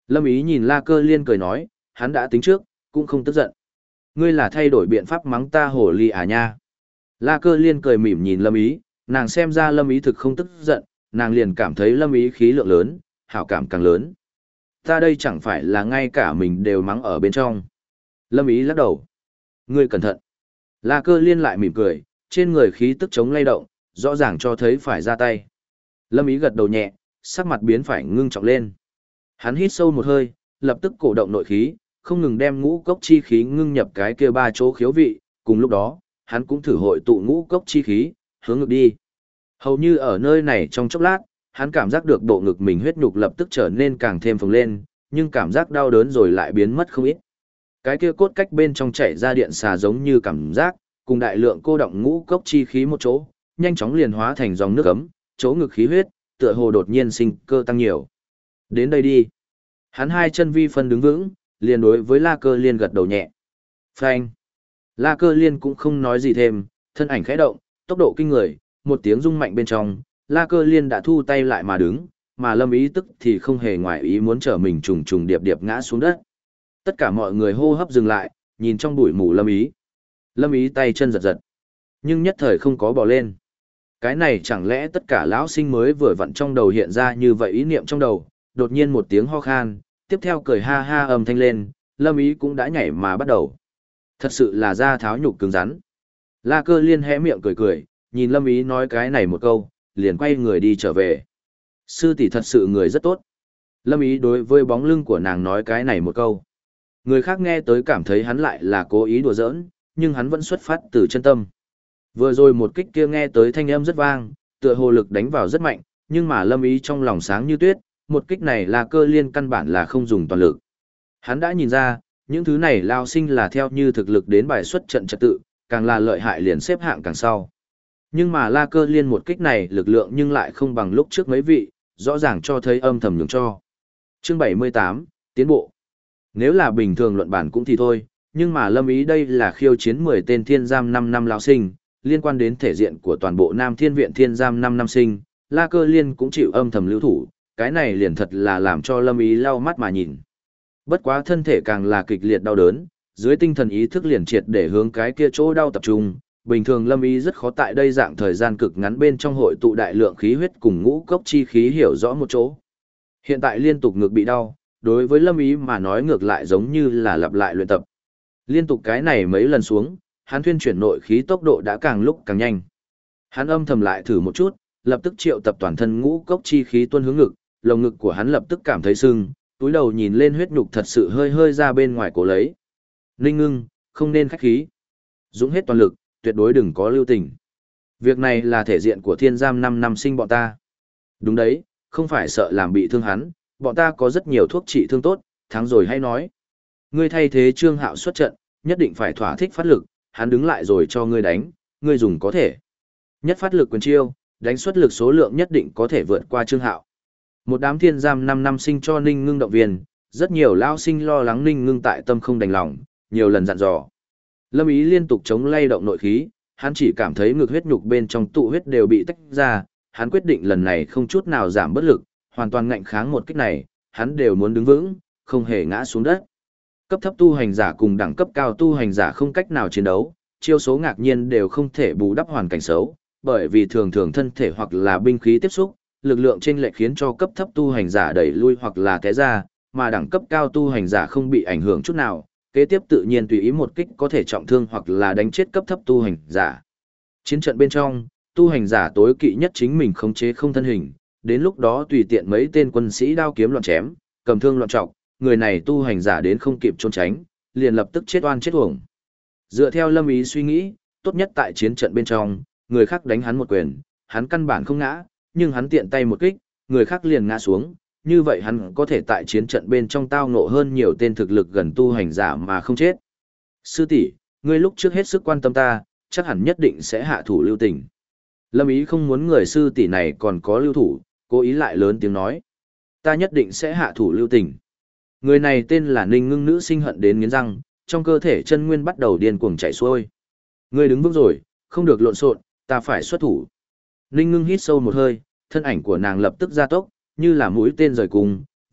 Lâm Ý nhìn La Cơ Liên cười nói, hắn đã tính trước, cũng không tức giận. Ngươi là thay đổi biện pháp mắng ta hồ ly à nha. La Cơ Liên cười mỉm nhìn Lâm Ý, nàng xem ra Lâm Ý thực không tức giận, nàng liền cảm thấy Lâm Ý khí lượng lớn, hảo cảm càng lớn. Ta đây chẳng phải là ngay cả mình đều mắng ở bên trong. Lâm Ý lắc đầu. Ngươi cẩn thận. La Cơ Liên lại mỉm cười, trên người khí tức chống lay động, rõ ràng cho thấy phải ra tay. Lâm Ý gật đầu nhẹ, sắc mặt biến phải ngưng trọng lên. Hắn hít sâu một hơi, lập tức cổ động nội khí, không ngừng đem ngũ cốc chi khí ngưng nhập cái kia ba chỗ khiếu vị, cùng lúc đó, hắn cũng thử hội tụ ngũ cốc chi khí, hướng ngực đi. Hầu như ở nơi này trong chốc lát, hắn cảm giác được bộ ngực mình huyết nhục lập tức trở nên càng thêm phồng lên, nhưng cảm giác đau đớn rồi lại biến mất không ít. Cái kia cốt cách bên trong chảy ra điện xà giống như cảm giác, cùng đại lượng cô động ngũ cốc chi khí một chỗ, nhanh chóng liền hóa thành dòng nước ấm, chỗ ngực khí huyết, tựa hồ đột nhiên sinh cơ tăng nhiều. Đến đây đi. Hắn hai chân vi phân đứng vững, liền đối với La Cơ Liên gật đầu nhẹ. Phanh. La Cơ Liên cũng không nói gì thêm, thân ảnh khẽ động, tốc độ kinh người, một tiếng rung mạnh bên trong, La Cơ Liên đã thu tay lại mà đứng, mà Lâm Ý tức thì không hề ngoài ý muốn trở mình trùng trùng điệp điệp ngã xuống đất. Tất cả mọi người hô hấp dừng lại, nhìn trong bụi mù Lâm Ý. Lâm Ý tay chân giật giật, nhưng nhất thời không có bò lên. Cái này chẳng lẽ tất cả lão sinh mới vừa vặn trong đầu hiện ra như vậy ý niệm trong đầu, đột nhiên một tiếng ho khan, tiếp theo cười ha ha âm thanh lên, Lâm Ý cũng đã nhảy mà bắt đầu. Thật sự là da tháo nhục cứng rắn. La Cơ Liên hé miệng cười cười, nhìn Lâm Ý nói cái này một câu, liền quay người đi trở về. Sư tỷ thật sự người rất tốt. Lâm Ý đối với bóng lưng của nàng nói cái này một câu. Người khác nghe tới cảm thấy hắn lại là cố ý đùa giỡn, nhưng hắn vẫn xuất phát từ chân tâm. Vừa rồi một kích kia nghe tới thanh âm rất vang, tựa hồ lực đánh vào rất mạnh, nhưng mà Lâm Ý trong lòng sáng như tuyết, một kích này là Cơ Liên căn bản là không dùng toàn lực. Hắn đã nhìn ra, những thứ này lao sinh là theo như thực lực đến bài xuất trận trật tự, càng là lợi hại liền xếp hạng càng sau. Nhưng mà La Cơ Liên một kích này lực lượng nhưng lại không bằng lúc trước mấy vị, rõ ràng cho thấy âm thầm nhường cho. Chương 78, tiến bộ. Nếu là bình thường luận bản cũng thì thôi, nhưng mà Lâm Ý đây là khiêu chiến 10 tên thiên giam 5 năm lao sinh, liên quan đến thể diện của toàn bộ Nam Thiên Viện thiên giam 5 năm sinh, La Cơ Liên cũng chịu âm thầm lưu thủ, cái này liền thật là làm cho Lâm Ý lau mắt mà nhìn. Bất quá thân thể càng là kịch liệt đau đớn, dưới tinh thần ý thức liền triệt để hướng cái kia chỗ đau tập trung, bình thường Lâm Ý rất khó tại đây dạng thời gian cực ngắn bên trong hội tụ đại lượng khí huyết cùng ngũ cốc chi khí hiểu rõ một chỗ. Hiện tại liên tục ngực bị đau, đối với Lâm Ý mà nói ngược lại giống như là lặp lại luyện tập. Liên tục cái này mấy lần xuống, hắn thuyên chuyển nội khí tốc độ đã càng lúc càng nhanh. Hắn âm thầm lại thử một chút, lập tức triệu tập toàn thân ngũ cốc chi khí tuôn hướng ngực, lồng ngực của hắn lập tức cảm thấy sưng, túi đầu nhìn lên huyết nhục thật sự hơi hơi ra bên ngoài cổ lấy. Ninh Ngưng, không nên khách khí. Dũng hết toàn lực, tuyệt đối đừng có lưu tình. Việc này là thể diện của thiên giam 5 năm sinh bọn ta. Đúng đấy, không phải sợ làm bị thương hắn, bọn ta có rất nhiều thuốc trị thương tốt, thắng rồi hay nói. Ngươi thay thế Trương Hạo xuất trận, nhất định phải thỏa thích phát lực, hắn đứng lại rồi cho ngươi đánh, ngươi dùng có thể. Nhất phát lực quyền chiêu, đánh xuất lực số lượng nhất định có thể vượt qua Trương Hạo. Một đám thiên giam 5 năm sinh cho Ninh Ngưng động viên, rất nhiều lao sinh lo lắng Ninh Ngưng tại tâm không đành lòng, nhiều lần dặn dò. Lâm Ý liên tục chống lay động nội khí, hắn chỉ cảm thấy ngực huyết nhục bên trong tụ huyết đều bị tách ra, hắn quyết định lần này không chút nào giảm bất lực, hoàn toàn ngạnh kháng một kích này, hắn đều muốn đứng vững, không hề ngã xuống đất. Cấp thấp tu hành giả cùng đẳng cấp cao tu hành giả không cách nào chiến đấu, chiêu số ngạc nhiên đều không thể bù đắp hoàn cảnh xấu, bởi vì thường thường thân thể hoặc là binh khí tiếp xúc, lực lượng chênh lệch khiến cho cấp thấp tu hành giả đẩy lui hoặc là té ra, mà đẳng cấp cao tu hành giả không bị ảnh hưởng chút nào, kế tiếp tự nhiên tùy ý một kích có thể trọng thương hoặc là đánh chết cấp thấp tu hành giả. Chiến trận bên trong, tu hành giả tối kỵ nhất chính mình khống chế không thân hình, đến lúc đó tùy tiện mấy tên quân sĩ đao kiếm loạn chém, cầm thương loạn trọng, người này tu hành giả đến không kịp trốn tránh, liền lập tức chết oan chết uổng. Dựa theo Lâm Ý suy nghĩ, tốt nhất tại chiến trận bên trong, người khác đánh hắn một quyền, hắn căn bản không ngã, nhưng hắn tiện tay một kích, người khác liền ngã xuống, như vậy hắn có thể tại chiến trận bên trong tao ngộ hơn nhiều tên thực lực gần tu hành giả mà không chết. Sư tỷ, ngươi lúc trước hết sức quan tâm ta, chắc hẳn nhất định sẽ hạ thủ lưu tình. Lâm Ý không muốn người sư tỷ này còn có lưu thủ, cố ý lại lớn tiếng nói. Ta nhất định sẽ hạ thủ lưu tình. Người này tên là Ninh Ngưng, nữ sinh hận đến nghiến răng, trong cơ thể chân nguyên bắt đầu điên cuồng chảy xuôi. Ngươi đứng vững rồi, không được lộn xộn, ta phải xuất thủ. Ninh Ngưng hít sâu một hơi, thân ảnh của nàng lập tức gia tốc, như là mũi tên rời cung,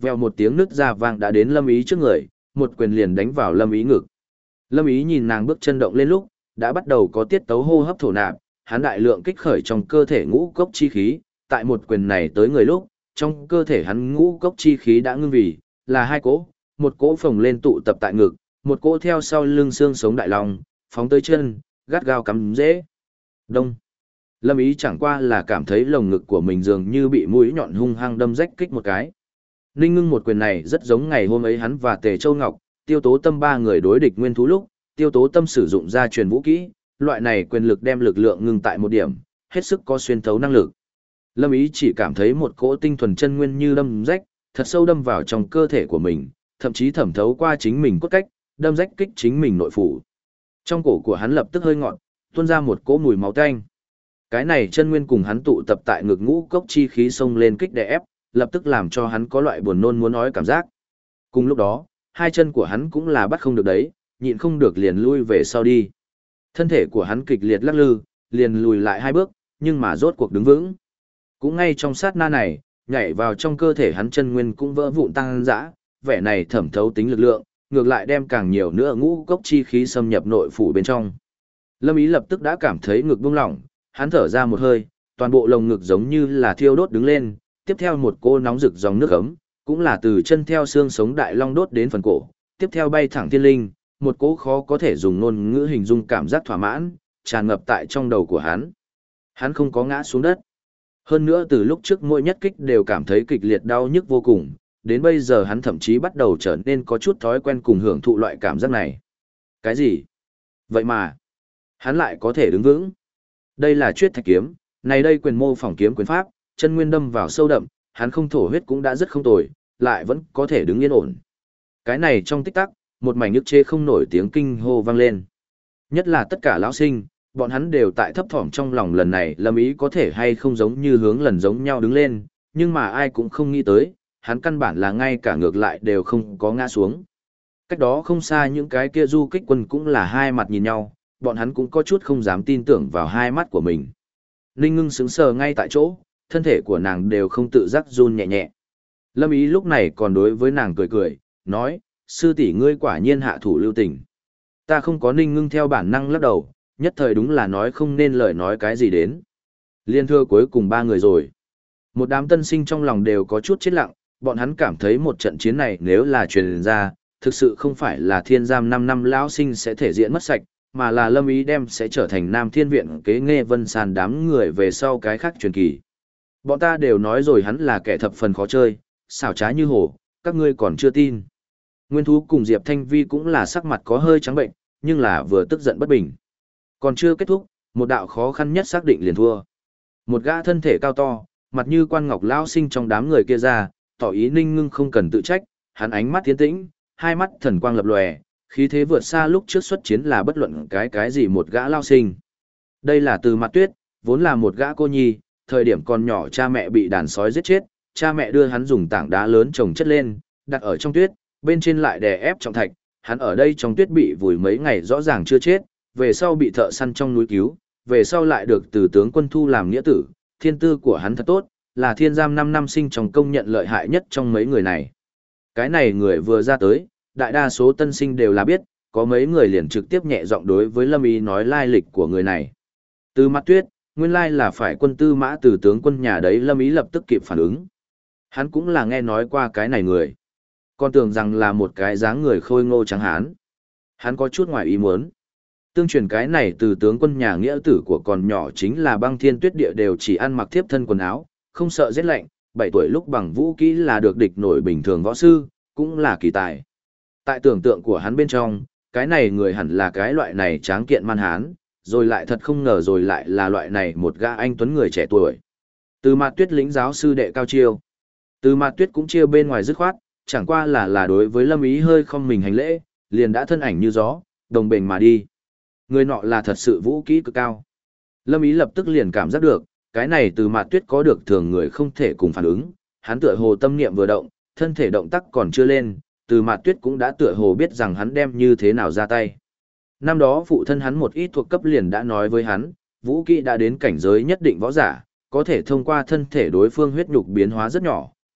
vèo một tiếng nứt ra vang đã đến Lâm Ý trước người, một quyền liền đánh vào Lâm Ý ngực. Lâm Ý nhìn nàng bước chân động lên lúc, đã bắt đầu có tiết tấu hô hấp thổ nạp, hắn đại lượng kích khởi trong cơ thể ngũ cốc chi khí, tại một quyền này tới người lúc, trong cơ thể hắn ngũ cốc chi khí đã ngưng vì, là hai cỗ, một cỗ phồng lên tụ tập tại ngực, một cỗ theo sau lưng xương sống đại lòng, phóng tới chân, gắt gao cắm dễ. Đông. Lâm Ý chẳng qua là cảm thấy lồng ngực của mình dường như bị mũi nhọn hung hăng đâm rách kích một cái. Ninh Ngưng một quyền này rất giống ngày hôm ấy hắn và Tề Châu Ngọc, Tiêu Tố Tâm ba người đối địch nguyên thú lúc, Tiêu Tố Tâm sử dụng ra truyền vũ kỹ, loại này quyền lực đem lực lượng ngưng tại một điểm, hết sức có xuyên thấu năng lực. Lâm Ý chỉ cảm thấy một cỗ tinh thuần chân nguyên như đâm rách, thật sâu đâm vào trong cơ thể của mình, thậm chí thẩm thấu qua chính mình cốt cách, đâm rách kích chính mình nội phủ. Trong cổ của hắn lập tức hơi ngọt, tuôn ra một cỗ mùi máu tanh. Cái này chân nguyên cùng hắn tụ tập tại ngực ngũ cốc chi khí xông lên kích đè ép, lập tức làm cho hắn có loại buồn nôn muốn ói cảm giác. Cùng lúc đó, hai chân của hắn cũng là bắt không được đấy, nhịn không được liền lui về sau đi. Thân thể của hắn kịch liệt lắc lư, liền lùi lại hai bước, nhưng mà rốt cuộc đứng vững. Cũng ngay trong sát na này, nhảy vào trong cơ thể hắn chân nguyên cũng vỡ vụn tăng dã, vẻ này thẩm thấu tính lực lượng, ngược lại đem càng nhiều nữa ngũ cốc chi khí xâm nhập nội phủ bên trong. Lâm Ý lập tức đã cảm thấy ngực buông lỏng, hắn thở ra một hơi, toàn bộ lồng ngực giống như là thiêu đốt đứng lên, tiếp theo một cô nóng rực dòng nước ấm, cũng là từ chân theo xương sống đại long đốt đến phần cổ, tiếp theo bay thẳng thiên linh, một cỗ khó có thể dùng ngôn ngữ hình dung cảm giác thỏa mãn, tràn ngập tại trong đầu của hắn. Hắn không có ngã xuống đất. Hơn nữa từ lúc trước mỗi nhất kích đều cảm thấy kịch liệt đau nhức vô cùng, đến bây giờ hắn thậm chí bắt đầu trở nên có chút thói quen cùng hưởng thụ loại cảm giác này. Cái gì? Vậy mà, hắn lại có thể đứng vững. Đây là Chuyết Thạch Kiếm, này đây quyền mô phỏng kiếm quyền pháp, chân nguyên đâm vào sâu đậm, hắn không thổ huyết cũng đã rất không tồi, lại vẫn có thể đứng yên ổn. Cái này trong tích tắc, một mảnh nhức chế không nổi tiếng kinh hô vang lên. Nhất là tất cả lão sinh, bọn hắn đều tại thấp thỏm trong lòng lần này Lâm Ý có thể hay không giống như hướng lần giống nhau đứng lên, nhưng mà ai cũng không nghĩ tới, hắn căn bản là ngay cả ngược lại đều không có ngã xuống. Cách đó không xa những cái kia du kích quân cũng là hai mặt nhìn nhau, bọn hắn cũng có chút không dám tin tưởng vào hai mắt của mình. Ninh Ngưng sững sờ ngay tại chỗ, thân thể của nàng đều không tự giác run nhẹ nhẹ. Lâm Ý lúc này còn đối với nàng cười cười, nói, sư tỷ ngươi quả nhiên hạ thủ lưu tình. Ta không có. Ninh Ngưng theo bản năng lắc đầu, nhất thời đúng là nói không nên lời nói cái gì đến. Liên thưa cuối cùng ba người rồi. Một đám tân sinh trong lòng đều có chút chết lặng, bọn hắn cảm thấy một trận chiến này nếu là truyền ra, thực sự không phải là thiên giam 5 năm lão sinh sẽ thể diện mất sạch, mà là Lâm Ý đem sẽ trở thành Nam Thiên Viện kế Nghe Vân Sàn đám người về sau cái khác truyền kỳ. Bọn ta đều nói rồi hắn là kẻ thập phần khó chơi, xảo trá như hổ, các ngươi còn chưa tin. Nguyên Thú cùng Diệp Thanh Vi cũng là sắc mặt có hơi trắng bệnh, nhưng là vừa tức giận bất bình. Còn chưa kết thúc, một đạo khó khăn nhất xác định liền thua. Một gã thân thể cao to, mặt như quan ngọc lão sinh trong đám người kia ra, tỏ ý Ninh Ngưng không cần tự trách, hắn ánh mắt tiến tĩnh, hai mắt thần quang lập lòe, khí thế vượt xa lúc trước xuất chiến là bất luận cái gì một gã lao sinh. Đây là Từ Mạt Tuyết, vốn là một gã cô nhi, thời điểm còn nhỏ cha mẹ bị đàn sói giết chết, cha mẹ đưa hắn dùng tảng đá lớn chồng chất lên, đặt ở trong tuyết, bên trên lại đè ép trọng thạch, hắn ở đây trong tuyết bị vùi mấy ngày rõ ràng chưa chết, về sau bị thợ săn trong núi cứu, về sau lại được từ tướng quân thu làm nghĩa tử, thiên tư của hắn thật tốt, là thiên giam 5 năm sinh trong công nhận lợi hại nhất trong mấy người này. Cái này người vừa ra tới, đại đa số tân sinh đều là biết, có mấy người liền trực tiếp nhẹ giọng đối với Lâm Ý nói lai lịch của người này. Từ Mạt Tuyết, nguyên lai là phải quân tư mã từ tướng quân nhà đấy. Lâm Ý lập tức kịp phản ứng. Hắn cũng là nghe nói qua cái này người. Còn tưởng rằng là một cái dáng người khôi ngô trắng hán. Hắn có chút ngoài ý muốn. Tương truyền cái này từ tướng quân nhà nghĩa tử của còn nhỏ chính là Băng Thiên Tuyết Địa đều chỉ ăn mặc thiếp thân quần áo, không sợ rét lạnh, 7 tuổi lúc bằng vũ kỹ là được địch nổi bình thường võ sư, cũng là kỳ tài. Tại tưởng tượng của hắn bên trong, cái này người hẳn là cái loại này tráng kiện man hán, rồi lại thật không ngờ rồi lại là loại này một gã anh tuấn người trẻ tuổi. Từ Mạt Tuyết lĩnh giáo sư đệ cao chiêu. Từ Mạt Tuyết cũng chiêu bên ngoài dứt khoát, chẳng qua là đối với Lâm Ý hơi không mình hành lễ, liền đã thân ảnh như gió, đồng bền mà đi. Người nọ là thật sự vũ kỹ cực cao. Lâm Ý lập tức liền cảm giác được, cái này Từ Mạt Tuyết có được thường người không thể cùng phản ứng, hắn tựa hồ tâm niệm vừa động, thân thể động tác còn chưa lên, Từ Mạt Tuyết cũng đã tựa hồ biết rằng hắn đem như thế nào ra tay. Năm đó phụ thân hắn một ít thuộc cấp liền đã nói với hắn, vũ kỹ đã đến cảnh giới nhất định võ giả, có thể thông qua thân thể đối phương huyết nhục biến hóa rất nhỏ,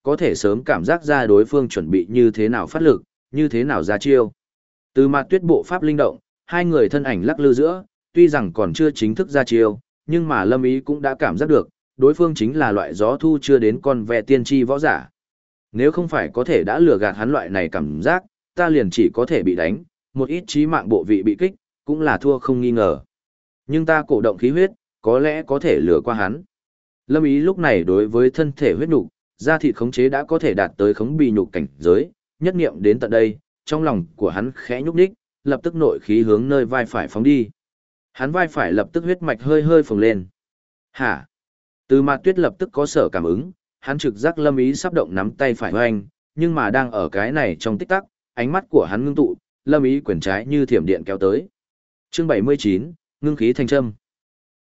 có thể sớm cảm giác ra đối phương chuẩn bị như thế nào phát lực, như thế nào ra chiêu. Từ Mạt Tuyết bộ pháp linh động, hai người thân ảnh lắc lư giữa, tuy rằng còn chưa chính thức ra chiêu, nhưng mà Lâm Ý cũng đã cảm giác được, đối phương chính là loại gió thu chưa đến con ve tiên tri võ giả. Nếu không phải có thể đã lừa gạt hắn loại này cảm giác, ta liền chỉ có thể bị đánh, một ít chí mạng bộ vị bị kích, cũng là thua không nghi ngờ. Nhưng ta cổ động khí huyết, có lẽ có thể lừa qua hắn. Lâm Ý lúc này đối với thân thể huyết nhục, da thịt khống chế đã có thể đạt tới khống bì nhục cảnh giới, nhất niệm đến tận đây, trong lòng của hắn khẽ nhúc nhích, lập tức nội khí hướng nơi vai phải phóng đi. Hắn vai phải lập tức huyết mạch hơi hơi phồng lên. Hả? Từ Mạt Tuyết lập tức có sở cảm ứng, hắn trực giác Lâm Ý sắp động nắm tay phải hoành, nhưng mà đang ở cái này trong tích tắc, ánh mắt của hắn ngưng tụ, Lâm Ý quyền trái như thiểm điện kéo tới. Chương 79, ngưng khí thành châm.